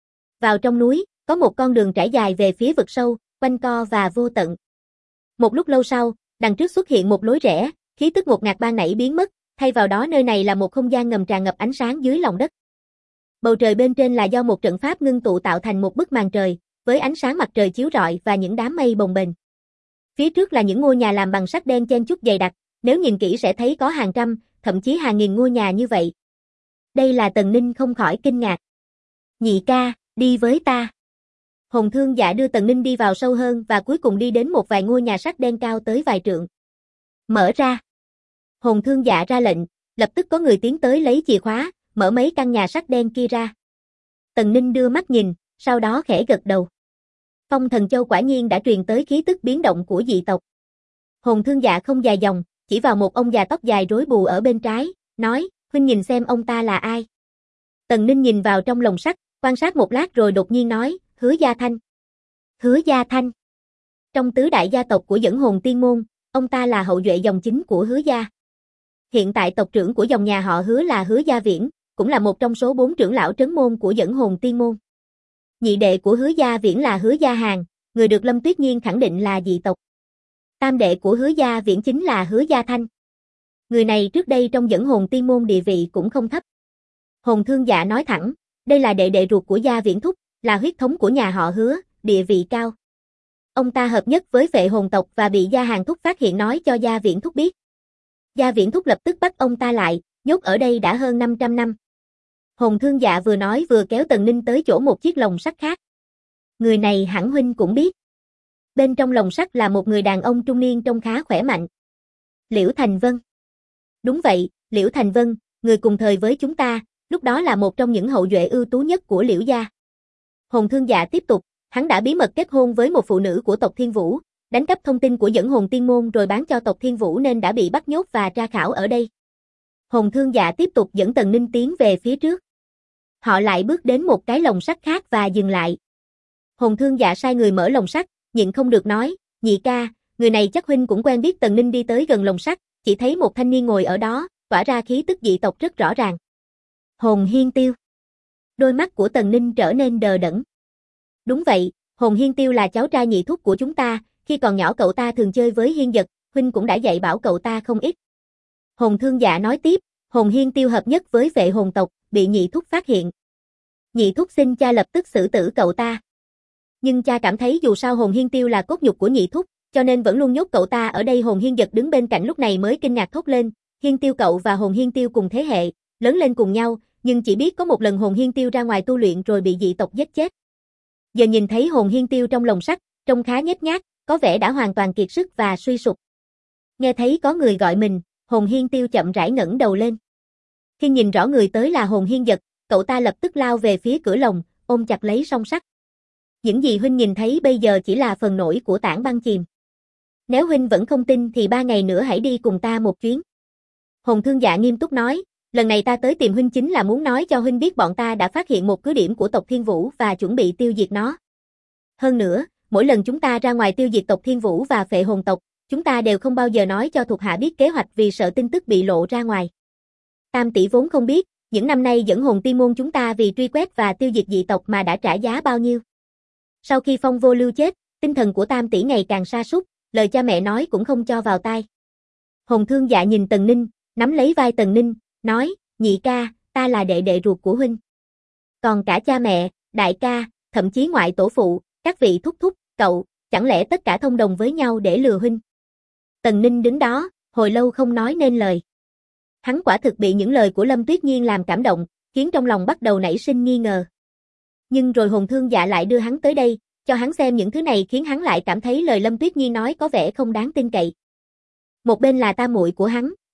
Vào trong núi, có một con đường trải dài về phía vực sâu, quanh co và vô tận. Một lúc lâu sau, đằng trước xuất hiện một lối rẽ, khí tức ngột ngạt ban nãy biến mất, thay vào đó nơi này là một không gian ngầm tràn ngập ánh sáng dưới lòng đất. Bầu trời bên trên là do một trận pháp ngưng tụ tạo thành một bức màn trời, với ánh sáng mặt trời chiếu rọi và những đám mây bồng bềnh. Phía trước là những ngôi nhà làm bằng sắt đen chen chúc dày đặc, nếu nhìn kỹ sẽ thấy có hàng trăm, thậm chí hàng nghìn ngôi nhà như vậy. Đây là Tần Ninh không khỏi kinh ngạc. Nhị ca, đi với ta. Hồn Thương Dạ đưa Tần Ninh đi vào sâu hơn và cuối cùng đi đến một vài ngôi nhà sắt đen cao tới vài trượng. Mở ra. Hồn Thương Dạ ra lệnh, lập tức có người tiến tới lấy chìa khóa, mở mấy căn nhà sắt đen kia ra. Tần Ninh đưa mắt nhìn, sau đó khẽ gật đầu. Phong Thần Châu quả nhiên đã truyền tới khí tức biến động của dị tộc. Hồn Thương Dạ không dài dòng, chỉ vào một ông già tóc dài rối bù ở bên trái, nói, huynh nhìn xem ông ta là ai. Tần Ninh nhìn vào trong lồng sắt, quan sát một lát rồi đột nhiên nói, Hứa Gia Thanh. Hứa Gia Thanh. Trong tứ đại gia tộc của dẫn hồn tiên môn, ông ta là hậu duệ dòng chính của Hứa Gia. Hiện tại tộc trưởng của dòng nhà họ Hứa là Hứa Gia Viễn, cũng là một trong số 4 trưởng lão trấn môn của dẫn hồn tiên môn. Nhị đệ của Hứa Gia Viễn là Hứa Gia Hàn, người được Lâm Tuyết Nhiên khẳng định là dị tộc. Tam đệ của Hứa Gia Viễn chính là Hứa Gia Thanh. Người này trước đây trong dẫn hồn tiên môn địa vị cũng không thấp. Hồn Thương Dạ nói thẳng, đây là đệ đệ ruột của Gia Viễn Thúc, là huyết thống của nhà họ Hứa, địa vị cao. Ông ta hợp nhất với Phệ Hồn tộc và bị Gia Hàn Thúc phát hiện nói cho Gia Viễn Thúc biết. Gia Viễn Thúc lập tức bắt ông ta lại, nhốt ở đây đã hơn 500 năm. Hồn Thương Dạ vừa nói vừa kéo Tần Ninh tới chỗ một chiếc lồng sắt khác. Người này hẳn huynh cũng biết. Bên trong lồng sắt là một người đàn ông trung niên trông khá khỏe mạnh. Liễu Thành Vân. Đúng vậy, Liễu Thành Vân, người cùng thời với chúng ta, lúc đó là một trong những hậu duệ ưu tú nhất của Liễu gia. Hồn Thương Dạ tiếp tục, hắn đã bí mật kết hôn với một phụ nữ của tộc Thiên Vũ, đánh cắp thông tin của dẫn hồn tiên môn rồi bán cho tộc Thiên Vũ nên đã bị bắt nhốt và tra khảo ở đây. Hồn Thương Dạ tiếp tục dẫn Tần Ninh tiến về phía trước. Họ lại bước đến một cái lồng sắt khác và dừng lại. Hồn Thương Dạ sai người mở lồng sắt, nhịn không được nói, nhị ca, người này chắc huynh cũng quen biết. Tần Ninh đi tới gần lồng sắt, chỉ thấy một thanh niên ngồi ở đó, tỏa ra khí tức dị tộc rất rõ ràng. Hồn Hiên Tiêu. Đôi mắt của Tần Ninh trở nên đờ đẫn. Đúng vậy, Hồn Hiên Tiêu là cháu trai nhị thúc của chúng ta, khi còn nhỏ cậu ta thường chơi với Hiên Dật, huynh cũng đã dạy bảo cậu ta không ít. Hồn Thương Dạ nói tiếp, Hồn Hiên Tiêu hợp nhất với Phệ Hồn tộc, bị nhị thúc phát hiện. Nhị thúc xin cha lập tức xử tử cậu ta. Nhưng cha cảm thấy dù sao Hồn Hiên Tiêu là cốt nhục của nhị thúc, cho nên vẫn luôn nhốt cậu ta ở đây. Hồn Hiên Dật đứng bên cạnh lúc này mới kinh ngạc thốt lên, Hiên Tiêu cậu và Hồn Hiên Tiêu cùng thế hệ, lớn lên cùng nhau, nhưng chỉ biết có một lần Hồn Hiên Tiêu ra ngoài tu luyện rồi bị dị tộc giết chết. Giờ nhìn thấy Hồn Hiên Tiêu trong lồng sắt, trông khá nhếch nhác, có vẻ đã hoàn toàn kiệt sức và suy sụp. Nghe thấy có người gọi mình, Hồn Hiên Tiêu chậm rãi ngẩng đầu lên. Khi nhìn rõ người tới là Hồn Hiên Dật, cậu ta lập tức lao về phía cửa lồng, ôm chặt lấy song sắt. Những gì huynh nhìn thấy bây giờ chỉ là phần nổi của tảng băng chìm. Nếu huynh vẫn không tin thì 3 ngày nữa hãy đi cùng ta một chuyến. Hồn Thương Dạ nghiêm túc nói, lần này ta tới tìm huynh chính là muốn nói cho huynh biết bọn ta đã phát hiện một cứ điểm của tộc Thiên Vũ và chuẩn bị tiêu diệt nó. Hơn nữa, mỗi lần chúng ta ra ngoài tiêu diệt tộc Thiên Vũ và Phệ Hồn tộc, chúng ta đều không bao giờ nói cho thuộc hạ biết kế hoạch vì sợ tin tức bị lộ ra ngoài. Tam tỷ vốn không biết, những năm nay dẫn hồn tiên môn chúng ta vì truy quét và tiêu diệt dị tộc mà đã trả giá bao nhiêu. Sau khi Phong Vô Lưu chết, tinh thần của Tam tỷ ngày càng sa sút, lời cha mẹ nói cũng không cho vào tai. Hồn Thương Dạ nhìn Tần Ninh, nắm lấy vai Tần Ninh, nói, nhị ca, ta là đệ đệ ruột của huynh. Còn cả cha mẹ, đại ca, thậm chí ngoại tổ phụ, các vị thúc thúc, cậu, chẳng lẽ tất cả thông đồng với nhau để lừa huynh? Tần Ninh đứng đó, hồi lâu không nói nên lời. Hắn quả thực bị những lời của Lâm Tuyết Nhiên làm cảm động, khiến trong lòng bắt đầu nảy sinh nghi ngờ. Nhưng rồi Hồn Thương Dạ lại đưa hắn tới đây, cho hắn xem những thứ này khiến hắn lại cảm thấy lời Lâm Tuyết Nhiên nói có vẻ không đáng tin cậy. Một bên là tam muội của hắn,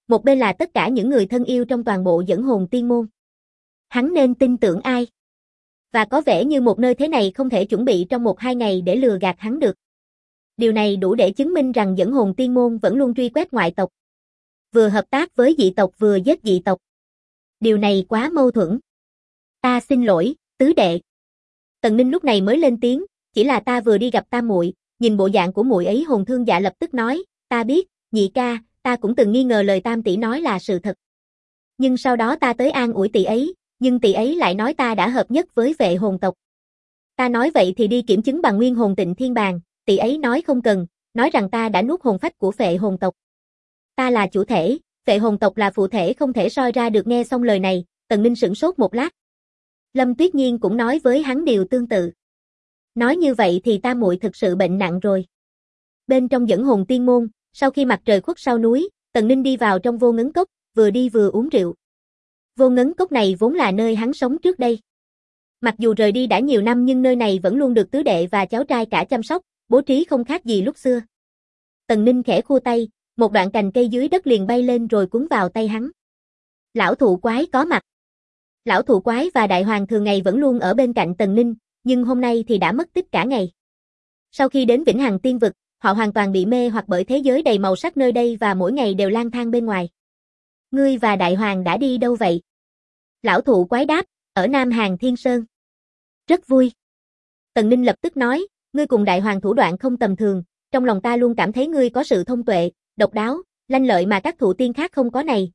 một bên là tất cả những người thân yêu trong toàn bộ Dẫn Hồn Tiên Môn. Hắn nên tin tưởng ai? Và có vẻ như một nơi thế này không thể chuẩn bị trong 1-2 ngày để lừa gạt hắn được. Điều này đủ để chứng minh rằng Dẫn Hồn Tiên Môn vẫn luôn truy quét ngoại tộc. Vừa hợp tác với dị tộc vừa giết dị tộc. Điều này quá mâu thuẫn. Ta xin lỗi, tứ đệ. Tần Ninh lúc này mới lên tiếng, chỉ là ta vừa đi gặp tam muội, nhìn bộ dạng của muội ấy. Hồn Thương Dạ lập tức nói, ta biết, nhị ca, ta cũng từng nghi ngờ lời tam tỷ nói là sự thật. Nhưng sau đó ta tới an ủi tỷ ấy, nhưng tỷ ấy lại nói ta đã hợp nhất với vệ hồn tộc. Ta nói vậy thì đi kiểm chứng bằng Nguyên Hồn Tịnh Thiên Bàn, tỷ ấy nói không cần, nói rằng ta đã nuốt hồn phách của vệ hồn tộc. Ta là chủ thể, vệ hồn tộc là phụ thể không thể soi ra được. Nghe xong lời này, Tần Ninh sửng sốt một lát. Lâm Tuyết Nhiên cũng nói với hắn điều tương tự. Nói như vậy thì tam muội thực sự bệnh nặng rồi. Bên trong Dẫn Hồn Tiên Môn, sau khi mặt trời khuất sau núi, Tần Ninh đi vào trong Vô Ngấn Cốc, vừa đi vừa uống rượu. Vô Ngấn Cốc này vốn là nơi hắn sống trước đây. Mặc dù rời đi đã nhiều năm nhưng nơi này vẫn luôn được tứ đệ và cháu trai cả chăm sóc, bố trí không khác gì lúc xưa. Tần Ninh khẽ khua tay, một đoạn cành cây dưới đất liền bay lên rồi cuốn vào tay hắn. Lão thụ quái có mặt. Lão thụ quái và đại hoàng thường ngày vẫn luôn ở bên cạnh Tần Ninh, nhưng hôm nay thì đã mất tích cả ngày. Sau khi đến Vĩnh Hằng Tiên Vực, họ hoàn toàn bị mê hoặc bởi thế giới đầy màu sắc nơi đây và mỗi ngày đều lang thang bên ngoài. Ngươi và đại hoàng đã đi đâu vậy? Lão thụ quái đáp, ở Nam Hàng Thiên Sơn. Rất vui. Tần Ninh lập tức nói, ngươi cùng đại hoàng thủ đoạn không tầm thường, trong lòng ta luôn cảm thấy ngươi có sự thông tuệ, độc đáo, lanh lợi mà các thụ tiên khác không có này.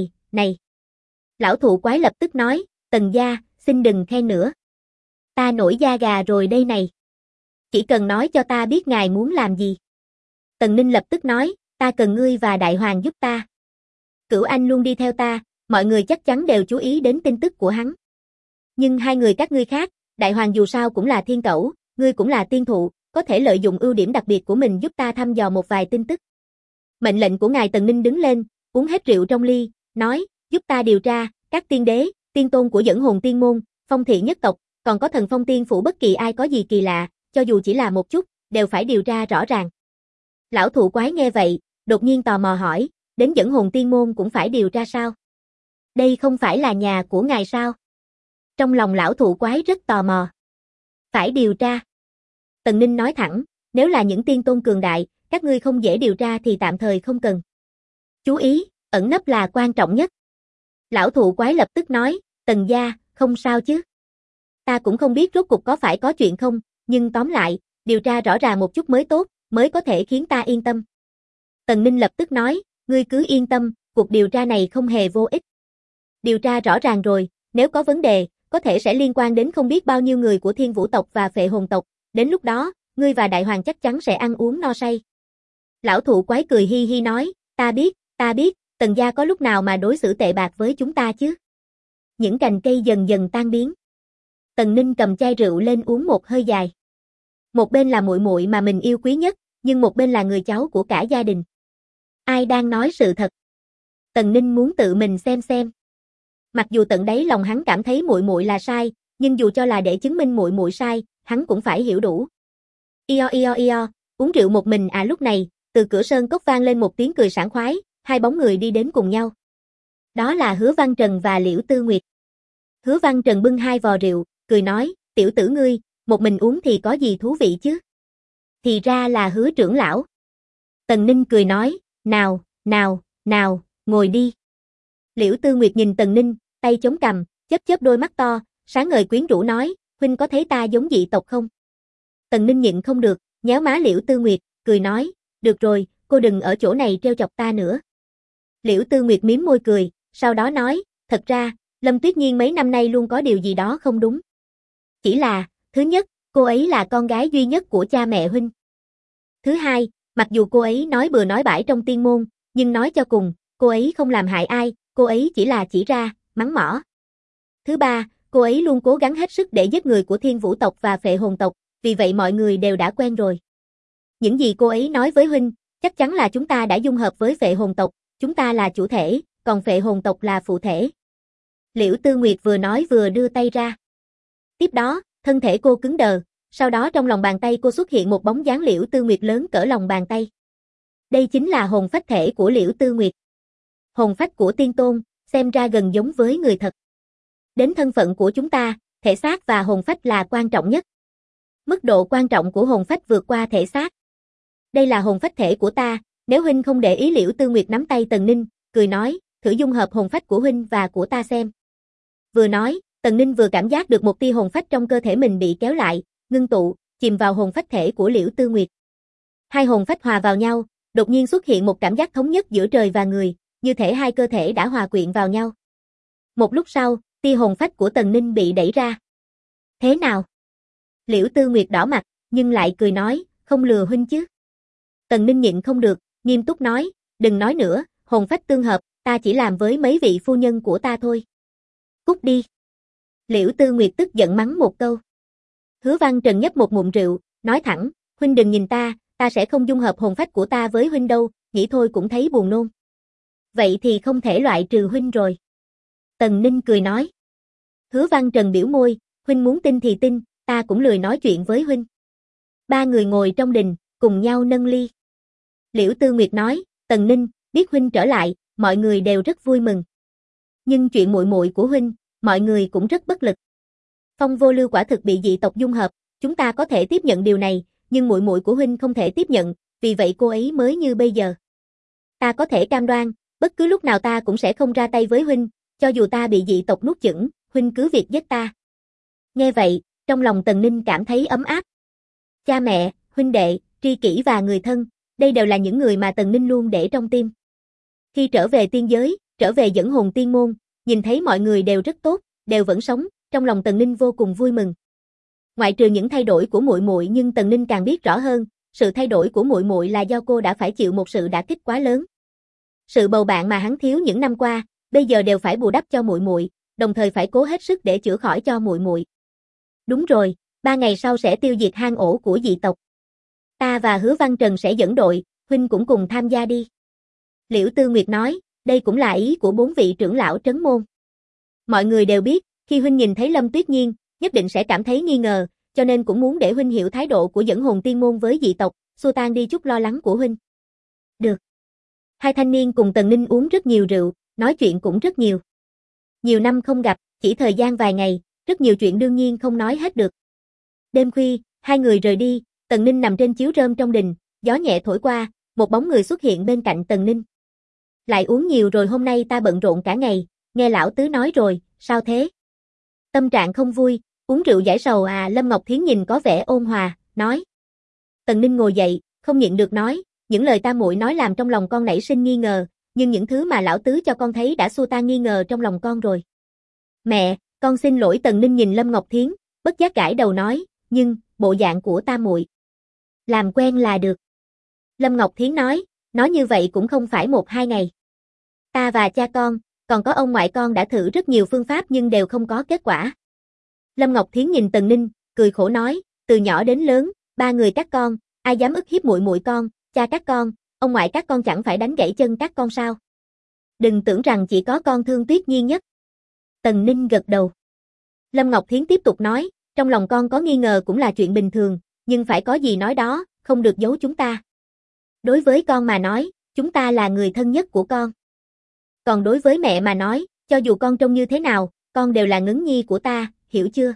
Lão thụ quái lập tức nói, Tần gia, xin đừng khen nữa. Ta nổi da gà rồi đây này. Chỉ cần nói cho ta biết ngài muốn làm gì. Tần Ninh lập tức nói, ta cần ngươi và đại hoàng giúp ta. Cửu Anh luôn đi theo ta, mọi người chắc chắn đều chú ý đến tin tức của hắn. Nhưng hai người các ngươi khác, đại hoàng dù sao cũng là thiên cẩu, ngươi cũng là tiên thụ, có thể lợi dụng ưu điểm đặc biệt của mình giúp ta thăm dò một vài tin tức. Mệnh lệnh của ngài. Tần Ninh đứng lên, uống hết rượu trong ly, nói, giúp ta điều tra, các tiên đế, tiên tôn của Dẫn Hồn Tiên Môn, Phong Thị nhất tộc, còn có Thần Phong Tiên Phủ bất kỳ ai có gì kỳ lạ, cho dù chỉ là một chút, đều phải điều tra rõ ràng. Lão thụ quái nghe vậy, đột nhiên tò mò hỏi, đến Dẫn Hồn Tiên Môn cũng phải điều tra sao? Đây không phải là nhà của ngài sao? Trong lòng lão thụ quái rất tò mò. Phải điều tra. Tần Ninh nói thẳng, nếu là những tiên tôn cường đại, các ngươi không dễ điều tra thì tạm thời không cần. Chú ý, ẩn nấp là quan trọng nhất. Lão thụ quái lập tức nói, Tần gia, không sao chứ? Ta cũng không biết rốt cuộc có phải có chuyện không, nhưng tóm lại, điều tra rõ ràng một chút mới tốt, mới có thể khiến ta yên tâm. Tần Ninh lập tức nói, ngươi cứ yên tâm, cuộc điều tra này không hề vô ích. Điều tra rõ ràng rồi, nếu có vấn đề, có thể sẽ liên quan đến không biết bao nhiêu người của Thiên Vũ tộc và Phệ Hồn tộc, đến lúc đó, ngươi và đại hoàng chắc chắn sẽ ăn uống no say. Lão thụ quái cười hi hi nói, ta biết, Tần gia có lúc nào mà đối xử tệ bạc với chúng ta chứ? Những cành cây dần dần tan biến. Tần Ninh cầm chai rượu lên uống một hơi dài. Một bên là muội muội mà mình yêu quý nhất, nhưng một bên là người cháu của cả gia đình. Ai đang nói sự thật? Tần Ninh muốn tự mình xem. Mặc dù tận đáy lòng hắn cảm thấy muội muội là sai, nhưng dù cho là để chứng minh muội muội sai, hắn cũng phải hiểu đủ. Io, uống rượu một mình à? Lúc này, từ cửa sơn cốc vang lên một tiếng cười sảng khoái, hai bóng người đi đến cùng nhau. Đó là Hứa Văn Trần và Liễu Tư Nguyệt. Hứa Văn Trần bưng hai vò rượu, cười nói, tiểu tử ngươi, một mình uống thì có gì thú vị chứ? Thì ra là Hứa trưởng lão. Tần Ninh cười nói, nào, ngồi đi. Liễu Tư Nguyệt nhìn Tần Ninh, tay chống cằm, chớp đôi mắt to, sáng ngời quyến rũ nói, huynh có thấy ta giống dị tộc không? Tần Ninh nhịn không được, nhéo má Liễu Tư Nguyệt, cười nói, được rồi, cô đừng ở chỗ này trêu chọc ta nữa. Liễu Tư Nguyệt mím môi cười, sau đó nói, thật ra, Lâm Tuyết Nhiên mấy năm nay luôn có điều gì đó không đúng. Chỉ là, thứ nhất, cô ấy là con gái duy nhất của cha mẹ huynh. Thứ hai, mặc dù cô ấy nói bừa nói bãi trong tiên môn, nhưng nói cho cùng, cô ấy không làm hại ai, cô ấy chỉ là chỉ ra, mắng mỏ. Thứ ba, cô ấy luôn cố gắng hết sức để giết người của Thiên Vũ tộc và Phệ Hồn tộc, vì vậy mọi người đều đã quen rồi. Những gì cô ấy nói với huynh, chắc chắn là chúng ta đã dung hợp với Phệ Hồn tộc, chúng ta là chủ thể, còn Phệ Hồn tộc là phụ thể. Liễu Tư Nguyệt vừa nói vừa đưa tay ra. Tiếp đó, thân thể cô cứng đờ, sau đó trong lòng bàn tay cô xuất hiện một bóng dáng Liễu Tư Nguyệt lớn cỡ lòng bàn tay. Đây chính là hồn phách thể của Liễu Tư Nguyệt. hồn phách của tiên tôn, xem ra gần giống với người thật. Đến thân phận của chúng ta, thể xác và hồn phách là quan trọng nhất. Mức độ quan trọng của hồn phách vượt qua thể xác. Đây là hồn phách thể của ta, nếu huynh không để ý. Liễu Tư Nguyệt nắm tay Tần Ninh, cười nói, thử dung hợp hồn phách của huynh và của ta xem. Vừa nói, Tần Ninh vừa cảm giác được một tia hồn phách trong cơ thể mình bị kéo lại, ngưng tụ, chìm vào hồn phách thể của Liễu Tư Nguyệt. Hai hồn phách hòa vào nhau, đột nhiên xuất hiện một cảm giác thống nhất giữa trời và người, như thể hai cơ thể đã hòa quyện vào nhau. Một lúc sau, tia hồn phách của Tần Ninh bị đẩy ra. Thế nào? Liễu Tư Nguyệt đỏ mặt, nhưng lại cười nói, không lừa huynh chứ. Tần Ninh nhịn không được, nghiêm túc nói, đừng nói nữa, hồn phách tương hợp, ta chỉ làm với mấy vị phu nhân của ta thôi. Cút đi. Liễu Tư Nguyệt tức giận mắng một câu. Hứa Văn Trần nhấp một ngụm rượu, nói thẳng, huynh đừng nhìn ta sẽ không dung hợp hồn phách của ta với huynh đâu, nghĩ thôi cũng thấy buồn nôn. Vậy thì không thể loại trừ huynh rồi. Tần Ninh cười nói. Hứa Văn Trần biểu môi, huynh muốn tin thì tin, ta cũng lười nói chuyện với huynh. Ba người ngồi trong đình, cùng nhau nâng ly. Liễu Tư Nguyệt nói, Tần Ninh, biết huynh trở lại, mọi người đều rất vui mừng. Nhưng chuyện muội muội của huynh, mọi người cũng rất bất lực. Phong Vô Lưu quả thực bị dị tộc dung hợp, chúng ta có thể tiếp nhận điều này, nhưng muội muội của huynh không thể tiếp nhận, vì vậy cô ấy mới như bây giờ. Ta có thể cam đoan, bất cứ lúc nào ta cũng sẽ không ra tay với huynh, cho dù ta bị dị tộc nuốt chửng, huynh cứ việc giết ta. Nghe vậy, trong lòng Tần Ninh cảm thấy ấm áp. Cha mẹ, huynh đệ, tri kỷ và người thân, đây đều là những người mà Tần Ninh luôn để trong tim. Khi trở về tiên giới, trở về dẫn hồn tiên môn, nhìn thấy mọi người đều rất tốt, đều vẫn sống, trong lòng Tần Ninh vô cùng vui mừng. Ngoại trừ những thay đổi của muội muội, nhưng Tần Ninh càng biết rõ hơn, sự thay đổi của muội muội là do cô đã phải chịu một sự đả kích quá lớn. Sự bầu bạn mà hắn thiếu những năm qua, bây giờ đều phải bù đắp cho muội muội, đồng thời phải cố hết sức để chữa khỏi cho muội muội. Đúng rồi, 3 ngày sau sẽ tiêu diệt hang ổ của dị tộc. Ta và Hứa Văn Trần sẽ dẫn đội, huynh cũng cùng tham gia đi. Liễu Tư Nguyệt nói, đây cũng là ý của 4 vị trưởng lão trấn môn. Mọi người đều biết, khi huynh nhìn thấy Lâm Tuyết Nhiên, nhất định sẽ cảm thấy nghi ngờ, cho nên cũng muốn để huynh hiểu thái độ của dẫn hồn tiên môn với dị tộc, xua tan đi chút lo lắng của huynh. Được. Hai thanh niên cùng Tần Ninh uống rất nhiều rượu, nói chuyện cũng rất nhiều. Nhiều năm không gặp, chỉ thời gian vài ngày, rất nhiều chuyện đương nhiên không nói hết được. Đêm khuya, hai người rời đi, Tần Ninh nằm trên chiếu rơm trong đình, gió nhẹ thổi qua, một bóng người xuất hiện bên cạnh Tần Ninh. Lại uống nhiều rồi, hôm nay ta bận rộn cả ngày, nghe lão tứ nói rồi, sao thế? Tâm trạng không vui, uống rượu giải sầu à? Lâm Ngọc Thiến nhìn có vẻ ôn hòa, nói. Tần Ninh ngồi dậy, không nhịn được nói, những lời ta muội nói làm trong lòng con nảy sinh nghi ngờ, nhưng những thứ mà lão tứ cho con thấy đã xua tan nghi ngờ trong lòng con rồi. Mẹ, con xin lỗi. Tần Ninh nhìn Lâm Ngọc Thiến, bất giác gãi đầu nói, nhưng, bộ dạng của ta muội, làm quen là được. Lâm Ngọc Thiến nói như vậy cũng không phải 1-2 ngày. Ta và cha con, còn có ông ngoại con đã thử rất nhiều phương pháp nhưng đều không có kết quả. Lâm Ngọc Thiến nhìn Tần Ninh, cười khổ nói, từ nhỏ đến lớn, 3 người các con, ai dám ức hiếp muội muội con, cha các con, ông ngoại các con chẳng phải đánh gãy chân các con sao? Đừng tưởng rằng chỉ có con thương Tuyết Nhiên nhất. Tần Ninh gật đầu. Lâm Ngọc Thiến tiếp tục nói, trong lòng con có nghi ngờ cũng là chuyện bình thường, nhưng phải có gì nói đó, không được giấu chúng ta. Đối với con mà nói, chúng ta là người thân nhất của con. Còn đối với mẹ mà nói, cho dù con trông như thế nào, con đều là ngấn nhi của ta, hiểu chưa?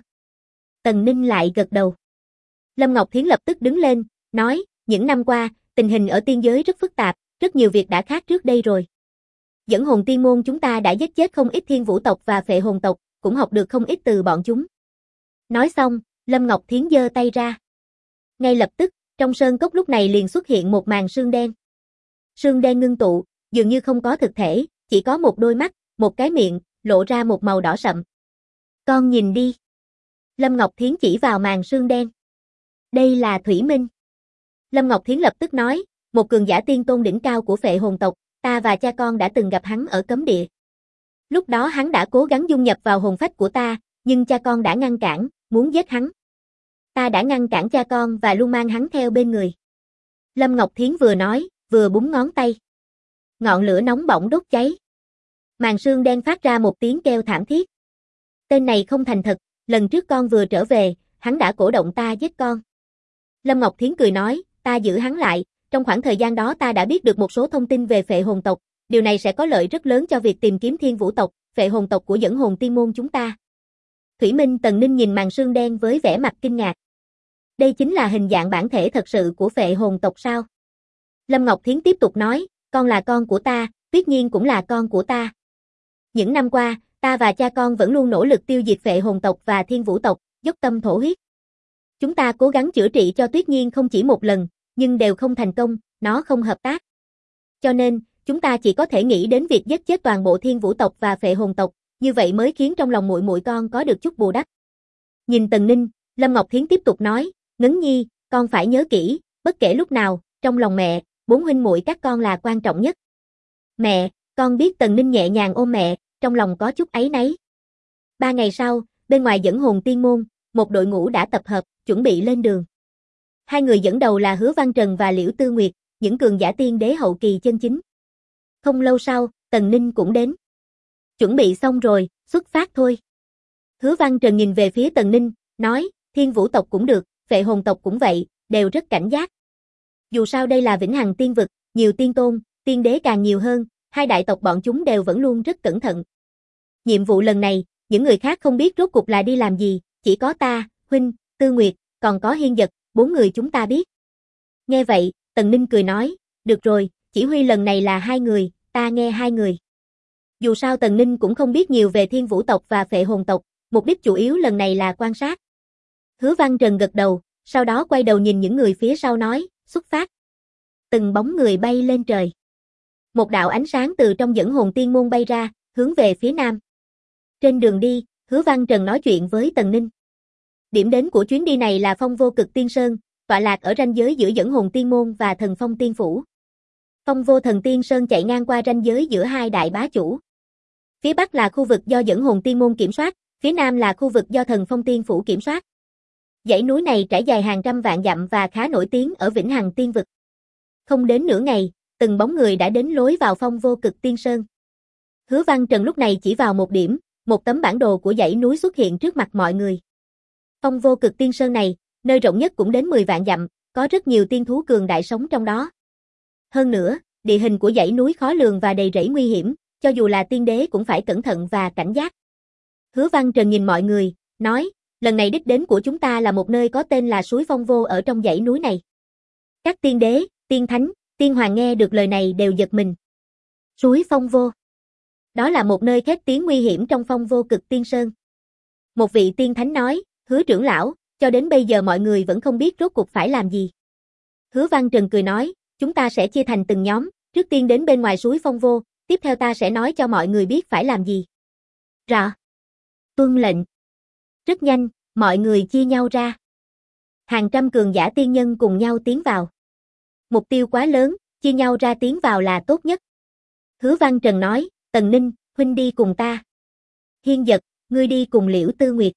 Tần Ninh lại gật đầu. Lâm Ngọc Thiến lập tức đứng lên, nói, những năm qua, tình hình ở tiên giới rất phức tạp, rất nhiều việc đã khác trước đây rồi. Dẫn hồn tiên môn chúng ta đã giết chết không ít thiên vũ tộc và phệ hồn tộc, cũng học được không ít từ bọn chúng. Nói xong, Lâm Ngọc Thiến giơ tay ra. Ngay lập tức, trong sơn cốc lúc này liền xuất hiện một màn sương đen. Sương đen ngưng tụ, dường như không có thực thể, chỉ có một đôi mắt, một cái miệng, lộ ra một màu đỏ sậm. Con nhìn đi. Lâm Ngọc Thiến chỉ vào màn sương đen. Đây là Thủy Minh. Lâm Ngọc Thiến lập tức nói, một cường giả tiên tôn đỉnh cao của phệ hồn tộc, ta và cha con đã từng gặp hắn ở cấm địa. Lúc đó hắn đã cố gắng dung nhập vào hồn phách của ta, nhưng cha con đã ngăn cản, muốn giết hắn. Ta đã ngăn cản cha con và luôn mang hắn theo bên người. Lâm Ngọc Thiến vừa nói, vừa búng ngón tay. Ngọn lửa nóng bỏng đốt cháy. Màn sương đen phát ra một tiếng kêu thảm thiết. Tên này không thành thật, lần trước con vừa trở về, hắn đã cổ động ta giết con. Lâm Ngọc Thiến cười nói, ta giữ hắn lại, trong khoảng thời gian đó ta đã biết được một số thông tin về phệ hồn tộc, Điều này sẽ có lợi rất lớn cho việc tìm kiếm thiên vũ tộc, phệ hồn tộc của dẫn hồn tiên môn chúng ta. Thủy Minh Tần Ninh nhìn màn sương đen với vẻ mặt kinh ngạc. Đây chính là hình dạng bản thể thật sự của phệ hồn tộc sao? Lâm Ngọc Thiến tiếp tục nói, con là con của ta, Tuyết Nhiên cũng là con của ta. Những năm qua, ta và cha con vẫn luôn nỗ lực tiêu diệt phệ hồn tộc và thiên vũ tộc, dốc tâm thổ huyết. Chúng ta cố gắng chữa trị cho Tuyết Nhiên không chỉ một lần, nhưng đều không thành công, nó không hợp tác. Cho nên, chúng ta chỉ có thể nghĩ đến việc giết chết toàn bộ thiên vũ tộc và phệ hồn tộc, như vậy mới khiến trong lòng muội muội con có được chút bù đắp. Nhìn Tần Ninh, Lâm Ngọc Thiến tiếp tục nói, Ngấn Nhi, con phải nhớ kỹ, bất kể lúc nào, trong lòng mẹ, 4 huynh muội các con là quan trọng nhất. Mẹ, con biết. Tần Ninh nhẹ nhàng ôm mẹ, trong lòng có chút áy náy. 3 ngày sau, bên ngoài dẫn hồn tiên môn, một đội ngũ đã tập hợp, chuẩn bị lên đường. Hai người dẫn đầu là Hứa Văn Trần và Liễu Tư Nguyệt, những cường giả tiên đế hậu kỳ chân chính. Không lâu sau, Tần Ninh cũng đến. Chuẩn bị xong rồi, xuất phát thôi. Hứa Văn Trần nhìn về phía Tần Ninh, nói, thiên vũ tộc cũng được, phệ hồn tộc cũng vậy, đều rất cảnh giác. Dù sao đây là vĩnh hằng tiên vực, nhiều tiên tôn, tiên đế càng nhiều hơn, hai đại tộc bọn chúng đều vẫn luôn rất cẩn thận. Nhiệm vụ lần này, những người khác không biết rốt cuộc là đi làm gì, chỉ có ta, huynh, Tư Nguyệt, còn có Hiên Dật, 4 người chúng ta biết. Nghe vậy, Tần Ninh cười nói, được rồi, chỉ huy lần này là 2 người, ta nghe 2 người. Dù sao Tần Ninh cũng không biết nhiều về thiên vũ tộc và phệ hồn tộc, mục đích chủ yếu lần này là quan sát. Hứa Văn Trần gật đầu, sau đó quay đầu nhìn những người phía sau nói, xuất phát. Từng bóng người bay lên trời. Một đạo ánh sáng từ trong dẫn hồn tiên môn bay ra, hướng về phía nam. Trên đường đi, Hứa Văn Trần nói chuyện với Tần Ninh. Điểm đến của chuyến đi này là Phong Vô Cực Tiên Sơn, tọa lạc ở ranh giới giữa dẫn hồn tiên môn và Thần Phong Tiên Phủ. Phong Vô Thần Tiên Sơn chạy ngang qua ranh giới giữa hai đại bá chủ. Phía bắc là khu vực do dẫn hồn tiên môn kiểm soát, phía nam là khu vực do Thần Phong Tiên Phủ kiểm soát. Dãy núi này trải dài hàng trăm vạn dặm và khá nổi tiếng ở Vĩnh Hằng Tiên Vực. Không đến nửa ngày, từng bóng người đã đến lối vào Phong Vô Cực Tiên Sơn. Hứa Văn Trần lúc này chỉ vào một điểm, một tấm bản đồ của dãy núi xuất hiện trước mặt mọi người. Phong Vô Cực Tiên Sơn này, nơi rộng nhất cũng đến 10 vạn dặm, có rất nhiều tiên thú cường đại sống trong đó. Hơn nữa, địa hình của dãy núi khó lường và đầy rẫy nguy hiểm, cho dù là tiên đế cũng phải cẩn thận và cảnh giác. Hứa Văn Trần nhìn mọi người, nói, lần này đích đến của chúng ta là một nơi có tên là suối Phong Vô ở trong dãy núi này. Các tiên đế, tiên thánh, tiên hoàng nghe được lời này đều giật mình. Suối Phong Vô. Đó là một nơi khét tiếng nguy hiểm trong Phong Vô Cực Tiên Sơn. Một vị tiên thánh nói, Hứa trưởng lão, cho đến bây giờ mọi người vẫn không biết rốt cuộc phải làm gì. Hứa Văn Trần cười nói, chúng ta sẽ chia thành từng nhóm, trước tiên đến bên ngoài suối Phong Vô, tiếp theo ta sẽ nói cho mọi người biết phải làm gì. Rõ. Tuân lệnh. Rất nhanh, mọi người chia nhau ra. Hàng trăm cường giả tiên nhân cùng nhau tiến vào. Mục tiêu quá lớn, chia nhau ra tiến vào là tốt nhất. Hứa Văn Trần nói, Tần Ninh, huynh đi cùng ta. Hiên Dật, ngươi đi cùng Liễu Tư Nguyệt.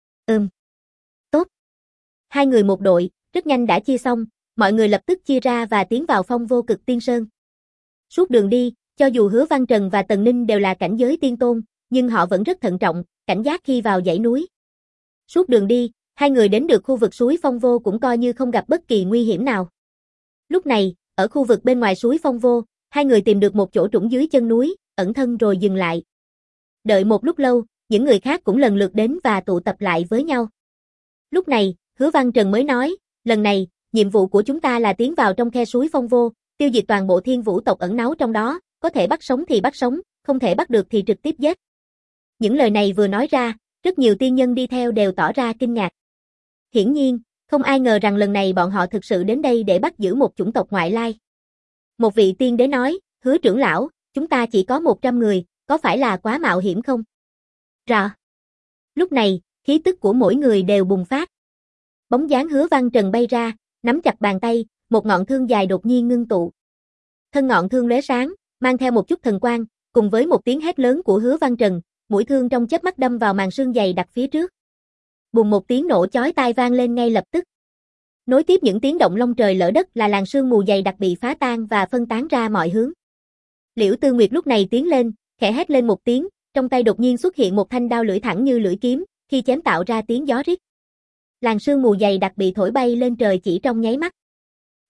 Tốt. Hai người một đội, rất nhanh đã chia xong, mọi người lập tức chia ra và tiến vào Phong Vô Cực Tiên Sơn. Suốt đường đi, cho dù Hứa Văn Trần và Tần Ninh đều là cảnh giới tiên tôn, nhưng họ vẫn rất thận trọng, cảnh giác khi vào dãy núi. Suốt đường đi, hai người đến được khu vực suối Phong Vô cũng coi như không gặp bất kỳ nguy hiểm nào. Lúc này, ở khu vực bên ngoài suối Phong Vô, hai người tìm được một chỗ trũng dưới chân núi, ẩn thân rồi dừng lại. Đợi một lúc lâu, những người khác cũng lần lượt đến và tụ tập lại với nhau. Lúc này, Hứa Văn Trần mới nói, lần này, nhiệm vụ của chúng ta là tiến vào trong khe suối Phong Vô, tiêu diệt toàn bộ thiên vũ tộc ẩn náu trong đó, có thể bắt sống thì bắt sống, không thể bắt được thì trực tiếp giết. Những lời này vừa nói ra, rất nhiều tiên nhân đi theo đều tỏ ra kinh ngạc. Hiển nhiên, không ai ngờ rằng lần này bọn họ thực sự đến đây để bắt giữ một chủng tộc ngoại lai. Một vị tiên đế nói, Hứa trưởng lão, chúng ta chỉ có 100 người, có phải là quá mạo hiểm không? Rõ. Lúc này, khí tức của mỗi người đều bùng phát. Bóng dáng Hứa Văn Trần bay ra, nắm chặt bàn tay, một ngọn thương dài đột nhiên ngưng tụ. Thân ngọn thương lóe sáng, mang theo một chút thần quang, cùng với một tiếng hét lớn của Hứa Văn Trần, mũi thương trong chớp mắt đâm vào màn sương dày đặc phía trước. Bùng một tiếng nổ chói tai vang lên ngay lập tức. Nối tiếp những tiếng động long trời lở đất là làn sương mù dày đặc bị phá tan và phân tán ra mọi hướng. Liễu Tư Nguyệt lúc này tiến lên, khẽ hét lên một tiếng, trong tay đột nhiên xuất hiện một thanh đao lưỡi thẳng như lưỡi kiếm, khi chém tạo ra tiếng gió rít. Làn sương mù dày đặc bị thổi bay lên trời chỉ trong nháy mắt.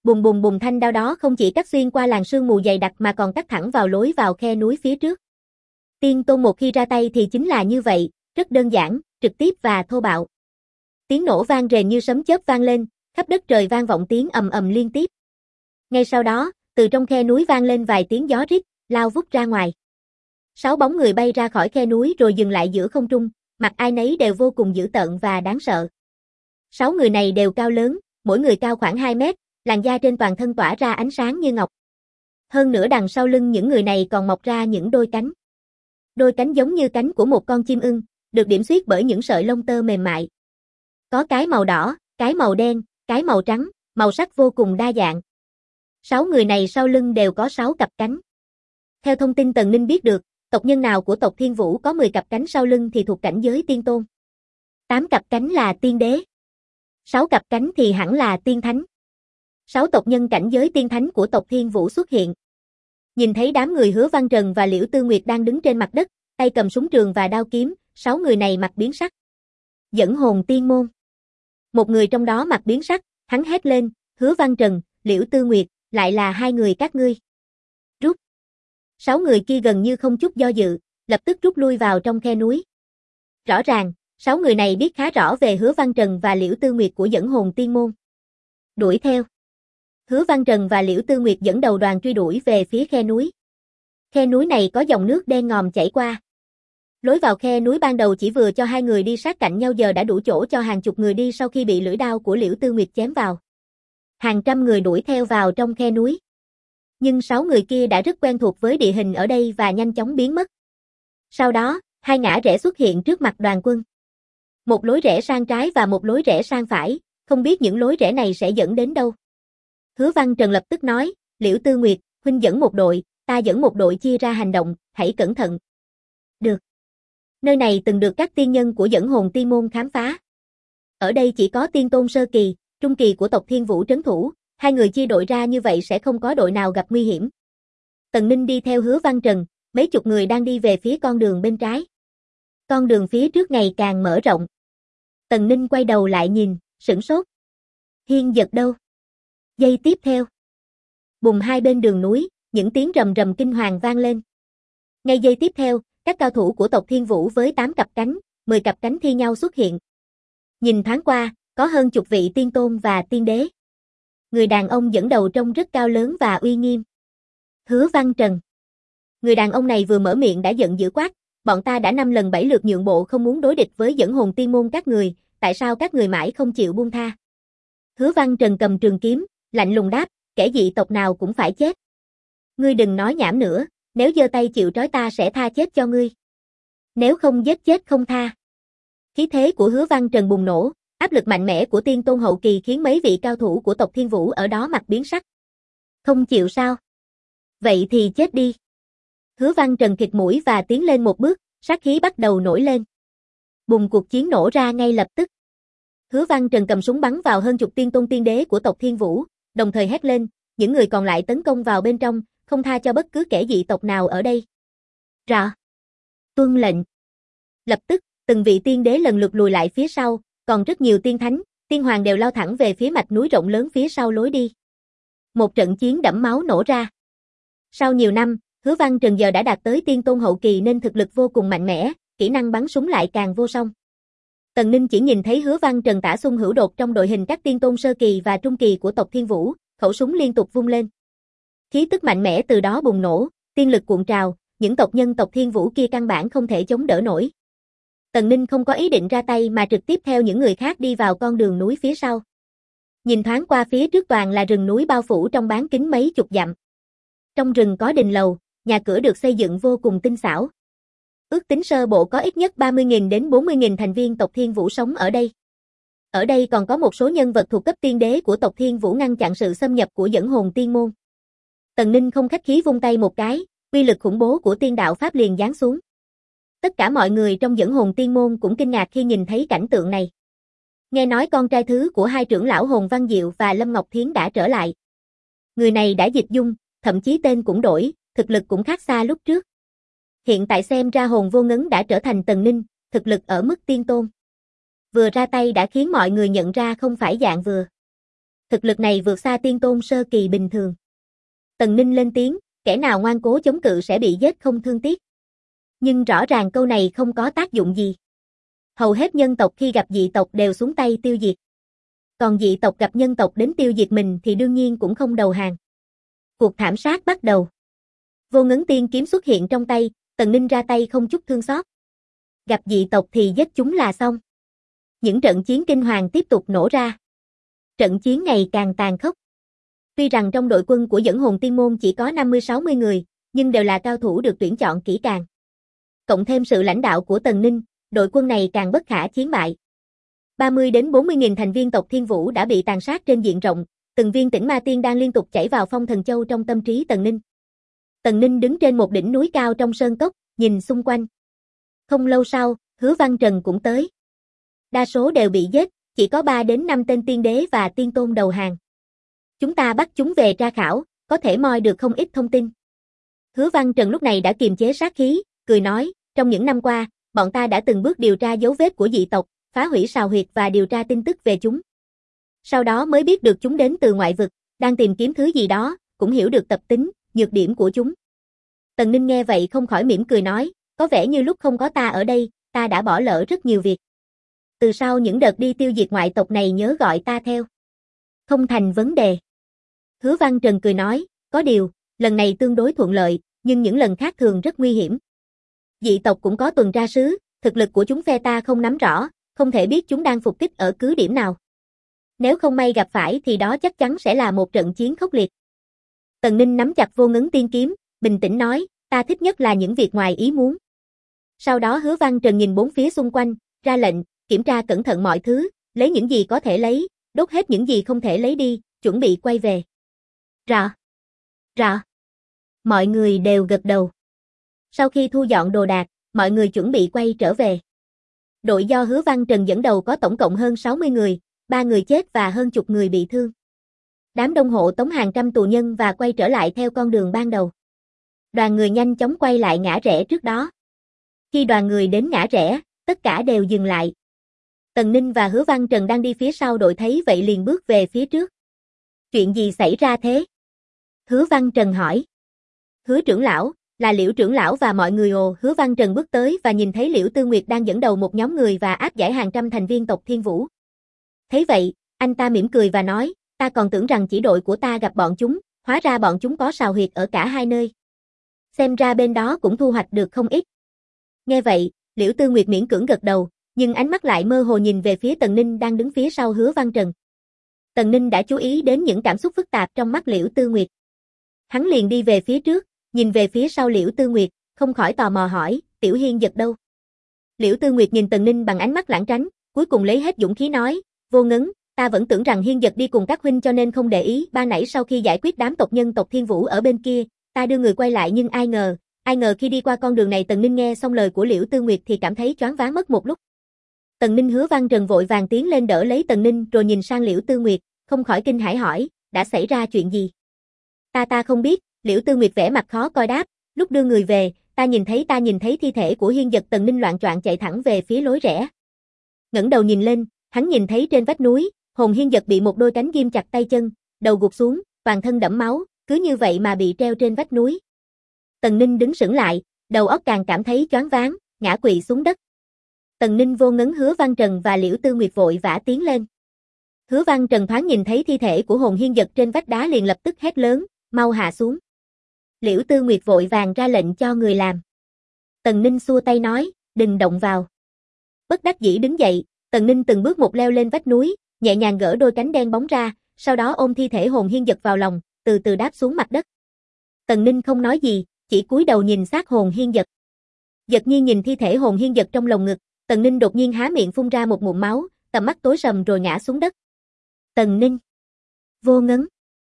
Bùng bùng bùng, thanh đao đó không chỉ cắt xuyên qua làn sương mù dày đặc mà còn cắt thẳng vào lối vào khe núi phía trước. Tiên Tôn một khi ra tay thì chính là như vậy, rất đơn giản, trực tiếp và thô bạo. Tiếng nổ vang rền như sấm chớp vang lên, khắp đất trời vang vọng tiếng ầm ầm liên tiếp. Ngay sau đó, từ trong khe núi vang lên vài tiếng gió rít, lao vút ra ngoài. 6 bóng người bay ra khỏi khe núi rồi dừng lại giữa không trung, mặt ai nấy đều vô cùng dữ tợn và đáng sợ. 6 người này đều cao lớn, mỗi người cao khoảng 2 mét, làn da trên toàn thân tỏa ra ánh sáng như ngọc. Hơn nữa đằng sau lưng những người này còn mọc ra những đôi cánh. Đôi cánh giống như cánh của một con chim ưng, được điểm xuyết bởi những sợi lông tơ mềm mại. Có cái màu đỏ, cái màu đen, cái màu trắng, màu sắc vô cùng đa dạng. 6 người này sau lưng đều có 6 cặp cánh. Theo thông tin Tần Ninh biết được, tộc nhân nào của tộc Thiên Vũ có 10 cặp cánh sau lưng thì thuộc cảnh giới tiên tôn. 8 cặp cánh là tiên đế. 6 cặp cánh thì hẳn là tiên thánh. 6 tộc nhân cảnh giới tiên thánh của tộc Thiên Vũ xuất hiện. Nhìn thấy đám người Hứa Văn Trần và Liễu Tư Nguyệt đang đứng trên mặt đất, tay cầm súng trường và đao kiếm, 6 người này mặt biến sắc. Dẫn hồn tiên môn. Một người trong đó mặt biến sắc, hắn hét lên, Hứa Văn Trần, Liễu Tư Nguyệt, lại là hai người các ngươi. Rút. 6 người kia gần như không chút do dự, lập tức rút lui vào trong khe núi. Rõ ràng, 6 người này biết khá rõ về Hứa Văn Trần và Liễu Tư Nguyệt của dẫn hồn tiên môn. Đuổi theo. Hứa Văn Trần và Liễu Tư Nguyệt dẫn đầu đoàn truy đuổi về phía khe núi. Khe núi này có dòng nước đen ngòm chảy qua. Lối vào khe núi ban đầu chỉ vừa cho hai người đi sát cạnh nhau, giờ đã đủ chỗ cho hàng chục người đi sau khi bị lưỡi đao của Liễu Tư Nguyệt chém vào. Hàng trăm người đuổi theo vào trong khe núi. Nhưng 6 người kia đã rất quen thuộc với địa hình ở đây và nhanh chóng biến mất. Sau đó, hai ngã rẽ xuất hiện trước mặt đoàn quân. Một lối rẽ sang trái và một lối rẽ sang phải, không biết những lối rẽ này sẽ dẫn đến đâu. Hứa Văn Trần lập tức nói, Liễu Tư Nguyệt, huynh dẫn một đội, ta dẫn một đội chia ra hành động, hãy cẩn thận. Được. Nơi này từng được các tiên nhân của dẫn hồn tiên môn khám phá. Ở đây chỉ có tiên tôn sơ kỳ, trung kỳ của tộc Thiên Vũ trấn thủ, hai người chia đội ra như vậy sẽ không có đội nào gặp nguy hiểm. Tần Ninh đi theo Hứa Văn Trần, mấy chục người đang đi về phía con đường bên trái. Con đường phía trước ngày càng mở rộng. Tần Ninh quay đầu lại nhìn, sửng sốt. Hiên Giật đâu? Giây tiếp theo. Bùng, hai bên đường núi, những tiếng rầm rầm kinh hoàng vang lên. Ngay giây tiếp theo, các cao thủ của tộc Thiên Vũ với 8 cặp cánh, 10 cặp cánh thi nhau xuất hiện. Nhìn thoáng qua, có hơn chục vị tiên tôn và tiên đế. Người đàn ông dẫn đầu trông rất cao lớn và uy nghiêm. Hứa Văn Trần. Người đàn ông này vừa mở miệng đã giận dữ quát, bọn ta đã 5 lần 7 lượt nhượng bộ không muốn đối địch với dẫn hồn tiên môn các người, tại sao các người mãi không chịu buông tha? Hứa Văn Trần cầm trường kiếm, lạnh lùng đáp, kẻ dị tộc nào cũng phải chết. Ngươi đừng nói nhảm nữa, nếu giơ tay chịu trói ta sẽ tha chết cho ngươi. Nếu không giết chết không tha. Khí thế của Hứa Văn Trần bùng nổ, áp lực mạnh mẽ của tiên tôn hậu kỳ khiến mấy vị cao thủ của tộc Thiên Vũ ở đó mặt biến sắc. Không chịu sao? Vậy thì chết đi. Hứa Văn Trần khịt mũi và tiến lên một bước, sát khí bắt đầu nổi lên. Bùng, cuộc chiến nổ ra ngay lập tức. Hứa Văn Trần cầm súng bắn vào hơn chục tiên tôn tiên đế của tộc Thiên Vũ, đồng thời hét lên, những người còn lại tấn công vào bên trong, không tha cho bất cứ kẻ dị tộc nào ở đây. Rõ. Tuân lệnh. Lập tức, từng vị tiên đế lần lượt lùi lại phía sau, còn rất nhiều tiên thánh, tiên hoàng đều lao thẳng về phía mạch núi rộng lớn phía sau lối đi. Một trận chiến đẫm máu nổ ra. Sau nhiều năm, Hứa Văn Trần giờ đã đạt tới tiên tôn hậu kỳ nên thực lực vô cùng mạnh mẽ, kỹ năng bắn súng lại càng vô song. Tần Ninh chỉ nhìn thấy Hứa Văn Trần tả xung hữu đột trong đội hình các tiên tôn sơ kỳ và trung kỳ của tộc Thiên Vũ, khẩu súng liên tục vung lên. Khí tức mạnh mẽ từ đó bùng nổ, tiên lực cuộn trào, những tộc nhân tộc Thiên Vũ kia căn bản không thể chống đỡ nổi. Tần Ninh không có ý định ra tay mà trực tiếp theo những người khác đi vào con đường núi phía sau. Nhìn thoáng qua phía trước toàn là rừng núi bao phủ trong bán kính mấy chục dặm. Trong rừng có đình lầu, nhà cửa được xây dựng vô cùng tinh xảo. Ước tính sơ bộ có ít nhất 30.000 đến 40.000 thành viên tộc Thiên Vũ sống ở đây. Ở đây còn có một số nhân vật thuộc cấp tiên đế của tộc Thiên Vũ ngăn chặn sự xâm nhập của dẫn hồn tiên môn. Tần Ninh không khách khí vung tay một cái, uy lực khủng bố của tiên đạo pháp liền giáng xuống. Tất cả mọi người trong dẫn hồn tiên môn cũng kinh ngạc khi nhìn thấy cảnh tượng này. Nghe nói con trai thứ của hai trưởng lão Hồn Văn Diệu và Lâm Ngọc Thiến đã trở lại. Người này đã dịch dung, thậm chí tên cũng đổi, thực lực cũng khác xa lúc trước. Hiện tại xem ra Hồn Vô Ngấn đã trở thành Tần Ninh, thực lực ở mức tiên tôn. Vừa ra tay đã khiến mọi người nhận ra không phải dạng vừa. Thực lực này vượt xa tiên tôn sơ kỳ bình thường. Tần Ninh lên tiếng, kẻ nào ngoan cố chống cự sẽ bị giết không thương tiếc. Nhưng rõ ràng câu này không có tác dụng gì. Hầu hết nhân tộc khi gặp dị tộc đều xuống tay tiêu diệt. Còn dị tộc gặp nhân tộc đến tiêu diệt mình thì đương nhiên cũng không đầu hàng. Cuộc thảm sát bắt đầu. Vô Ngấn Tiên kiếm xuất hiện trong tay, Tần Ninh ra tay không chút thương xót. Gặp dị tộc thì giết chúng là xong. Những trận chiến kinh hoàng tiếp tục nổ ra. Trận chiến ngày càng tàn khốc. Tuy rằng trong đội quân của Dẫn Hồn Tiên Môn chỉ có 50-60 người, nhưng đều là cao thủ được tuyển chọn kỹ càng. Cộng thêm sự lãnh đạo của Tần Ninh, đội quân này càng bất khả chiến bại. 30 đến 40 nghìn thành viên tộc Thiên Vũ đã bị tàn sát trên diện rộng, từng viên tĩnh ma tiên đang liên tục chảy vào Phong Thần Châu trong tâm trí Tần Ninh. Tần Ninh đứng trên một đỉnh núi cao trong sơn cốc, nhìn xung quanh. Không lâu sau, Hứa Văn Trần cũng tới. Đa số đều bị giết, chỉ có 3 đến 5 tên tiên đế và tiên tôn đầu hàng. Chúng ta bắt chúng về tra khảo, có thể moi được không ít thông tin. Hứa Văn Trần lúc này đã kiềm chế sát khí, cười nói, trong những năm qua, bọn ta đã từng bước điều tra dấu vết của dị tộc, phá hủy sào huyệt và điều tra tin tức về chúng. Sau đó mới biết được chúng đến từ ngoại vực, đang tìm kiếm thứ gì đó, cũng hiểu được tập tính, nhược điểm của chúng. Tần Ninh nghe vậy không khỏi mỉm cười nói, có vẻ như lúc không có ta ở đây, ta đã bỏ lỡ rất nhiều việc. Từ sau những đợt đi tiêu diệt ngoại tộc này nhớ gọi ta theo. Không thành vấn đề. Hứa Văn Trần cười nói, có điều, lần này tương đối thuận lợi, nhưng những lần khác thường rất nguy hiểm. Dị tộc cũng có tuần tra sứ, thực lực của chúng phe ta không nắm rõ, không thể biết chúng đang phục kích ở cứ điểm nào. Nếu không may gặp phải thì đó chắc chắn sẽ là một trận chiến khốc liệt. Tần Ninh nắm chặt Vô Ngấn Tiên kiếm, bình tĩnh nói, ta thích nhất là những việc ngoài ý muốn. Sau đó Hứa Văn Trần nhìn bốn phía xung quanh, ra lệnh, kiểm tra cẩn thận mọi thứ, lấy những gì có thể lấy, đốt hết những gì không thể lấy đi, chuẩn bị quay về. Rõ. Rõ. Mọi người đều gật đầu. Sau khi thu dọn đồ đạc, mọi người chuẩn bị quay trở về. Đội do Hứa Văn Trần dẫn đầu có tổng cộng hơn 60 người, 3 người chết và hơn chục người bị thương. Đám đông hộ tống hàng trăm tù nhân và quay trở lại theo con đường ban đầu. Đoàn người nhanh chóng quay lại ngã rẽ trước đó. Khi đoàn người đến ngã rẽ, tất cả đều dừng lại. Tần Ninh và Hứa Văn Trần đang đi phía sau đội thấy vậy liền bước về phía trước. Chuyện gì xảy ra thế? Hứa Văn Trần hỏi. Hứa trưởng lão, là Liễu trưởng lão và mọi người ồ. Hứa Văn Trần bước tới và nhìn thấy Liễu Tư Nguyệt đang dẫn đầu một nhóm người và áp giải hàng trăm thành viên tộc Thiên Vũ. Thấy vậy, anh ta mỉm cười và nói, ta còn tưởng rằng chỉ đội của ta gặp bọn chúng, hóa ra bọn chúng có sào huyệt ở cả hai nơi. Xem ra bên đó cũng thu hoạch được không ít. Nghe vậy, Liễu Tư Nguyệt miễn cưỡng gật đầu, nhưng ánh mắt lại mơ hồ nhìn về phía Tần Ninh đang đứng phía sau Hứa Văn Trần. Tần Ninh đã chú ý đến những cảm xúc phức tạp trong mắt Liễu Tư Nguyệt. Hắn liền đi về phía trước, nhìn về phía sau Liễu Tư Nguyệt, không khỏi tò mò hỏi, Tiểu Hiên Dật đâu? Liễu Tư Nguyệt nhìn Tần Ninh bằng ánh mắt lãng tránh, cuối cùng lấy hết dũng khí nói, Vô Ngấn, ta vẫn tưởng rằng Hiên Dật đi cùng các huynh cho nên không để ý, ban nãy sau khi giải quyết đám tộc nhân tộc Thiên Vũ ở bên kia, ta đưa người quay lại nhưng ai ngờ khi đi qua con đường này. Tần Ninh nghe xong lời của Liễu Tư Nguyệt thì cảm thấy choáng váng mất một lúc. Tần Ninh Hứa Văn Trần vội vàng tiến lên đỡ lấy Tần Ninh rồi nhìn sang Liễu Tư Nguyệt, không khỏi kinh hãi hỏi, đã xảy ra chuyện gì? Ta không biết, Liễu Tư Nguyệt vẻ mặt khó coi đáp, lúc đưa người về, ta nhìn thấy thi thể của Hiên Dật. Tần Ninh loạng choạng chạy thẳng về phía lối rẽ. Ngẩng đầu nhìn lên, hắn nhìn thấy trên vách núi, hồn Hiên Dật bị một đôi cánh ghim chặt tay chân, đầu gục xuống, toàn thân đẫm máu, cứ như vậy mà bị treo trên vách núi. Tần Ninh đứng sững lại, đầu óc càng cảm thấy choáng váng, ngã quỵ xuống đất. Tần Ninh, Vô Ngấn, Hứa Văn Trần và Liễu Tư Nguyệt vội vã tiến lên. Hứa Văn Trần thoáng nhìn thấy thi thể của hồn Hiên Dật trên vách đá liền lập tức hét lớn, mau hạ xuống. Liễu Tư Nguyệt vội vàng ra lệnh cho người làm. Tần Ninh xua tay nói, đừng động vào. Bất đắc dĩ đứng dậy, Tần Ninh từng bước một leo lên vách núi, nhẹ nhàng gỡ đôi cánh đen bóng ra, sau đó ôm thi thể hồn Hiên Dật vào lòng, từ từ đáp xuống mặt đất. Tần Ninh không nói gì, chỉ cúi đầu nhìn xác hồn Hiên Dật. Giật nhiên nhìn thi thể hồn Hiên Dật trong lồng ngực, Tần Ninh đột nhiên há miệng phun ra một ngụm máu, tầm mắt tối sầm rồi ngã xuống đất. Tần Ninh, Vô Ngấn,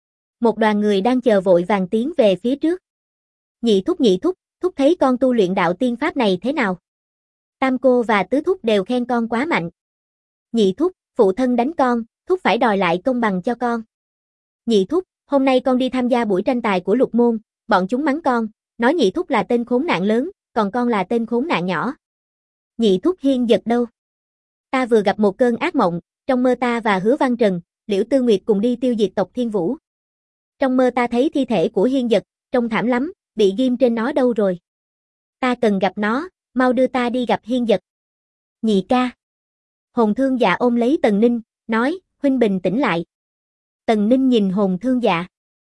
một đoàn người đang chờ vội vàng tiến về phía trước. Nhị thúc, thúc thấy con tu luyện đạo tiên pháp này thế nào? Tam cô và tứ thúc đều khen con quá mạnh. Nhị thúc, phụ thân đánh con, thúc phải đòi lại công bằng cho con. Nhị thúc, hôm nay con đi tham gia buổi tranh tài của Lục Môn, bọn chúng mắng con, nói nhị thúc là tên khốn nạn lớn, còn con là tên khốn nạn nhỏ. Nhị thúc Hiên Dật đâu? Ta vừa gặp một cơn ác mộng, trong mơ ta và Hứa Văn Trần, Liễu Tư Nguyệt cùng đi tiêu diệt tộc Thiên Vũ. Trong mơ ta thấy thi thể của Hiên Dật, trông thảm lắm, bị ghim trên nó đâu rồi? Ta cần gặp nó, mau đưa ta đi gặp Hiên Dật. Nhị ca. Hồn Thương Dạ ôm lấy Tần Ninh, nói, huynh bình tĩnh lại. Tần Ninh nhìn Hồn Thương Dạ.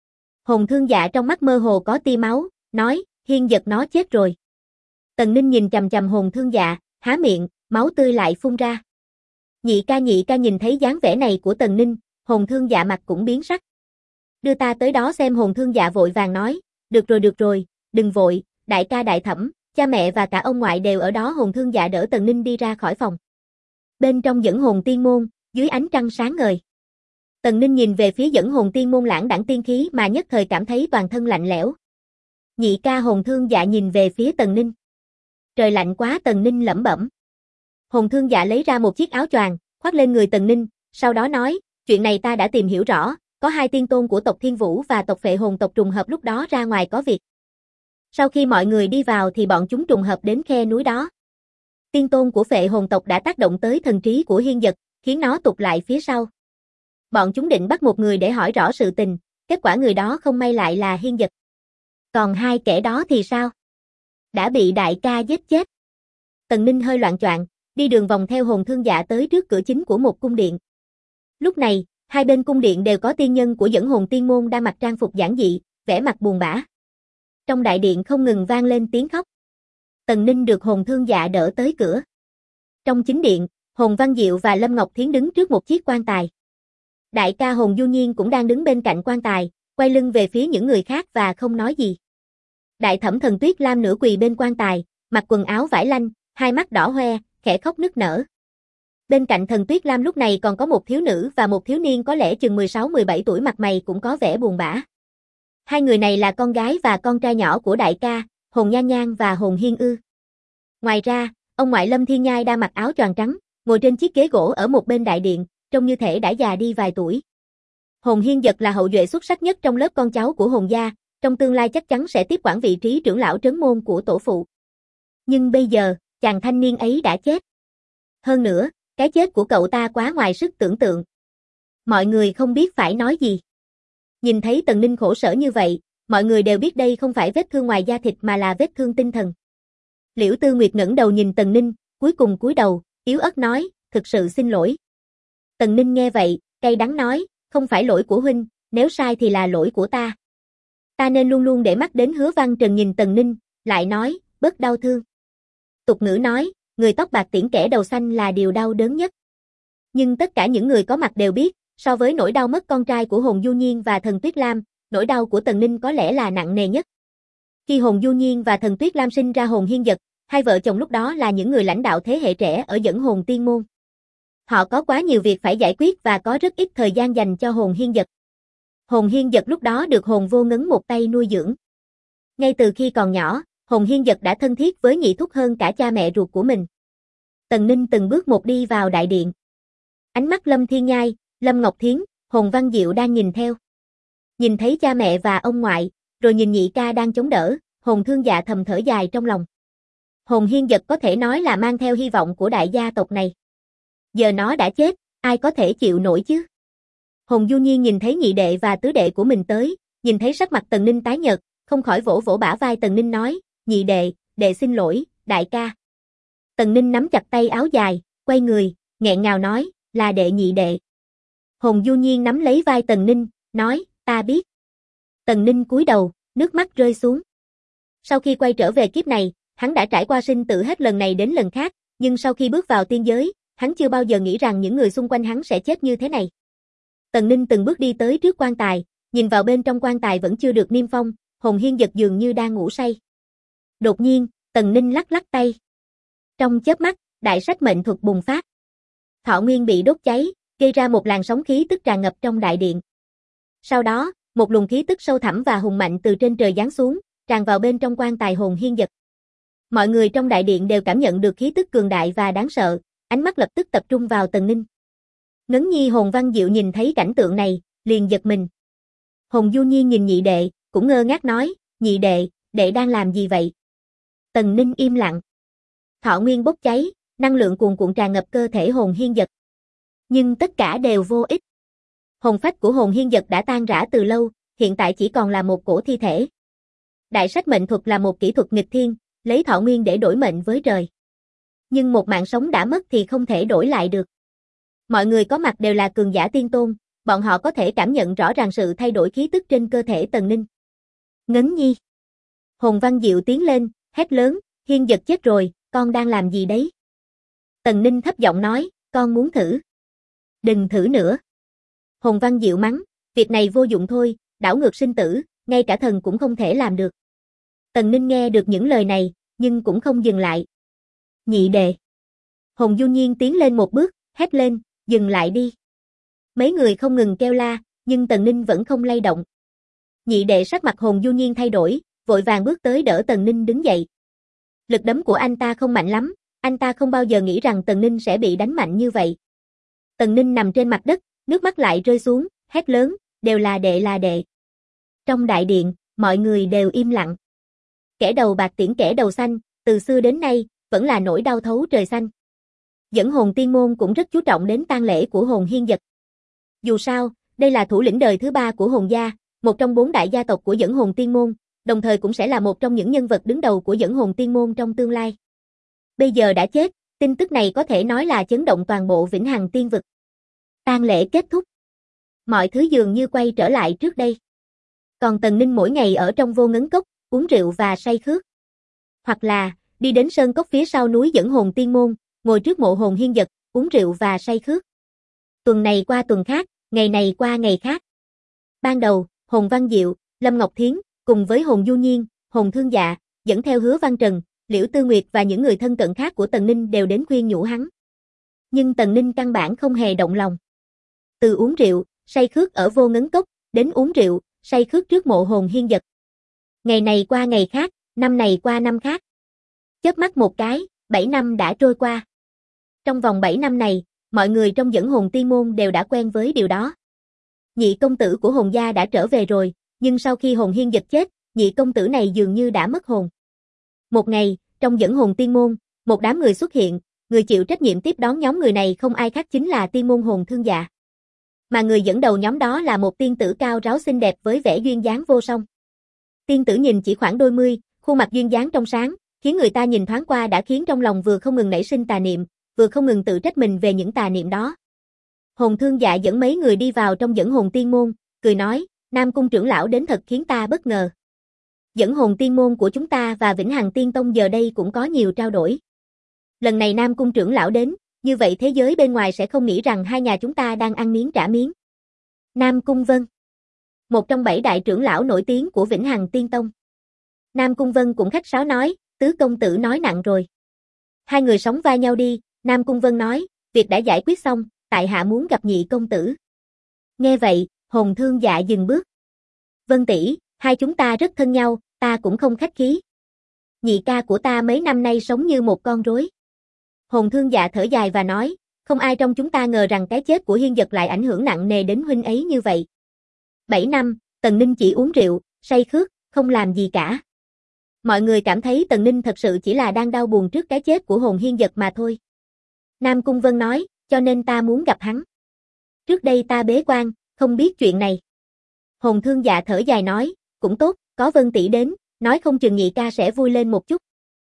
Hồn Thương Dạ trong mắt mơ hồ có tia máu, nói, Hiên Dật nó chết rồi. Tần Ninh nhìn chằm chằm Hồn Thương Dạ, há miệng, máu tươi lại phun ra. Nhị ca nhìn thấy dáng vẻ này của Tần Ninh, Hồn Thương Dạ mặt cũng biến sắc. Đưa ta tới đó xem. Hồn Thương Dạ vội vàng nói, được rồi, đừng vội, đại ca đại thẩm, cha mẹ và cả ông ngoại đều ở đó. Hồn Thương Dạ đỡ Tần Ninh đi ra khỏi phòng. Bên trong Dẫn Hồn Tiên Môn, dưới ánh trăng sáng ngời. Tần Ninh nhìn về phía Dẫn Hồn Tiên Môn lãng đãng tiên khí mà nhất thời cảm thấy toàn thân lạnh lẽo. Nhị ca. Hồn Thương Dạ nhìn về phía Tần Ninh. Trời lạnh quá. Tần Ninh lẩm bẩm. Hồn Thương Dạ lấy ra một chiếc áo choàng, khoác lên người Tần Ninh, sau đó nói, chuyện này ta đã tìm hiểu rõ, có 2 tiên tôn của tộc Thiên Vũ và tộc Phệ Hồn tộc trùng hợp lúc đó ra ngoài có việc. Sau khi mọi người đi vào thì bọn chúng trùng hợp đến khe núi đó. Tiên tôn của Phệ Hồn tộc đã tác động tới thần trí của Hiên Dật, khiến nó tụt lại phía sau. Bọn chúng định bắt một người để hỏi rõ sự tình, kết quả người đó không may lại là Hiên Dật. Còn 2 kẻ đó thì sao? Đã bị đại ca giết chết. Tần Ninh hơi loạng choạng, đi đường vòng theo Hồn Thương Dạ tới trước cửa chính của một cung điện. Lúc này, hai bên cung điện đều có tiên nhân của Dẫn Hồn Tiên Môn đang mặc trang phục giản dị, vẻ mặt buồn bã. Trong đại điện không ngừng vang lên tiếng khóc. Tần Ninh được Hồn Thương Dạ đỡ tới cửa. Trong chính điện, Hồn Văn Diệu và Lâm Ngọc Thiến đứng trước một chiếc quan tài. Đại ca Hồn Du Nhiên cũng đang đứng bên cạnh quan tài, quay lưng về phía những người khác và không nói gì. Đại thẩm Thần Tuyết Lam nửa quỳ bên quan tài, mặc quần áo vải lanh, hai mắt đỏ hoe, khẽ khóc nức nở. Bên cạnh Thần Tuyết Lam lúc này còn có một thiếu nữ và một thiếu niên có lẽ chừng 16-17 tuổi, mặt mày cũng có vẻ buồn bã. Hai người này là con gái và con trai nhỏ của đại ca, Hồn Nhan Nhan và Hồn Hiên Ư. Ngoài ra, ông ngoại Lâm Thiên Nhai đang mặc áo choàng trắng, ngồi trên chiếc ghế gỗ ở một bên đại điện, trông như thể đã già đi vài tuổi. Hồn Hiên Dật là hậu duệ xuất sắc nhất trong lớp con cháu của Hồn gia, trong tương lai chắc chắn sẽ tiếp quản vị trí trưởng lão trấn môn của tổ phụ. Nhưng bây giờ, chàng thanh niên ấy đã chết. Hơn nữa, cái chết của cậu ta quá ngoài sức tưởng tượng. Mọi người không biết phải nói gì. Nhìn thấy Tần Ninh khổ sở như vậy, mọi người đều biết đây không phải vết thương ngoài da thịt mà là vết thương tinh thần. Liễu Tư Nguyệt ngẩng đầu nhìn Tần Ninh, cuối cùng cúi đầu, yếu ớt nói, thực sự xin lỗi. Tần Ninh nghe vậy, cay đắng nói, không phải lỗi của huynh, nếu sai thì là lỗi của ta. Ta nên luôn luôn để mắt đến. Hứa Văn Trần nhìn Tần Ninh, lại nói, bớt đau thương. Tục ngữ nói, người tóc bạc tiễn kẻ đầu xanh là điều đau đớn nhất. Nhưng tất cả những người có mặt đều biết, so với nỗi đau mất con trai của Hồn Du Nhiên và Thần Tuyết Lam, nỗi đau của Tần Ninh có lẽ là nặng nề nhất. Khi Hồn Du Nhiên và Thần Tuyết Lam sinh ra Hồn Hiên Dật, hai vợ chồng lúc đó là những người lãnh đạo thế hệ trẻ ở Dẫn Hồn Tiên Môn. Họ có quá nhiều việc phải giải quyết và có rất ít thời gian dành cho Hồn Hiên Dật. Hồn Hiên Dật lúc đó được Hồn Vô Ngấn một tay nuôi dưỡng. Ngay từ khi còn nhỏ, Hồn Hiên Dật đã thân thiết với Nhị Thúc hơn cả cha mẹ ruột của mình. Tần Ninh từng bước một đi vào đại điện. Ánh mắt Lâm Thiên Nhai, Lâm Ngọc Thiến, Hồn Văn Diệu đang nhìn theo. Nhìn thấy cha mẹ và ông ngoại, rồi nhìn nhị ca đang chống đỡ, Hồn Thương Dạ thầm thở dài trong lòng. Hồn Hiên Dật có thể nói là mang theo hy vọng của đại gia tộc này. Giờ nó đã chết, ai có thể chịu nổi chứ? Hồn Du Nhiên nhìn thấy nhị đệ và tứ đệ của mình tới, nhìn thấy sắc mặt Tần Ninh tái nhợt, không khỏi vỗ vỗ bả vai Tần Ninh nói, nhị đệ, đệ xin lỗi, đại ca. Tần Ninh nắm chặt tay áo dài, quay người, nghẹn ngào nói, là đệ nhị đệ. Hồn Du Nhiên nắm lấy vai Tần Ninh, nói, ta biết. Tần Ninh cúi đầu, nước mắt rơi xuống. Sau khi quay trở về kiếp này, hắn đã trải qua sinh tử hết lần này đến lần khác, nhưng sau khi bước vào tiên giới, hắn chưa bao giờ nghĩ rằng những người xung quanh hắn sẽ chết như thế này. Tần Ninh từng bước đi tới trước quan tài, nhìn vào bên trong quan tài vẫn chưa được niêm phong, Hồn Hiên Dật dường như đang ngủ say. Đột nhiên, Tần Ninh lắc lắc tay. Trong chớp mắt, đại sách mệnh thuật bùng phát. Thọ nguyên bị đốt cháy, gây ra một làn sóng khí tức tràn ngập trong đại điện. Sau đó, một luồng khí tức sâu thẳm và hùng mạnh từ trên trời giáng xuống, tràn vào bên trong quan tài Hồn Hiên Dật. Mọi người trong đại điện đều cảm nhận được khí tức cường đại và đáng sợ, ánh mắt lập tức tập trung vào Tần Ninh. Ngấn Nhi Hồn Văn Diệu nhìn thấy cảnh tượng này, liền giật mình. Hồn Du Nhiên nhìn nhị đệ, cũng ngơ ngác nói, nhị đệ, đệ đang làm gì vậy? Tần Ninh im lặng. Thọ nguyên bốc cháy, năng lượng cuồn cuộn tràn ngập cơ thể Hồn Hiên Dật. Nhưng tất cả đều vô ích. Hồn phách của Hồn Hiên Dật đã tan rã từ lâu, hiện tại chỉ còn là một cổ thi thể. Đại sách mệnh thuật là một kỹ thuật nghịch thiên, lấy thọ nguyên để đổi mệnh với trời. Nhưng một mạng sống đã mất thì không thể đổi lại được. Mọi người có mặt đều là cường giả tiên tôn, bọn họ có thể cảm nhận rõ ràng sự thay đổi khí tức trên cơ thể Tần Ninh. Ngấn nhi. Hồn Văn Diệu tiến lên, hét lớn, Hiên Dật chết rồi, con đang làm gì đấy? Tần Ninh thấp giọng nói, con muốn thử. Đừng thử nữa. Hồn Văn Diệu mắng, việc này vô dụng thôi, đảo ngược sinh tử, ngay cả thần cũng không thể làm được. Tần Ninh nghe được những lời này, nhưng cũng không dừng lại. Nhị đệ. Hồn Du Nhiên tiến lên một bước, hét lên, dừng lại đi. Mấy người không ngừng kêu la, nhưng Tần Ninh vẫn không lay động. Nhị đệ sắc mặt Hồn Du Nhiên thay đổi, vội vàng bước tới đỡ Tần Ninh đứng dậy. Lực đấm của anh ta không mạnh lắm, anh ta không bao giờ nghĩ rằng Tần Ninh sẽ bị đánh mạnh như vậy. Tần Ninh nằm trên mặt đất, nước mắt lại rơi xuống, hét lớn, đều là đệ là đệ. Trong đại điện, mọi người đều im lặng. Kẻ đầu bạc tiễn kẻ đầu xanh, từ xưa đến nay, vẫn là nỗi đau thấu trời xanh. Dẫn Hồn Tiên Môn cũng rất chú trọng đến tang lễ của Hồn Hiên Dật. Dù sao, đây là thủ lĩnh đời thứ 3 của Hồn gia, một trong 4 đại gia tộc của Dẫn Hồn Tiên Môn, đồng thời cũng sẽ là một trong những nhân vật đứng đầu của Dẫn Hồn Tiên Môn trong tương lai. Bây giờ đã chết, tin tức này có thể nói là chấn động toàn bộ Vĩnh Hằng Tiên vực. Tang lễ kết thúc. Mọi thứ dường như quay trở lại trước đây. Còn Tần Ninh mỗi ngày ở trong Vô Ngấn Cốc, uống rượu và say khước. Hoặc là, đi đến sơn cốc phía sau núi Dẫn Hồn Tiên Môn, ngồi trước mộ Hồn Hiên Dật, uống rượu và say khước. Tuần này qua tuần khác, ngày này qua ngày khác. Ban đầu, Hồn Văn Diệu, Lâm Ngọc Thiến, cùng với Hồn Du Nhiên, Hồn Thương Dạ, dẫn theo Hứa Văn Trần, Liễu Tư Nguyệt và những người thân cận khác của Tần Ninh đều đến khuyên nhủ hắn. Nhưng Tần Ninh căn bản không hề động lòng. Từ uống rượu, say khước ở Vô Ngấn Cốc, đến uống rượu, say khước trước mộ Hồn Hiên Dật. Ngày này qua ngày khác, năm này qua năm khác. Chớp mắt một cái, 7 năm đã trôi qua. Trong vòng 7 năm này, mọi người trong Dẫn Hồn Tiên Môn đều đã quen với điều đó. Nhị công tử của Hồn gia đã trở về rồi, nhưng sau khi Hồn Hiên Dật chết, nhị công tử này dường như đã mất hồn. Một ngày, trong Dẫn Hồn Tiên Môn, một đám người xuất hiện, người chịu trách nhiệm tiếp đón nhóm người này không ai khác chính là Tiên Môn Hồn Thương Dạ. Mà người dẫn đầu nhóm đó là một tiên tử cao ráo xinh đẹp với vẻ duyên dáng vô song. Tiên tử nhìn chỉ khoảng đôi mươi, khuôn mặt duyên dáng trong sáng, khiến người ta nhìn thoáng qua đã khiến trong lòng vừa không ngừng nảy sinh tà niệm, vừa không ngừng tự trách mình về những tà niệm đó. Hồn Thương Dạ dẫn mấy người đi vào trong Dẫn Hồn Tiên Môn, cười nói, Nam Cung trưởng lão đến thật khiến ta bất ngờ. Dẫn Hồn Tiên Môn của chúng ta và Vĩnh Hằng Tiên Tông giờ đây cũng có nhiều trao đổi. Lần này Nam Cung trưởng lão đến, như vậy thế giới bên ngoài sẽ không nghĩ rằng hai nhà chúng ta đang ăn miếng trả miếng. Nam Cung Vân, một trong 7 đại trưởng lão nổi tiếng của Vĩnh Hằng Tiên Tông. Nam Cung Vân cũng khách sáo nói, tứ công tử nói nặng rồi. Hai người sóng vai nhau đi, Nam Cung Vân nói, việc đã giải quyết xong, tại hạ muốn gặp nhị công tử. Nghe vậy, Hồn Thương Dạ dừng bước. Vân tỷ, hai chúng ta rất thân nhau, ta cũng không khách khí. Nhị ca của ta mấy năm nay sống như một con rối. Hồn Thương Dạ thở dài và nói, không ai trong chúng ta ngờ rằng cái chết của Hiên Dật lại ảnh hưởng nặng nề đến huynh ấy như vậy. 7 năm, Tần Ninh chỉ uống rượu, say khước, không làm gì cả. Mọi người cảm thấy Tần Ninh thật sự chỉ là đang đau buồn trước cái chết của Hồn Hiên Dật mà thôi. Nam Cung Vân nói, cho nên ta muốn gặp hắn. Trước đây ta bế quan, không biết chuyện này. Hồn Thương Dạ thở dài nói, cũng tốt, có Vân tỷ đến, nói không chừng nhị ca sẽ vui lên một chút.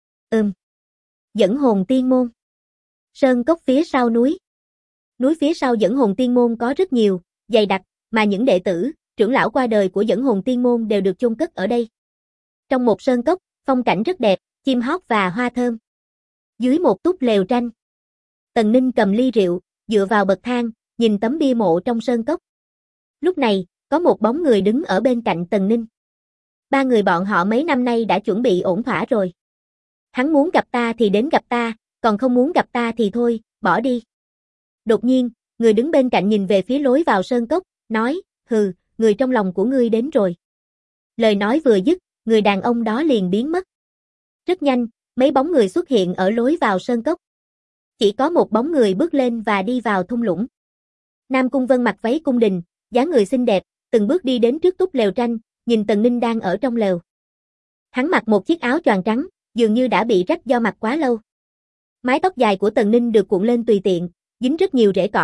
Dẫn Hồn Tiên Môn. Sơn cốc phía sau núi. Núi phía sau Dẫn Hồn Tiên Môn có rất nhiều, dày đặc, mà những đệ tử, trưởng lão qua đời của Dẫn Hồn Tiên Môn đều được chôn cất ở đây. Trong một sơn cốc, phong cảnh rất đẹp, chim hót và hoa thơm. Dưới một túp lều tranh, Tần Ninh cầm ly rượu, dựa vào bậc thang, nhìn tấm bia mộ trong sơn cốc. Lúc này, có một bóng người đứng ở bên cạnh Tần Ninh. Ba người bọn họ mấy năm nay đã chuẩn bị ổn thỏa rồi. Hắn muốn gặp ta thì đến gặp ta, còn không muốn gặp ta thì thôi, bỏ đi. Đột nhiên, người đứng bên cạnh nhìn về phía lối vào sơn cốc, nói, hừ, người trong lòng của ngươi đến rồi. Lời nói vừa dứt, người đàn ông đó liền biến mất. Rất nhanh, mấy bóng người xuất hiện ở lối vào sơn cốc. Chỉ có một bóng người bước lên và đi vào thung lũng. Nam Cung Vân mặc váy cung đình, dáng người xinh đẹp, từng bước đi đến trước túp lều tranh, nhìn Tần Ninh đang ở trong lều. Hắn mặc một chiếc áo choàng trắng, dường như đã bị rách do mặc quá lâu. Mái tóc dài của Tần Ninh được cuộn lên tùy tiện, dính rất nhiều rễ cỏ,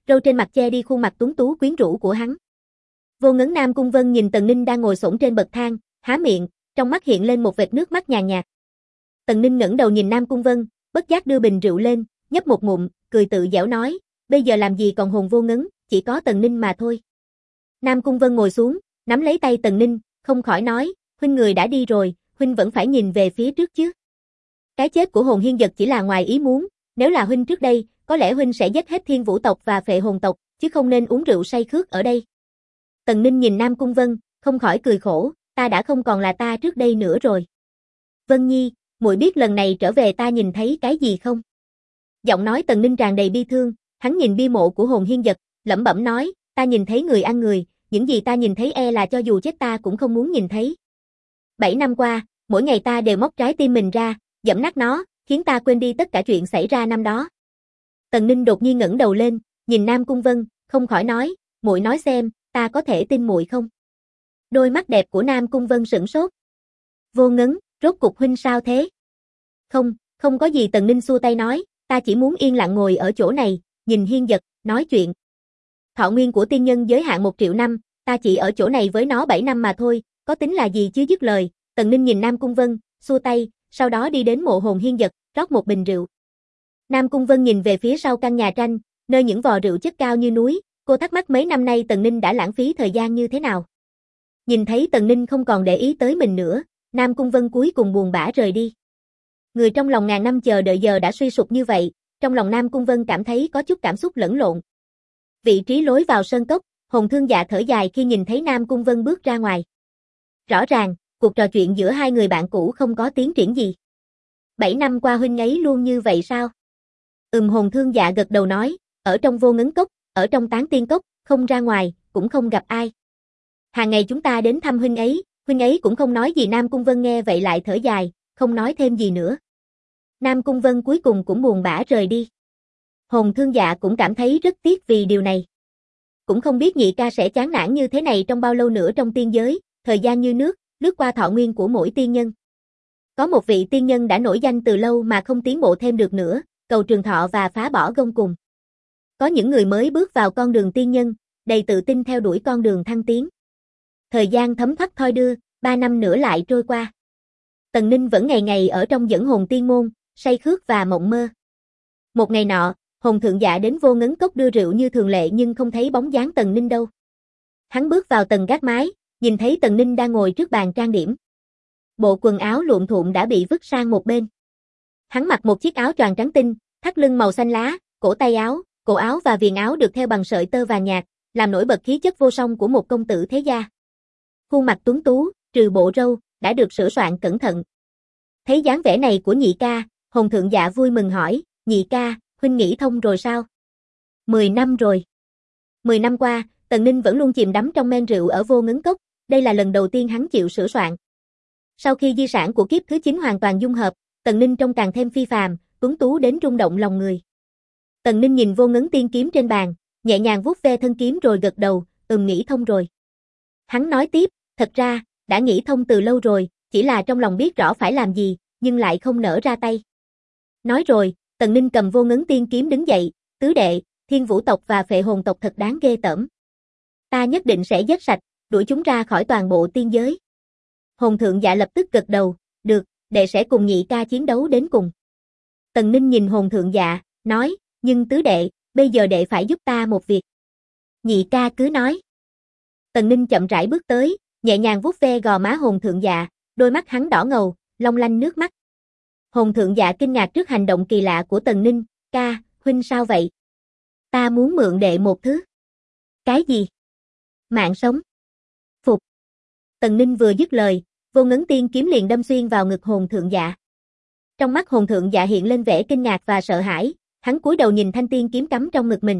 râu trên mặt che đi khuôn mặt tuấn tú quyến rũ của hắn. Vô Ngấn Nam Cung Vân nhìn Tần Ninh đang ngồi xổm trên bậc thang, há miệng, trong mắt hiện lên một vệt nước mắt nhàn nhạt. Tần Ninh ngẩng đầu nhìn Nam Cung Vân, bất giác đưa bình rượu lên, nhấp một ngụm, cười tự giễu nói, bây giờ làm gì còn hồn Vô Ngấn, chỉ có Tần Ninh mà thôi. Nam Cung Vân ngồi xuống, nắm lấy tay Tần Ninh, không khỏi nói, huynh người đã đi rồi, huynh vẫn phải nhìn về phía trước chứ. Cái chết của hồn hiên dật chỉ là ngoài ý muốn, nếu là huynh trước đây, có lẽ huynh sẽ giết hết Thiên Vũ tộc và Phệ Hồn tộc, chứ không nên uống rượu say khước ở đây. Tần Ninh nhìn Nam Cung Vân, không khỏi cười khổ, ta đã không còn là ta trước đây nữa rồi. Vân Nhi, muội biết lần này trở về ta nhìn thấy cái gì không? Giọng nói Tần Ninh tràn đầy bi thương, hắn nhìn bia mộ của hồn hiên dật, lẩm bẩm nói, ta nhìn thấy người ăn người, những gì ta nhìn thấy e là cho dù chết ta cũng không muốn nhìn thấy. 7 năm qua, mỗi ngày ta đều móc trái tim mình ra, giẫm nát nó, khiến ta quên đi tất cả chuyện xảy ra năm đó. Tần Ninh đột nhiên ngẩng đầu lên, nhìn Nam Cung Vân, không khỏi nói, muội nói xem, ta có thể tin muội không? Đôi mắt đẹp của Nam Cung Vân sửng sốt. Vô Ngấn, rốt cục huynh sao thế? Không có gì. Tần Ninh xua tay nói, ta chỉ muốn yên lặng ngồi ở chỗ này, nhìn hiên dật, nói chuyện. Thọ nguyên của tiên nhân giới hạn 1 triệu năm, ta chỉ ở chỗ này với nó 7 năm mà thôi, có tính là gì chứ? Dứt lời, Tần Ninh nhìn Nam Cung Vân, xua tay, sau đó đi đến mộ hồn hiên dật, rót một bình rượu. Nam Cung Vân nhìn về phía sau căn nhà tranh, nơi những vò rượu chất cao như núi, cô thắc mắc mấy năm nay Tần Ninh đã lãng phí thời gian như thế nào. Nhìn thấy Tần Ninh không còn để ý tới mình nữa, Nam Cung Vân cuối cùng buồn bã rời đi. Người trong lòng ngàn năm chờ đợi giờ đã suy sụp như vậy, trong lòng Nam Cung Vân cảm thấy có chút cảm xúc lẫn lộn. Vị trí lối vào sơn cốc, Hồn Thương Dạ thở dài khi nhìn thấy Nam Cung Vân bước ra ngoài. Rõ ràng, cuộc trò chuyện giữa hai người bạn cũ không có tiến triển gì. 7 năm qua huynh ấy luôn như vậy sao? Hồn Thương Dạ gật đầu nói, ở trong Vô Ngấn cốc, ở trong Tán Tiên cốc, không ra ngoài, cũng không gặp ai. Hàng ngày chúng ta đến thăm huynh ấy cũng không nói gì. Nam Cung Vân nghe vậy lại thở dài, không nói thêm gì nữa. Nam Cung Vân cuối cùng cũng buồn bã rời đi. Hồn Thương Dạ cũng cảm thấy rất tiếc vì điều này. Cũng không biết nhị ca sẽ chán nản như thế này trong bao lâu nữa trong tiên giới, thời gian như nước, lướt qua thọ nguyên của mỗi tiên nhân. Có một vị tiên nhân đã nổi danh từ lâu mà không tiến bộ thêm được nữa, cầu trường thọ và phá bỏ gông cùng. Có những người mới bước vào con đường tiên nhân, đầy tự tin theo đuổi con đường thăng tiến. Thời gian thấm thoát thoi đưa, 3 năm nữa lại trôi qua. Tần Ninh vẫn ngày ngày ở trong dẫn hồn tiên môn, say khước và mộng mơ. Một ngày nọ, Hồn Thượng Dạ đến Vô Ngấn cốc đưa rượu như thường lệ nhưng không thấy bóng dáng Tần Ninh đâu. Hắn bước vào tầng gác mái, nhìn thấy Tần Ninh đang ngồi trước bàn trang điểm. Bộ quần áo lụm thuộm đã bị vứt sang một bên. Hắn mặc một chiếc áo choàng trắng tinh, thắt lưng màu xanh lá, cổ áo và viền áo được thêu bằng sợi tơ vàng nhạt, làm nổi bật khí chất vô song của một công tử thế gia. Khuôn mặt tuấn tú, trừ bộ râu, đã được sửa soạn cẩn thận. Thấy dáng vẻ này của nhị ca, Hồn Thượng Dạ vui mừng hỏi, nhị ca, huynh nghĩ thông rồi sao? 10 năm rồi. 10 năm qua, Tần Ninh vẫn luôn chìm đắm trong men rượu ở Vô Ngấn cốc, đây là lần đầu tiên hắn chịu sửa soạn. Sau khi di sản của kiếp thứ 9 hoàn toàn dung hợp, Tần Ninh trông càng thêm phi phàm, tuấn tú đến rung động lòng người. Tần Ninh nhìn Vô Ngấn tiên kiếm trên bàn, nhẹ nhàng vuốt ve thân kiếm rồi gật đầu, nghĩ thông rồi. Hắn nói tiếp, thật ra, đã nghĩ thông từ lâu rồi, chỉ là trong lòng biết rõ phải làm gì, nhưng lại không nỡ ra tay. Nói rồi, Tần Ninh cầm Vô Ngấn tiên kiếm đứng dậy, tứ đệ, Thiên Vũ tộc và Phệ Hồn tộc thật đáng ghê tởm. Ta nhất định sẽ giết sạch, đuổi chúng ra khỏi toàn bộ tiên giới. Hồn Thượng Dạ lập tức gật đầu, được, đệ sẽ cùng nhị ca chiến đấu đến cùng. Tần Ninh nhìn Hồn Thượng Dạ, nói, nhưng tứ đệ, bây giờ đệ phải giúp ta một việc. Nhị ca cứ nói. Tần Ninh chậm rãi bước tới, nhẹ nhàng vuốt ve gò má Hồn Thượng Dạ, đôi mắt hắn đỏ ngầu, long lanh nước mắt. Hồn Thượng Dạ kinh ngạc trước hành động kỳ lạ của Tần Ninh, ca, huynh sao vậy? Ta muốn mượn đệ một thứ. Cái gì? Mạng sống. Phục. Tần Ninh vừa dứt lời, Vô Ngấn tiên kiếm liền đâm xuyên vào ngực Hồn Thượng Dạ. Trong mắt Hồn Thượng Dạ hiện lên vẻ kinh ngạc và sợ hãi, hắn cúi đầu nhìn thanh tiên kiếm cắm trong ngực mình.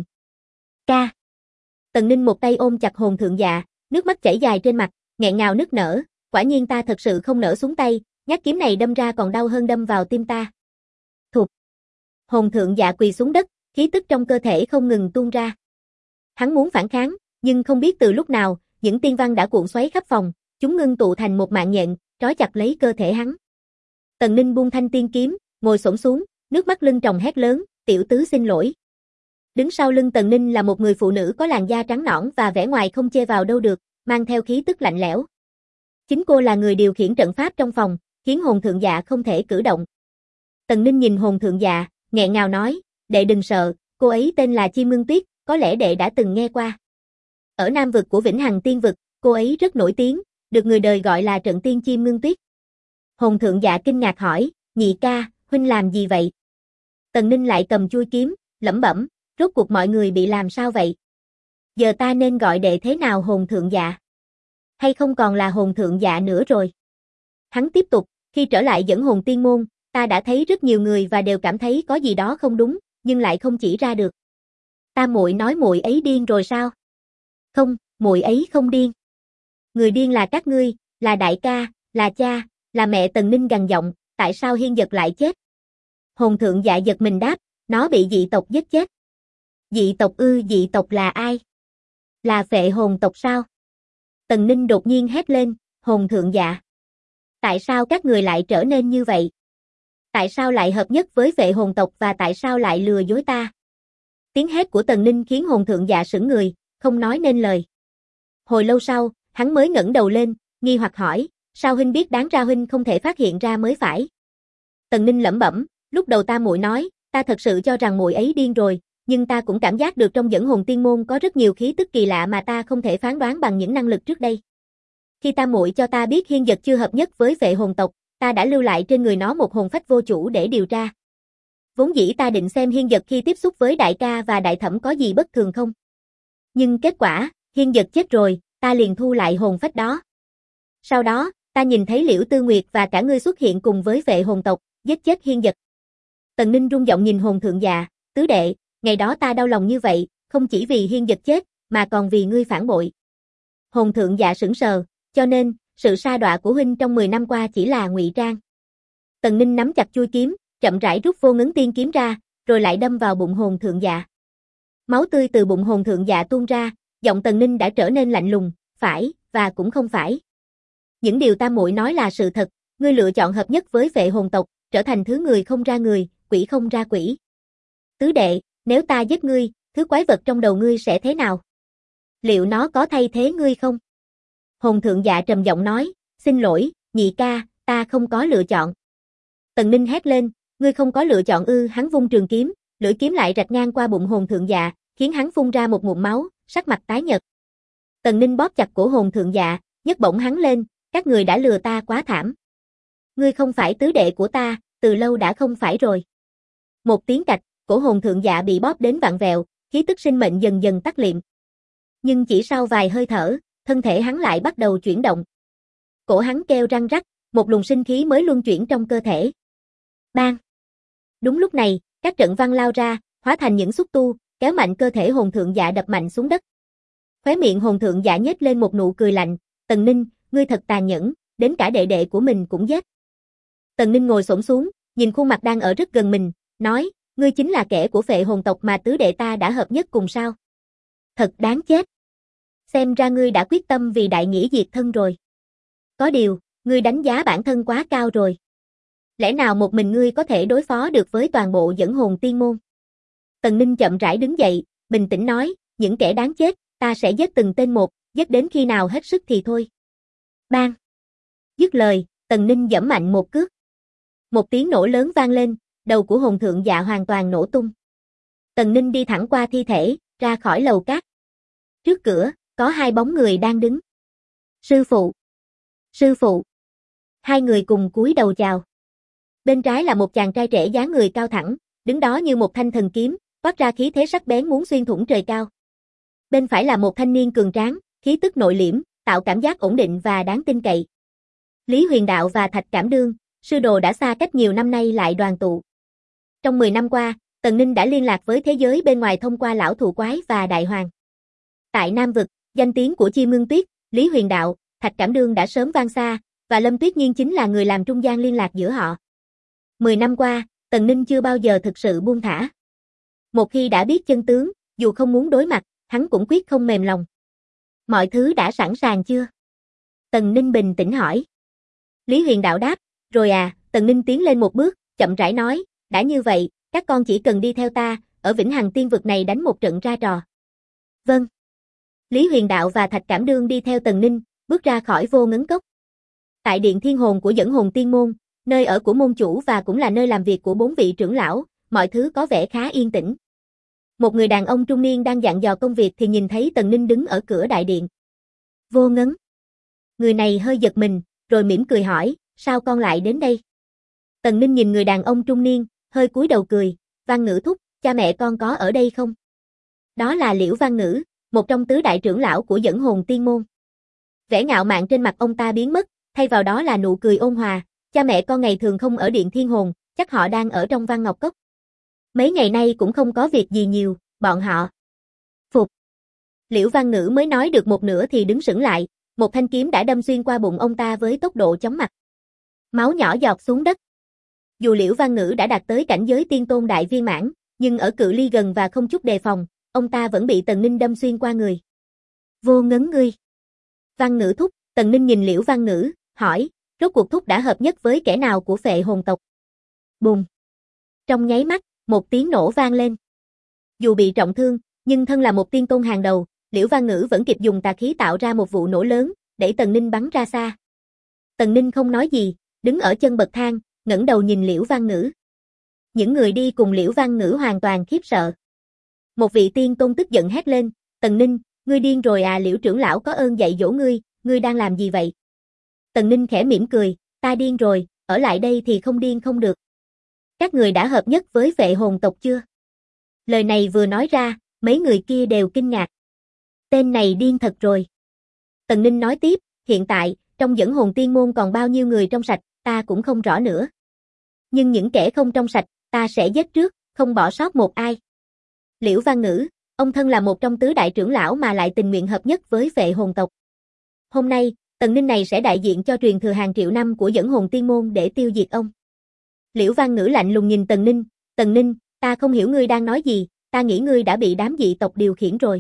Ca. Tần Ninh một tay ôm chặt Hồn Thượng Dạ, nước mắt chảy dài trên mặt, nghẹn ngào nức nở, quả nhiên ta thật sự không nỡ xuống tay, nhát kiếm này đâm ra còn đau hơn đâm vào tim ta. Thụt. Hồn Thượng Dạ quỳ xuống đất, khí tức trong cơ thể không ngừng tuôn ra. Hắn muốn phản kháng, nhưng không biết từ lúc nào, những tiên văn đã cuộn xoáy khắp phòng, chúng ngưng tụ thành một mạng nhện, trói chặt lấy cơ thể hắn. Tần Ninh buông thanh tiên kiếm, ngồi xổm xuống, nước mắt lưng tròng hét lớn, tiểu tứ xin lỗi. Đứng sau lưng Tần Ninh là một người phụ nữ có làn da trắng nõn và vẻ ngoài không chê vào đâu được, mang theo khí tức lạnh lẽo. Chính cô là người điều khiển trận pháp trong phòng, khiến hồn thượng dạ không thể cử động. Tần Ninh nhìn hồn thượng dạ, nghẹn ngào nói, đệ đừng sợ, cô ấy tên là Chim Ngưng Tuyết, có lẽ đệ đã từng nghe qua. Ở Nam vực của Vĩnh Hằng Tiên vực, cô ấy rất nổi tiếng, được người đời gọi là trận tiên Chim Ngưng Tuyết. Hồn thượng dạ kinh ngạc hỏi, nhị ca, huynh làm gì vậy? Tần Ninh lại cầm chuôi kiếm, lẩm bẩm, rốt cuộc mọi người bị làm sao vậy? Giờ ta nên gọi đệ thế nào hồn thượng dạ? Hay không còn là hồn thượng dạ nữa rồi? Hắn tiếp tục, khi trở lại dẫn hồn tiên môn, ta đã thấy rất nhiều người và đều cảm thấy có gì đó không đúng, nhưng lại không chỉ ra được. Ta muội nói muội ấy điên rồi sao? Không, muội ấy không điên. Người điên là các ngươi, là đại ca, là cha, là mẹ. Tần Ninh gằn giọng, tại sao Hiên Dật lại chết? Hồn thượng dạ giật mình đáp, nó bị dị tộc giết chết. Dị tộc ư? Dị tộc là ai? Là phệ hồn tộc sao? Tần Ninh đột nhiên hét lên, hồn thượng dạ. Tại sao các người lại trở nên như vậy? Tại sao lại hợp nhất với phệ hồn tộc và tại sao lại lừa dối ta? Tiếng hét của Tần Ninh khiến hồn thượng dạ sững người, không nói nên lời. Hồi lâu sau, hắn mới ngẩng đầu lên, nghi hoặc hỏi, sao huynh biết? Đáng ra huynh không thể phát hiện ra mới phải. Tần Ninh lẩm bẩm, lúc đầu ta muội nói, ta thật sự cho rằng muội ấy điên rồi, nhưng ta cũng cảm giác được trong dẫn hồn tiên môn có rất nhiều khí tức kỳ lạ mà ta không thể phán đoán bằng những năng lực trước đây. Khi ta muội cho ta biết Hiên Dật chưa hợp nhất với phệ hồn tộc, ta đã lưu lại trên người nó một hồn phách vô chủ để điều tra. Vốn dĩ ta định xem Hiên Dật khi tiếp xúc với đại ca và đại thẩm có gì bất thường không. Nhưng kết quả, Hiên Dật chết rồi, ta liền thu lại hồn phách đó. Sau đó, ta nhìn thấy Liễu Tư Nguyệt và cả ngươi xuất hiện cùng với phệ hồn tộc, giết chết Hiên Dật. Tần Ninh rung giọng nhìn hồn thượng dạ, tứ đệ, ngày đó ta đau lòng như vậy, không chỉ vì Hiên Dật chết, mà còn vì ngươi phản bội. Hồn thượng dạ sững sờ, cho nên, sự sa đọa của huynh trong 10 năm qua chỉ là ngụy trang. Tần Ninh nắm chặt chuôi kiếm, chậm rãi rút Vô Ngấn Tiên kiếm ra, rồi lại đâm vào bụng hồn thượng dạ. Máu tươi từ bụng hồn thượng dạ tuôn ra, giọng Tần Ninh đã trở nên lạnh lùng, phải, và cũng không phải. Những điều ta muội nói là sự thật, ngươi lựa chọn hợp nhất với phệ hồn tộc, trở thành thứ người không ra người, quỷ không ra quỷ. Tứ đệ, nếu ta giết ngươi, thứ quái vật trong đầu ngươi sẽ thế nào? Liệu nó có thay thế ngươi không? Hồn thượng dạ trầm giọng nói, xin lỗi, nhị ca, ta không có lựa chọn. Tần Ninh hét lên, ngươi không có lựa chọn ư? Hắn vung trường kiếm, lưỡi kiếm lại rạch ngang qua bụng hồn thượng dạ, khiến hắn phun ra một ngụm máu, sắc mặt tái nhợt. Tần Ninh bóp chặt cổ hồn thượng dạ, nhấc bổng hắn lên, các người đã lừa ta quá thảm. Ngươi không phải tứ đệ của ta, từ lâu đã không phải rồi. Một tiếng cạch, cổ hồn thượng dạ bị bóp đến vặn vẹo, khí tức sinh mệnh dần dần tắt liệm. Nhưng chỉ sau vài hơi thở, thân thể hắn lại bắt đầu chuyển động. Cổ hắn kêu răng rắc, một luồng sinh khí mới luân chuyển trong cơ thể. Bang! Đúng lúc này, các trận văn lao ra, hóa thành những xúc tu, kéo mạnh cơ thể hồn thượng dạ đập mạnh xuống đất. Khóe miệng hồn thượng dạ nhếch lên một nụ cười lạnh, Tần Ninh, ngươi thật tàn nhẫn, đến cả đệ đệ của mình cũng giết. Tần Ninh ngồi xổm xuống, nhìn khuôn mặt đang ở rất gần mình, nói, ngươi chính là kẻ của phệ hồn tộc mà tứ đệ ta đã hợp nhất cùng sao? Thật đáng chết. Xem ra ngươi đã quyết tâm vì đại nghĩa diệt thân rồi. Có điều, ngươi đánh giá bản thân quá cao rồi. Lẽ nào một mình ngươi có thể đối phó được với toàn bộ dẫn hồn tiên môn? Tần Ninh chậm rãi đứng dậy, bình tĩnh nói, những kẻ đáng chết, ta sẽ giết từng tên một, giết đến khi nào hết sức thì thôi. Bang! Dứt lời, Tần Ninh giẫm mạnh một cước. Một tiếng nổ lớn vang lên, đầu của hồn thượng dạ hoàn toàn nổ tung. Tần Ninh đi thẳng qua thi thể, ra khỏi lầu cát. Trước cửa, có hai bóng người đang đứng. Sư phụ! Sư phụ! Hai người cùng cúi đầu chào. Bên trái là một chàng trai trẻ dáng người cao thẳng, đứng đó như một thanh thần kiếm, toát ra khí thế sắc bén muốn xuyên thủng trời cao. Bên phải là một thanh niên cường tráng, khí tức nội liễm, tạo cảm giác ổn định và đáng tin cậy. Lý Huyền Đạo và Thạch Cảm Đương, sư đồ đã xa cách nhiều năm nay lại đoàn tụ. Trong 10 năm qua, Tần Ninh đã liên lạc với thế giới bên ngoài thông qua lão thụ quái và đại hoàng. Tại Nam vực, danh tiếng của Chim Ngưng Tuyết, Lý Huyền Đạo, Thạch Cảm Đương đã sớm vang xa, và Lâm Tuyết Nhiên chính là người làm trung gian liên lạc giữa họ. 10 năm qua, Tần Ninh chưa bao giờ thực sự buông thả. Một khi đã biết chân tướng, dù không muốn đối mặt, hắn cũng quyết không mềm lòng. Mọi thứ đã sẵn sàng chưa? Tần Ninh bình tĩnh hỏi. Lý Huyền Đạo đáp, rồi à. Tần Ninh tiến lên một bước, chậm rãi nói, đã như vậy, các con chỉ cần đi theo ta, ở Vĩnh Hằng Tiên vực này đánh một trận ra trò. Vâng. Lý Huyền Đạo và Thạch Cảm Đương đi theo Tần Ninh, bước ra khỏi Vô Ngấn Cốc. Tại Điện Thiên Hồn của Dẫn Hồn Tiên Môn, nơi ở của môn chủ và cũng là nơi làm việc của 4 vị trưởng lão, mọi thứ có vẻ khá yên tĩnh. Một người đàn ông trung niên đang dặn dò công việc thì nhìn thấy Tần Ninh đứng ở cửa đại điện. Vô Ngấn. Người này hơi giật mình, rồi mỉm cười hỏi, sao con lại đến đây? Tần Ninh nhìn người đàn ông trung niên, hơi cúi đầu cười, Văn Ngữ thúc, cha mẹ con có ở đây không? Đó là Liễu Văn Ngữ, một trong tứ đại trưởng lão của Dẫn Hồn Tiên Môn. Vẻ ngạo mạn trên mặt ông ta biến mất, thay vào đó là nụ cười ôn hòa, cha mẹ con ngày thường không ở Điện Thiên Hồn, chắc họ đang ở trong Văn Ngọc Cốc. Mấy ngày nay cũng không có việc gì nhiều, bọn họ. Phục. Liễu Văn Ngữ mới nói được một nửa thì đứng sững lại, một thanh kiếm đã đâm xuyên qua bụng ông ta với tốc độ chóng mặt. Máu nhỏ giọt xuống đất. Dù Liễu Văn Ngữ đã đạt tới cảnh giới tiên tôn đại viên mãn, nhưng ở cự ly gần và không chút đề phòng, ông ta vẫn bị Tần Ninh đâm xuyên qua người. Vô Ngấn ngươi. Văn Ngữ thúc, Tần Ninh nhìn Liễu Văn Ngữ, hỏi, rốt cuộc thúc đã hợp nhất với kẻ nào của Phệ Hồn tộc? Bùng. Trong nháy mắt, một tiếng nổ vang lên. Dù bị trọng thương, nhưng thân là một tiên tôn hàng đầu, Liễu Văn Ngữ vẫn kịp dùng tà khí tạo ra một vụ nổ lớn, đẩy Tần Ninh bắn ra xa. Tần Ninh không nói gì, đứng ở chân bậc thang, ngẩng đầu nhìn Liễu Văn Ngữ. Những người đi cùng Liễu Văn Ngữ hoàn toàn khiếp sợ. Một vị tiên tôn tức giận hét lên, Tần Ninh, ngươi điên rồi à? Liễu trưởng lão có ơn dạy dỗ ngươi đang làm gì vậy? Tần Ninh khẽ mỉm cười, ta điên rồi, ở lại đây thì không điên không được. Các người đã hợp nhất với Phệ Hồn tộc chưa? Lời này vừa nói ra, mấy người kia đều kinh ngạc. Tên này điên thật rồi. Tần Ninh nói tiếp, hiện tại, trong Dẫn Hồn Tiên Môn còn bao nhiêu người trong sạch, ta cũng không rõ nữa. Nhưng những kẻ không trong sạch, ta sẽ giết trước, không bỏ sót một ai. Liễu Văn Ngữ, ông thân là một trong tứ đại trưởng lão mà lại tình nguyện hợp nhất với Phệ Hồn tộc. Hôm nay, Tần Ninh này sẽ đại diện cho truyền thừa hàng triệu năm của Dẫn Hồn Tiên Môn để tiêu diệt ông. Liễu Văn Ngữ lạnh lùng nhìn Tần Ninh, ta không hiểu ngươi đang nói gì, ta nghĩ ngươi đã bị đám dị tộc điều khiển rồi.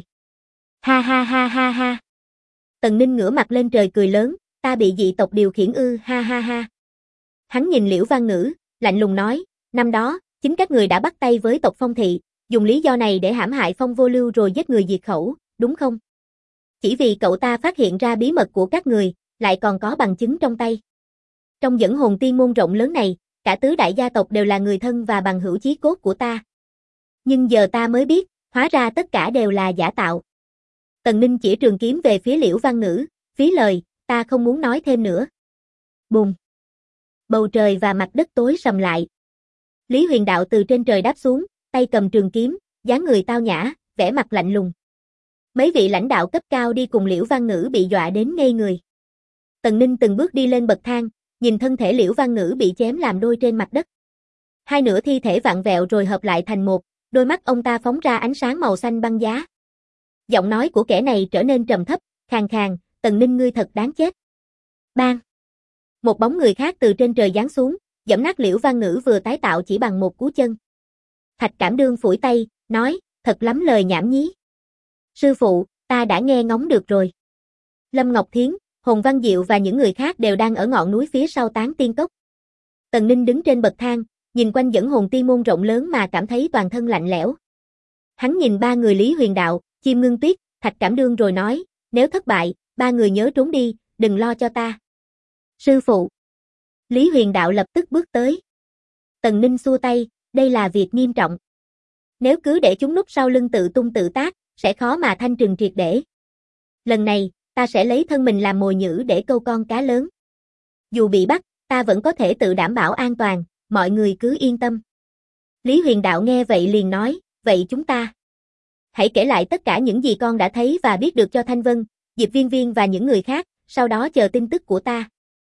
Ha ha ha ha ha. Tần Ninh ngửa mặt lên trời cười lớn, ta bị dị tộc điều khiển ư? Ha ha ha. Hắn nhìn Liễu Văn Ngữ, lạnh lùng nói, năm đó, chính các người đã bắt tay với tộc Phong Thị, dùng lý do này để hãm hại Phong Vô Lưu rồi giết người diệt khẩu, đúng không? Chỉ vì cậu ta phát hiện ra bí mật của các người, lại còn có bằng chứng trong tay. Trong Dẫn Hồn Tiên Môn rộng lớn này, cả tứ đại gia tộc đều là người thân và bằng hữu chí cốt của ta. Nhưng giờ ta mới biết, hóa ra tất cả đều là giả tạo. Tần Ninh chỉ trường kiếm về phía Liễu Văn Ngữ, phí lời, ta không muốn nói thêm nữa. Bùng. Bầu trời và mặt đất tối sầm lại. Lý Huyền Đạo từ trên trời đáp xuống, tay cầm trường kiếm, dáng người tao nhã, vẻ mặt lạnh lùng. Mấy vị lãnh đạo cấp cao đi cùng Liễu Văn Ngữ bị dọa đến ngây người. Tần Ninh từng bước đi lên bậc thang, nhìn thân thể Liễu Văn Ngữ bị chém làm đôi trên mặt đất. Hai nửa thi thể vặn vẹo rồi hợp lại thành một, đôi mắt ông ta phóng ra ánh sáng màu xanh băng giá. Giọng nói của kẻ này trở nên trầm thấp, khàn khàn, Tần Ninh ngươi thật đáng chết. Bang! Một bóng người khác từ trên trời giáng xuống, giẫm nát Liễu Văn Ngữ vừa tái tạo chỉ bằng một cú chân. Thạch Cảm Đương phủi tay, nói, thật lắm lời nhảm nhí. Sư phụ, ta đã nghe ngóng được rồi. Lâm Ngọc Thiến, Hồn Văn Diệu và những người khác đều đang ở ngọn núi phía sau Tán Tiên Cốc. Tần Ninh đứng trên bậc thang, nhìn quanh Dẫn Hồn Tiên Môn rộng lớn mà cảm thấy toàn thân lạnh lẽo. Hắn nhìn ba người Lý Huyền Đạo, Chim Ngưng Tuyết, Thạch Cảm Đương rồi nói, nếu thất bại, ba người nhớ trốn đi, đừng lo cho ta. Sư phụ. Lý Huyền Đạo lập tức bước tới. Tần Ninh xua tay, đây là việc nghiêm trọng. Nếu cứ để chúng núp sau lưng tự tung tự tác, sẽ khó mà thanh trừng triệt để. Lần này, ta sẽ lấy thân mình làm mồi nhử để câu con cá lớn. Dù bị bắt, ta vẫn có thể tự đảm bảo an toàn, mọi người cứ yên tâm. Lý Huyền Đạo nghe vậy liền nói, vậy chúng ta hãy kể lại tất cả những gì con đã thấy và biết được cho Thanh Vân, Diệp Viên Viên và những người khác, sau đó chờ tin tức của ta.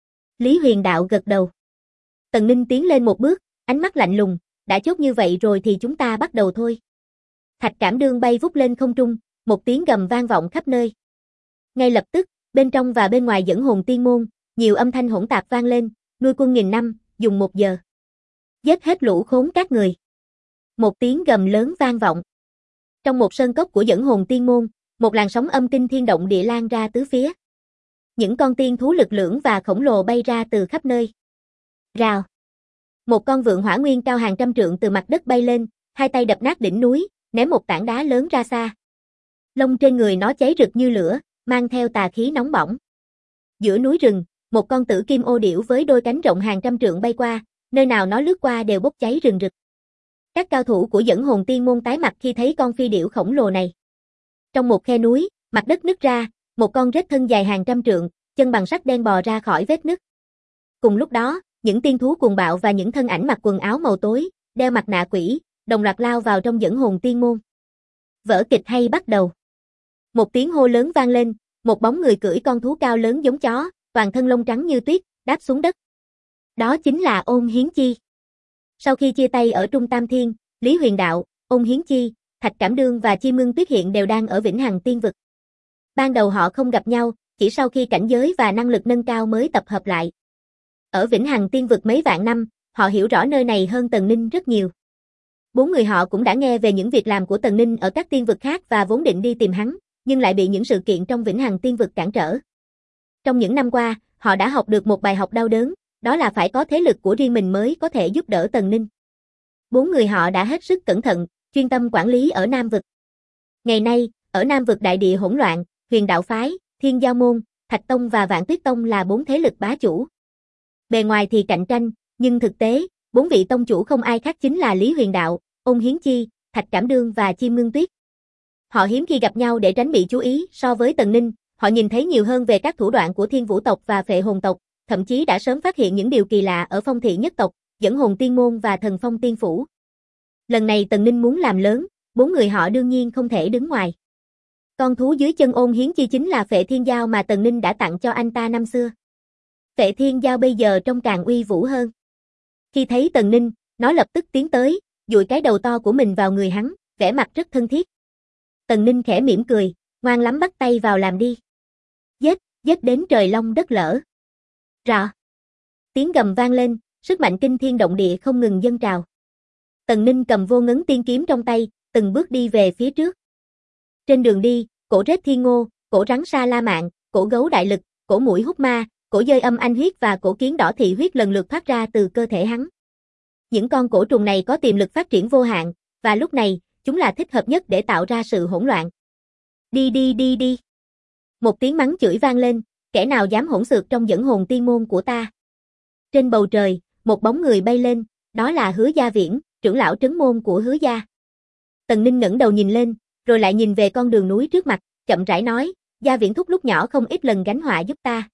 Lý Huyền Đạo gật đầu. Tần Ninh tiến lên một bước, ánh mắt lạnh lùng, đã chốt như vậy rồi thì chúng ta bắt đầu thôi. Thạch Cảm Đương bay vút lên không trung, một tiếng gầm vang vọng khắp nơi. Ngay lập tức, bên trong và bên ngoài Dẫn Hồn Tiên Môn, nhiều âm thanh hỗn tạp vang lên, nuôi quân 1000 năm, dùng 1 giờ. Giết hết lũ khốn các người. Một tiếng gầm lớn vang vọng. Trong một sơn cốc của Dẫn Hồn Tiên Môn, một làn sóng âm kinh thiên động địa lan ra tứ phía. Những con tiên thú lực lưỡng và khổng lồ bay ra từ khắp nơi. Rào. Một con vượn hỏa nguyên cao hàng trăm trượng từ mặt đất bay lên, hai tay đập nát đỉnh núi, ném một tảng đá lớn ra xa. Lông trên người nó cháy rực như lửa, mang theo tà khí nóng bỏng. Giữa núi rừng, một con tử kim ô điểu với đôi cánh rộng hàng trăm trượng bay qua, nơi nào nó lướt qua đều bốc cháy rừng rực. Các cao thủ của Dẫn Hồn Tiên môn tái mặt khi thấy con phi điểu khổng lồ này. Trong một khe núi, mặt đất nứt ra, một con rết thân dài hàng trăm trượng, chân bằng sắt đen bò ra khỏi vết nứt. Cùng lúc đó, những tiên thú cuồng bạo và những thân ảnh mặc quần áo màu tối, đeo mặt nạ quỷ, đồng loạt lao vào trong Dẫn Hồn Tiên môn. Vở kịch hay bắt đầu. Một tiếng hô lớn vang lên, một bóng người cưỡi con thú cao lớn giống chó, toàn thân lông trắng như tuyết, đáp xuống đất. Đó chính là Ôn Hiến Chi. Sau khi chia tay ở Trung Tam Thiên, Lý Huyền Đạo, Ôn Hiến Chi, Thạch Cảm Đương và Chi Ngưng Tuyết hiện đều đang ở Vĩnh Hằng Tiên vực. Ban đầu họ không gặp nhau, chỉ sau khi cảnh giới và năng lực nâng cao mới tập hợp lại. Ở Vĩnh Hằng Tiên vực mấy vạn năm, họ hiểu rõ nơi này hơn Tần Ninh rất nhiều. Bốn người họ cũng đã nghe về những việc làm của Tần Ninh ở các tiên vực khác và vốn định đi tìm hắn, nhưng lại bị những sự kiện trong Vĩnh Hằng Tiên vực cản trở. Trong những năm qua, họ đã học được một bài học đau đớn, đó là phải có thế lực của riêng mình mới có thể giúp đỡ Tần Ninh. Bốn người họ đã hết sức cẩn thận, chuyên tâm quản lý ở Nam vực. Ngày nay, ở Nam vực đại địa hỗn loạn, Huyền Đạo Phái, Thiên Giao Môn, Thạch Tông và Vạn Tuyết Tông là bốn thế lực bá chủ. Bề ngoài thì cạnh tranh, nhưng thực tế, bốn vị tông chủ không ai khác chính là Lý Huyền Đạo, Ôn Hiến Chi, Thạch Cảm Đương và Chim Ngưng Tuyết. Họ hiếm khi gặp nhau để tránh bị chú ý. So với Tần Ninh, họ nhìn thấy nhiều hơn về các thủ đoạn của Thiên Vũ tộc và Phệ Hồn tộc, thậm chí đã sớm phát hiện những điều kỳ lạ ở Phong Thị nhất tộc, Dẫn Hồn Tiên môn và Thần Phong Tiên phủ. Lần này Tần Ninh muốn làm lớn, bốn người họ đương nhiên không thể đứng ngoài. Con thú dưới chân Ôn Hiến Chi chính là Phệ Thiên Giao mà Tần Ninh đã tặng cho anh ta năm xưa. Phệ Thiên Giao bây giờ trông càng uy vũ hơn. Khi thấy Tần Ninh, nó lập tức tiến tới, dụi cái đầu to của mình vào người hắn, vẻ mặt rất thân thiết. Tần Ninh khẽ mỉm cười, ngoan lắm, bắt tay vào làm đi. Giết, giết đến trời long đất lở. Rọ. Tiếng gầm vang lên, sức mạnh kinh thiên động địa không ngừng dâng trào. Tần Ninh cầm Vô Ngấn Tiên kiếm trong tay, từng bước đi về phía trước. Trên đường đi, cổ rết thiên ngô, cổ rắn sa la mạng, cổ gấu đại lực, cổ muỗi hút ma, cổ dơi âm anh huyết và cổ kiến đỏ thị huyết lần lượt thoát ra từ cơ thể hắn. Những con cổ trùng này có tiềm lực phát triển vô hạn, và lúc này, chúng là thích hợp nhất để tạo ra sự hỗn loạn. Đi đi đi đi. Một tiếng mắng chửi vang lên, kẻ nào dám hỗn xược trong Dẫn Hồn Tiên môn của ta. Trên bầu trời, một bóng người bay lên, đó là Hứa Gia Viễn, trưởng lão trấn môn của Hứa Gia. Tần Ninh ngẩng đầu nhìn lên, rồi lại nhìn về con đường núi trước mặt, chậm rãi nói, Gia Viễn thúc lúc nhỏ không ít lần gánh họa giúp ta.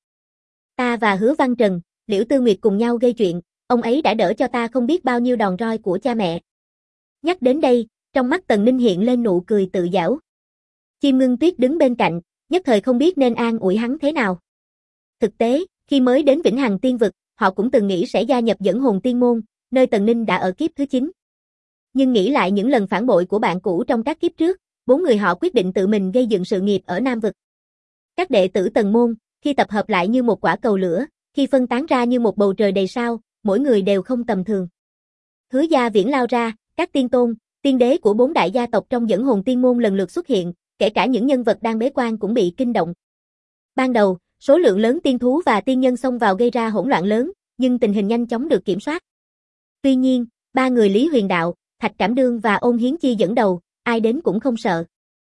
Ta và Hứa Văn Trần, Liễu Tư Nguyệt cùng nhau gây chuyện, ông ấy đã đỡ cho ta không biết bao nhiêu đòn roi của cha mẹ. Nhắc đến đây, trong mắt Tần Ninh hiện lên nụ cười tự giễu. Chim Ngưng Tuyết đứng bên cạnh, nhất thời không biết nên an ủi hắn thế nào. Thực tế, khi mới đến Vĩnh Hằng Tiên vực, họ cũng từng nghĩ sẽ gia nhập Dẫn Hồn Tiên môn, nơi Tần Ninh đã ở kiếp thứ 9. Nhưng nghĩ lại những lần phản bội của bạn cũ trong các kiếp trước, bốn người họ quyết định tự mình gây dựng sự nghiệp ở Nam vực. Các đệ tử Tần môn, khi tập hợp lại như một quả cầu lửa, khi phân tán ra như một bầu trời đầy sao, mỗi người đều không tầm thường. Hứa Gia Viễn lao ra, các tiên tôn, tiên đế của bốn đại gia tộc trong Dẫn Hồn Tiên môn lần lượt xuất hiện, kể cả những nhân vật đang bế quan cũng bị kinh động. Ban đầu, số lượng lớn tiên thú và tiên nhân xông vào gây ra hỗn loạn lớn, nhưng tình hình nhanh chóng được kiểm soát. Tuy nhiên, ba người Lý Huyền Đạo, Thạch Cảm Đương và Ôn Hiến Chi dẫn đầu, ai đến cũng không sợ.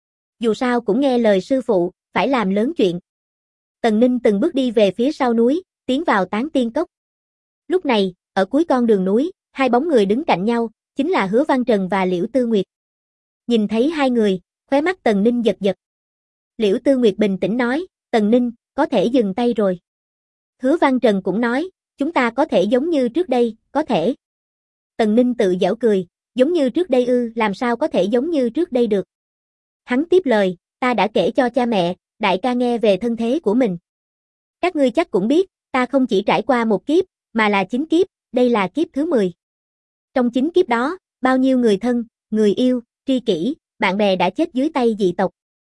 Dù sao cũng nghe lời sư phụ, phải làm lớn chuyện. Tần Ninh từng bước đi về phía sau núi, tiến vào Tán Tiên Cốc. Lúc này, ở cuối con đường núi, hai bóng người đứng cạnh nhau, chính là Hứa Văn Trần và Liễu Tư Nguyệt. Nhìn thấy hai người, khóe mắt Tần Ninh giật giật. Liễu Tư Nguyệt bình tĩnh nói, Tần Ninh, có thể dừng tay rồi. Hứa Văn Trần cũng nói, chúng ta có thể giống như trước đây, có thể. Tần Ninh tự giễu cười, giống như trước đây ư, làm sao có thể giống như trước đây được. Hắn tiếp lời, ta đã kể cho cha mẹ, đại ca nghe về thân thế của mình. Các ngươi chắc cũng biết, ta không chỉ trải qua một kiếp, mà là 9 kiếp, đây là kiếp thứ 10. Trong 9 kiếp đó, bao nhiêu người thân, người yêu, tri kỷ, bạn bè đã chết dưới tay dị tộc.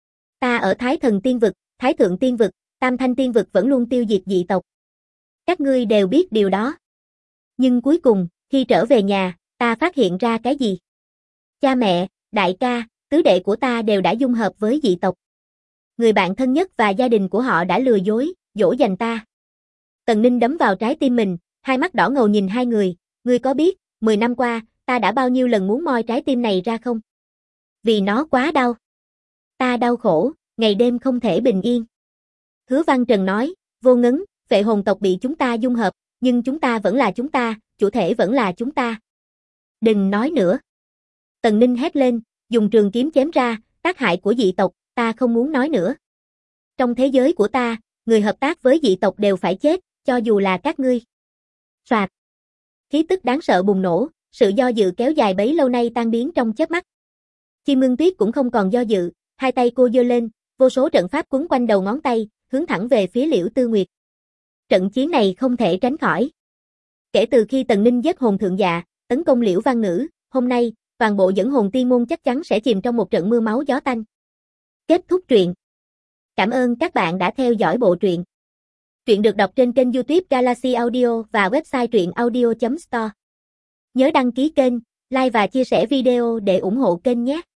Ta ở Thái Thần Tiên vực, Thái Thượng Tiên vực, Tam Thanh Tiên vực vẫn luôn tiêu diệt dị tộc. Các ngươi đều biết điều đó. Nhưng cuối cùng, khi trở về nhà, ta phát hiện ra cái gì? Cha mẹ, đại ca, tứ đệ của ta đều đã dung hợp với dị tộc. Người bạn thân nhất và gia đình của họ đã lừa dối, dỗ dành ta. Tần Ninh đấm vào trái tim mình, hai mắt đỏ ngầu nhìn hai người, ngươi có biết, 10 năm qua, ta đã bao nhiêu lần muốn moi trái tim này ra không? Vì nó quá đau. Ta đau khổ, ngày đêm không thể bình yên. Hứa Văn Trần nói, Vô Ngấn, Phệ hồn tộc bị chúng ta dung hợp, nhưng chúng ta vẫn là chúng ta, chủ thể vẫn là chúng ta. Đừng nói nữa. Tần Ninh hét lên, dùng trường kiếm chém ra, tác hại của dị tộc, ta không muốn nói nữa. Trong thế giới của ta, người hợp tác với dị tộc đều phải chết, cho dù là các ngươi. Soạt. Khí tức đáng sợ bùng nổ, sự do dự kéo dài bấy lâu nay tan biến trong chớp mắt. Chim Ngưng Tuyết cũng không còn do dự, hai tay cô giơ lên, vô số trận pháp quấn quanh đầu ngón tay, hướng thẳng về phía Liễu Tư Nguyệt. Trận chiến này không thể tránh khỏi. Kể từ khi Tần Ninh giết hồn thượng dạ, tấn công Liễu Văn Ngữ, hôm nay, toàn bộ dẫn hồn tiên môn chắc chắn sẽ chìm trong một trận mưa máu gió tanh. Kết thúc truyện. Cảm ơn các bạn đã theo dõi bộ truyện. Truyện được đọc trên kênh YouTube Galaxy Audio và website truyệnaudio.store. Nhớ đăng ký kênh, like và chia sẻ video để ủng hộ kênh nhé.